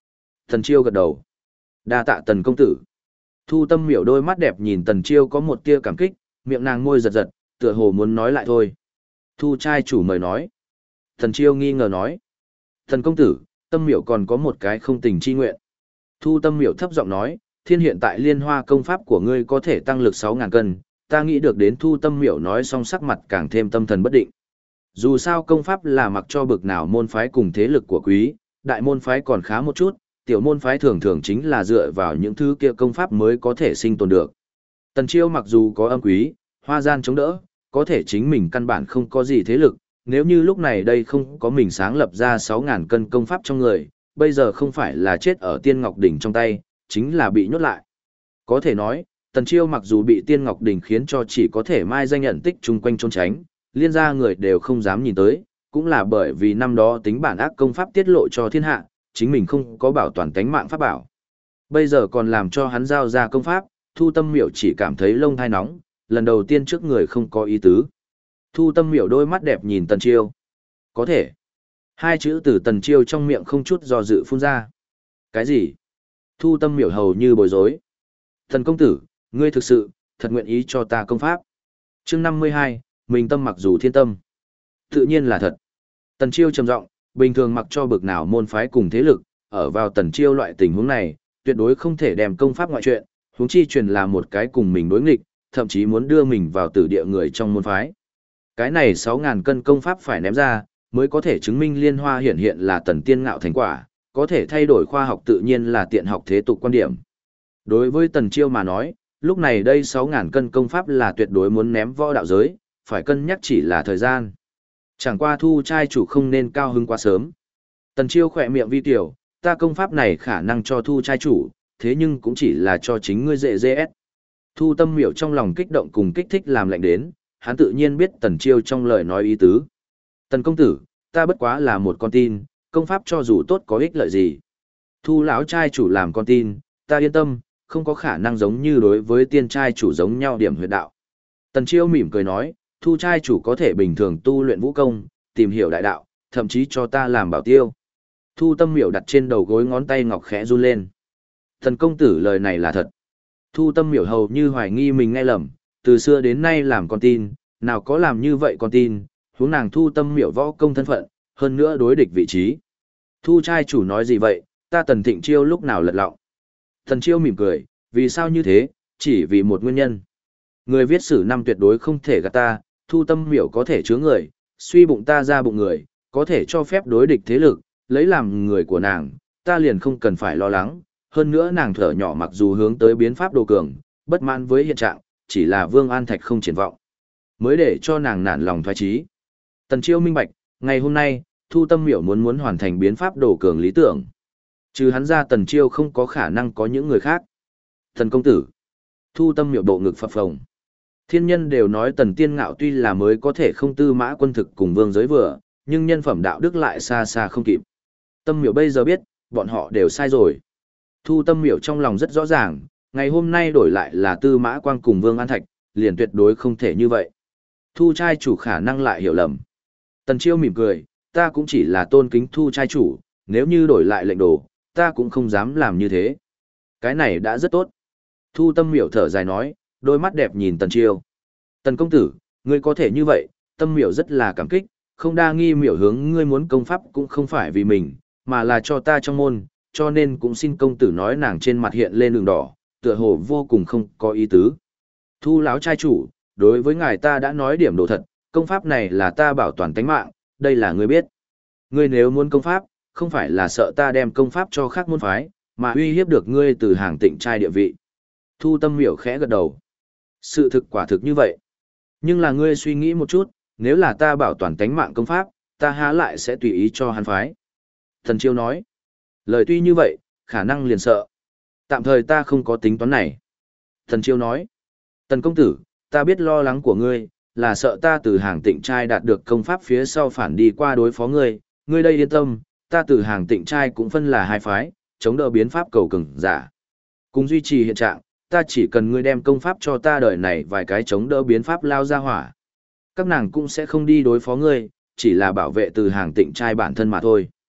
Tần Chiêu gật đầu. Đa tạ Tần công tử. Thu Tâm Miểu đôi mắt đẹp nhìn Tần Chiêu có một tia cảm kích, miệng nàng môi giật giật, tựa hồ muốn nói lại thôi. Thu trai chủ mời nói. Tần Chiêu nghi ngờ nói. Tần công tử, Tâm Miểu còn có một cái không tình chi nguyện. Thu Tâm Miểu thấp giọng nói, thiên hiện tại liên hoa công pháp của ngươi có thể tăng lực 6.000 cân, ta nghĩ được đến Thu Tâm Miểu nói xong sắc mặt càng thêm tâm thần bất định. Dù sao công pháp là mặc cho bực nào môn phái cùng thế lực của quý, đại môn phái còn khá một chút, tiểu môn phái thường thường chính là dựa vào những thứ kia công pháp mới có thể sinh tồn được. Tần Chiêu mặc dù có âm quý, hoa gian chống đỡ, có thể chính mình căn bản không có gì thế lực, nếu như lúc này đây không có mình sáng lập ra 6.000 cân công pháp trong người, bây giờ không phải là chết ở Tiên Ngọc Đỉnh trong tay, chính là bị nhốt lại. Có thể nói, Tần Chiêu mặc dù bị Tiên Ngọc Đỉnh khiến cho chỉ có thể mai danh nhận tích chung quanh trốn tránh, liên gia người đều không dám nhìn tới, cũng là bởi vì năm đó tính bản ác công pháp tiết lộ cho thiên hạ, chính mình không có bảo toàn tánh mạng pháp bảo. Bây giờ còn làm cho hắn giao ra công pháp, Thu Tâm Miểu chỉ cảm thấy lông thai nóng, lần đầu tiên trước người không có ý tứ. Thu Tâm Miểu đôi mắt đẹp nhìn Tần Chiêu. Có thể. Hai chữ từ Tần Chiêu trong miệng không chút do dự phun ra. Cái gì? Thu Tâm Miểu hầu như bối rối. Thần công tử, ngươi thực sự, thật nguyện ý cho ta công pháp. Chương 52, mình tâm mặc dù thiên tâm. Tự nhiên là thật. Tần Chiêu trầm giọng, bình thường mặc cho bực nào môn phái cùng thế lực, ở vào Tần Chiêu loại tình huống này, tuyệt đối không thể đem công pháp ngoại chuyện, huống chi truyền là một cái cùng mình đối nghịch, thậm chí muốn đưa mình vào tử địa người trong môn phái. Cái này 6.000 cân công pháp phải ném ra, mới có thể chứng minh liên hoa hiện hiện là tần tiên ngạo thành quả, có thể thay đổi khoa học tự nhiên là tiện học thế tục quan điểm. Đối với Tần Chiêu mà nói, lúc này đây 6.000 cân công pháp là tuyệt đối muốn ném võ đạo giới, phải cân nhắc chỉ là thời gian. Chẳng qua Thu trai chủ không nên cao hứng quá sớm. Tần Chiêu khỏe miệng vi tiểu, ta công pháp này khả năng cho Thu trai chủ, thế nhưng cũng chỉ là cho chính ngươi dễ dễ. Thu Tâm Miểu trong lòng kích động cùng kích thích làm lạnh đến, hắn tự nhiên biết Tần Chiêu trong lời nói ý tứ. Tần công tử, ta bất quá là một con tin, công pháp cho dù tốt có ích lợi gì. Thu lão trai chủ làm con tin, ta yên tâm, không có khả năng giống như đối với tiên trai chủ giống nhau điểm huyệt đạo. Tần Chiêu mỉm cười nói, Thu trai chủ có thể bình thường tu luyện vũ công, tìm hiểu đại đạo, thậm chí cho ta làm bảo tiêu. Thu Tâm Miểu đặt trên đầu gối ngón tay ngọc khẽ run lên. Tần công tử lời này là thật. Thu Tâm Miểu hầu như hoài nghi mình nghe lầm, từ xưa đến nay làm con tin, nào có làm như vậy con tin, huống nàng Thu Tâm Miểu võ công thân phận, hơn nữa đối địch vị trí. Thu trai chủ nói gì vậy, ta Tần Thịnh Chiêu lúc nào lật lọng. Tần Chiêu mỉm cười, vì sao như thế, chỉ vì một nguyên nhân. Người viết sử năm tuyệt đối không thể gạt ta, Thu Tâm Miểu có thể chứa người, suy bụng ta ra bụng người, có thể cho phép đối địch thế lực, lấy làm người của nàng, ta liền không cần phải lo lắng. Hơn nữa nàng thở nhỏ mặc dù hướng tới biến pháp đồ cường, bất mãn với hiện trạng, chỉ là Vương An Thạch không triển vọng, mới để cho nàng nản lòng thoái chí. Tần Chiêu minh bạch, ngày hôm nay, Thu Tâm Miểu muốn hoàn thành biến pháp đồ cường lý tưởng. Trừ hắn ra Tần Chiêu không có khả năng có những người khác. Thần công tử. Thu Tâm Miểu bộ ngực phập phồng. Thiên nhân đều nói Tần Tiên Ngạo tuy là mới có thể không tư mã quân thực cùng vương giới vừa, nhưng nhân phẩm đạo đức lại xa xa không kịp. Tâm Miểu bây giờ biết, bọn họ đều sai rồi. Thu Tâm Miểu trong lòng rất rõ ràng, ngày hôm nay đổi lại là Tư Mã Quang cùng Vương An Thạch, liền tuyệt đối không thể như vậy. Thu trai chủ khả năng lại hiểu lầm. Tần Chiêu mỉm cười, ta cũng chỉ là tôn kính Thu trai chủ, nếu như đổi lại lệnh đồ, ta cũng không dám làm như thế. Cái này đã rất tốt. Thu Tâm Miểu thở dài nói, đôi mắt đẹp nhìn Tần Chiêu. Tần công tử, ngươi có thể như vậy, Tâm Miểu rất là cảm kích, không đa nghi Miểu hướng ngươi muốn công pháp cũng không phải vì mình, mà là cho ta trong môn, cho nên cũng xin công tử nói nàng trên mặt hiện lên đường đỏ, tựa hồ vô cùng không có ý tứ. Thu lão trai chủ, đối với ngài ta đã nói điểm đồ thật, công pháp này là ta bảo toàn tánh mạng, đây là ngươi biết. Ngươi nếu muốn công pháp, không phải là sợ ta đem công pháp cho khác môn phái, mà uy hiếp được ngươi từ hàng tịnh trai địa vị. Thu Tâm Miểu khẽ gật đầu. Sự thực quả thực như vậy. Nhưng là ngươi suy nghĩ một chút, nếu là ta bảo toàn tánh mạng công pháp, ta há lại sẽ tùy ý cho hắn phái. Thần Chiêu nói. Lời tuy như vậy, khả năng liền sợ. Tạm thời ta không có tính toán này. Thần Chiêu nói. Tần công tử, ta biết lo lắng của ngươi, là sợ ta từ hàng tịnh trai đạt được công pháp phía sau phản đi qua đối phó ngươi. Ngươi đây yên tâm, ta từ hàng tịnh trai cũng phân là hai phái, chống đỡ biến pháp cầu cường giả. Cùng duy trì hiện trạng, ta chỉ cần ngươi đem công pháp cho ta đời này vài cái chống đỡ biến pháp lao ra hỏa. Các nàng cũng sẽ không đi đối phó ngươi, chỉ là bảo vệ từ hàng tịnh trai bản thân mà thôi.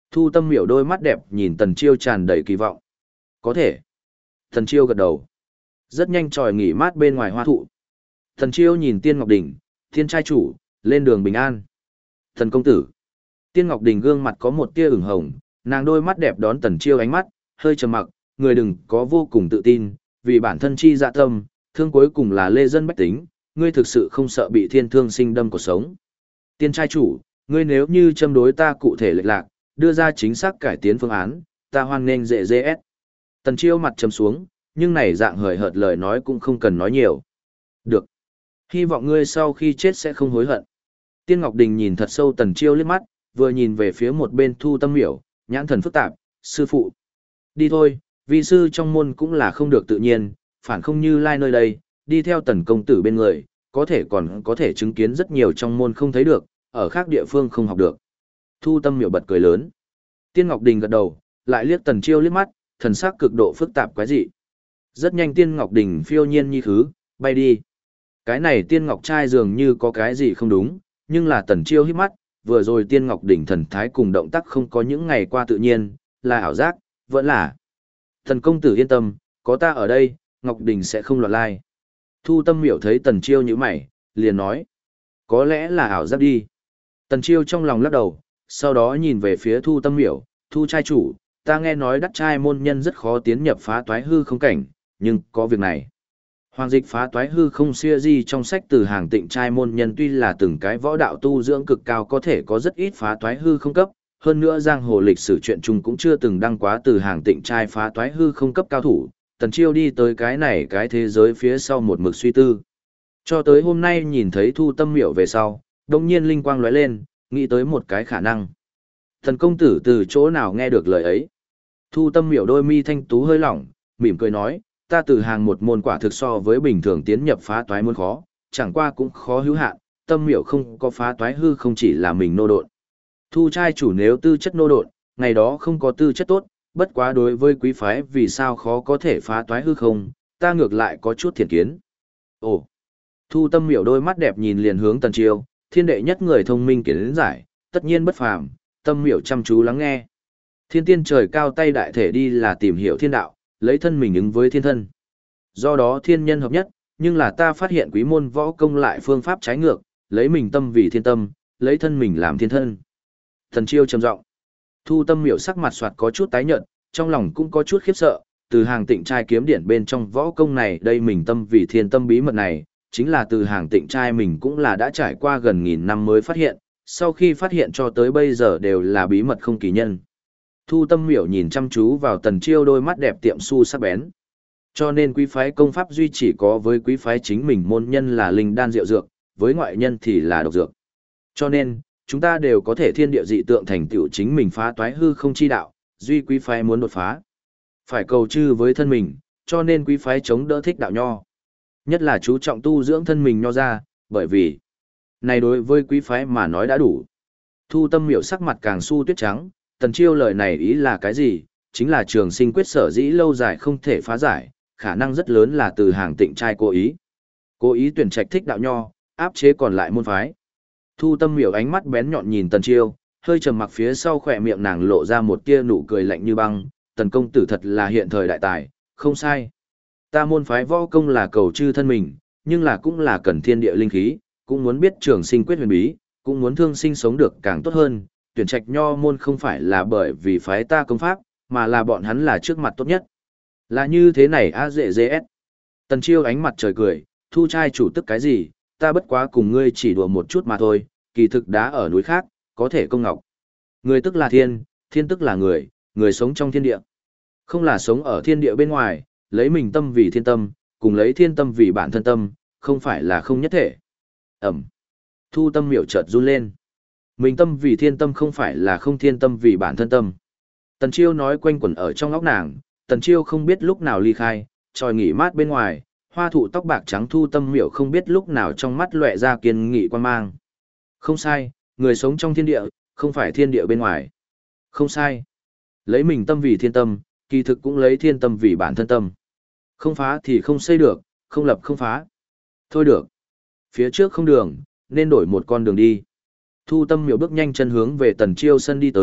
Thu Tâm Miểu đôi mắt đẹp nhìn Tần Chiêu tràn đầy kỳ vọng. Có thể. Tần Chiêu gật đầu. Rất nhanh tròi nghỉ mát bên ngoài hoa thụ. Tần Chiêu nhìn Tiên Ngọc Đình, thiên trai chủ, lên đường bình an. Thần công tử. Tiên Ngọc Đình gương mặt có một tia ửng hồng, nàng đôi mắt đẹp đón Tần Chiêu ánh mắt, hơi trầm mặc, người đừng có vô cùng tự tin, vì bản thân chi dạ tâm, thương cuối cùng là lê dân bách tính, ngươi thực sự không sợ bị thiên thương sinh đâm cuộc sống. Tiên trai chủ, ngươi nếu như châm đối ta cụ thể lệch lạc, đưa ra chính xác cải tiến phương án, ta hoan nghênh dễ dễ. Tần Chiêu mặt trầm xuống, nhưng này dạng hời hợt lời nói cũng không cần nói nhiều. Được. Hy vọng ngươi sau khi chết sẽ không hối hận. Tiên Ngọc Đình nhìn thật sâu Tần Chiêu liếc mắt, vừa nhìn về phía một bên Thu Tâm Miểu, nhãn thần phức tạp, sư phụ. Đi thôi, vi sư trong môn cũng là không được tự nhiên, phản không Như Lai nơi đây, đi theo Tần công tử bên người, còn có thể chứng kiến rất nhiều trong môn không thấy được, ở khác địa phương không học được. Thu Tâm Miểu bật cười lớn. Tiên Ngọc Đình gật đầu, lại liếc Tần Chiêu liếc mắt, thần sắc cực độ phức tạp quái dị. Rất nhanh Tiên Ngọc Đình phiêu nhiên như khứ, bay đi. Cái này Tiên Ngọc trai dường như có cái gì không đúng, nhưng là Tần Chiêu hít mắt, vừa rồi Tiên Ngọc Đình thần thái cùng động tác không có những ngày qua tự nhiên, là ảo giác, vẫn là. Thần công tử yên tâm, có ta ở đây, Ngọc Đình sẽ không loạn lai. Thu Tâm Miểu thấy Tần Chiêu như mày, liền nói. Có lẽ là ảo giác đi. Tần Chiêu trong lòng lắc đầu, sau đó nhìn về phía Thu Tâm Miểu, Thu trai chủ, ta nghe nói đắc trai môn nhân rất khó tiến nhập phá toái hư không cảnh, nhưng có việc này. Hoàng dịch phá toái hư không xưa gì trong sách từ hàng tịnh trai môn nhân tuy là từng cái võ đạo tu dưỡng cực cao có thể có rất ít phá toái hư không cấp, hơn nữa giang hồ lịch sử truyện chung cũng chưa từng đăng quá từ hàng tịnh trai phá toái hư không cấp cao thủ. Tần Chiêu đi tới cái này cái thế giới phía sau một mực suy tư. Cho tới hôm nay nhìn thấy Thu Tâm Miểu về sau, đồng nhiên linh quang lóe lên, nghĩ tới một cái khả năng. Thần công tử từ chỗ nào nghe được lời ấy? Thu Tâm Miểu đôi mi thanh tú hơi lỏng, mỉm cười nói, ta từ hàng một môn quả thực so với bình thường tiến nhập phá toái môn khó, chẳng qua cũng khó hữu hạn, Tâm Miểu không có phá toái hư không chỉ là mình nô độn. Thu trai chủ nếu tư chất nô độn, ngày đó không có tư chất tốt, bất quá đối với quý phái vì sao khó có thể phá toái hư không, ta ngược lại có chút thiện kiến. Ồ! Thu Tâm Miểu đôi mắt đẹp nhìn liền hướng Tần Chiêu, thiên đệ nhất người thông minh kiến giải, tất nhiên bất phàm, Tâm Miểu chăm chú lắng nghe. Thiên tiên trời cao tay đại thể đi là tìm hiểu thiên đạo, lấy thân mình ứng với thiên thân. Do đó thiên nhân hợp nhất, nhưng là ta phát hiện quý môn võ công lại phương pháp trái ngược, lấy mình tâm vì thiên tâm, lấy thân mình làm thiên thân. Tần Chiêu trầm giọng. Thu Tâm Miểu sắc mặt soạt có chút tái nhợt, trong lòng cũng có chút khiếp sợ, từ hàng tịnh trai kiếm điển bên trong võ công này đây mình tâm vì thiên tâm bí mật này, chính là từ hàng tịnh trai mình cũng là đã trải qua gần 1000 năm mới phát hiện, sau khi phát hiện cho tới bây giờ đều là bí mật không kỳ nhân. Thu Tâm Miểu nhìn chăm chú vào Tần Chiêu đôi mắt đẹp tiệm su sắc bén. Cho nên quý phái công pháp duy chỉ có với quý phái chính mình môn nhân là linh đan diệu dược, với ngoại nhân thì là độc dược. Cho nên, chúng ta đều có thể thiên địa dị tượng thành tựu chính mình phá toái hư không chi đạo, duy quý phái muốn đột phá. Phải cầu chư với thân mình, cho nên quý phái chống đỡ thích đạo nho. Nhất là chú trọng tu dưỡng thân mình nho ra, bởi vì này đối với quý phái mà nói đã đủ. Thu Tâm Miểu sắc mặt càng su tuyết trắng, Tần Chiêu lời này ý là cái gì? Chính là trường sinh quyết sở dĩ lâu dài không thể phá giải, khả năng rất lớn là từ hàng tịnh trai cố ý. Cố ý tuyển trạch thích đạo nho, áp chế còn lại môn phái. Thu Tâm Miểu ánh mắt bén nhọn nhìn Tần Chiêu, hơi trầm mặc phía sau khỏe miệng nàng lộ ra một tia nụ cười lạnh như băng, Tần công tử thật là hiện thời đại tài, không sai. Ta môn phái võ công là cầu chư thân mình, nhưng là cũng là cần thiên địa linh khí, cũng muốn biết trường sinh quyết huyền bí, cũng muốn thương sinh sống được càng tốt hơn. Tuyển trạch nho môn không phải là bởi vì phái ta công pháp, mà là bọn hắn là trước mặt tốt nhất. Là như thế này a dễ dễ. Tần Chiêu ánh mặt trời cười, Thu trai chủ tức cái gì, ta bất quá cùng ngươi chỉ đùa một chút mà thôi, kỳ thực đá ở núi khác, có thể công ngọc. Người tức là thiên, thiên tức là người, người sống trong thiên địa. Không là sống ở thiên địa bên ngoài, lấy mình tâm vì thiên tâm, cùng lấy thiên tâm vì bản thân tâm, không phải là không nhất thể. Ẩm. Thu Tâm Miểu chợt run lên. Mình tâm vì thiên tâm không phải là không thiên tâm vì bản thân tâm. Tần Chiêu nói quanh quẩn ở trong óc nàng, Tần Chiêu không biết lúc nào ly khai, tròi nghỉ mát bên ngoài, hoa thụ tóc bạc trắng Thu Tâm Miểu không biết lúc nào trong mắt lóe ra kiên nghị quan mang. Không sai, người sống trong thiên địa, không phải thiên địa bên ngoài. Không sai. Lấy mình tâm vì thiên tâm, kỳ thực cũng lấy thiên tâm vì bản thân tâm. Không phá thì không xây được, không lập không phá. Thôi được. Phía trước không đường, nên đổi một con đường đi. Thu Tâm Miểu bước nhanh chân hướng về Tần Chiêu sân đi tới,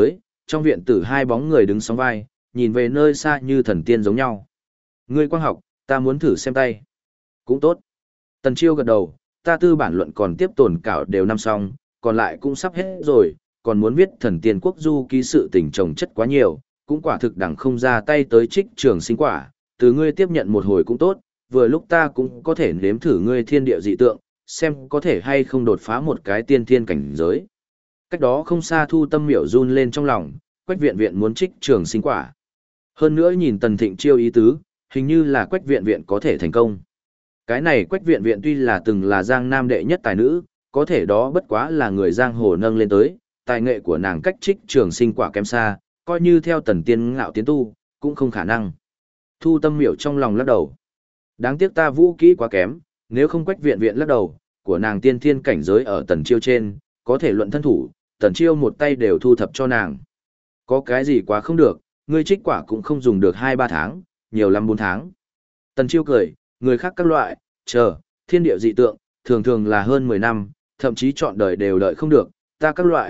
trong viện tử hai bóng người đứng sóng vai, nhìn về nơi xa như thần tiên giống nhau. Ngươi quang học, ta muốn thử xem tay. Cũng tốt. Tần Chiêu gật đầu, ta tư bản luận còn tiếp tồn cảo đều năm xong, còn lại cũng sắp hết rồi, còn muốn viết thần tiên quốc du ký sự tình trồng chất quá nhiều, cũng quả thực đẳng không ra tay tới trích trường sinh quả, từ ngươi tiếp nhận một hồi cũng tốt, vừa lúc ta cũng có thể nếm thử ngươi thiên địa dị tượng, xem có thể hay không đột phá một cái tiên thiên cảnh giới. Cách đó không xa Thu Tâm Miểu run lên trong lòng, Quách Viện Viện muốn trích trường sinh quả. Hơn nữa nhìn Tần Thịnh Chiêu ý tứ, hình như là Quách Viện Viện có thể thành công. Cái này Quách Viện Viện tuy là từng là Giang Nam đệ nhất tài nữ, có thể đó bất quá là người giang hồ nâng lên tới, tài nghệ của nàng cách trích trường sinh quả kém xa, coi như theo Tần Tiên ngạo tiến tu, cũng không khả năng. Thu Tâm Miểu trong lòng lắc đầu. Đáng tiếc ta vũ kỹ quá kém, nếu không Quách Viện Viện lắc đầu, của nàng tiên thiên cảnh giới ở Tần Chiêu trên, có thể luận thân thủ, Tần Chiêu một tay đều thu thập cho nàng. Có cái gì quá không được, ngươi trích quả cũng không dùng được 2-3 tháng, nhiều lắm 4 tháng. Tần Chiêu cười, người khác các loại, thiên địa dị tượng, thường thường là hơn 10 năm, thậm chí chọn đời đều đợi không được, ta các loại,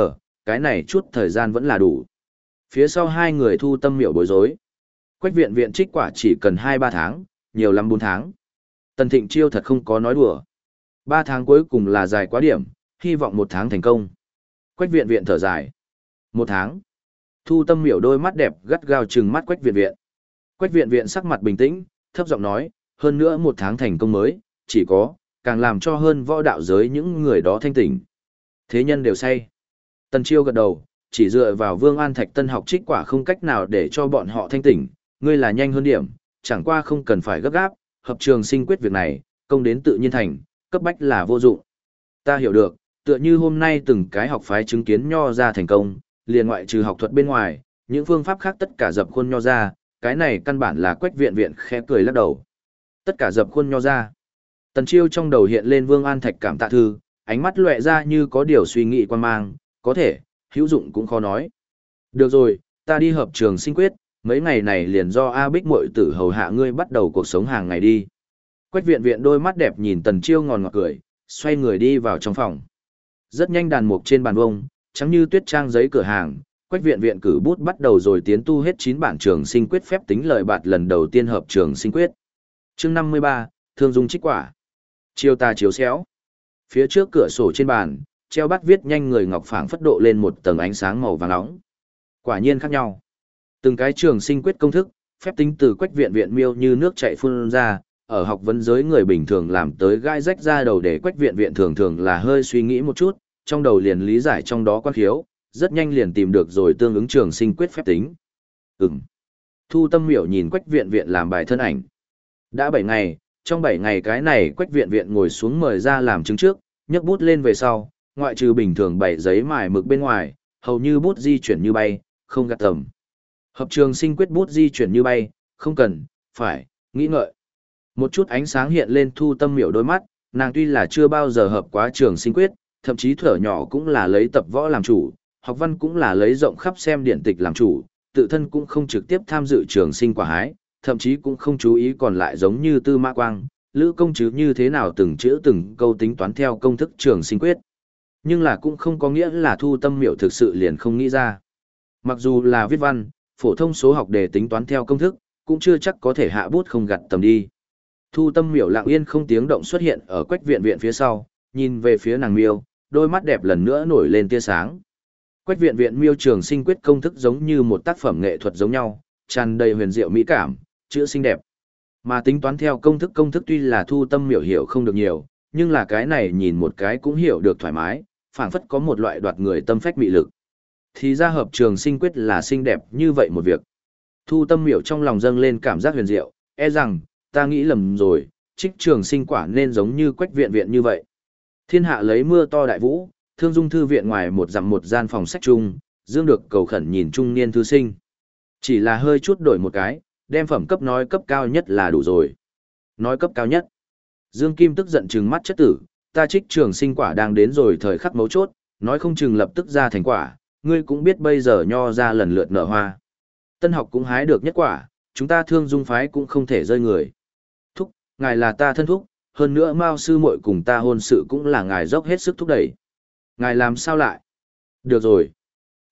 cái này chút thời gian vẫn là đủ. Phía sau hai người Thu Tâm Miểu bối rối. Quách Viện Viện trích quả chỉ cần 2-3 tháng, nhiều lắm 4 tháng. Tần Thịnh Chiêu thật không có nói đùa. 3 tháng cuối cùng là dài quá điểm, hy vọng 1 tháng thành công. Quách Viện Viện thở dài. 1 tháng. Thu Tâm Miểu đôi mắt đẹp gắt gao trừng mắt Quách Viện Viện. Quách Viện Viện sắc mặt bình tĩnh, thấp giọng nói, hơn nữa 1 tháng thành công mới, chỉ có, càng làm cho hơn võ đạo giới những người đó thanh tỉnh. Thế nhân đều say. Tần Chiêu gật đầu, chỉ dựa vào Vương An Thạch Tân học trích quả không cách nào để cho bọn họ thanh tỉnh, ngươi là nhanh hơn điểm, chẳng qua không cần phải gấp gáp, hợp trường sinh quyết việc này, công đến tự nhiên thành, cấp bách là vô dụng. Ta hiểu được, tựa như hôm nay từng cái học phái chứng kiến nho ra thành công, liền ngoại trừ học thuật bên ngoài, những phương pháp khác tất cả dập khuôn nho ra, cái này căn bản là Quách Viện Viện khẽ cười lắc đầu. Tất cả dập khuôn nho ra. Tần Chiêu trong đầu hiện lên Vương An Thạch cảm tạ thư, ánh mắt lóe ra như có điều suy nghĩ quan mang, có thể, hữu dụng cũng khó nói. Được rồi, ta đi hợp trường sinh quyết, mấy ngày này liền do A Bích muội tử hầu hạ ngươi bắt đầu cuộc sống hàng ngày đi. Quách Viện Viện đôi mắt đẹp nhìn Tần Chiêu ngòn ngọt cười, xoay người đi vào trong phòng. Rất nhanh đàn mục trên bàn vông, trắng như tuyết trang giấy cửa hàng, Quách Viện Viện cử bút bắt đầu rồi tiến tu hết 9 bản trường sinh quyết phép tính lời bạt lần đầu tiên hợp trường sinh quyết. Chương 53, Thương dung trích quả. Chiêu tà chiếu xéo. Phía trước cửa sổ trên bàn, treo bát viết nhanh người ngọc phảng phất độ lên một tầng ánh sáng màu vàng nóng. Quả nhiên khác nhau. Từng cái trường sinh quyết công thức, phép tính từ Quách Viện Viện miêu như nước chảy phun ra, ở học vấn giới người bình thường làm tới gai rách ra đầu để Quách Viện Viện thường thường là hơi suy nghĩ một chút, trong đầu liền lý giải trong đó quan khiếu, rất nhanh liền tìm được rồi tương ứng trường sinh quyết phép tính. Thu Tâm Miểu nhìn Quách Viện Viện làm bài thân ảnh. Đã 7 ngày, trong 7 ngày cái này Quách Viện Viện ngồi xuống mời ra làm chứng trước, nhấc bút lên về sau, ngoại trừ bình thường bảy giấy mài mực bên ngoài, hầu như bút di chuyển như bay, không gạt tầm. Hợp trường sinh quyết bút di chuyển như bay, không cần, phải, nghĩ ngợi. Một chút ánh sáng hiện lên Thu Tâm Miểu đôi mắt, nàng tuy là chưa bao giờ hợp quá trường sinh quyết, thậm chí thuở nhỏ cũng là lấy tập võ làm chủ, học văn cũng là lấy rộng khắp xem điển tịch làm chủ, tự thân cũng không trực tiếp tham dự trường sinh quả hái, thậm chí cũng không chú ý còn lại giống như Tư Mã Quang, Lữ Công Trứ như thế nào từng chữ từng câu tính toán theo công thức trường sinh quyết. Nhưng là cũng không có nghĩa là Thu Tâm Miểu thực sự liền không nghĩ ra. Mặc dù là viết văn, phổ thông số học để tính toán theo công thức, cũng chưa chắc có thể hạ bút không gặt tầm đi. Thu Tâm Miểu lặng yên không tiếng động xuất hiện ở Quách Viện Viện phía sau, nhìn về phía nàng miêu, đôi mắt đẹp lần nữa nổi lên tia sáng. Quách Viện Viện miêu trường sinh quyết công thức giống như một tác phẩm nghệ thuật giống nhau, tràn đầy huyền diệu mỹ cảm, chữ xinh đẹp. Mà tính toán theo công thức tuy là Thu Tâm Miểu hiểu không được nhiều, nhưng là cái này nhìn một cái cũng hiểu được thoải mái, phảng phất có một loại đoạt người tâm phách mị lực. Thì ra hợp trường sinh quyết là xinh đẹp như vậy một việc. Thu Tâm Miểu trong lòng dâng lên cảm giác huyền diệu, e rằng, ta nghĩ lầm rồi, trích trường sinh quả nên giống như Quách Viện Viện như vậy. Thiên hạ lấy mưa to đại vũ, Thương Dung thư viện ngoài một dặm một gian phòng sách chung, Dương được cầu khẩn nhìn trung niên thư sinh. Chỉ là hơi chút đổi một cái, đem phẩm cấp nói cấp cao nhất là đủ rồi. Nói cấp cao nhất. Dương Kim tức giận trừng mắt chất tử, ta trích trường sinh quả đang đến rồi thời khắc mấu chốt, nói không chừng lập tức ra thành quả, ngươi cũng biết bây giờ nho ra lần lượt nở hoa. Tân học cũng hái được nhất quả, chúng ta Thương Dung phái cũng không thể rơi người. Thúc, ngài là ta thân thúc, hơn nữa Mao sư muội cùng ta hôn sự cũng là ngài dốc hết sức thúc đẩy. Ngài làm sao lại? Được rồi.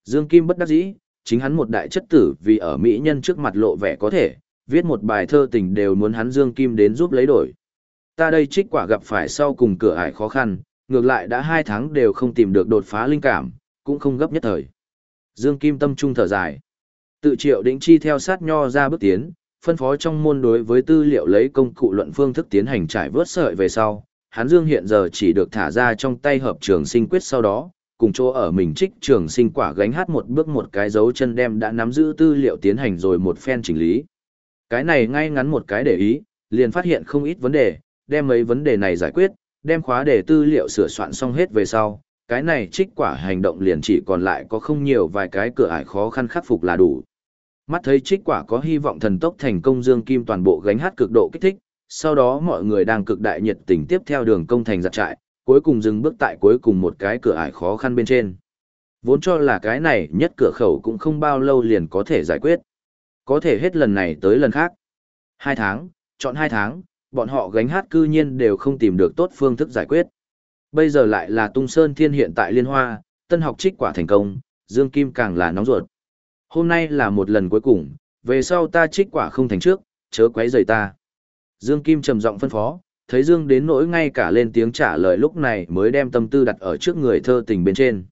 Dương Kim bất đắc dĩ, chính hắn một đại chất tử vì ở mỹ nhân trước mặt lộ vẻ có thể, viết một bài thơ tình đều muốn hắn Dương Kim đến giúp lấy đổi. Ta đây Trích Quả gặp phải sau cùng cửa ải khó khăn, ngược lại đã 2 tháng đều không tìm được đột phá linh cảm, cũng không gấp nhất thời. Dương Kim tâm trung thở dài. Tự Triệu Đỉnh Chi theo sát Nho ra bước tiến, phân phó trong môn đối với tư liệu lấy công cụ luận phương thức tiến hành trải vớt sợi về sau, hắn Dương hiện giờ chỉ được thả ra trong tay hợp trường sinh quyết sau đó, cùng chỗ ở mình Trích Trường Sinh Quả gánh hát một bước một cái dấu chân đem đã nắm giữ tư liệu tiến hành rồi một phen chỉnh lý. Cái này ngay ngắn một cái để ý, liền phát hiện không ít vấn đề, đem mấy vấn đề này giải quyết, đem khóa đề tư liệu sửa soạn xong hết về sau, cái này Trích Quả hành động liền chỉ còn lại có không nhiều vài cái cửa ải khó khăn khắc phục là đủ. Mắt thấy Trích Quả có hy vọng thần tốc thành công, Dương Kim toàn bộ gánh hát cực độ kích thích, sau đó mọi người đang cực đại nhiệt tình tiếp theo đường công thành giặt trại, cuối cùng dừng bước tại cuối cùng một cái cửa ải khó khăn bên trên. Vốn cho là cái này nhất cửa khẩu cũng không bao lâu liền có thể giải quyết. Có thể hết lần này tới lần khác. 2 tháng, chọn 2 tháng, bọn họ gánh hát cư nhiên đều không tìm được tốt phương thức giải quyết. Bây giờ lại là Tung Sơn Thiên hiện tại Liên Hoa, tân học Trích Quả thành công, Dương Kim càng là nóng ruột. Hôm nay là một lần cuối cùng, về sau ta Trích Quả không thành trước, chớ quấy rầy ta. Dương Kim trầm giọng phân phó, thấy Dương đến nỗi ngay cả lên tiếng trả lời lúc này mới đem tâm tư đặt ở trước người thơ tình bên trên.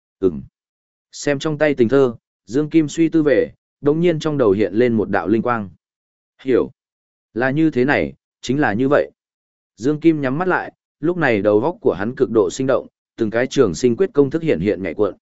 Xem trong tay tình thơ, Dương Kim suy tư về, đống nhiên trong đầu hiện lên một đạo linh quang. Hiểu. Là như thế này, chính là như vậy. Dương Kim nhắm mắt lại, lúc này đầu óc của hắn cực độ sinh động, từng cái trường sinh quyết công thức hiện hiện nhảy cuộn.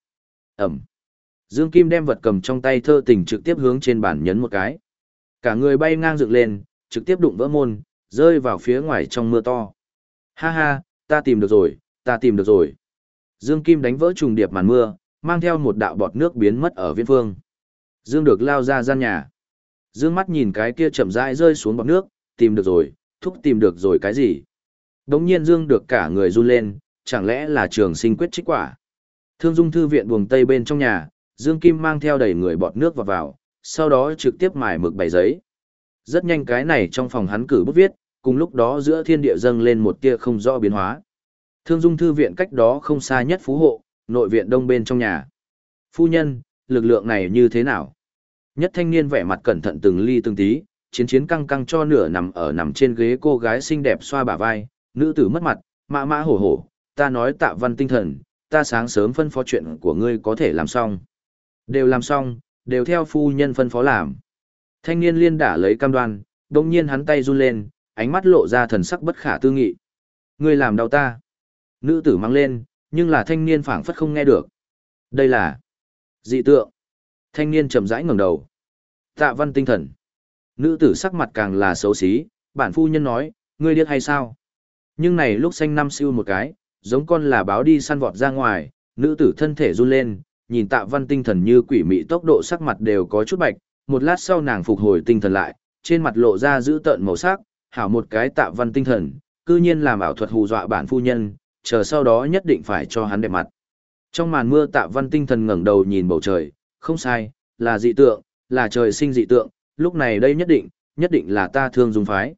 Dương Kim đem vật cầm trong tay thơ tình trực tiếp hướng trên bàn nhấn một cái. Cả người bay ngang dựng lên, trực tiếp đụng vỡ môn, rơi vào phía ngoài trong mưa to. Ha ha, ta tìm được rồi, ta tìm được rồi. Dương Kim đánh vỡ trùng điệp màn mưa, mang theo một đạo bọt nước biến mất ở viễn phương. Dương được lao ra gian nhà. Dương mắt nhìn cái kia chậm rãi rơi xuống bọt nước, tìm được rồi, thúc tìm được rồi cái gì? Đống nhiên Dương được cả người run lên, chẳng lẽ là trường sinh quyết Trích Quả? Thương Dung thư viện buồng tây bên trong nhà, Dương Kim mang theo đầy người bọt nước vào, sau đó trực tiếp mài mực bày giấy. Rất nhanh cái này trong phòng hắn cử bút viết, cùng lúc đó giữa thiên địa dâng lên một tia không rõ biến hóa. Thương Dung thư viện cách đó không xa nhất Phú Hộ, nội viện đông bên trong nhà. Phu nhân, lực lượng này như thế nào? Nhất thanh niên vẻ mặt cẩn thận từng ly từng tí, chiến căng căng cho nửa nằm trên ghế cô gái xinh đẹp xoa bả vai, nữ tử mất mặt, mã mã hổ hổ, ta nói Tạ Văn tinh thần, ta sáng sớm phân phó chuyện của ngươi có thể làm xong. Đều làm xong, đều theo phu nhân phân phó làm. Thanh niên liên đả lấy cam đoan, đồng nhiên hắn tay run lên, ánh mắt lộ ra thần sắc bất khả tư nghị. Ngươi làm đau ta. Nữ tử mang lên, nhưng là thanh niên phảng phất không nghe được. Đây là dị tượng. Thanh niên chậm rãi ngẩng đầu. Tạ Văn tinh thần. Nữ tử sắc mặt càng là xấu xí, bản phu nhân nói, ngươi điếc hay sao? Nhưng này lúc xanh năm siêu một cái, giống con là báo đi săn vọt ra ngoài, nữ tử thân thể run lên, nhìn Tạ Văn tinh thần như quỷ mị, tốc độ sắc mặt đều có chút bạch, một lát sau nàng phục hồi tinh thần lại, trên mặt lộ ra dữ tợn màu sắc, hảo một cái Tạ Văn tinh thần, cư nhiên làm ảo thuật hù dọa bản phu nhân, chờ sau đó nhất định phải cho hắn đẹp mặt. Trong màn mưa Tạ Văn tinh thần ngẩng đầu nhìn bầu trời, không sai, là dị tượng, là trời sinh dị tượng, lúc này đây nhất định là ta Thương Dung phái.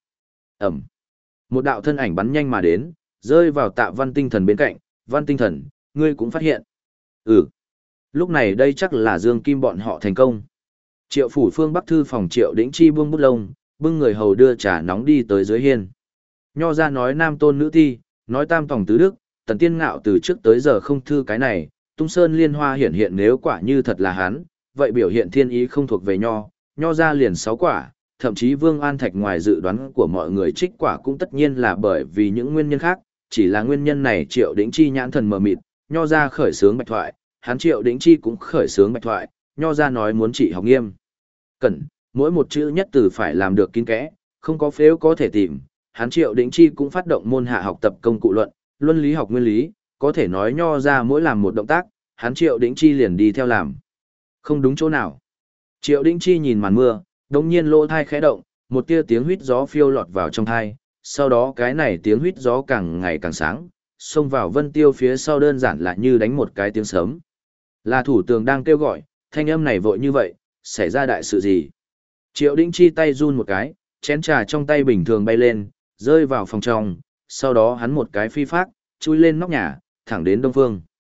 Một đạo thân ảnh bắn nhanh mà đến, rơi vào Tạ Văn tinh thần bên cạnh, Văn tinh thần, ngươi cũng phát hiện. Lúc này đây chắc là Dương Kim bọn họ thành công. Triệu phủ phương Bắc thư phòng Triệu Đĩnh Chi buông bút lông, bưng người hầu đưa trà nóng đi tới dưới hiên. Nho ra nói nam tôn nữ thi, nói tam tòng tứ đức, Tần Tiên Ngạo từ trước tới giờ không thư cái này, Tung Sơn Liên Hoa hiển hiện nếu quả như thật là hắn, vậy biểu hiện thiên ý không thuộc về nho ra liền 6 quả, thậm chí Vương An Thạch ngoài dự đoán của mọi người Trích Quả cũng tất nhiên là bởi vì những nguyên nhân khác, chỉ là nguyên nhân này Triệu Đĩnh Chi nhãn thần mờ mịt, nho ra khởi sướng bạch thoại, hắn Triệu Đĩnh Chi cũng khởi sướng bạch thoại, nho ra nói muốn trị học nghiêm. Cẩn, mỗi một chữ nhất từ phải làm được kín kẽ, không có phếu có thể tìm, hắn Triệu Đĩnh Chi cũng phát động môn hạ học tập công cụ luận, luân lý học nguyên lý, có thể nói nho ra mỗi làm một động tác, hắn Triệu Đĩnh Chi liền đi theo làm. Không đúng chỗ nào. Triệu Đĩnh Chi nhìn màn mưa, đột nhiên lỗ thai khẽ động, một tia tiếng huýt gió phiêu lọt vào trong thai, sau đó cái này tiếng huýt gió càng ngày càng sáng, xông vào Vân Tiêu phía sau đơn giản là như đánh một cái tiếng sấm. Là thủ tường đang kêu gọi, thanh âm này vội như vậy, xảy ra đại sự gì? Triệu Đĩnh Chi tay run một cái, chén trà trong tay bình thường bay lên, rơi vào phòng trong, sau đó hắn một cái phi phác, chui lên nóc nhà, thẳng đến đông phương.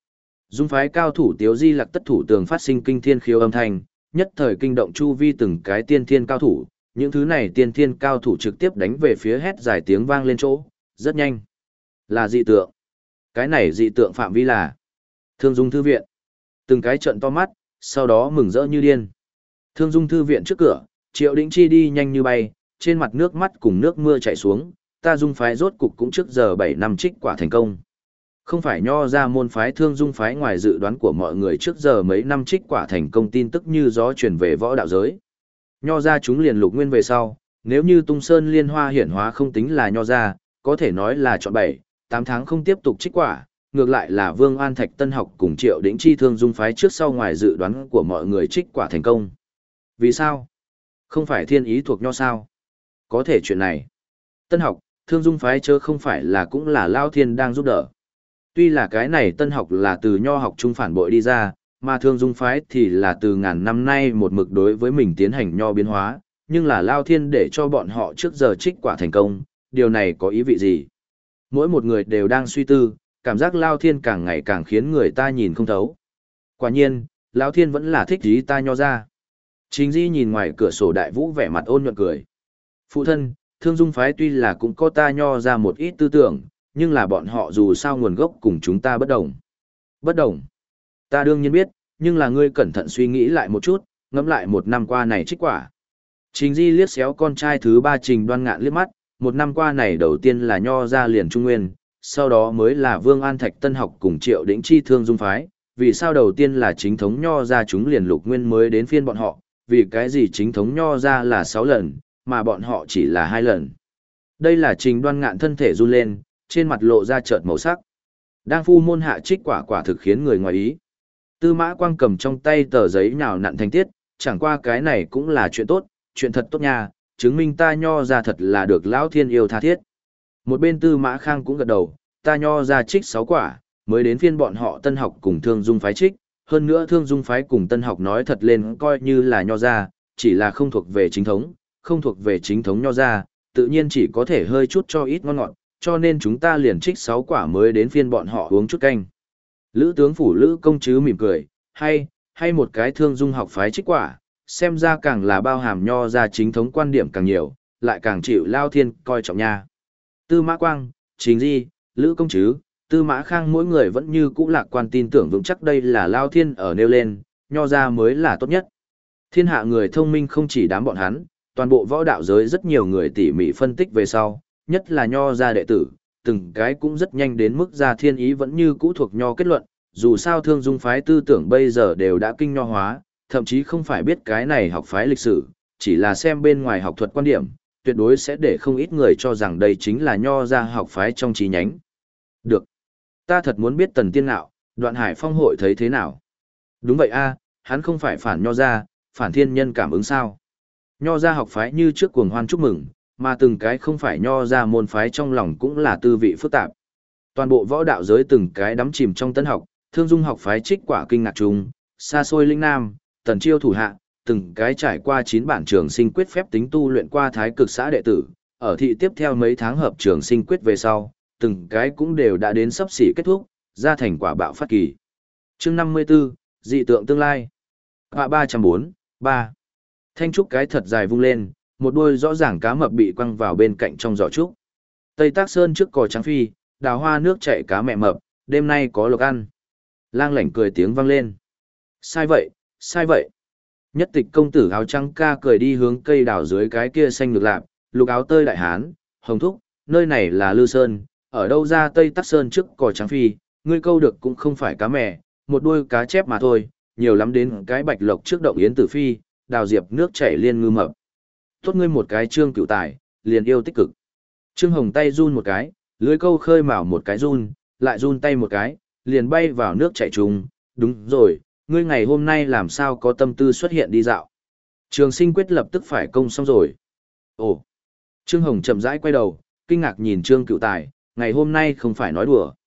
Dung phái cao thủ Tiếu Di Lặc tất thủ tường phát sinh kinh thiên khiếu âm thanh, nhất thời kinh động chu vi từng cái tiên thiên cao thủ, những thứ này tiên thiên cao thủ trực tiếp đánh về phía hét dài tiếng vang lên chỗ, rất nhanh. Là dị tượng. Cái này dị tượng phạm vi là Thương Dung thư viện. Từng cái trợn to mắt, sau đó mừng rỡ như điên. Thương Dung thư viện trước cửa, Triệu Đĩnh Chi đi nhanh như bay, trên mặt nước mắt cùng nước mưa chảy xuống, ta Dung phái rốt cục cũng trước giờ 7 năm trích quả thành công. Không phải nho ra môn phái Thương Dung phái ngoài dự đoán của mọi người trước giờ mấy năm trích quả thành công tin tức như gió truyền về võ đạo giới. Nho ra chúng liền lục nguyên về sau, nếu như Tung Sơn Liên Hoa hiển hóa không tính là nho ra, có thể nói là chọn 7, 8 tháng không tiếp tục trích quả, ngược lại là Vương An Thạch Tân Học cùng Triệu Đỉnh Chi Thương Dung phái trước sau ngoài dự đoán của mọi người trích quả thành công. Vì sao? Không phải thiên ý thuộc nho sao? Có thể chuyện này. Tân Học, Thương Dung phái chớ không phải là cũng là Lao Thiên đang giúp đỡ. Tuy là cái này Tân Học là từ nho học trung phản bội đi ra, mà Thương Dung phái thì là từ ngàn năm nay một mực đối với mình tiến hành nho biến hóa, nhưng là Lao Thiên để cho bọn họ trước giờ trích quả thành công, điều này có ý vị gì? Mỗi một người đều đang suy tư, cảm giác Lao Thiên càng ngày càng khiến người ta nhìn không thấu. Quả nhiên, Lao Thiên vẫn là thích ý ta nho ra. Chính Di nhìn ngoài cửa sổ Đại Vũ vẻ mặt ôn nhuận cười. Phụ thân, Thương Dung phái tuy là cũng có ta nho ra một ít tư tưởng, nhưng là bọn họ dù sao nguồn gốc cùng chúng ta bất đồng. Bất đồng. Ta đương nhiên biết, nhưng là ngươi cẩn thận suy nghĩ lại một chút, ngẫm lại một năm qua này trích quả. Trình Di liếc xéo con trai thứ ba Trình Đoan Ngạn liếc mắt, một năm qua này đầu tiên là nho ra liền Trung Nguyên, sau đó mới là Vương An Thạch Tân Học cùng Triệu Đỉnh Chi Thương Dung phái, vì sao đầu tiên là chính thống nho ra chúng liền lục nguyên mới đến phiên bọn họ, vì cái gì chính thống nho ra là 6 lần, mà bọn họ chỉ là 2 lần. Đây là Trình Đoan Ngạn thân thể run lên, trên mặt lộ ra chợt màu sắc. Đang phu môn hạ trích quả quả thực khiến người ngoài ý. Tư Mã Quang cầm trong tay tờ giấy nhào nặn thành tiết, chẳng qua cái này cũng là chuyện tốt, chuyện thật tốt nha, chứng minh ta nho ra thật là được Lão Thiên yêu tha thiết. Một bên Tư Mã Khang cũng gật đầu, ta nho ra trích 6 quả, mới đến phiên bọn họ Tân Học cùng Thương Dung phái trích, hơn nữa Thương Dung phái cùng Tân Học nói thật lên coi như là nho ra, chỉ là không thuộc về chính thống, không thuộc về chính thống nho ra, tự nhiên chỉ có thể hơi chút cho ít ngon ngọt, cho nên chúng ta liền trích 6 quả mới đến phiên bọn họ uống chút canh. Lữ tướng phủ Lữ công chứ mỉm cười, hay một cái Thương Dung học phái trích quả, xem ra càng là bao hàm nho ra chính thống quan điểm càng nhiều, lại càng chịu Lao Thiên coi trọng nha. Tư Mã Quang, Trình Di, Lữ công chứ, Tư Mã Khang mỗi người vẫn như cũ lạc quan tin tưởng vững chắc đây là Lao Thiên ở nêu lên, nho ra mới là tốt nhất. Thiên hạ người thông minh không chỉ đám bọn hắn, toàn bộ võ đạo giới rất nhiều người tỉ mỉ phân tích về sau, nhất là nho gia đệ tử, từng cái cũng rất nhanh đến mức ra thiên ý vẫn như cũ thuộc nho kết luận, dù sao Thương Dung phái tư tưởng bây giờ đều đã kinh nho hóa, thậm chí không phải biết cái này học phái lịch sử, chỉ là xem bên ngoài học thuật quan điểm, tuyệt đối sẽ để không ít người cho rằng đây chính là nho gia học phái trong chi nhánh. Được. Ta thật muốn biết Tần Tiên Ngạo, Đoạn Hải Phong hội thấy thế nào? Đúng vậy a, hắn không phải phản nho gia, phản thiên nhân cảm ứng sao? Nho gia học phái như trước cuồng hoan chúc mừng, mà từng cái không phải nho ra môn phái trong lòng cũng là tư vị phức tạp. Toàn bộ võ đạo giới từng cái đắm chìm trong Tân Học, Thương Dung học phái trích quả kinh ngạc trùng, xa xôi linh nam, Tần Chiêu thủ hạ, từng cái trải qua 9 bản trường sinh quyết phép tính tu luyện qua thái cực xã đệ tử, ở thị tiếp theo mấy tháng hợp trường sinh quyết về sau, từng cái cũng đều đã đến sắp xỉ kết thúc, ra thành quả bạo phát kỳ. Chương 54, dị tượng tương lai. Họa 304, 3. Thanh trúc cái thật dài vung lên, một đuôi rõ ràng cá mập bị quăng vào bên cạnh trong giỏ trúc. Tây Tác Sơn trước cò trắng phi, đào hoa nước chảy cá mẹ mập, đêm nay có lộc ăn. Lang lảnh cười tiếng vang lên. Sai vậy, sai vậy. Nhất tịch công tử áo trắng ca cười đi hướng cây đào dưới cái kia xanh ngược lạp, lục áo tơi đại hán, hồng thúc, nơi này là Lư Sơn, ở đâu ra Tây Tác Sơn trước cò trắng phi, ngươi câu được cũng không phải cá mẹ, một đuôi cá chép mà thôi, nhiều lắm đến cái bạch lộc trước động yến tử phi, đào diệp nước chảy liên ngư mập. Tốt ngươi một cái Trương Cửu Tài, liền yêu tích cực. Trương Hồng tay run một cái, lưới câu khơi mào một cái run, lại run tay một cái, liền bay vào nước chảy trùng. Đúng rồi, ngươi ngày hôm nay làm sao có tâm tư xuất hiện đi dạo. Trường sinh quyết lập tức phải công xong rồi. Ồ! Trương Hồng chậm rãi quay đầu, kinh ngạc nhìn Trương Cửu Tài, ngày hôm nay không phải nói đùa.